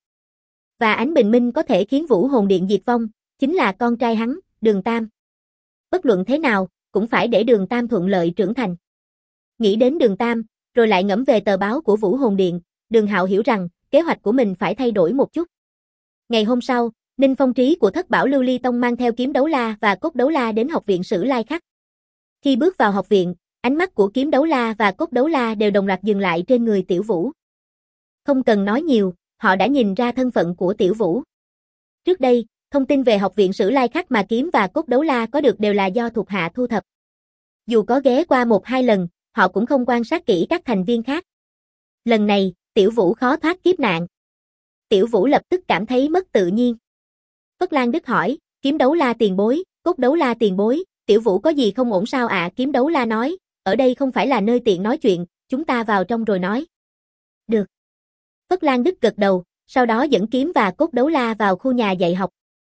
Và ánh bình minh có thể khiến Vũ Hồn Điện diệt vong, chính là con trai hắn, Đường Tam. Bất luận thế nào, cũng phải để Đường Tam thuận lợi trưởng thành. Nghĩ đến Đường Tam, rồi lại ngẫm về tờ báo của Vũ Hồn Điện, Đường Hạo hiểu rằng, kế hoạch của mình phải thay đổi một chút. Ngày hôm sau, Ninh Phong Trí của Thất Bảo Lưu Ly Tông mang theo kiếm đấu la và cốt đấu la đến học viện Sử Lai Khắc. Khi bước vào học viện, ánh mắt của kiếm đấu la và cốt đấu la đều đồng loạt dừng lại trên người Tiểu Vũ. Không cần nói nhiều, họ đã nhìn ra thân phận của Tiểu Vũ. Trước đây, thông tin về học viện Sử Lai Khắc mà kiếm và cốt đấu la có được đều là do thuộc hạ thu thập. Dù có ghé qua 1-2 lần, họ cũng không quan sát kỹ các thành viên khác. Lần này, Tiểu Vũ khó thoát kiếp nạn. Tiểu Vũ lập tức cảm thấy mất tự nhiên. Phất Lan Đức hỏi, kiếm đấu la tiền bối, cốt đấu la tiền bối, Tiểu Vũ có gì không ổn sao ạ? Kiếm đấu la nói, ở đây không phải là nơi tiện nói chuyện, chúng ta vào trong rồi nói. Được. Phất Lan Đức gật đầu, sau đó dẫn kiếm và cốt đấu la vào khu nhà dạy học.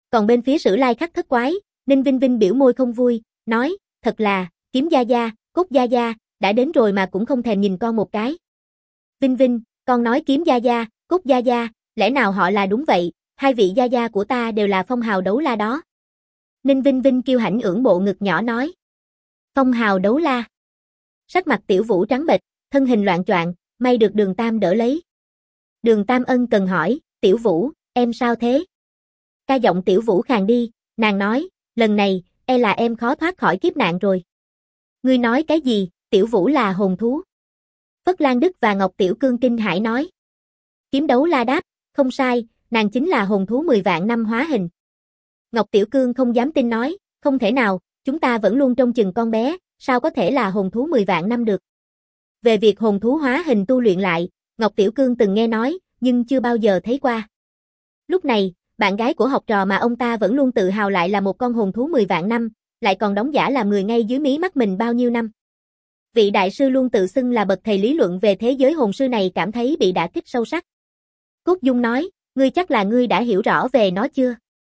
Còn bên phía Sử Lai Khắc thất quái, Ninh Vinh Vinh biểu môi không vui, nói, thật là, Kiếm gia gia, Cốt gia gia, đã đến rồi mà cũng không thèm nhìn con một cái. Vinh Vinh, con nói Kiếm gia gia, Cốt gia gia, lẽ nào họ là đúng vậy, hai vị gia gia của ta đều là phong hào đấu la đó. Ninh Vinh Vinh kiêu hãnh ưỡn bộ ngực nhỏ nói. Phong hào đấu la. Sắc mặt Tiểu Vũ trắng bệch, thân hình loạng choạng, may được Đường Tam đỡ lấy. Đường Tam ân cần hỏi, Tiểu Vũ, em sao thế? Ca giọng Tiểu Vũ khàn đi, nàng nói, lần này, e là em khó thoát khỏi kiếp nạn rồi. Ngươi nói cái gì, Tiểu Vũ là hồn thú? Phất Lan Đức và Ngọc Tiểu Cương kinh hãi nói. Kiếm đấu la đáp, không sai, nàng chính là hồn thú 10 vạn năm hóa hình. Ngọc Tiểu Cương không dám tin nói, không thể nào, chúng ta vẫn luôn trông chừng con bé, sao có thể là hồn thú 10 vạn năm được. Về việc hồn thú hóa hình tu luyện lại, Ngọc Tiểu Cương từng nghe nói, nhưng chưa bao giờ thấy qua. Lúc này, bạn gái của học trò mà ông ta vẫn luôn tự hào lại là một con hồn thú 10 vạn năm, lại còn đóng giả làm người ngay dưới mí mắt mình bao nhiêu năm. Vị đại sư luôn tự xưng là bậc thầy lý luận về thế giới hồn sư này cảm thấy bị đả kích sâu sắc. Cốt Dung nói, ngươi chắc là ngươi đã hiểu rõ về nó chưa?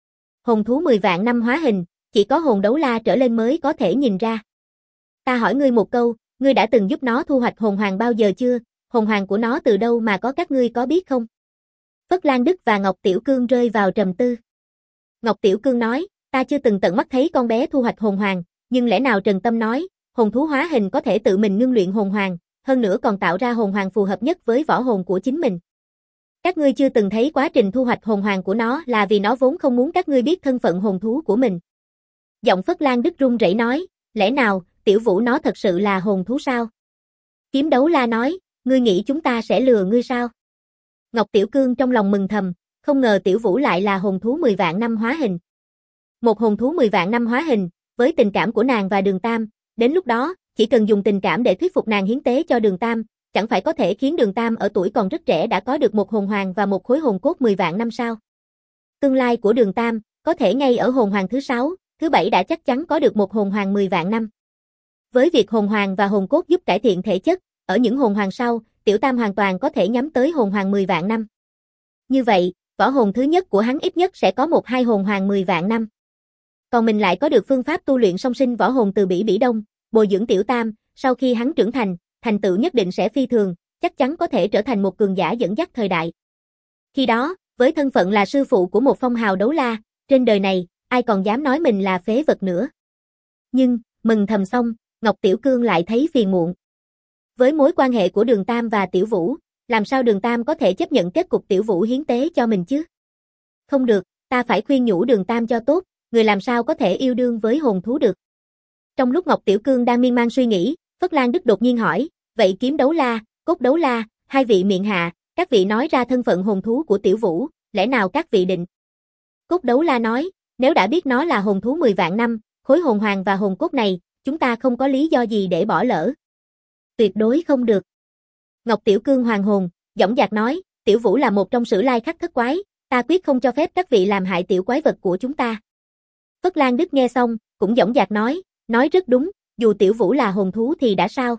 Hồn thú 10 vạn năm hóa hình, chỉ có hồn đấu la trở lên mới có thể nhìn ra. Ta hỏi ngươi một câu, ngươi đã từng giúp nó thu hoạch hồn hoàng bao giờ chưa? Hồn hoàng của nó từ đâu mà có các ngươi có biết không? Phất Lan Đức và Ngọc Tiểu Cương rơi vào trầm tư. Ngọc Tiểu Cương nói, ta chưa từng tận mắt thấy con bé thu hoạch hồn hoàng, nhưng lẽ nào Trần Tâm nói, hồn thú hóa hình có thể tự mình ngưng luyện hồn hoàng, hơn nữa còn tạo ra hồn hoàng phù hợp nhất với võ hồn của chính mình. Các ngươi chưa từng thấy quá trình thu hoạch hồn hoàng của nó là vì nó vốn không muốn các ngươi biết thân phận hồn thú của mình. Giọng Phất Lan Đức run rẩy nói, lẽ nào, Tiểu Vũ nó thật sự là hồn thú sao? Kiếm đấu la nói, ngươi nghĩ chúng ta sẽ lừa ngươi sao? Ngọc Tiểu Cương trong lòng mừng thầm, không ngờ Tiểu Vũ lại là hồn thú 10 vạn năm hóa hình. Một hồn thú 10 vạn năm hóa hình, với tình cảm của nàng và Đường Tam, đến lúc đó, chỉ cần dùng tình cảm để thuyết phục nàng hiến tế cho Đường Tam, chẳng phải có thể khiến Đường Tam ở tuổi còn rất trẻ đã có được một hồn hoàng và một khối hồn cốt 10 vạn năm sao? Tương lai của Đường Tam, có thể ngay ở hồn hoàng thứ 6, thứ 7 đã chắc chắn có được một hồn hoàng 10 vạn năm. Với việc hồn hoàng và hồn cốt giúp cải thiện thể chất, ở những hồn hoàng sau, Tiểu Tam hoàn toàn có thể nhắm tới hồn hoàng 10 vạn năm. Như vậy, võ hồn thứ nhất của hắn ít nhất sẽ có 1-2 hồn hoàng 10 vạn năm. Còn mình lại có được phương pháp tu luyện song sinh võ hồn từ Bỉ Bỉ Đông, bồi dưỡng Tiểu Tam, sau khi hắn trưởng thành tựu nhất định sẽ phi thường, chắc chắn có thể trở thành một cường giả dẫn dắt thời đại. Khi đó, với thân phận là sư phụ của một phong hào đấu la, trên đời này, ai còn dám nói mình là phế vật nữa. Nhưng, mừng thầm xong, Ngọc Tiểu Cương lại thấy phiền muộn. Với mối quan hệ của Đường Tam và Tiểu Vũ, làm sao Đường Tam có thể chấp nhận kết cục Tiểu Vũ hiến tế cho mình chứ? Không được, ta phải khuyên nhủ Đường Tam cho tốt, người làm sao có thể yêu đương với hồn thú được. Trong lúc Ngọc Tiểu Cương đang miên man suy nghĩ, Phất Lan Đức đột nhiên hỏi, vậy Kiếm đấu la, Cốt đấu la, hai vị miệng hạ, các vị nói ra thân phận hồn thú của Tiểu Vũ, lẽ nào các vị định? Cốt đấu la nói, nếu đã biết nó là hồn thú 10 vạn năm, khối hồn hoàng và hồn cốt này, chúng ta không có lý do gì để bỏ lỡ. Tuyệt đối không được. Ngọc Tiểu Cương hoàng hồn, dõng dạc nói, Tiểu Vũ là một trong Sử Lai Khắc thất quái, ta quyết không cho phép các vị làm hại tiểu quái vật của chúng ta. Phất Lan Đức nghe xong, cũng dõng dạc nói rất đúng, dù Tiểu Vũ là hồn thú thì đã sao?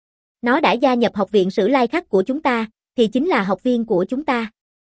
Nó đã gia nhập học viện Sử Lai Khắc của chúng ta, thì chính là học viên của chúng ta.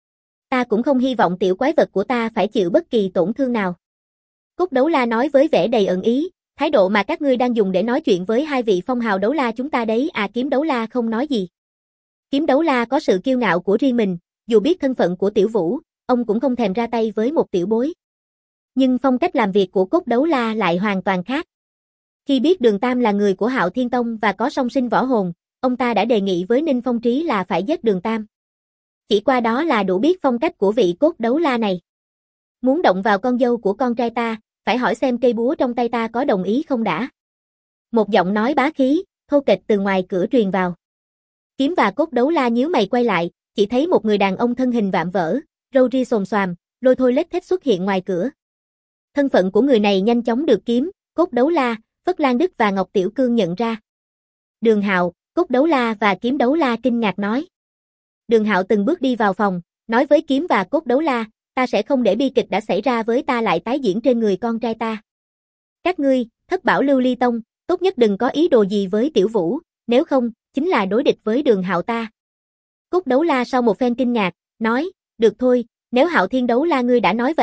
Ta cũng không hy vọng tiểu quái vật của ta phải chịu bất kỳ tổn thương nào. Cốt đấu la nói với vẻ đầy ẩn ý, thái độ mà các ngươi đang dùng để nói chuyện với hai vị phong hào đấu la chúng ta đấy à. Kiếm đấu la không nói gì. Kiếm đấu la có sự kiêu ngạo của riêng mình, dù biết thân phận của Tiểu Vũ, ông cũng không thèm ra tay với một tiểu bối. Nhưng phong cách làm việc của Cốt đấu la lại hoàn toàn khác. Khi biết Đường Tam là người của Hạo Thiên Tông và có song sinh võ hồn, ông ta đã đề nghị với Ninh Phong Trí là phải giết Đường Tam. Chỉ qua đó là đủ biết phong cách của vị Cốt đấu la này. Muốn động vào con dâu của con trai ta, phải hỏi xem cây búa trong tay ta có đồng ý không đã. Một giọng nói bá khí, thô kệch từ ngoài cửa truyền vào. Kiếm và Cốt đấu la nhíu mày quay lại, chỉ thấy một người đàn ông thân hình vạm vỡ, râu ria xồm xoàm, lôi thôi lết thết xuất hiện ngoài cửa. Thân phận của người này nhanh chóng được Kiếm, Cốt đấu la, Phất Lan Đức và Ngọc Tiểu Cương nhận ra. Đường Hạo, Cốt đấu la và Kiếm đấu la kinh ngạc nói. Đường Hạo từng bước đi vào phòng, nói với Kiếm và Cốt đấu la, ta sẽ không để bi kịch đã xảy ra với ta lại tái diễn trên người con trai ta. Các ngươi, Thất Bảo Lưu Ly Tông, tốt nhất đừng có ý đồ gì với Tiểu Vũ, nếu không, chính là đối địch với Đường Hạo ta. Cốt đấu la sau một phen kinh ngạc, nói, được thôi, nếu Hạo Thiên đấu la ngươi đã nói vậy,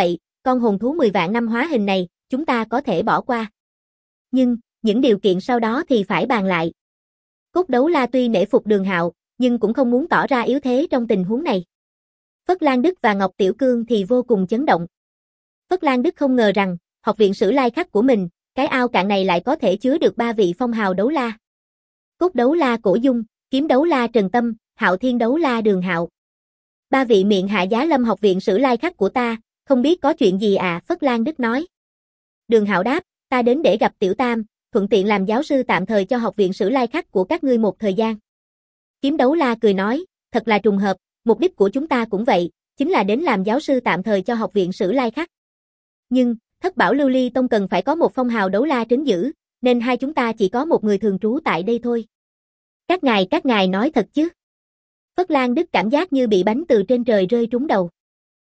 con hồn thú 10 vạn năm hóa hình này, chúng ta có thể bỏ qua. Nhưng, những điều kiện sau đó thì phải bàn lại. Cốt Đấu La tuy nể phục Đường Hạo, nhưng cũng không muốn tỏ ra yếu thế trong tình huống này. Phất Lan Đức và Ngọc Tiểu Cương thì vô cùng chấn động. Phất Lan Đức không ngờ rằng, học viện Sử Lai Khắc của mình, cái ao cạn này lại có thể chứa được 3 vị phong hào đấu la. Cốt Đấu La Cổ Dung, Kiếm Đấu La Trần Tâm, Hạo Thiên Đấu La Đường Hạo. 3 vị miệng hạ giá lâm học viện Sử Lai Khắc của ta, không biết có chuyện gì à? Phất Lan Đức nói. Đường Hạo đáp, ta đến để gặp Tiểu Tam, thuận tiện làm giáo sư tạm thời cho học viện Sử Lai Khắc của các ngươi một thời gian. Kiếm Đấu La cười nói, thật là trùng hợp, mục đích của chúng ta cũng vậy, chính là đến làm giáo sư tạm thời cho học viện Sử Lai Khắc. Nhưng, Thất Bảo Lưu Ly Tông cần phải có một phong hào đấu la trấn giữ, nên hai chúng ta chỉ có một người thường trú tại đây thôi. Các ngài nói thật chứ? Phất Lan Đức cảm giác như bị bánh từ trên trời rơi trúng đầu.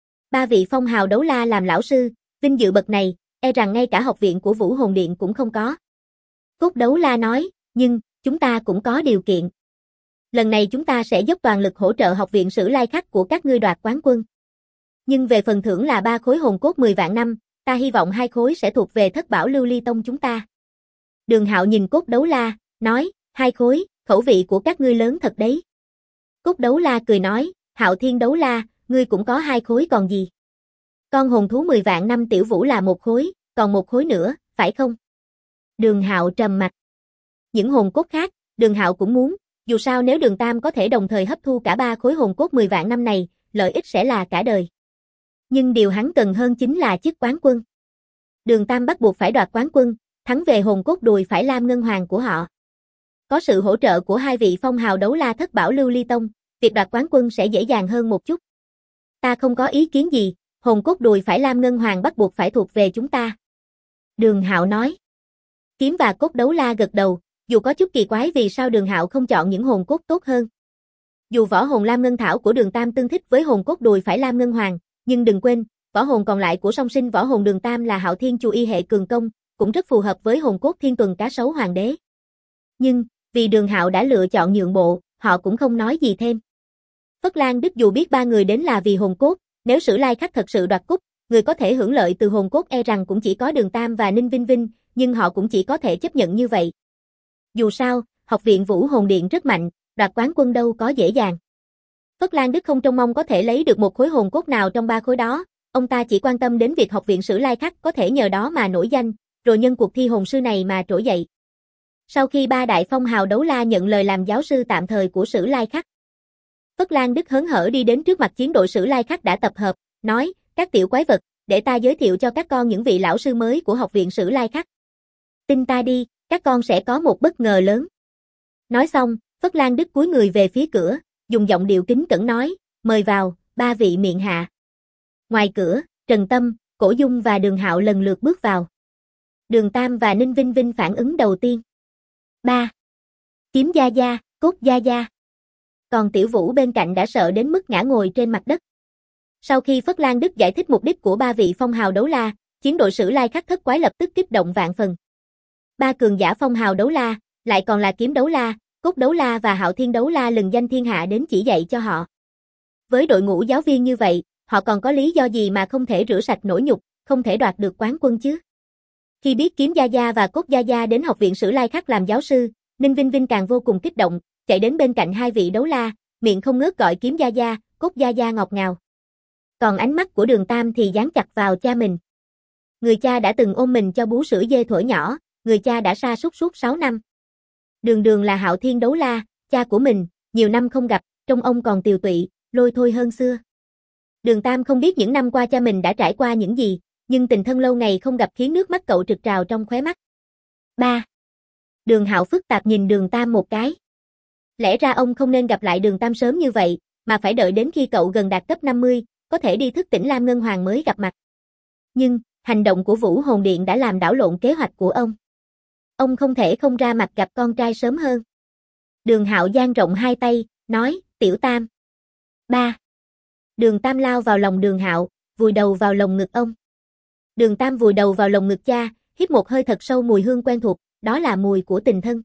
3 vị phong hào đấu la làm lão sư, vinh dự bậc này, e rằng ngay cả học viện của Vũ Hồn Điện cũng không có. Cốt Đấu La nói, nhưng, chúng ta cũng có điều kiện. Lần này chúng ta sẽ dốc toàn lực hỗ trợ học viện Sử Lai Khắc của các ngươi đoạt quán quân. Nhưng về phần thưởng là 3 khối hồn cốt 10 vạn năm, ta hy vọng 2 khối sẽ thuộc về Thất Bảo Lưu Ly Tông chúng ta. Đường Hạo nhìn Cốt Đấu La, nói, 2 khối, khẩu vị của các ngươi lớn thật đấy. Cốt Đấu La cười nói, Hạo Thiên Đấu La, ngươi cũng có 2 khối còn gì. Con hồn thú 10 vạn năm Tiểu Vũ là 1 khối, còn 1 khối nữa, phải không? Đường Hạo trầm mặt. Những hồn cốt khác, Đường Hạo cũng muốn, dù sao nếu Đường Tam có thể đồng thời hấp thu cả 3 khối hồn cốt 10 vạn năm này, lợi ích sẽ là cả đời. Nhưng điều hắn cần hơn chính là chức quán quân. Đường Tam bắt buộc phải đoạt quán quân, thắng về hồn cốt đùi phải Lam Ngân Hoàng của họ. Có sự hỗ trợ của 2 vị phong hào đấu la Thất Bảo Lưu Ly Tông, việc đoạt quán quân sẽ dễ dàng hơn một chút. Ta không có ý kiến gì, hồn cốt đùi phải Lam Ngân Hoàng bắt buộc phải thuộc về chúng ta. Đường Hạo nói. Kiếm và Cốt Đấu La gật đầu, dù có chút kỳ quái vì sao Đường Hạo không chọn những hồn cốt tốt hơn. Dù võ hồn Lam Ngân Thảo của Đường Tam tương thích với hồn cốt đùi phải Lam Ngân Hoàng, nhưng đừng quên, võ hồn còn lại của song sinh võ hồn Đường Tam là Hạo Thiên Chu Y hệ cường công, cũng rất phù hợp với hồn cốt Thiên Tuần Cá Sấu Hoàng đế. Nhưng, vì Đường Hạo đã lựa chọn nhượng bộ, họ cũng không nói gì thêm. Phất Lan Đức dù biết 3 người đến là vì hồn cốt, nếu Sử Lai Khắc thật sự đoạt cúp, người có thể hưởng lợi từ hồn cốt e rằng cũng chỉ có Đường Tam và Ninh Vinh Vinh, nhưng họ cũng chỉ có thể chấp nhận như vậy. Dù sao, học viện Vũ Hồn Điện rất mạnh, đoạt quán quân đâu có dễ dàng. Phất Lan Đức không trông mong có thể lấy được một khối hồn cốt nào trong 3 khối đó, ông ta chỉ quan tâm đến việc học viện Sử Lai Khắc có thể nhờ đó mà nổi danh, rồi nhân cuộc thi hồn sư này mà trỗi dậy. Sau khi 3 đại phong hào đấu la nhận lời làm giáo sư tạm thời của Sử Lai Khắc, Phất Lan Đức hớn hở đi đến trước mặt chiến đội Sử Lai Khắc đã tập hợp, nói, các tiểu quái vật, để ta giới thiệu cho các con những vị lão sư mới của học viện Sử Lai Khắc. Tin ta đi, các con sẽ có một bất ngờ lớn. Nói xong, Phất Lan Đức cúi người về phía cửa, dùng giọng điệu kính cẩn nói, mời vào, 3 vị miện hạ. Ngoài cửa, Trần Tâm, Cổ Dung và Đường Hạo lần lượt bước vào. Đường Tam và Ninh Vinh Vinh phản ứng đầu tiên. 3. Kiếm Gia Gia, Cốt Gia Gia. Còn Tiểu Vũ bên cạnh đã sợ đến mức ngã ngồi trên mặt đất. Sau khi Phất Lan Đức giải thích mục đích của 3 vị phong hào đấu la, chiến đội Sử Lai Khắc thất quái lập tức kích động vạn phần. 3 cường giả phong hào đấu la, lại còn là Kiếm Đấu La, Cốt Đấu La và Hạo Thiên Đấu La lừng danh thiên hạ đến chỉ dạy cho họ. Với đội ngũ giáo viên như vậy, họ còn có lý do gì mà không thể rửa sạch nỗi nhục, không thể đoạt được quán quân chứ? Khi biết Kiếm Gia Gia và Cốt Gia Gia đến học viện Sử Lai Khắc làm giáo sư, Ninh Vinh Vinh càng vô cùng kích động, chạy đến bên cạnh 2 vị đấu la, miệng không ngớt gọi Kiếm Gia Gia, Cốt Gia Gia ngọt ngào. Còn ánh mắt của Đường Tam thì dán chặt vào cha mình. Người cha đã từng ôm mình cho bú sữa dê thuở nhỏ, người cha đã sa sút suốt 6 năm. Đường Đường là Hạo Thiên Đấu La, cha của mình, nhiều năm không gặp, trông ông còn tiều tụy, lôi thôi hơn xưa. Đường Tam không biết những năm qua cha mình đã trải qua những gì, nhưng tình thân lâu ngày không gặp khiến nước mắt cậu trực trào trong khóe mắt. 3. Đường Hạo phức tạp nhìn Đường Tam một cái. Lẽ ra ông không nên gặp lại Đường Tam sớm như vậy, mà phải đợi đến khi cậu gần đạt cấp 50, có thể đi thức tỉnh Lam Ngân Hoàng mới gặp mặt. Nhưng, hành động của Vũ Hồn Điện đã làm đảo lộn kế hoạch của ông. Ông không thể không ra mặt gặp con trai sớm hơn. Đường Hạo dang rộng 2 tay, nói, Tiểu Tam. 3. Đường Tam lao vào lòng Đường Hạo, vùi đầu vào lồng ngực ông. Đường Tam vùi đầu vào lồng ngực cha, hít một hơi thật sâu mùi hương quen thuộc, đó là mùi của tình thân.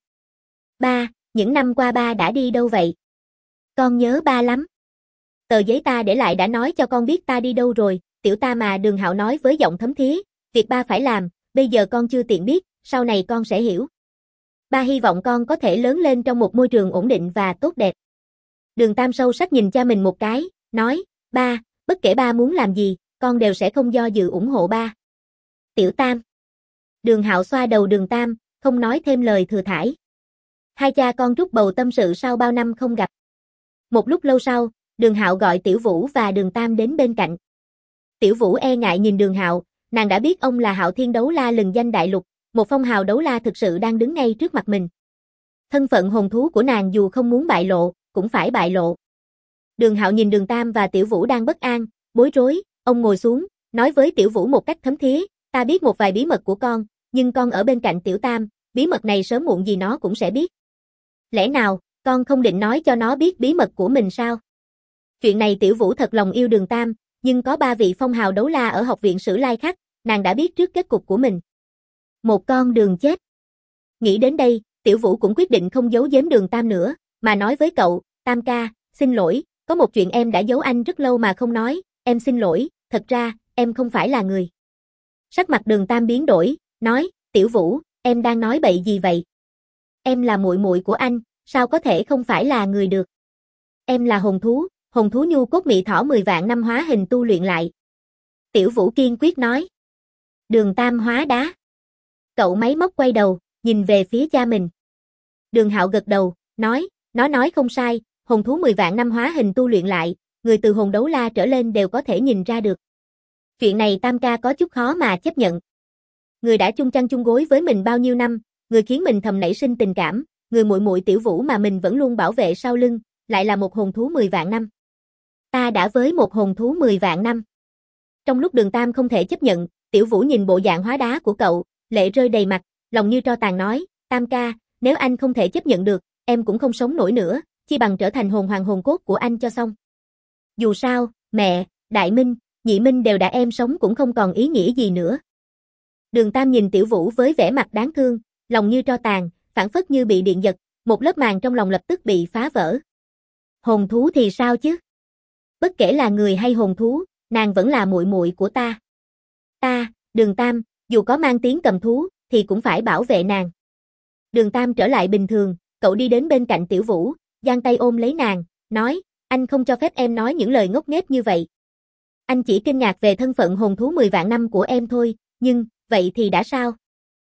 3. Những năm qua ba đã đi đâu vậy? Con nhớ ba lắm. Tờ giấy ta để lại đã nói cho con biết ta đi đâu rồi, tiểu ta mà, Đường Hạo nói với giọng thấm thía, việc ba phải làm, bây giờ con chưa tiện biết, sau này con sẽ hiểu. Ba hy vọng con có thể lớn lên trong một môi trường ổn định và tốt đẹp. Đường Tam sâu sắc nhìn cha mình một cái, nói, ba, bất kể ba muốn làm gì, con đều sẽ không do dự ủng hộ ba. Tiểu Tam. Đường Hạo xoa đầu Đường Tam, không nói thêm lời thừa thãi. Hai cha con trút bầu tâm sự sau bao năm không gặp. Một lúc lâu sau, Đường Hạo gọi Tiểu Vũ và Đường Tam đến bên cạnh. Tiểu Vũ e ngại nhìn Đường Hạo, nàng đã biết ông là Hạo Thiên đấu la lừng danh đại lục, một phong hào đấu la thực sự đang đứng ngay trước mặt mình. Thân phận hồn thú của nàng dù không muốn bại lộ, cũng phải bại lộ. Đường Hạo nhìn Đường Tam và Tiểu Vũ đang bất an, bối rối, ông ngồi xuống, nói với Tiểu Vũ một cách thấm thía, ta biết một vài bí mật của con, nhưng con ở bên cạnh Tiểu Tam, bí mật này sớm muộn gì nó cũng sẽ biết. Lẽ nào, con không định nói cho nó biết bí mật của mình sao? Chuyện này Tiểu Vũ thật lòng yêu Đường Tam, nhưng có 3 vị phong hào đấu la ở học viện Sử Lai Khắc, nàng đã biết trước kết cục của mình. Một con đường chết. Nghĩ đến đây, Tiểu Vũ cũng quyết định không giấu giếm Đường Tam nữa, mà nói với cậu, Tam ca, xin lỗi, có một chuyện em đã giấu anh rất lâu mà không nói, em xin lỗi, thật ra, em không phải là người. Sắc mặt Đường Tam biến đổi, nói, Tiểu Vũ, em đang nói bậy gì vậy? Em là muội muội của anh, sao có thể không phải là người được? Em là hồn thú nhu cốt mị thỏ 10 vạn năm hóa hình tu luyện lại. Tiểu Vũ kiên quyết nói. Đường Tam hóa đá. Cậu máy móc quay đầu, nhìn về phía cha mình. Đường Hạo gật đầu, nói, nó nói không sai, hồn thú 10 vạn năm hóa hình tu luyện lại, người từ hồn đấu la trở lên đều có thể nhìn ra được. Chuyện này Tam ca có chút khó mà chấp nhận. Người đã chung chăn chung gối với mình bao nhiêu năm, người khiến mình thầm nảy sinh tình cảm, người muội muội Tiểu Vũ mà mình vẫn luôn bảo vệ sau lưng, lại là một hồn thú 10 vạn năm. Ta đã với một hồn thú 10 vạn năm. Trong lúc Đường Tam không thể chấp nhận, Tiểu Vũ nhìn bộ dạng hóa đá của cậu, lệ rơi đầy mặt, lòng như tro tàn nói, Tam ca, nếu anh không thể chấp nhận được, em cũng không sống nổi nữa, chi bằng trở thành hồn hoàng hồn cốt của anh cho xong. Dù sao, mẹ, Đại Minh, Nhị Minh đều đã em sống cũng không còn ý nghĩa gì nữa. Đường Tam nhìn Tiểu Vũ với vẻ mặt đáng thương, lòng như tro tàn, phảng phất như bị điện giật, một lớp màng trong lòng lập tức bị phá vỡ. Hồn thú thì sao chứ? Bất kể là người hay hồn thú, nàng vẫn là muội muội của ta. Ta, Đường Tam, dù có mang tiếng cầm thú, thì cũng phải bảo vệ nàng. Đường Tam trở lại bình thường, cậu đi đến bên cạnh Tiểu Vũ, giang tay ôm lấy nàng, nói, anh không cho phép em nói những lời ngốc nghếch như vậy. Anh chỉ kinh ngạc về thân phận hồn thú 10 vạn năm của em thôi, nhưng, vậy thì đã sao?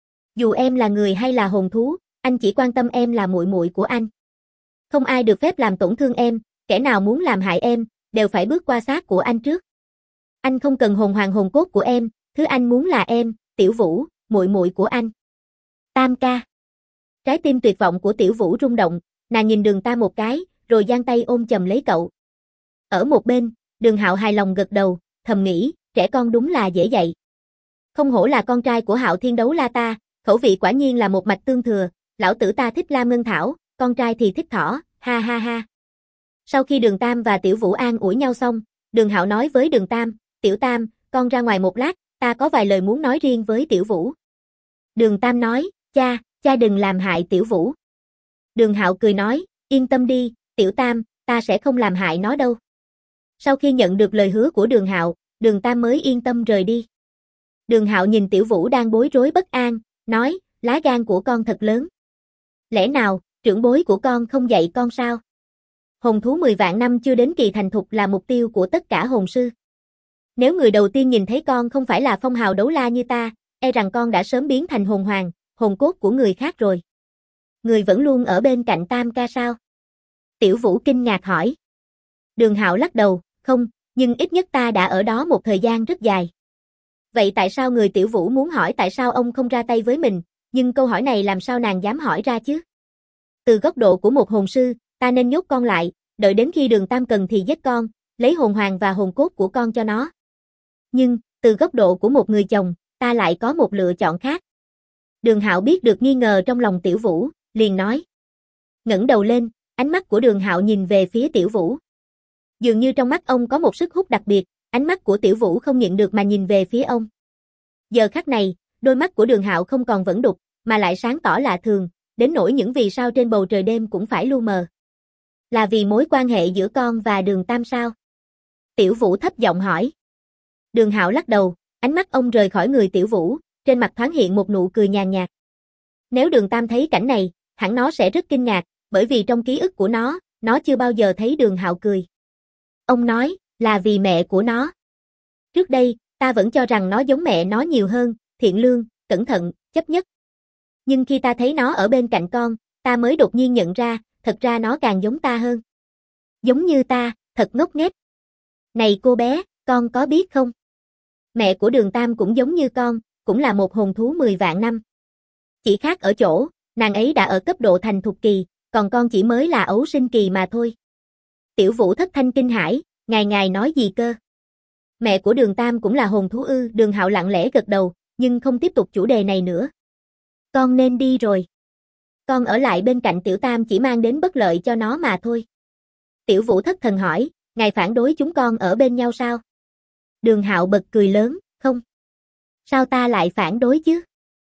Dù em là người hay là hồn thú, anh chỉ quan tâm em là muội muội của anh. Không ai được phép làm tổn thương em, kẻ nào muốn làm hại em, đều phải bước qua xác của anh trước. Anh không cần hồn hoàng hồn cốt của em, thứ anh muốn là em, Tiểu Vũ, muội muội của anh. Tam ca. Trái tim tuyệt vọng của Tiểu Vũ rung động, nàng nhìn Đường Tam một cái, rồi giang tay ôm chầm lấy cậu. Ở một bên, Đường Hạo hài lòng gật đầu, thầm nghĩ, trẻ con đúng là dễ dạy. Không hổ là con trai của Hạo Thiên đấu la ta, khẩu vị quả nhiên là một mạch tương thừa, lão tử ta thích Lam Ngân Thảo, con trai thì thích thỏ, ha ha ha. Sau khi Đường Tam và Tiểu Vũ an ủi nhau xong, Đường Hạo nói với Đường Tam, Tiểu Tam, con ra ngoài một lát, ta có vài lời muốn nói riêng với Tiểu Vũ. Đường Tam nói, cha đừng làm hại Tiểu Vũ. Đường Hạo cười nói, yên tâm đi, Tiểu Tam, ta sẽ không làm hại nó đâu. Sau khi nhận được lời hứa của Đường Hạo, Đường Tam mới yên tâm rời đi. Đường Hạo nhìn Tiểu Vũ đang bối rối bất an, nói, lá gan của con thật lớn. Lẽ nào, trưởng bối của con không dạy con sao? Hồn thú 10 vạn năm chưa đến kỳ thành thục là mục tiêu của tất cả hồn sư. Nếu người đầu tiên nhìn thấy con không phải là phong hào đấu la như ta, e rằng con đã sớm biến thành hồn hoàng, hồn cốt của người khác rồi. Người vẫn luôn ở bên cạnh Tam ca sao? Tiểu Vũ kinh ngạc hỏi. Đường Hạo lắc đầu, không, nhưng ít nhất ta đã ở đó một thời gian rất dài. Vậy tại sao người Tiểu Vũ muốn hỏi tại sao ông không ra tay với mình, nhưng câu hỏi này làm sao nàng dám hỏi ra chứ? Từ góc độ của một hồn sư, ta nên nhốt con lại, đợi đến khi Đường Tam cần thì giết con, lấy hồn hoàng và hồn cốt của con cho nó. Nhưng, từ góc độ của một người chồng, ta lại có một lựa chọn khác. Đường Hạo biết được nghi ngờ trong lòng Tiểu Vũ, liền nói. Ngẩng đầu lên, ánh mắt của Đường Hạo nhìn về phía Tiểu Vũ. Dường như trong mắt ông có một sức hút đặc biệt, ánh mắt của Tiểu Vũ không nhịn được mà nhìn về phía ông. Giờ khắc này, đôi mắt của Đường Hạo không còn vẫn đục, mà lại sáng tỏ lạ thường, đến nỗi những vì sao trên bầu trời đêm cũng phải lu mờ. Là vì mối quan hệ giữa con và Đường Tam sao? Tiểu Vũ thấp giọng hỏi. Đường Hạo lắc đầu, ánh mắt ông rời khỏi người Tiểu Vũ, trên mặt thoáng hiện một nụ cười nhàn nhạt. Nếu Đường Tam thấy cảnh này, hẳn nó sẽ rất kinh ngạc, bởi vì trong ký ức của nó chưa bao giờ thấy Đường Hạo cười. Ông nói, là vì mẹ của nó. Trước đây, ta vẫn cho rằng nó giống mẹ nó nhiều hơn, thiện lương, cẩn thận, chấp nhất. Nhưng khi ta thấy nó ở bên cạnh con, ta mới đột nhiên nhận ra, thật ra nó càng giống ta hơn. Giống như ta, thật ngốc nghếch. Này cô bé, con có biết không? Mẹ của Đường Tam cũng giống như con, cũng là một hồn thú 10 vạn năm. Chỉ khác ở chỗ, nàng ấy đã ở cấp độ thành thục kỳ, còn con chỉ mới là ấu sinh kỳ mà thôi. Tiểu Vũ thất thanh kinh hãi, ngài nói gì cơ? Mẹ của Đường Tam cũng là hồn thú ư? Đường Hạo lặng lẽ gật đầu, nhưng không tiếp tục chủ đề này nữa. Con nên đi rồi. Con ở lại bên cạnh Tiểu Tam chỉ mang đến bất lợi cho nó mà thôi. Tiểu Vũ thất thần hỏi, ngài phản đối chúng con ở bên nhau sao? Đường Hạo bật cười lớn, không. Sao ta lại phản đối chứ?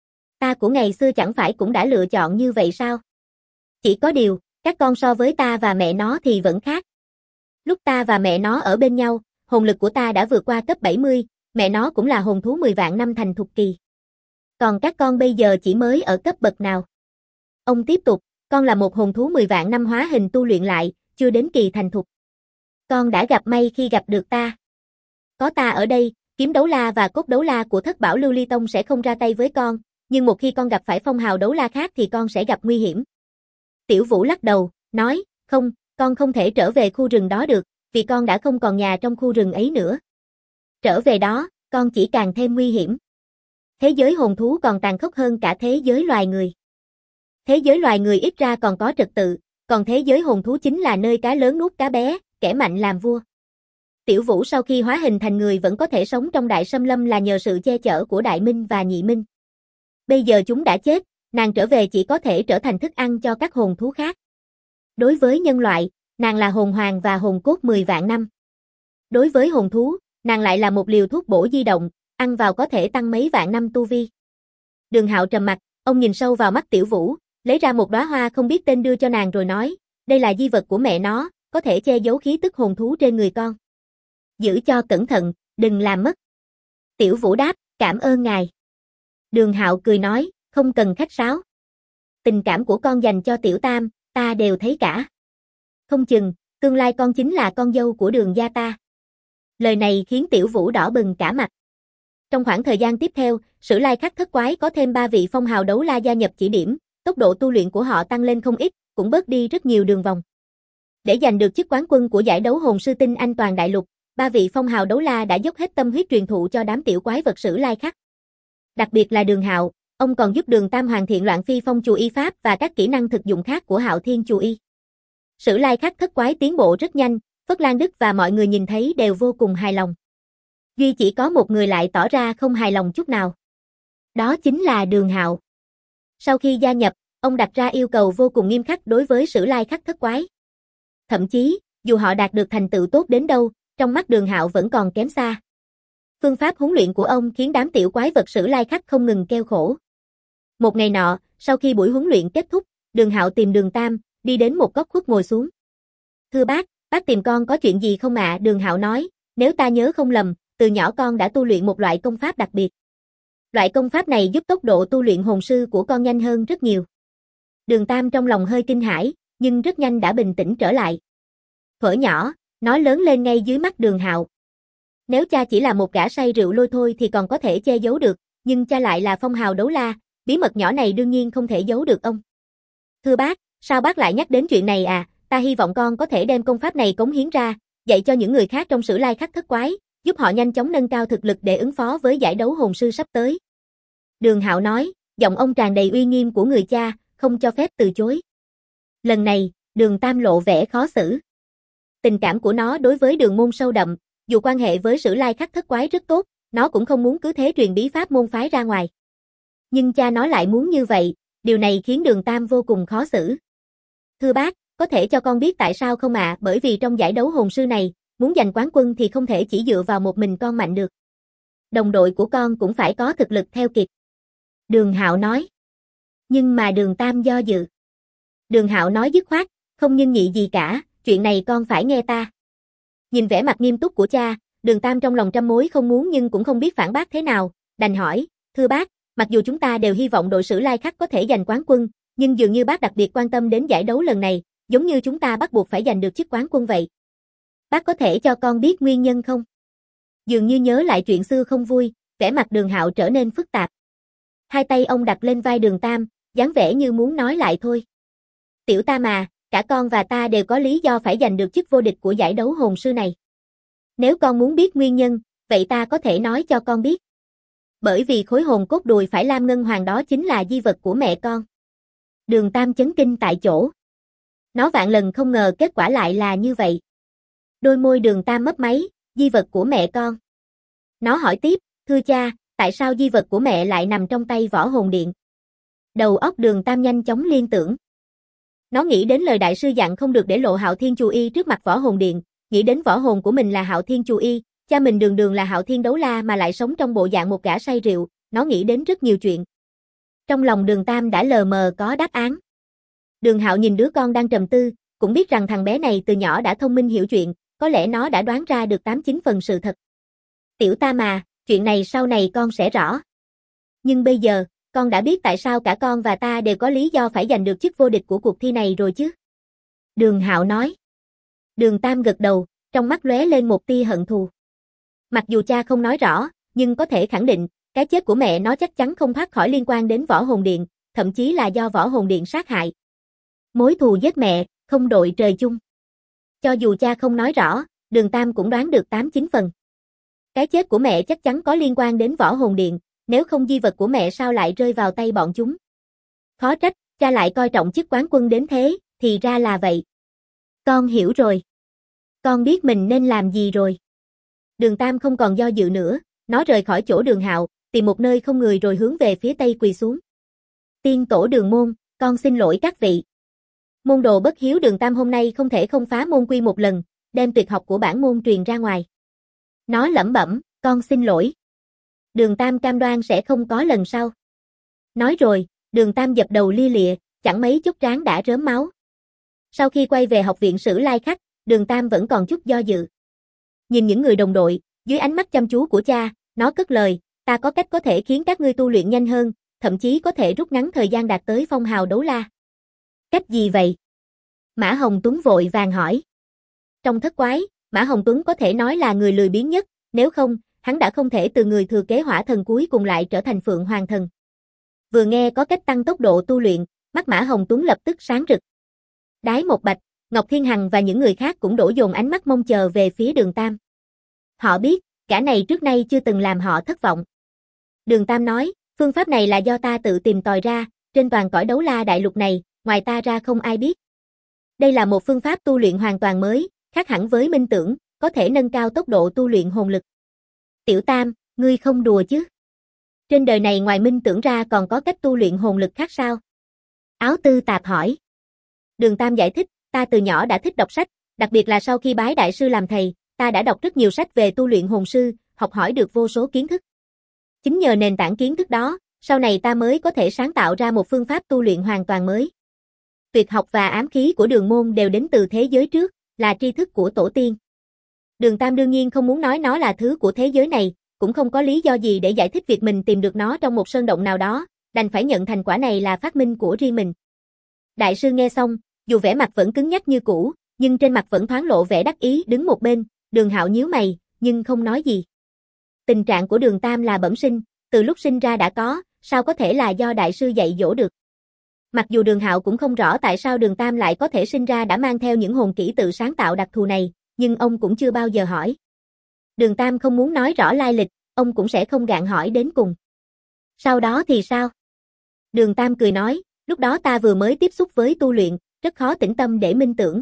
Ta của ngày xưa chẳng phải cũng đã lựa chọn như vậy sao? Chỉ có điều, các con so với ta và mẹ nó thì vẫn khác. Lúc ta và mẹ nó ở bên nhau, hồn lực của ta đã vượt qua cấp 70, mẹ nó cũng là hồn thú 10 vạn năm thành thục kỳ. Còn các con bây giờ chỉ mới ở cấp bậc nào? Ông tiếp tục, con là một hồn thú 10 vạn năm hóa hình tu luyện lại, chưa đến kỳ thành thục. Con đã gặp may khi gặp được ta. Có ta ở đây, kiếm đấu la và cốt đấu la của Thất Bảo Lưu Ly Tông sẽ không ra tay với con, nhưng một khi con gặp phải phong hào đấu la khác thì con sẽ gặp nguy hiểm. Tiểu Vũ lắc đầu, nói, không, con không thể trở về khu rừng đó được, vì con đã không còn nhà trong khu rừng ấy nữa. Trở về đó, con chỉ càng thêm nguy hiểm. Thế giới hồn thú còn tàn khốc hơn cả thế giới loài người. Thế giới loài người ít ra còn có trật tự, còn thế giới hồn thú chính là nơi cá lớn nuốt cá bé, kẻ mạnh làm vua. Tiểu Vũ sau khi hóa hình thành người vẫn có thể sống trong Đại Sâm Lâm là nhờ sự che chở của Đại Minh và Nhị Minh. Bây giờ chúng đã chết, nàng trở về chỉ có thể trở thành thức ăn cho các hồn thú khác. Đối với nhân loại, nàng là hồn hoàng và hồn cốt 10 vạn năm. Đối với hồn thú, nàng lại là một liều thuốc bổ di động, ăn vào có thể tăng mấy vạn năm tu vi. Đường Hạo trầm mặt, ông nhìn sâu vào mắt Tiểu Vũ, lấy ra một đóa hoa không biết tên đưa cho nàng rồi nói, đây là di vật của mẹ nó, có thể che giấu khí tức hồn thú trên người con. Giữ cho cẩn thận, đừng làm mất. Tiểu Vũ đáp, cảm ơn ngài. Đường Hạo cười nói, không cần khách sáo. Tình cảm của con dành cho Tiểu Tam, ta đều thấy cả. Không chừng, tương lai con chính là con dâu của Đường gia ta. Lời này khiến Tiểu Vũ đỏ bừng cả mặt. Trong khoảng thời gian tiếp theo, Sử Lai Khắc Thất Quái có thêm 3 vị phong hào đấu la gia nhập chỉ điểm, tốc độ tu luyện của họ tăng lên không ít, cũng bớt đi rất nhiều đường vòng. Để giành được chức quán quân của giải đấu hồn sư tinh anh toàn đại lục, 3 vị phong hào đấu la đã dốc hết tâm huyết truyền thụ cho đám tiểu quái vật Sử Lai Khắc. Đặc biệt là Đường Hạo, ông còn giúp Đường Tam hoàn thiện Loạn Phi Phong chù y pháp và các kỹ năng thực dụng khác của Hạo Thiên chù y. Sử Lai Khắc Thất Quái tiến bộ rất nhanh, Phất Lan Đức và mọi người nhìn thấy đều vô cùng hài lòng. Duy chỉ có một người lại tỏ ra không hài lòng chút nào. Đó chính là Đường Hạo. Sau khi gia nhập, ông đặt ra yêu cầu vô cùng nghiêm khắc đối với Sử Lai Khắc Thất Quái. Thậm chí, dù họ đạt được thành tựu tốt đến đâu, trong mắt Đường Hạo vẫn còn kém xa. Phương pháp huấn luyện của ông khiến đám tiểu quái vật Sử Lai Khắc không ngừng kêu khổ. Một ngày nọ, sau khi buổi huấn luyện kết thúc, Đường Hạo tìm Đường Tam, đi đến một góc khuất ngồi xuống. Thưa bác tìm con có chuyện gì không ạ? Đường Hạo nói, nếu ta nhớ không lầm, từ nhỏ con đã tu luyện một loại công pháp đặc biệt. Loại công pháp này giúp tốc độ tu luyện hồn sư của con nhanh hơn rất nhiều. Đường Tam trong lòng hơi kinh hãi, nhưng rất nhanh đã bình tĩnh trở lại. Thuở nhỏ, nó lớn lên ngay dưới mắt Đường Hạo. Nếu cha chỉ là một gã say rượu lôi thôi thì còn có thể che giấu được, nhưng cha lại là phong hào đấu la, bí mật nhỏ này đương nhiên không thể giấu được ông. Thưa bác, sao bác lại nhắc đến chuyện này à? Ta hy vọng con có thể đem công pháp này cống hiến ra, dạy cho những người khác trong Sử Lai Khắc Thất Quái, giúp họ nhanh chóng nâng cao thực lực để ứng phó với giải đấu hồn sư sắp tới. Đường Hạo nói, giọng ông tràn đầy uy nghiêm của người cha, không cho phép từ chối. Lần này, Đường Tam lộ vẻ khó xử. Tình cảm của nó đối với Đường Môn sâu đậm, dù quan hệ với Sử Lai Khắc Thất Quái rất tốt, nó cũng không muốn cứ thế truyền bí pháp môn phái ra ngoài. Nhưng cha nó lại muốn như vậy, điều này khiến Đường Tam vô cùng khó xử. Thưa bác, có thể cho con biết tại sao không ạ? Bởi vì trong giải đấu hồn sư này, muốn giành quán quân thì không thể chỉ dựa vào một mình con mạnh được. Đồng đội của con cũng phải có thực lực theo kịp. Đường Hạo nói. Nhưng mà Đường Tam do dự. Đường Hạo nói dứt khoát, không nhưng nhị gì cả, chuyện này con phải nghe ta. Nhìn vẻ mặt nghiêm túc của cha, Đường Tam trong lòng trăm mối không muốn nhưng cũng không biết phản bác thế nào, đành hỏi, thưa bác, mặc dù chúng ta đều hy vọng đội Sử Lai Khắc có thể giành quán quân, nhưng dường như bác đặc biệt quan tâm đến giải đấu lần này, giống như chúng ta bắt buộc phải giành được chức quán quân vậy. Bác có thể cho con biết nguyên nhân không? Dường như nhớ lại chuyện xưa không vui, vẻ mặt Đường Hạo trở nên phức tạp. Hai tay ông đặt lên vai Đường Tam, dáng vẻ như muốn nói lại thôi. Tiểu Tam à, cả con và ta đều có lý do phải giành được chức vô địch của giải đấu hồn sư này. Nếu con muốn biết nguyên nhân, vậy ta có thể nói cho con biết. Bởi vì khối hồn cốt đùi phải lam ngân hoàng đó chính là di vật của mẹ con. Đường Tam chấn kinh tại chỗ. Nó vạn lần không ngờ kết quả lại là như vậy. Đôi môi Đường Tam mấp máy, di vật của mẹ con. Nó hỏi tiếp, thưa cha, tại sao di vật của mẹ lại nằm trong tay Võ Hồn Điện? Đầu óc Đường Tam nhanh chóng liên tưởng. Nó nghĩ đến lời đại sư dặn không được để lộ Hạo Thiên Chù Y trước mặt Võ Hồn Điện, nghĩ đến võ hồn của mình là Hạo Thiên Chù Y, cha mình đường đường là Hạo Thiên Đấu La mà lại sống trong bộ dạng một gã say rượu, nó nghĩ đến rất nhiều chuyện. Trong lòng Đường Tam đã lờ mờ có đáp án. Đường Hạo nhìn đứa con đang trầm tư, cũng biết rằng thằng bé này từ nhỏ đã thông minh hiểu chuyện, có lẽ nó đã đoán ra được 8-9 phần sự thật. Tiểu Tam à, chuyện này sau này con sẽ rõ. Nhưng bây giờ, con đã biết tại sao cả con và ta đều có lý do phải giành được chức vô địch của cuộc thi này rồi chứ? Đường Hạo nói. Đường Tam gật đầu, trong mắt lóe lên một tia hận thù. Mặc dù cha không nói rõ, nhưng có thể khẳng định, cái chết của mẹ nó chắc chắn không thoát khỏi liên quan đến Võ Hồn Điện, thậm chí là do Võ Hồn Điện sát hại. Mối thù giết mẹ, không đội trời chung. Cho dù cha không nói rõ, Đường Tam cũng đoán được 8-9 phần. Cái chết của mẹ chắc chắn có liên quan đến Võ Hồn Điện, nếu không di vật của mẹ sao lại rơi vào tay bọn chúng. Khó trách, cha lại coi trọng chức quán quân đến thế, thì ra là vậy. Con hiểu rồi. Con biết mình nên làm gì rồi. Đường Tam không còn do dự nữa, nó rời khỏi chỗ Đường Hạo, tìm một nơi không người rồi hướng về phía tây quỳ xuống. Tiên tổ Đường môn, con xin lỗi các vị. Môn đồ bất hiếu Đường Tam hôm nay không thể không phá môn quy một lần, đem tuyệt học của bản môn truyền ra ngoài. Nó lẩm bẩm, con xin lỗi. Đường Tam cam đoan sẽ không có lần sau. Nói rồi, Đường Tam dập đầu lia lịa, chẳng mấy chốc trán đã rớm máu. Sau khi quay về học viện Sử Lai Khắc, Đường Tam vẫn còn chút do dự. Nhìn những người đồng đội, dưới ánh mắt chăm chú của cha, nó cất lời, ta có cách có thể khiến các ngươi tu luyện nhanh hơn, thậm chí có thể rút ngắn thời gian đạt tới phong hào đấu la. Cách gì vậy? Mã Hồng Tuấn vội vàng hỏi. Trong thất quái, Mã Hồng Tuấn có thể nói là người lười biếng nhất, nếu không, hắn đã không thể từ người thừa kế hỏa thần cuối cùng lại trở thành Phượng Hoàng thần. Vừa nghe có cách tăng tốc độ tu luyện, mắt Mã Hồng Tuấn lập tức sáng rực. Đái Một Bạch, Ngọc Thiên Hằng và những người khác cũng đổ dồn ánh mắt mong chờ về phía Đường Tam. Họ biết, cả này trước nay chưa từng làm họ thất vọng. Đường Tam nói, phương pháp này là do ta tự tìm tòi ra, trên toàn cõi đấu la đại lục này, ngoài ta ra không ai biết. Đây là một phương pháp tu luyện hoàn toàn mới, khác hẳn với minh tưởng, có thể nâng cao tốc độ tu luyện hồn lực. Tiểu Tam, ngươi không đùa chứ? Trên đời này ngoài minh tưởng ra còn có cách tu luyện hồn lực khác sao? Áo Tư Tạp hỏi. Đường Tam giải thích, ta từ nhỏ đã thích đọc sách, đặc biệt là sau khi bái đại sư làm thầy, ta đã đọc rất nhiều sách về tu luyện hồn sư, học hỏi được vô số kiến thức. Chính nhờ nền tảng kiến thức đó, sau này ta mới có thể sáng tạo ra một phương pháp tu luyện hoàn toàn mới. Tuyệt học và ám khí của Đường môn đều đến từ thế giới trước, là tri thức của tổ tiên. Đường Tam đương nhiên không muốn nói nó là thứ của thế giới này, cũng không có lý do gì để giải thích việc mình tìm được nó trong một sơn động nào đó, đành phải nhận thành quả này là phát minh của riêng mình. Đại sư nghe xong, dù vẻ mặt vẫn cứng nhắc như cũ, nhưng trên mặt vẫn thoáng lộ vẻ đắc ý đứng một bên, Đường Hạo nhíu mày, nhưng không nói gì. Tình trạng của Đường Tam là bẩm sinh, từ lúc sinh ra đã có, sao có thể là do đại sư dạy dỗ được. Mặc dù Đường Hạo cũng không rõ tại sao Đường Tam lại có thể sinh ra đã mang theo những hồn kỹ tự sáng tạo đặc thù này, nhưng ông cũng chưa bao giờ hỏi. Đường Tam không muốn nói rõ lai lịch, ông cũng sẽ không gạn hỏi đến cùng. Sau đó thì sao? Đường Tam cười nói, lúc đó ta vừa mới tiếp xúc với tu luyện, rất khó tĩnh tâm để minh tưởng.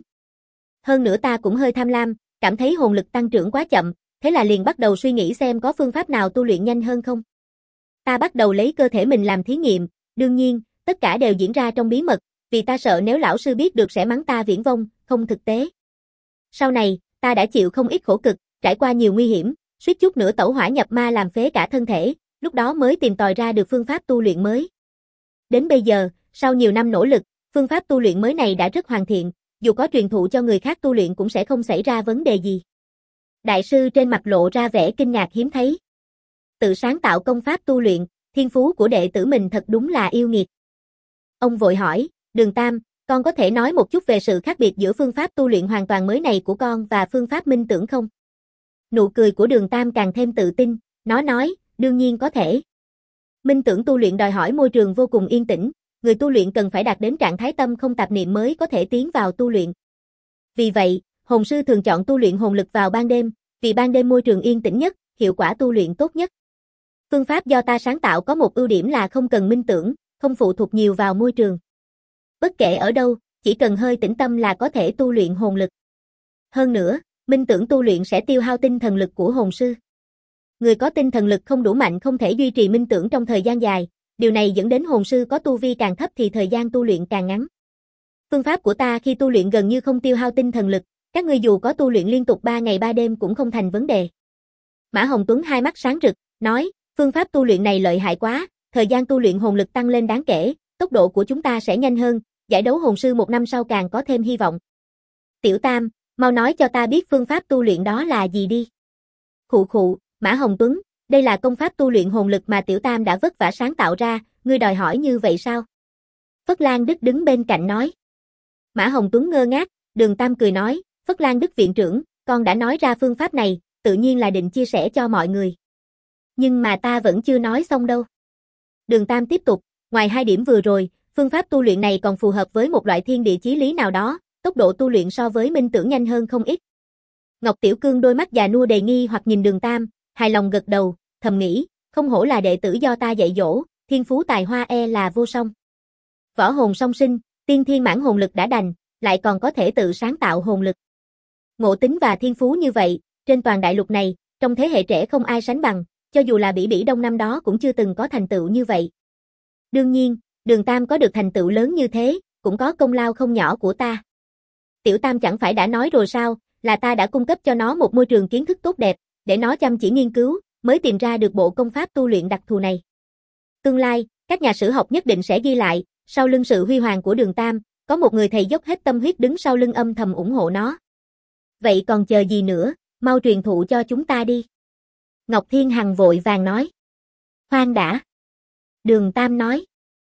Hơn nữa ta cũng hơi tham lam, cảm thấy hồn lực tăng trưởng quá chậm, thế là liền bắt đầu suy nghĩ xem có phương pháp nào tu luyện nhanh hơn không. Ta bắt đầu lấy cơ thể mình làm thí nghiệm, đương nhiên, tất cả đều diễn ra trong bí mật, vì ta sợ nếu lão sư biết được sẽ mắng ta viển vông, không thực tế. Sau này, ta đã chịu không ít khổ cực, trải qua nhiều nguy hiểm, suýt chút nữa tẩu hỏa nhập ma làm phế cả thân thể, lúc đó mới tìm tòi ra được phương pháp tu luyện mới. Đến bây giờ, sau nhiều năm nỗ lực, phương pháp tu luyện mới này đã rất hoàn thiện, dù có truyền thụ cho người khác tu luyện cũng sẽ không xảy ra vấn đề gì. Đại sư trên mặt lộ ra vẻ kinh ngạc hiếm thấy. Tự sáng tạo công pháp tu luyện, thiên phú của đệ tử mình thật đúng là yêu nghiệt. Ông vội hỏi, Đường Tam, con có thể nói một chút về sự khác biệt giữa phương pháp tu luyện hoàn toàn mới này của con và phương pháp minh tưởng không? Nụ cười của Đường Tam càng thêm tự tin, nó nói, đương nhiên có thể. Minh tưởng tu luyện đòi hỏi môi trường vô cùng yên tĩnh, người tu luyện cần phải đạt đến trạng thái tâm không tạp niệm mới có thể tiến vào tu luyện. Vì vậy, hồn sư thường chọn tu luyện hồn lực vào ban đêm, vì ban đêm môi trường yên tĩnh nhất, hiệu quả tu luyện tốt nhất. Phương pháp do ta sáng tạo có một ưu điểm là không cần minh tưởng, không phụ thuộc nhiều vào môi trường. Bất kể ở đâu, chỉ cần hơi tĩnh tâm là có thể tu luyện hồn lực. Hơn nữa, minh tưởng tu luyện sẽ tiêu hao tinh thần lực của hồn sư. Người có tinh thần lực không đủ mạnh không thể duy trì minh tưởng trong thời gian dài, điều này dẫn đến hồn sư có tu vi càng thấp thì thời gian tu luyện càng ngắn. Phương pháp của ta khi tu luyện gần như không tiêu hao tinh thần lực, các ngươi dù có tu luyện liên tục 3 ngày 3 đêm cũng không thành vấn đề. Mã Hồng Tuấn hai mắt sáng rực, nói, phương pháp tu luyện này lợi hại quá, thời gian tu luyện hồn lực tăng lên đáng kể, tốc độ của chúng ta sẽ nhanh hơn, giải đấu hồn sư 1 năm sau càng có thêm hy vọng. Tiểu Tam, mau nói cho ta biết phương pháp tu luyện đó là gì đi. Khụ khụ, Mã Hồng Tuấn, đây là công pháp tu luyện hồn lực mà Tiểu Tam đã vất vả sáng tạo ra, ngươi đòi hỏi như vậy sao? Phất Lan Đức đứng bên cạnh nói. Mã Hồng Tuấn ngơ ngác, Đường Tam cười nói, Phất Lan Đức viện trưởng, con đã nói ra phương pháp này, tự nhiên là định chia sẻ cho mọi người. Nhưng mà ta vẫn chưa nói xong đâu. Đường Tam tiếp tục, ngoài 2 điểm vừa rồi, phương pháp tu luyện này còn phù hợp với một loại thiên địa chí lý nào đó, tốc độ tu luyện so với minh tưởng nhanh hơn không ít. Ngọc Tiểu Cương đôi mắt già nua đầy nghi hoặc nhìn Đường Tam, hài lòng gật đầu, thầm nghĩ, không hổ là đệ tử do ta dạy dỗ, thiên phú tài hoa là vô song. Võ hồn song sinh, tiên thiên mãn hồn lực đã đành, lại còn có thể tự sáng tạo hồn lực. Ngộ tính và thiên phú như vậy, trên toàn đại lục này, trong thế hệ trẻ không ai sánh bằng, cho dù là Bỉ Bỉ Đông năm đó cũng chưa từng có thành tựu như vậy. Đương nhiên, Đường Tam có được thành tựu lớn như thế, cũng có công lao không nhỏ của ta. Tiểu Tam chẳng phải đã nói rồi sao, là ta đã cung cấp cho nó một môi trường kiến thức tốt đẹp, để nó chăm chỉ nghiên cứu, mới tìm ra được bộ công pháp tu luyện đặc thù này. Tương lai, các nhà sử học nhất định sẽ ghi lại, sau lưng sự huy hoàng của Đường Tam, có một người thầy dốc hết tâm huyết đứng sau lưng âm thầm ủng hộ nó. Vậy còn chờ gì nữa, mau truyền thụ cho chúng ta đi. Ngọc Thiên Hằng vội vàng nói. Khoan đã. Đường Tam nói.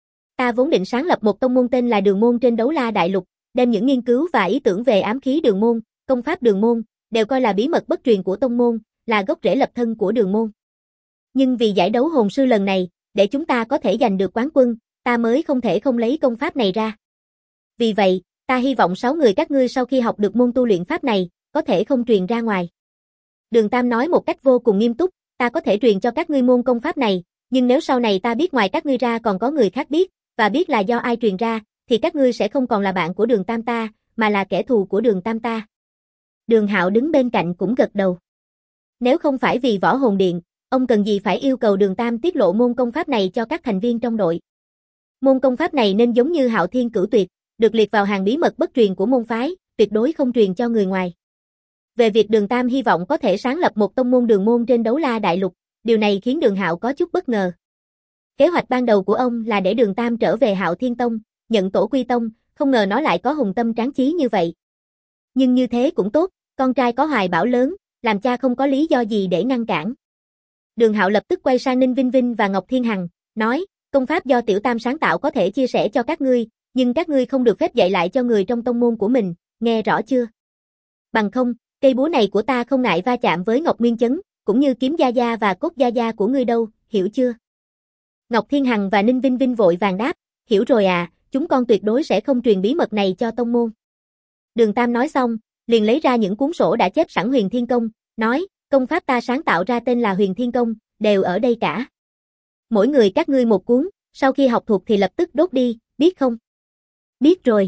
Ta vốn định sáng lập một tông môn tên là Đường Môn trên Đấu La Đại Lục, đem những nghiên cứu và ý tưởng về ám khí Đường Môn, công pháp Đường Môn, đều coi là bí mật bất truyền của tông môn, là gốc rễ lập thân của Đường Môn. Nhưng vì giải đấu hồn sư lần này, để chúng ta có thể giành được quán quân, ta mới không thể không lấy công pháp này ra. Vì vậy, ta hy vọng 6 người các ngươi sau khi học được môn tu luyện pháp này, có thể không truyền ra ngoài. Đường Tam nói một cách vô cùng nghiêm túc, ta có thể truyền cho các ngươi môn công pháp này, nhưng nếu sau này ta biết ngoài các ngươi ra còn có người khác biết, và biết là do ai truyền ra, thì các ngươi sẽ không còn là bạn của Đường Tam ta, mà là kẻ thù của Đường Tam ta. Đường Hạo đứng bên cạnh cũng gật đầu. Nếu không phải vì Võ Hồn Điện, ông cần gì phải yêu cầu Đường Tam tiết lộ môn công pháp này cho các thành viên trong đội. Môn công pháp này nên giống như Hạo Thiên Cửu Tuyệt, được liệt vào hàng bí mật bất truyền của môn phái, tuyệt đối không truyền cho người ngoài. Về việc Đường Tam hy vọng có thể sáng lập một tông môn Đường Môn trên Đấu La Đại Lục, điều này khiến Đường Hạo có chút bất ngờ. Kế hoạch ban đầu của ông là để Đường Tam trở về Hạo Thiên Tông, nhận tổ quy tông, không ngờ nó lại có hùng tâm tráng chí như vậy. Nhưng như thế cũng tốt, con trai có hoài bão lớn, làm cha không có lý do gì để ngăn cản. Đường Hạo lập tức quay sang Ninh Vinh Vinh và Ngọc Thiên Hằng, nói, công pháp do Tiểu Tam sáng tạo có thể chia sẻ cho các ngươi, nhưng các ngươi không được phép dạy lại cho người trong tông môn của mình, nghe rõ chưa? Bằng không, cây búa này của ta không ngại va chạm với Ngọc Nguyên Chấn, cũng như kiếm gia gia và cốt gia gia của ngươi đâu, hiểu chưa? Ngọc Thiên Hằng và Ninh Vinh Vinh vội vàng đáp, hiểu rồi à, chúng con tuyệt đối sẽ không truyền bí mật này cho tông môn. Đường Tam nói xong, liền lấy ra những cuốn sổ đã chép sẵn Huyền Thiên Công, nói, công pháp ta sáng tạo ra tên là Huyền Thiên Công, đều ở đây cả. Mỗi người các ngươi một cuốn, sau khi học thuộc thì lập tức đốt đi, biết không? Biết rồi.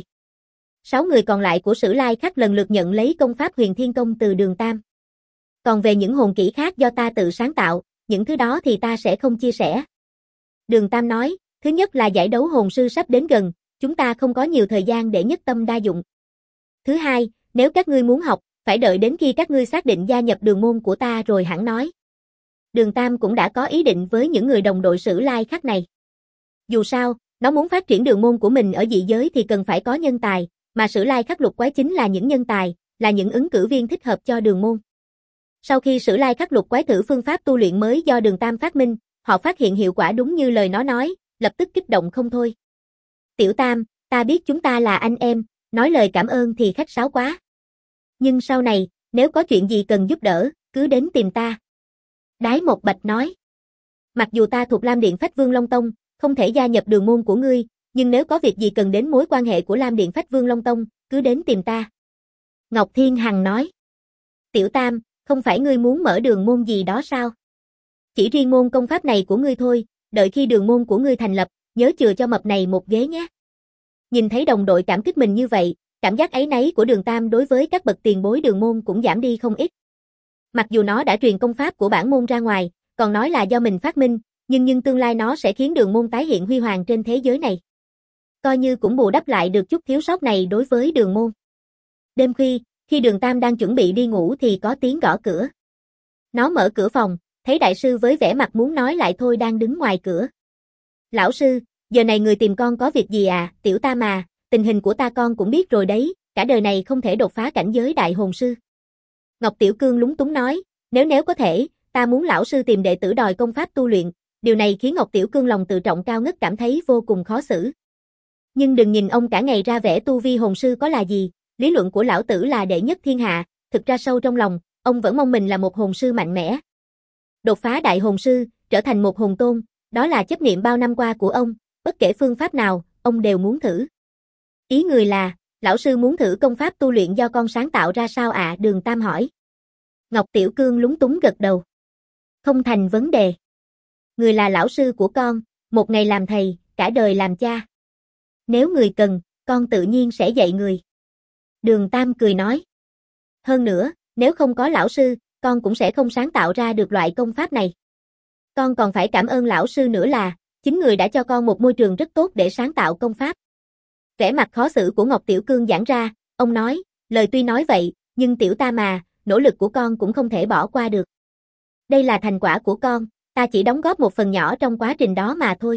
6 người còn lại của Sử Lai Khắc lần lượt nhận lấy công pháp Huyền Thiên Công từ Đường Tam. Còn về những hồn kỹ khác do ta tự sáng tạo, những thứ đó thì ta sẽ không chia sẻ. Đường Tam nói, thứ nhất là giải đấu hồn sư sắp đến gần, chúng ta không có nhiều thời gian để nhất tâm đa dụng. Thứ hai, nếu các ngươi muốn học, phải đợi đến khi các ngươi xác định gia nhập đường môn của ta rồi hẳn nói. Đường Tam cũng đã có ý định với những người đồng đội Sử Lai Khắc này. Dù sao, nó muốn phát triển đường môn của mình ở dị giới thì cần phải có nhân tài, mà Sử Lai Khắc lục quái chính là những nhân tài, là những ứng cử viên thích hợp cho đường môn. Sau khi Sử Lai Khắc Lục Quái thử phương pháp tu luyện mới do Đường Tam phát minh, họ phát hiện hiệu quả đúng như lời nó nói, lập tức kích động không thôi. Tiểu Tam, ta biết chúng ta là anh em, nói lời cảm ơn thì khách sáo quá. Nhưng sau này, nếu có chuyện gì cần giúp đỡ, cứ đến tìm ta. Đái Một Bạch nói. Mặc dù ta thuộc Lam Điện Phách Vương Long Tông, không thể gia nhập đường môn của ngươi, nhưng nếu có việc gì cần đến mối quan hệ của Lam Điện Phách Vương Long Tông, cứ đến tìm ta. Ngọc Thiên Hằng nói. Tiểu Tam, không phải ngươi muốn mở đường môn gì đó sao? Chỉ riêng môn công pháp này của ngươi thôi, đợi khi đường môn của ngươi thành lập, nhớ chừa cho mập này một ghế nhé. Nhìn thấy đồng đội cảm kích mình như vậy, cảm giác áy náy của Đường Tam đối với các bậc tiền bối đường môn cũng giảm đi không ít. Mặc dù nó đã truyền công pháp của bản môn ra ngoài, còn nói là do mình phát minh, nhưng tương lai nó sẽ khiến đường môn tái hiện huy hoàng trên thế giới này. Coi như cũng bù đắp lại được chút thiếu sót này đối với đường môn. Đêm khuya, khi Đường Tam đang chuẩn bị đi ngủ thì có tiếng gõ cửa. Nó mở cửa phòng, thấy đại sư với vẻ mặt muốn nói lại thôi đang đứng ngoài cửa. Lão sư, giờ này người tìm con có việc gì à? Tiểu Tam à, tình hình của ta con cũng biết rồi đấy, cả đời này không thể đột phá cảnh giới đại hồn sư. Ngọc Tiểu Cương lúng túng nói, nếu có thể, ta muốn lão sư tìm đệ tử đòi công pháp tu luyện, điều này khiến Ngọc Tiểu Cương lòng tự trọng cao ngất cảm thấy vô cùng khó xử. Nhưng đừng nhìn ông cả ngày ra vẻ tu vi hồn sư có là gì, lý luận của lão tử là đệ nhất thiên hạ, thực ra sâu trong lòng, ông vẫn mong mình là một hồn sư mạnh mẽ. Đột phá đại hồn sư, trở thành một hồn tôn, đó là chấp niệm bao năm qua của ông, bất kể phương pháp nào, ông đều muốn thử. Ý người là, lão sư muốn thử công pháp tu luyện do con sáng tạo ra sao ạ? Đường Tam hỏi. Ngọc Tiểu Cương lúng túng gật đầu. Không thành vấn đề. Người là lão sư của con, một ngày làm thầy, cả đời làm cha. Nếu người cần, con tự nhiên sẽ dạy người. Đường Tam cười nói. Hơn nữa, nếu không có lão sư, con cũng sẽ không sáng tạo ra được loại công pháp này. Con còn phải cảm ơn lão sư nữa là, chính người đã cho con một môi trường rất tốt để sáng tạo công pháp. Vẻ mặt khó xử của Ngọc Tiểu Cương giãn ra, ông nói, lời tuy nói vậy, nhưng Tiểu Tam mà, nỗ lực của con cũng không thể bỏ qua được. Đây là thành quả của con, ta chỉ đóng góp một phần nhỏ trong quá trình đó mà thôi.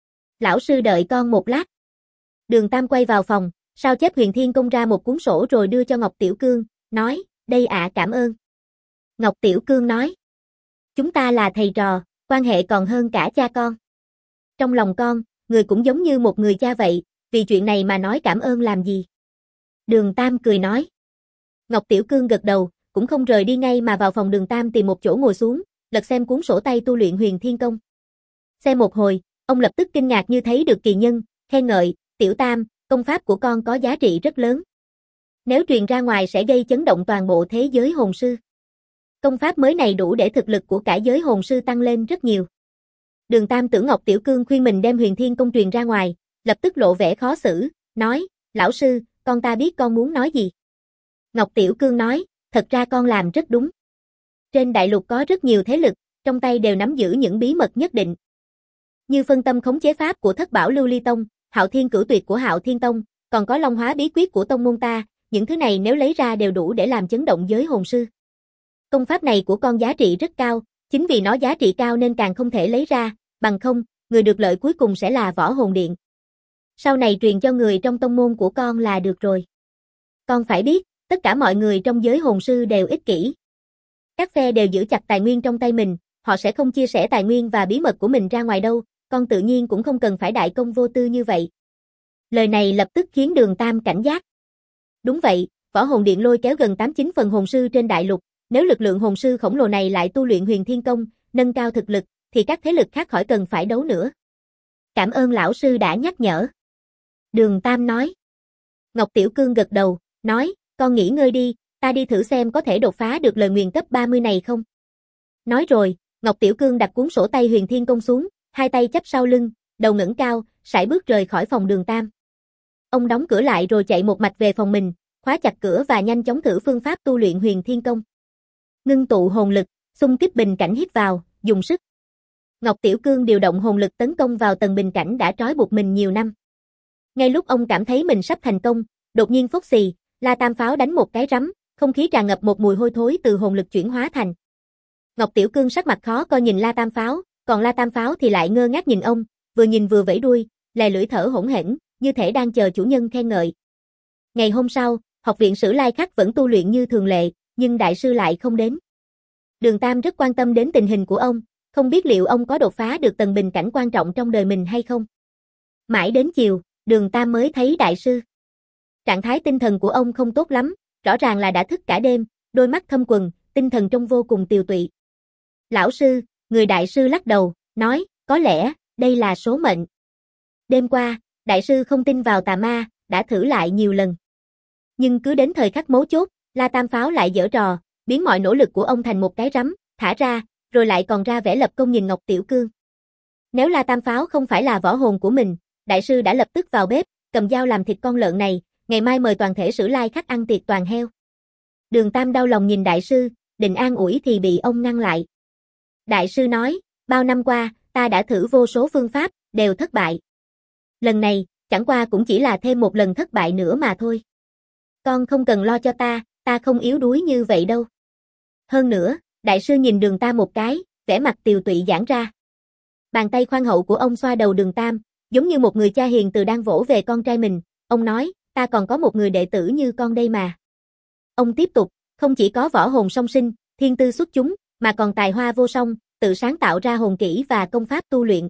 Lão sư đợi con một lát. Đường Tam quay vào phòng, sao chép Huyền Thiên Công ra một cuốn sổ rồi đưa cho Ngọc Tiểu Cương, nói, đây ạ cảm ơn. Ngọc Tiểu Cương nói, chúng ta là thầy trò, quan hệ còn hơn cả cha con. Trong lòng con, người cũng giống như một người cha vậy, vì chuyện này mà nói cảm ơn làm gì. Đường Tam cười nói. Ngọc Tiểu Cương gật đầu, cũng không rời đi ngay mà vào phòng Đường Tam tìm một chỗ ngồi xuống, lật xem cuốn sổ tay tu luyện Huyền Thiên Công. Xem một hồi, ông lập tức kinh ngạc như thấy được kỳ nhân, khen ngợi, Tiểu Tam, công pháp của con có giá trị rất lớn. Nếu truyền ra ngoài sẽ gây chấn động toàn bộ thế giới hồn sư. Công pháp mới này đủ để thực lực của cả giới hồn sư tăng lên rất nhiều. Đường Tam tưởng Ngọc Tiểu Cương khuyên mình đem Huyền Thiên Công truyền ra ngoài, lập tức lộ vẻ khó xử, nói, lão sư, con ta biết con muốn nói gì. Ngọc Tiểu Cương nói, thật ra con làm rất đúng. Trên đại lục có rất nhiều thế lực, trong tay đều nắm giữ những bí mật nhất định. Như phân tâm khống chế pháp của Thất Bảo Lưu Ly Tông, Hạo Thiên Cửu Tuyệt của Hạo Thiên Tông, còn có Long Hóa bí quyết của tông môn ta, những thứ này nếu lấy ra đều đủ để làm chấn động giới hồn sư. Công pháp này của con giá trị rất cao, chính vì nó giá trị cao nên càng không thể lấy ra, bằng không, người được lợi cuối cùng sẽ là Võ Hồn Điện. Sau này truyền cho người trong tông môn của con là được rồi. Con phải biết, tất cả mọi người trong giới hồn sư đều ích kỷ. Các phe đều giữ chặt tài nguyên trong tay mình, họ sẽ không chia sẻ tài nguyên và bí mật của mình ra ngoài đâu, con tự nhiên cũng không cần phải đại công vô tư như vậy. Lời này lập tức khiến Đường Tam cảnh giác. Đúng vậy, Võ Hồn Điện lôi kéo gần 89 phần hồn sư trên đại lục, nếu lực lượng hồn sư khổng lồ này lại tu luyện Huyền Thiên Công, nâng cao thực lực, thì các thế lực khác khỏi cần phải đấu nữa. Cảm ơn lão sư đã nhắc nhở. Đường Tam nói. Ngọc Tiểu Cương gật đầu, nói, con nghỉ ngơi đi, ta đi thử xem có thể đột phá được lời nguyền cấp 30 này không. Nói rồi, Ngọc Tiểu Cương đặt cuốn sổ tay Huyền Thiên Công xuống, hai tay chắp sau lưng, đầu ngẩng cao, sải bước rời khỏi phòng Đường Tam. Ông đóng cửa lại rồi chạy một mạch về phòng mình, khóa chặt cửa và nhanh chóng thử phương pháp tu luyện Huyền Thiên Công. Ngưng tụ hồn lực, xung kích bình cảnh hít vào, dùng sức. Ngọc Tiểu Cương điều động hồn lực tấn công vào tầng bình cảnh đã trói buộc mình nhiều năm. Ngay lúc ông cảm thấy mình sắp thành công, đột nhiên phốc xì, La Tam Pháo đánh một cái rắm, không khí tràn ngập một mùi hôi thối từ hồn lực chuyển hóa thành. Ngọc Tiểu Cương sắc mặt khó coi nhìn La Tam Pháo, còn La Tam Pháo thì lại ngơ ngác nhìn ông, vừa nhìn vừa vẫy đuôi, lè lưỡi thở hổn hển, như thể đang chờ chủ nhân khen ngợi. Ngày hôm sau, học viện Sử Lai Khắc vẫn tu luyện như thường lệ, nhưng đại sư lại không đến. Đường Tam rất quan tâm đến tình hình của ông, không biết liệu ông có đột phá được tầng bình cảnh quan trọng trong đời mình hay không. Mãi đến chiều, Đường Tam mới thấy đại sư. Trạng thái tinh thần của ông không tốt lắm, rõ ràng là đã thức cả đêm, đôi mắt thâm quầng, tinh thần trông vô cùng tiều tụy. Lão sư, người đại sư lắc đầu, nói, có lẽ, đây là số mệnh. Đêm qua, đại sư không tin vào tà ma, đã thử lại nhiều lần. Nhưng cứ đến thời khắc mấu chốt, La Tam Pháo lại giở trò, biến mọi nỗ lực của ông thành một cái rắm, thả ra, rồi lại còn ra vẻ lập công nhìn Ngọc Tiểu Cương. Nếu La Tam Pháo không phải là võ hồn của mình, đại sư đã lập tức vào bếp, cầm dao làm thịt con lợn này, ngày mai mời toàn thể Sử Lai khách ăn tiệc toàn heo. Đường Tam đau lòng nhìn đại sư, định an ủi thì bị ông ngăn lại. Đại sư nói, bao năm qua, ta đã thử vô số phương pháp, đều thất bại. Lần này, chẳng qua cũng chỉ là thêm một lần thất bại nữa mà thôi. Con không cần lo cho ta không yếu đuối như vậy đâu. Hơn nữa, đại sư nhìn Đường Tam một cái, vẻ mặt tiều tụy giãn ra. Bàn tay khoan hậu của ông xoa đầu Đường Tam, giống như một người cha hiền từ đang vỗ về con trai mình. Ông nói, ta còn có một người đệ tử như con đây mà. Ông tiếp tục, không chỉ có võ hồn song sinh, thiên tư xuất chúng, mà còn tài hoa vô song, tự sáng tạo ra hồn kỹ và công pháp tu luyện.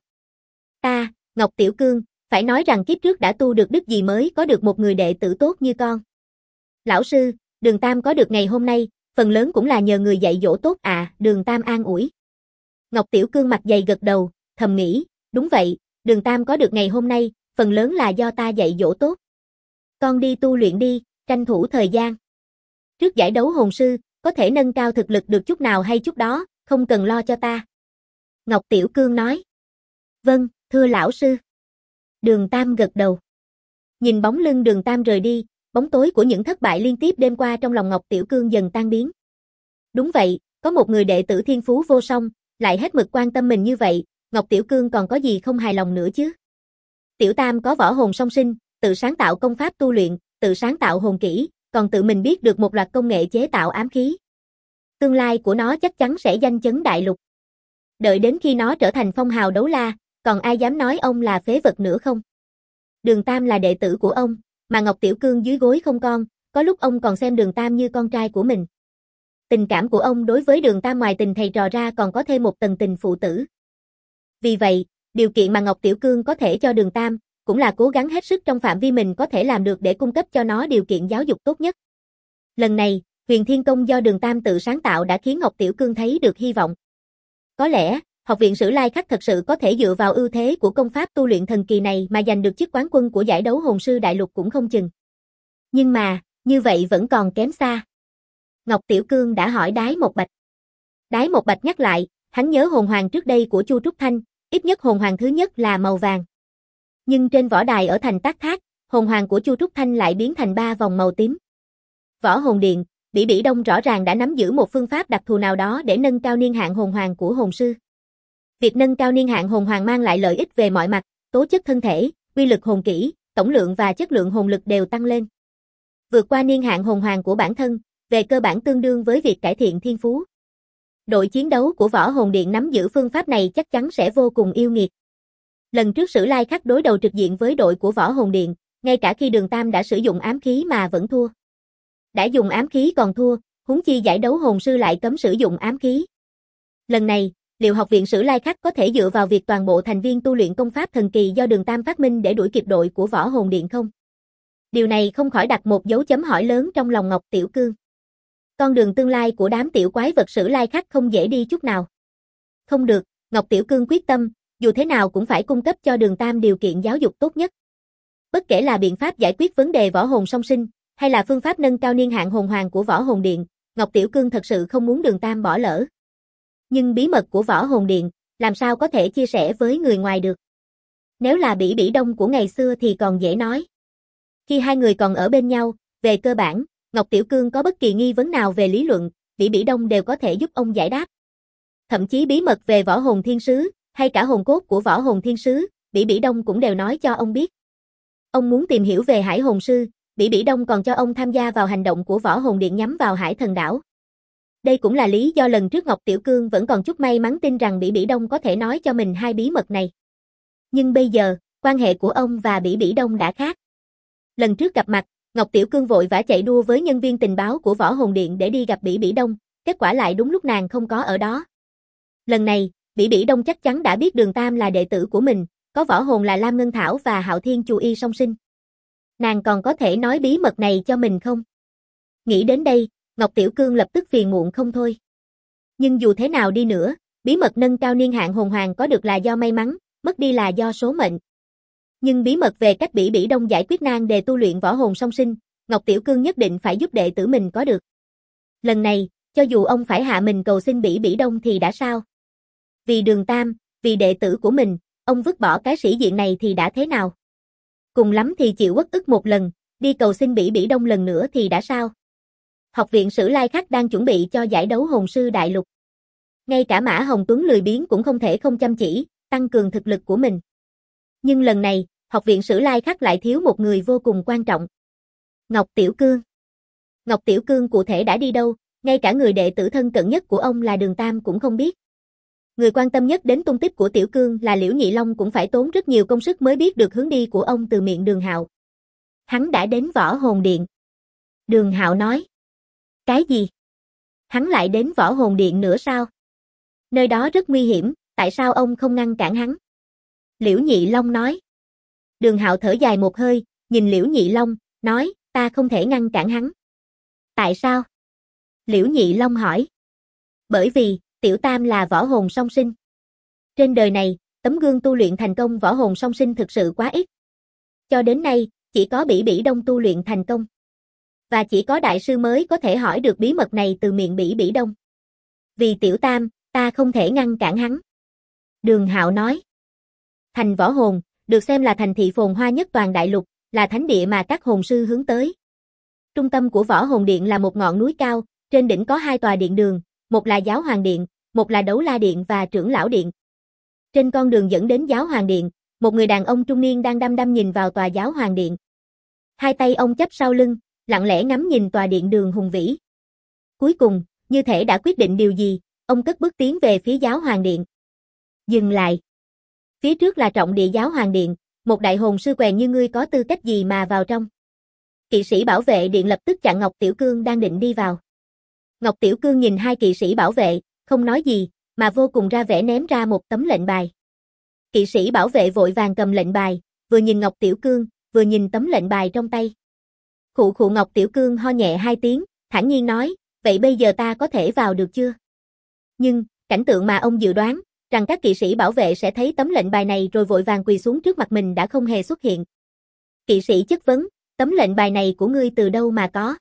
Ta, Ngọc Tiểu Cương, phải nói rằng kiếp trước đã tu được đức gì mới có được một người đệ tử tốt như con. Lão sư, Đường Tam có được ngày hôm nay, phần lớn cũng là nhờ người dạy dỗ tốt à, Đường Tam an ủi. Ngọc Tiểu Cương mặt dày gật đầu, thầm nghĩ, đúng vậy, Đường Tam có được ngày hôm nay, phần lớn là do ta dạy dỗ tốt. Con đi tu luyện đi, tranh thủ thời gian. Trước giải đấu hồn sư, có thể nâng cao thực lực được chút nào hay chút đó, không cần lo cho ta. Ngọc Tiểu Cương nói. Vâng, thưa lão sư. Đường Tam gật đầu. Nhìn bóng lưng Đường Tam rời đi, bóng tối của những thất bại liên tiếp đêm qua trong lòng Ngọc Tiểu Cương dần tan biến. Đúng vậy, có một người đệ tử thiên phú vô song, lại hết mực quan tâm mình như vậy, Ngọc Tiểu Cương còn có gì không hài lòng nữa chứ? Tiểu Tam có võ hồn song sinh, tự sáng tạo công pháp tu luyện, tự sáng tạo hồn kỹ, còn tự mình biết được một loạt công nghệ chế tạo ám khí. Tương lai của nó chắc chắn sẽ danh chấn đại lục. Đợi đến khi nó trở thành phong hào đấu la, còn ai dám nói ông là phế vật nữa không? Đường Tam là đệ tử của ông, mà Ngọc Tiểu Cương dưới gối không con, có lúc ông còn xem Đường Tam như con trai của mình. Tình cảm của ông đối với Đường Tam ngoài tình thầy trò ra còn có thêm một tầng tình phụ tử. Vì vậy, điều kiện mà Ngọc Tiểu Cương có thể cho Đường Tam, cũng là cố gắng hết sức trong phạm vi mình có thể làm được để cung cấp cho nó điều kiện giáo dục tốt nhất. Lần này, Huyền Thiên Công do Đường Tam tự sáng tạo đã khiến Ngọc Tiểu Cương thấy được hy vọng. Có lẽ, Học viện Sử Lai Khắc thật sự có thể dựa vào ưu thế của công pháp tu luyện thần kỳ này mà giành được chức quán quân của giải đấu hồn sư đại lục cũng không chừng. Nhưng mà, như vậy vẫn còn kém xa. Ngọc Tiểu Cương đã hỏi Đái Một Bạch. Đái Một Bạch nhắc lại, hắn nhớ hồn hoàng trước đây của Chu Trúc Thanh, ít nhất hồn hoàng thứ nhất là màu vàng. Nhưng trên võ đài ở thành Tác Thác, hồn hoàng của Chu Trúc Thanh lại biến thành 3 vòng màu tím. Võ Hồn Điện, Bỉ Bỉ Đông rõ ràng đã nắm giữ một phương pháp đặc thù nào đó để nâng cao niên hạn hồn hoàng của hồn sư. Việc nâng cao niên hạn hồn hoàng mang lại lợi ích về mọi mặt, tố chất thân thể, uy lực hồn kỹ, tổng lượng và chất lượng hồn lực đều tăng lên. Vượt qua niên hạn hồn hoàng của bản thân, về cơ bản tương đương với việc cải thiện thiên phú. Đội chiến đấu của Võ Hồn Điện nắm giữ phương pháp này chắc chắn sẽ vô cùng yêu nghiệt. Lần trước Sử Lai Khắc đối đầu trực diện với đội của Võ Hồn Điện, ngay cả khi Đường Tam đã sử dụng ám khí mà vẫn thua. Đã dùng ám khí còn thua, huống chi giải đấu hồn sư lại cấm sử dụng ám khí. Lần này, liệu Học viện Sử Lai Khắc có thể dựa vào việc toàn bộ thành viên tu luyện công pháp thần kỳ do Đường Tam phát minh để đuổi kịp đội của Võ Hồn Điện không? Điều này không khỏi đặt một dấu chấm hỏi lớn trong lòng Ngọc Tiểu Cương. Con đường tương lai của đám tiểu quái vật Sử Lai Khắc không dễ đi chút nào. Không được, Ngọc Tiểu Cương quyết tâm, dù thế nào cũng phải cung cấp cho Đường Tam điều kiện giáo dục tốt nhất. Bất kể là biện pháp giải quyết vấn đề võ hồn song sinh, hay là phương pháp nâng cao niên hạn hồn hoàng của Võ Hồn Điện, Ngọc Tiểu Cương thật sự không muốn Đường Tam bỏ lỡ. Nhưng bí mật của Võ Hồn Điện, làm sao có thể chia sẻ với người ngoài được? Nếu là Bỉ Bỉ Đông của ngày xưa thì còn dễ nói. Khi hai người còn ở bên nhau, về cơ bản, Ngọc Tiểu Cương có bất kỳ nghi vấn nào về lý luận, Bỉ Bỉ Đông đều có thể giúp ông giải đáp. Thậm chí bí mật về Võ Hồn Thiên Sứ, hay cả hồn cốt của Võ Hồn Thiên Sứ, Bỉ Bỉ Đông cũng đều nói cho ông biết. Ông muốn tìm hiểu về Hải Hồn Sư, Bỉ Bỉ Đông còn cho ông tham gia vào hành động của Võ Hồn Điện nhắm vào Hải Thần Đảo. Đây cũng là lý do lần trước Ngọc Tiểu Cương vẫn còn chút may mắn tin rằng Bỉ Bỉ Đông có thể nói cho mình hai bí mật này. Nhưng bây giờ, quan hệ của ông và Bỉ Bỉ Đông đã khác. Lần trước gặp mặt, Ngọc Tiểu Cương vội vã chạy đua với nhân viên tình báo của Võ Hồn Điện để đi gặp Bỉ Bỉ Đông, kết quả lại đúng lúc nàng không có ở đó. Lần này, Bỉ Bỉ Đông chắc chắn đã biết Đường Tam là đệ tử của mình, có võ hồn là Lam Ngân Thảo và Hạo Thiên Chù Y song sinh. Nàng còn có thể nói bí mật này cho mình không? Nghĩ đến đây, Ngọc Tiểu Cương lập tức phiền muộn không thôi. Nhưng dù thế nào đi nữa, bí mật nâng cao niên hạn hồn hoàng có được là do may mắn, mất đi là do số mệnh. Nhưng bí mật về cách Bỉ Bỉ Đông giải quyết nan đề tu luyện võ hồn song sinh, Ngọc Tiểu Cương nhất định phải giúp đệ tử mình có được. Lần này, cho dù ông phải hạ mình cầu xin Bỉ Bỉ Đông thì đã sao? Vì Đường Tam, vì đệ tử của mình, ông vứt bỏ cái sĩ diện này thì đã thế nào? Cùng lắm thì chịu uất ức một lần, đi cầu xin Bỉ Bỉ Đông lần nữa thì đã sao? Học viện Sử Lai Khắc đang chuẩn bị cho giải đấu hồn sư đại lục. Ngay cả Mã Hồng Tuấn lười biếng cũng không thể không chăm chỉ, tăng cường thực lực của mình. Nhưng lần này, học viện Sử Lai Khắc lại thiếu một người vô cùng quan trọng. Ngọc Tiểu Cương. Ngọc Tiểu Cương cụ thể đã đi đâu, ngay cả người đệ tử thân cận nhất của ông là Đường Tam cũng không biết. Người quan tâm nhất đến tung tích của Tiểu Cương là Liễu Nhị Long cũng phải tốn rất nhiều công sức mới biết được hướng đi của ông từ miệng Đường Hạo. Hắn đã đến Võ Hồn Điện. Đường Hạo nói. Cái gì? Hắn lại đến Võ Hồn Điện nữa sao? Nơi đó rất nguy hiểm, tại sao ông không ngăn cản hắn? Liễu Nhị Long nói. Đường Hạo thở dài một hơi, nhìn Liễu Nhị Long, nói, ta không thể ngăn cản hắn. Tại sao? Liễu Nhị Long hỏi. Bởi vì, Tiểu Tam là võ hồn song sinh. Trên đời này, tấm gương tu luyện thành công võ hồn song sinh thực sự quá ít. Cho đến nay, chỉ có Bỉ Bỉ Đông tu luyện thành công. Và chỉ có đại sư mới có thể hỏi được bí mật này từ miệng Bỉ Bỉ Đông. Vì Tiểu Tam, ta không thể ngăn cản hắn. Đường Hạo nói. Thành võ hồn, được xem là thành thị phồn hoa nhất toàn đại lục, là thánh địa mà các hồn sư hướng tới. Trung tâm của Võ Hồn Điện là một ngọn núi cao, trên đỉnh có hai tòa điện đường, một là Giáo Hoàng Điện, một là Đấu La Điện và Trưởng Lão Điện. Trên con đường dẫn đến Giáo Hoàng Điện, một người đàn ông trung niên đang đăm đăm nhìn vào tòa Giáo Hoàng Điện. Hai tay ông chắp sau lưng, lặng lẽ ngắm nhìn tòa điện đường hùng vĩ. Cuối cùng, như thể đã quyết định điều gì, ông cất bước tiến về phía Giáo Hoàng Điện. Dừng lại. Phía trước là trọng địa Giáo Hoàng Điện, một đại hồn sư quèn như ngươi có tư cách gì mà vào trong? Kỵ sĩ bảo vệ điện lập tức chặn Ngọc Tiểu Cương đang định đi vào. Ngọc Tiểu Cương nhìn hai kỵ sĩ bảo vệ, không nói gì, mà vô cùng ra vẻ ném ra một tấm lệnh bài. Kỵ sĩ bảo vệ vội vàng cầm lệnh bài, vừa nhìn Ngọc Tiểu Cương, vừa nhìn tấm lệnh bài trong tay. Khụ khụ Ngọc Tiểu Cương ho nhẹ hai tiếng, thản nhiên nói, vậy bây giờ ta có thể vào được chưa? Nhưng, cảnh tượng mà ông dự đoán, rằng các kỵ sĩ bảo vệ sẽ thấy tấm lệnh bài này rồi vội vàng quỳ xuống trước mặt mình đã không hề xuất hiện. Kỵ sĩ chất vấn, tấm lệnh bài này của ngươi từ đâu mà có?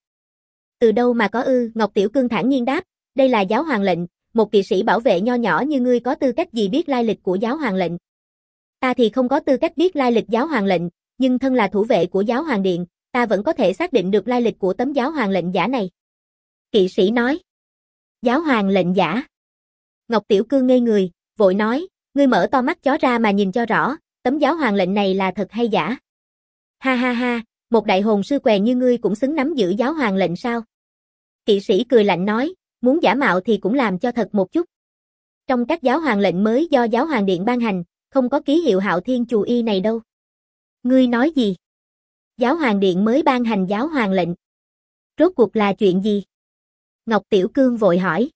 Từ đâu mà có ư? Ngọc Tiểu Cương thản nhiên đáp, đây là giáo hoàng lệnh, một kỵ sĩ bảo vệ nho nhỏ như ngươi có tư cách gì biết lai lịch của giáo hoàng lệnh? Ta thì không có tư cách biết lai lịch giáo hoàng lệnh, nhưng thân là thủ vệ của giáo hoàng điện, ta vẫn có thể xác định được lai lịch của tấm giáo hoàng lệnh giả này. Kỵ sĩ nói. Giáo hoàng lệnh giả. Ngọc Tiểu Cương ngây người, vội nói, ngươi mở to mắt chó ra mà nhìn cho rõ, tấm giáo hoàng lệnh này là thật hay giả? Ha ha ha, một đại hồn sư quèn như ngươi cũng xứng nắm giữ giáo hoàng lệnh sao? Kỵ sĩ cười lạnh nói, muốn giả mạo thì cũng làm cho thật một chút. Trong các giáo hoàng lệnh mới do giáo hoàng điện ban hành, không có ký hiệu Hạo Thiên Chù Y này đâu. Ngươi nói gì? Giáo hoàng điện mới ban hành giáo hoàng lệnh. Rốt cuộc là chuyện gì? Ngọc Tiểu Cương vội hỏi.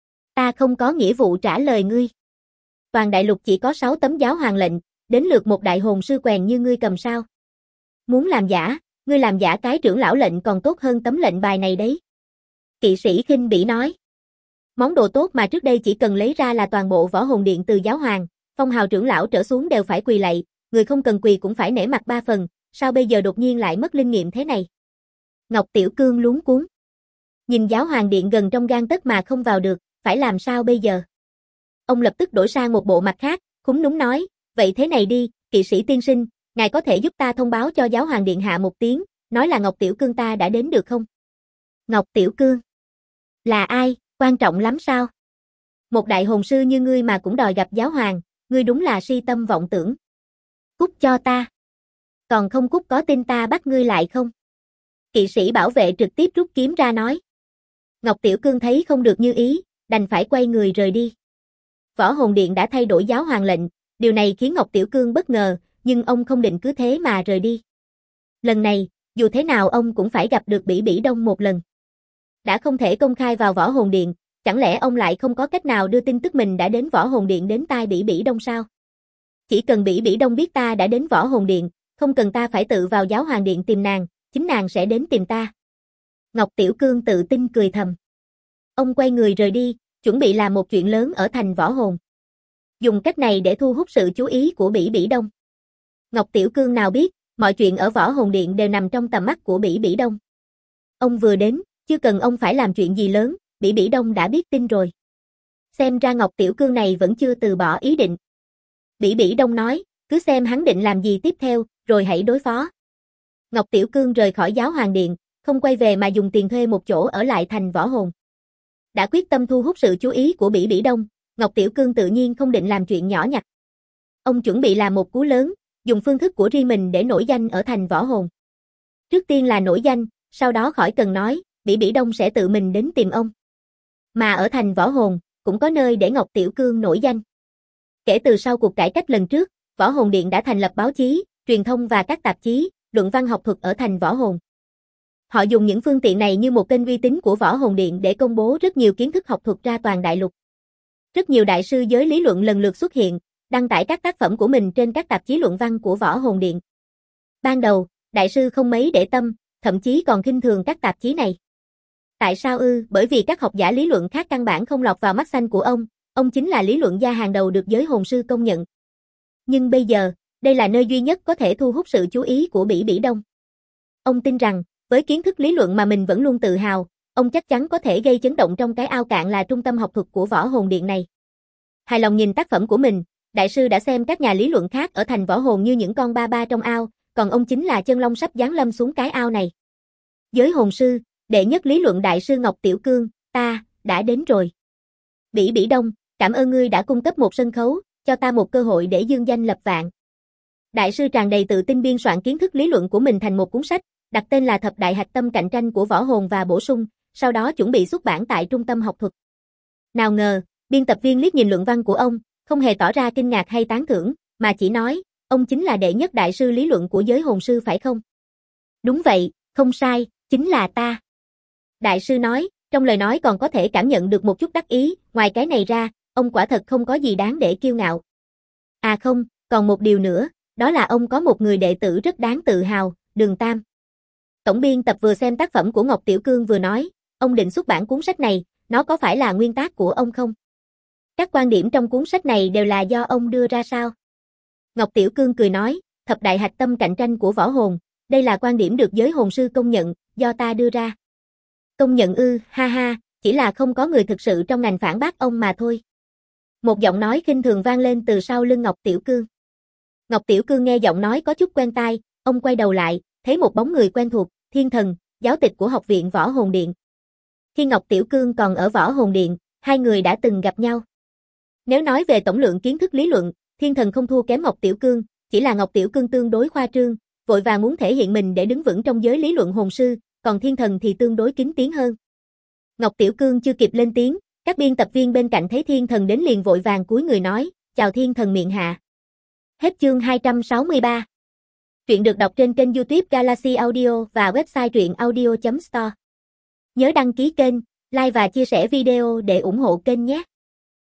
Ta không có nghĩa vụ trả lời ngươi. Toàn đại lục chỉ có 6 tấm giáo hoàng lệnh, đến lượt một đại hồn sư quèn như ngươi cầm sao? Muốn làm giả, ngươi làm giả cái trưởng lão lệnh còn tốt hơn tấm lệnh bài này đấy. Kỵ sĩ khinh bỉ nói. Món đồ tốt mà trước đây chỉ cần lấy ra là toàn bộ võ hồn điện từ giáo hoàng, phong hào trưởng lão trở xuống đều phải quỳ lạy, người không cần quỳ cũng phải nể mặt 3 phần, sao bây giờ đột nhiên lại mất linh nghiệm thế này? Ngọc Tiểu Cương luống cuống. Nhìn giáo hoàng điện gần trong gang tấc mà không vào được, phải làm sao bây giờ? Ông lập tức đổi sang một bộ mặt khác, khúm núm nói, vậy thế này đi, kỵ sĩ tiên sinh, ngài có thể giúp ta thông báo cho giáo hoàng điện hạ một tiếng, nói là Ngọc Tiểu Cương ta đã đến được không? Ngọc Tiểu Cương? Là ai, quan trọng lắm sao? Một đại hồn sư như ngươi mà cũng đòi gặp giáo hoàng, ngươi đúng là si tâm vọng tưởng. Cút cho ta. Còn không cút có tin ta bắt ngươi lại không? Kỵ sĩ bảo vệ trực tiếp rút kiếm ra nói. Ngọc Tiểu Cương thấy không được như ý, đành phải quay người rời đi. Võ Hồn Điện đã thay đổi giáo hoàng lệnh, điều này khiến Ngọc Tiểu Cương bất ngờ, nhưng ông không định cứ thế mà rời đi. Lần này, dù thế nào ông cũng phải gặp được Bỉ Bỉ Đông một lần. Đã không thể công khai vào Võ Hồn Điện, Chẳng lẽ ông lại không có cách nào đưa tin tức mình đã đến Võ Hồn Điện đến tai Bỉ Bỉ Đông sao? Chỉ cần Bỉ Bỉ Đông biết ta đã đến Võ Hồn Điện, không cần ta phải tự vào Giáo Hoàng Điện tìm nàng, chính nàng sẽ đến tìm ta. Ngọc Tiểu Cương tự tin cười thầm. Ông quay người rời đi, chuẩn bị làm một chuyện lớn ở thành Võ Hồn. Dùng cách này để thu hút sự chú ý của Bỉ Bỉ Đông. Ngọc Tiểu Cương nào biết, mọi chuyện ở Võ Hồn Điện đều nằm trong tầm mắt của Bỉ Bỉ Đông. Ông vừa đến, chưa cần ông phải làm chuyện gì lớn, Bỉ Bỉ Đông đã biết tin rồi. Xem ra Ngọc Tiểu Cương này vẫn chưa từ bỏ ý định. Bỉ Bỉ Đông nói, cứ xem hắn định làm gì tiếp theo, rồi hãy đối phó. Ngọc Tiểu Cương rời khỏi Giáo Hoàng Điện, không quay về mà dùng tiền thuê một chỗ ở lại thành Võ Hồn. Đã quyết tâm thu hút sự chú ý của Bỉ Bỉ Đông, Ngọc Tiểu Cương tự nhiên không định làm chuyện nhỏ nhặt. Ông chuẩn bị làm một cú lớn, dùng phương thức của riêng mình để nổi danh ở thành Võ Hồn. Trước tiên là nổi danh, sau đó khỏi cần nói, Bỉ Bỉ Đông sẽ tự mình đến tìm ông. Mà ở thành Võ Hồn, cũng có nơi để Ngọc Tiểu Cương nổi danh. Kể từ sau cuộc cải cách lần trước, Võ Hồn Điện đã thành lập báo chí, truyền thông và các tạp chí, luận văn học thuật ở thành Võ Hồn. Họ dùng những phương tiện này như một kênh uy tín của Võ Hồn Điện để công bố rất nhiều kiến thức học thuật ra toàn đại lục. Rất nhiều đại sư giới lý luận lần lượt xuất hiện, đăng tải các tác phẩm của mình trên các tạp chí luận văn của Võ Hồn Điện. Ban đầu, đại sư không mấy để tâm, thậm chí còn khinh thường các tạp chí này. Tại sao ư? Bởi vì các học giả lý luận khác căn bản không lọt vào mắt xanh của ông chính là lý luận gia hàng đầu được giới hồn sư công nhận. Nhưng bây giờ, đây là nơi duy nhất có thể thu hút sự chú ý của Bỉ Bỉ Đông. Ông tin rằng, với kiến thức lý luận mà mình vẫn luôn tự hào, ông chắc chắn có thể gây chấn động trong cái ao cạn là trung tâm học thuật của Võ Hồn Điện này. Hài lòng nhìn tác phẩm của mình, đại sư đã xem các nhà lý luận khác ở thành Võ Hồn như những con ba ba trong ao, còn ông chính là chân long sắp giáng lâm xuống cái ao này. Giới hồn sư, đệ nhất lý luận đại sư Ngọc Tiểu Cương, ta, đã đến rồi. Bỉ Bỉ Đông, cảm ơn ngươi đã cung cấp một sân khấu, cho ta một cơ hội để dương danh lập vạn. Đại sư tràn đầy tự tin biên soạn kiến thức lý luận của mình thành một cuốn sách, đặt tên là Thập Đại Hạch Tâm Cạnh Tranh của Võ Hồn và bổ sung, sau đó chuẩn bị xuất bản tại Trung tâm học thuật. Nào ngờ, biên tập viên liếc nhìn luận văn của ông, không hề tỏ ra kinh ngạc hay tán thưởng, mà chỉ nói, ông chính là đệ nhất đại sư lý luận của giới hồn sư phải không? Đúng vậy, không sai, chính là ta. Đại sư nói, trong lời nói còn có thể cảm nhận được một chút đắc ý, ngoài cái này ra, ông quả thật không có gì đáng để kiêu ngạo. À không, còn một điều nữa, đó là ông có một người đệ tử rất đáng tự hào, Đường Tam. Tổng biên tập vừa xem tác phẩm của Ngọc Tiểu Cương vừa nói, ông định xuất bản cuốn sách này, nó có phải là nguyên tác của ông không? Các quan điểm trong cuốn sách này đều là do ông đưa ra sao? Ngọc Tiểu Cương cười nói, Thập Đại Hạch Tâm Cạnh Tranh của Võ Hồn, đây là quan điểm được giới hồn sư công nhận, do ta đưa ra. Công nhận ư, ha ha, chỉ là không có người thực sự trong ngành phản bác ông mà thôi. Một giọng nói khinh thường vang lên từ sau lưng Ngọc Tiểu Cương. Ngọc Tiểu Cương nghe giọng nói có chút quen tai, ông quay đầu lại, thấy một bóng người quen thuộc, Thiên Thần, giáo tịch của học viện Võ Hồn Điện. Khi Ngọc Tiểu Cương còn ở Võ Hồn Điện, hai người đã từng gặp nhau. Nếu nói về tổng lượng kiến thức lý luận, Thiên Thần không thua kém Ngọc Tiểu Cương, chỉ là Ngọc Tiểu Cương tương đối khoa trương, vội vàng muốn thể hiện mình để đứng vững trong giới lý luận hồn sư, còn Thiên Thần thì tương đối kín tiếng hơn. Ngọc Tiểu Cương chưa kịp lên tiếng, các biên tập viên bên cạnh thấy Thiên Thần đến liền vội vàng cúi người nói, chào Thiên Thần miệng hạ. Hết chương 263. Truyện được đọc trên kênh YouTube Galaxy Audio và website truyệnaudio.store. Nhớ đăng ký kênh, like và chia sẻ video để ủng hộ kênh nhé.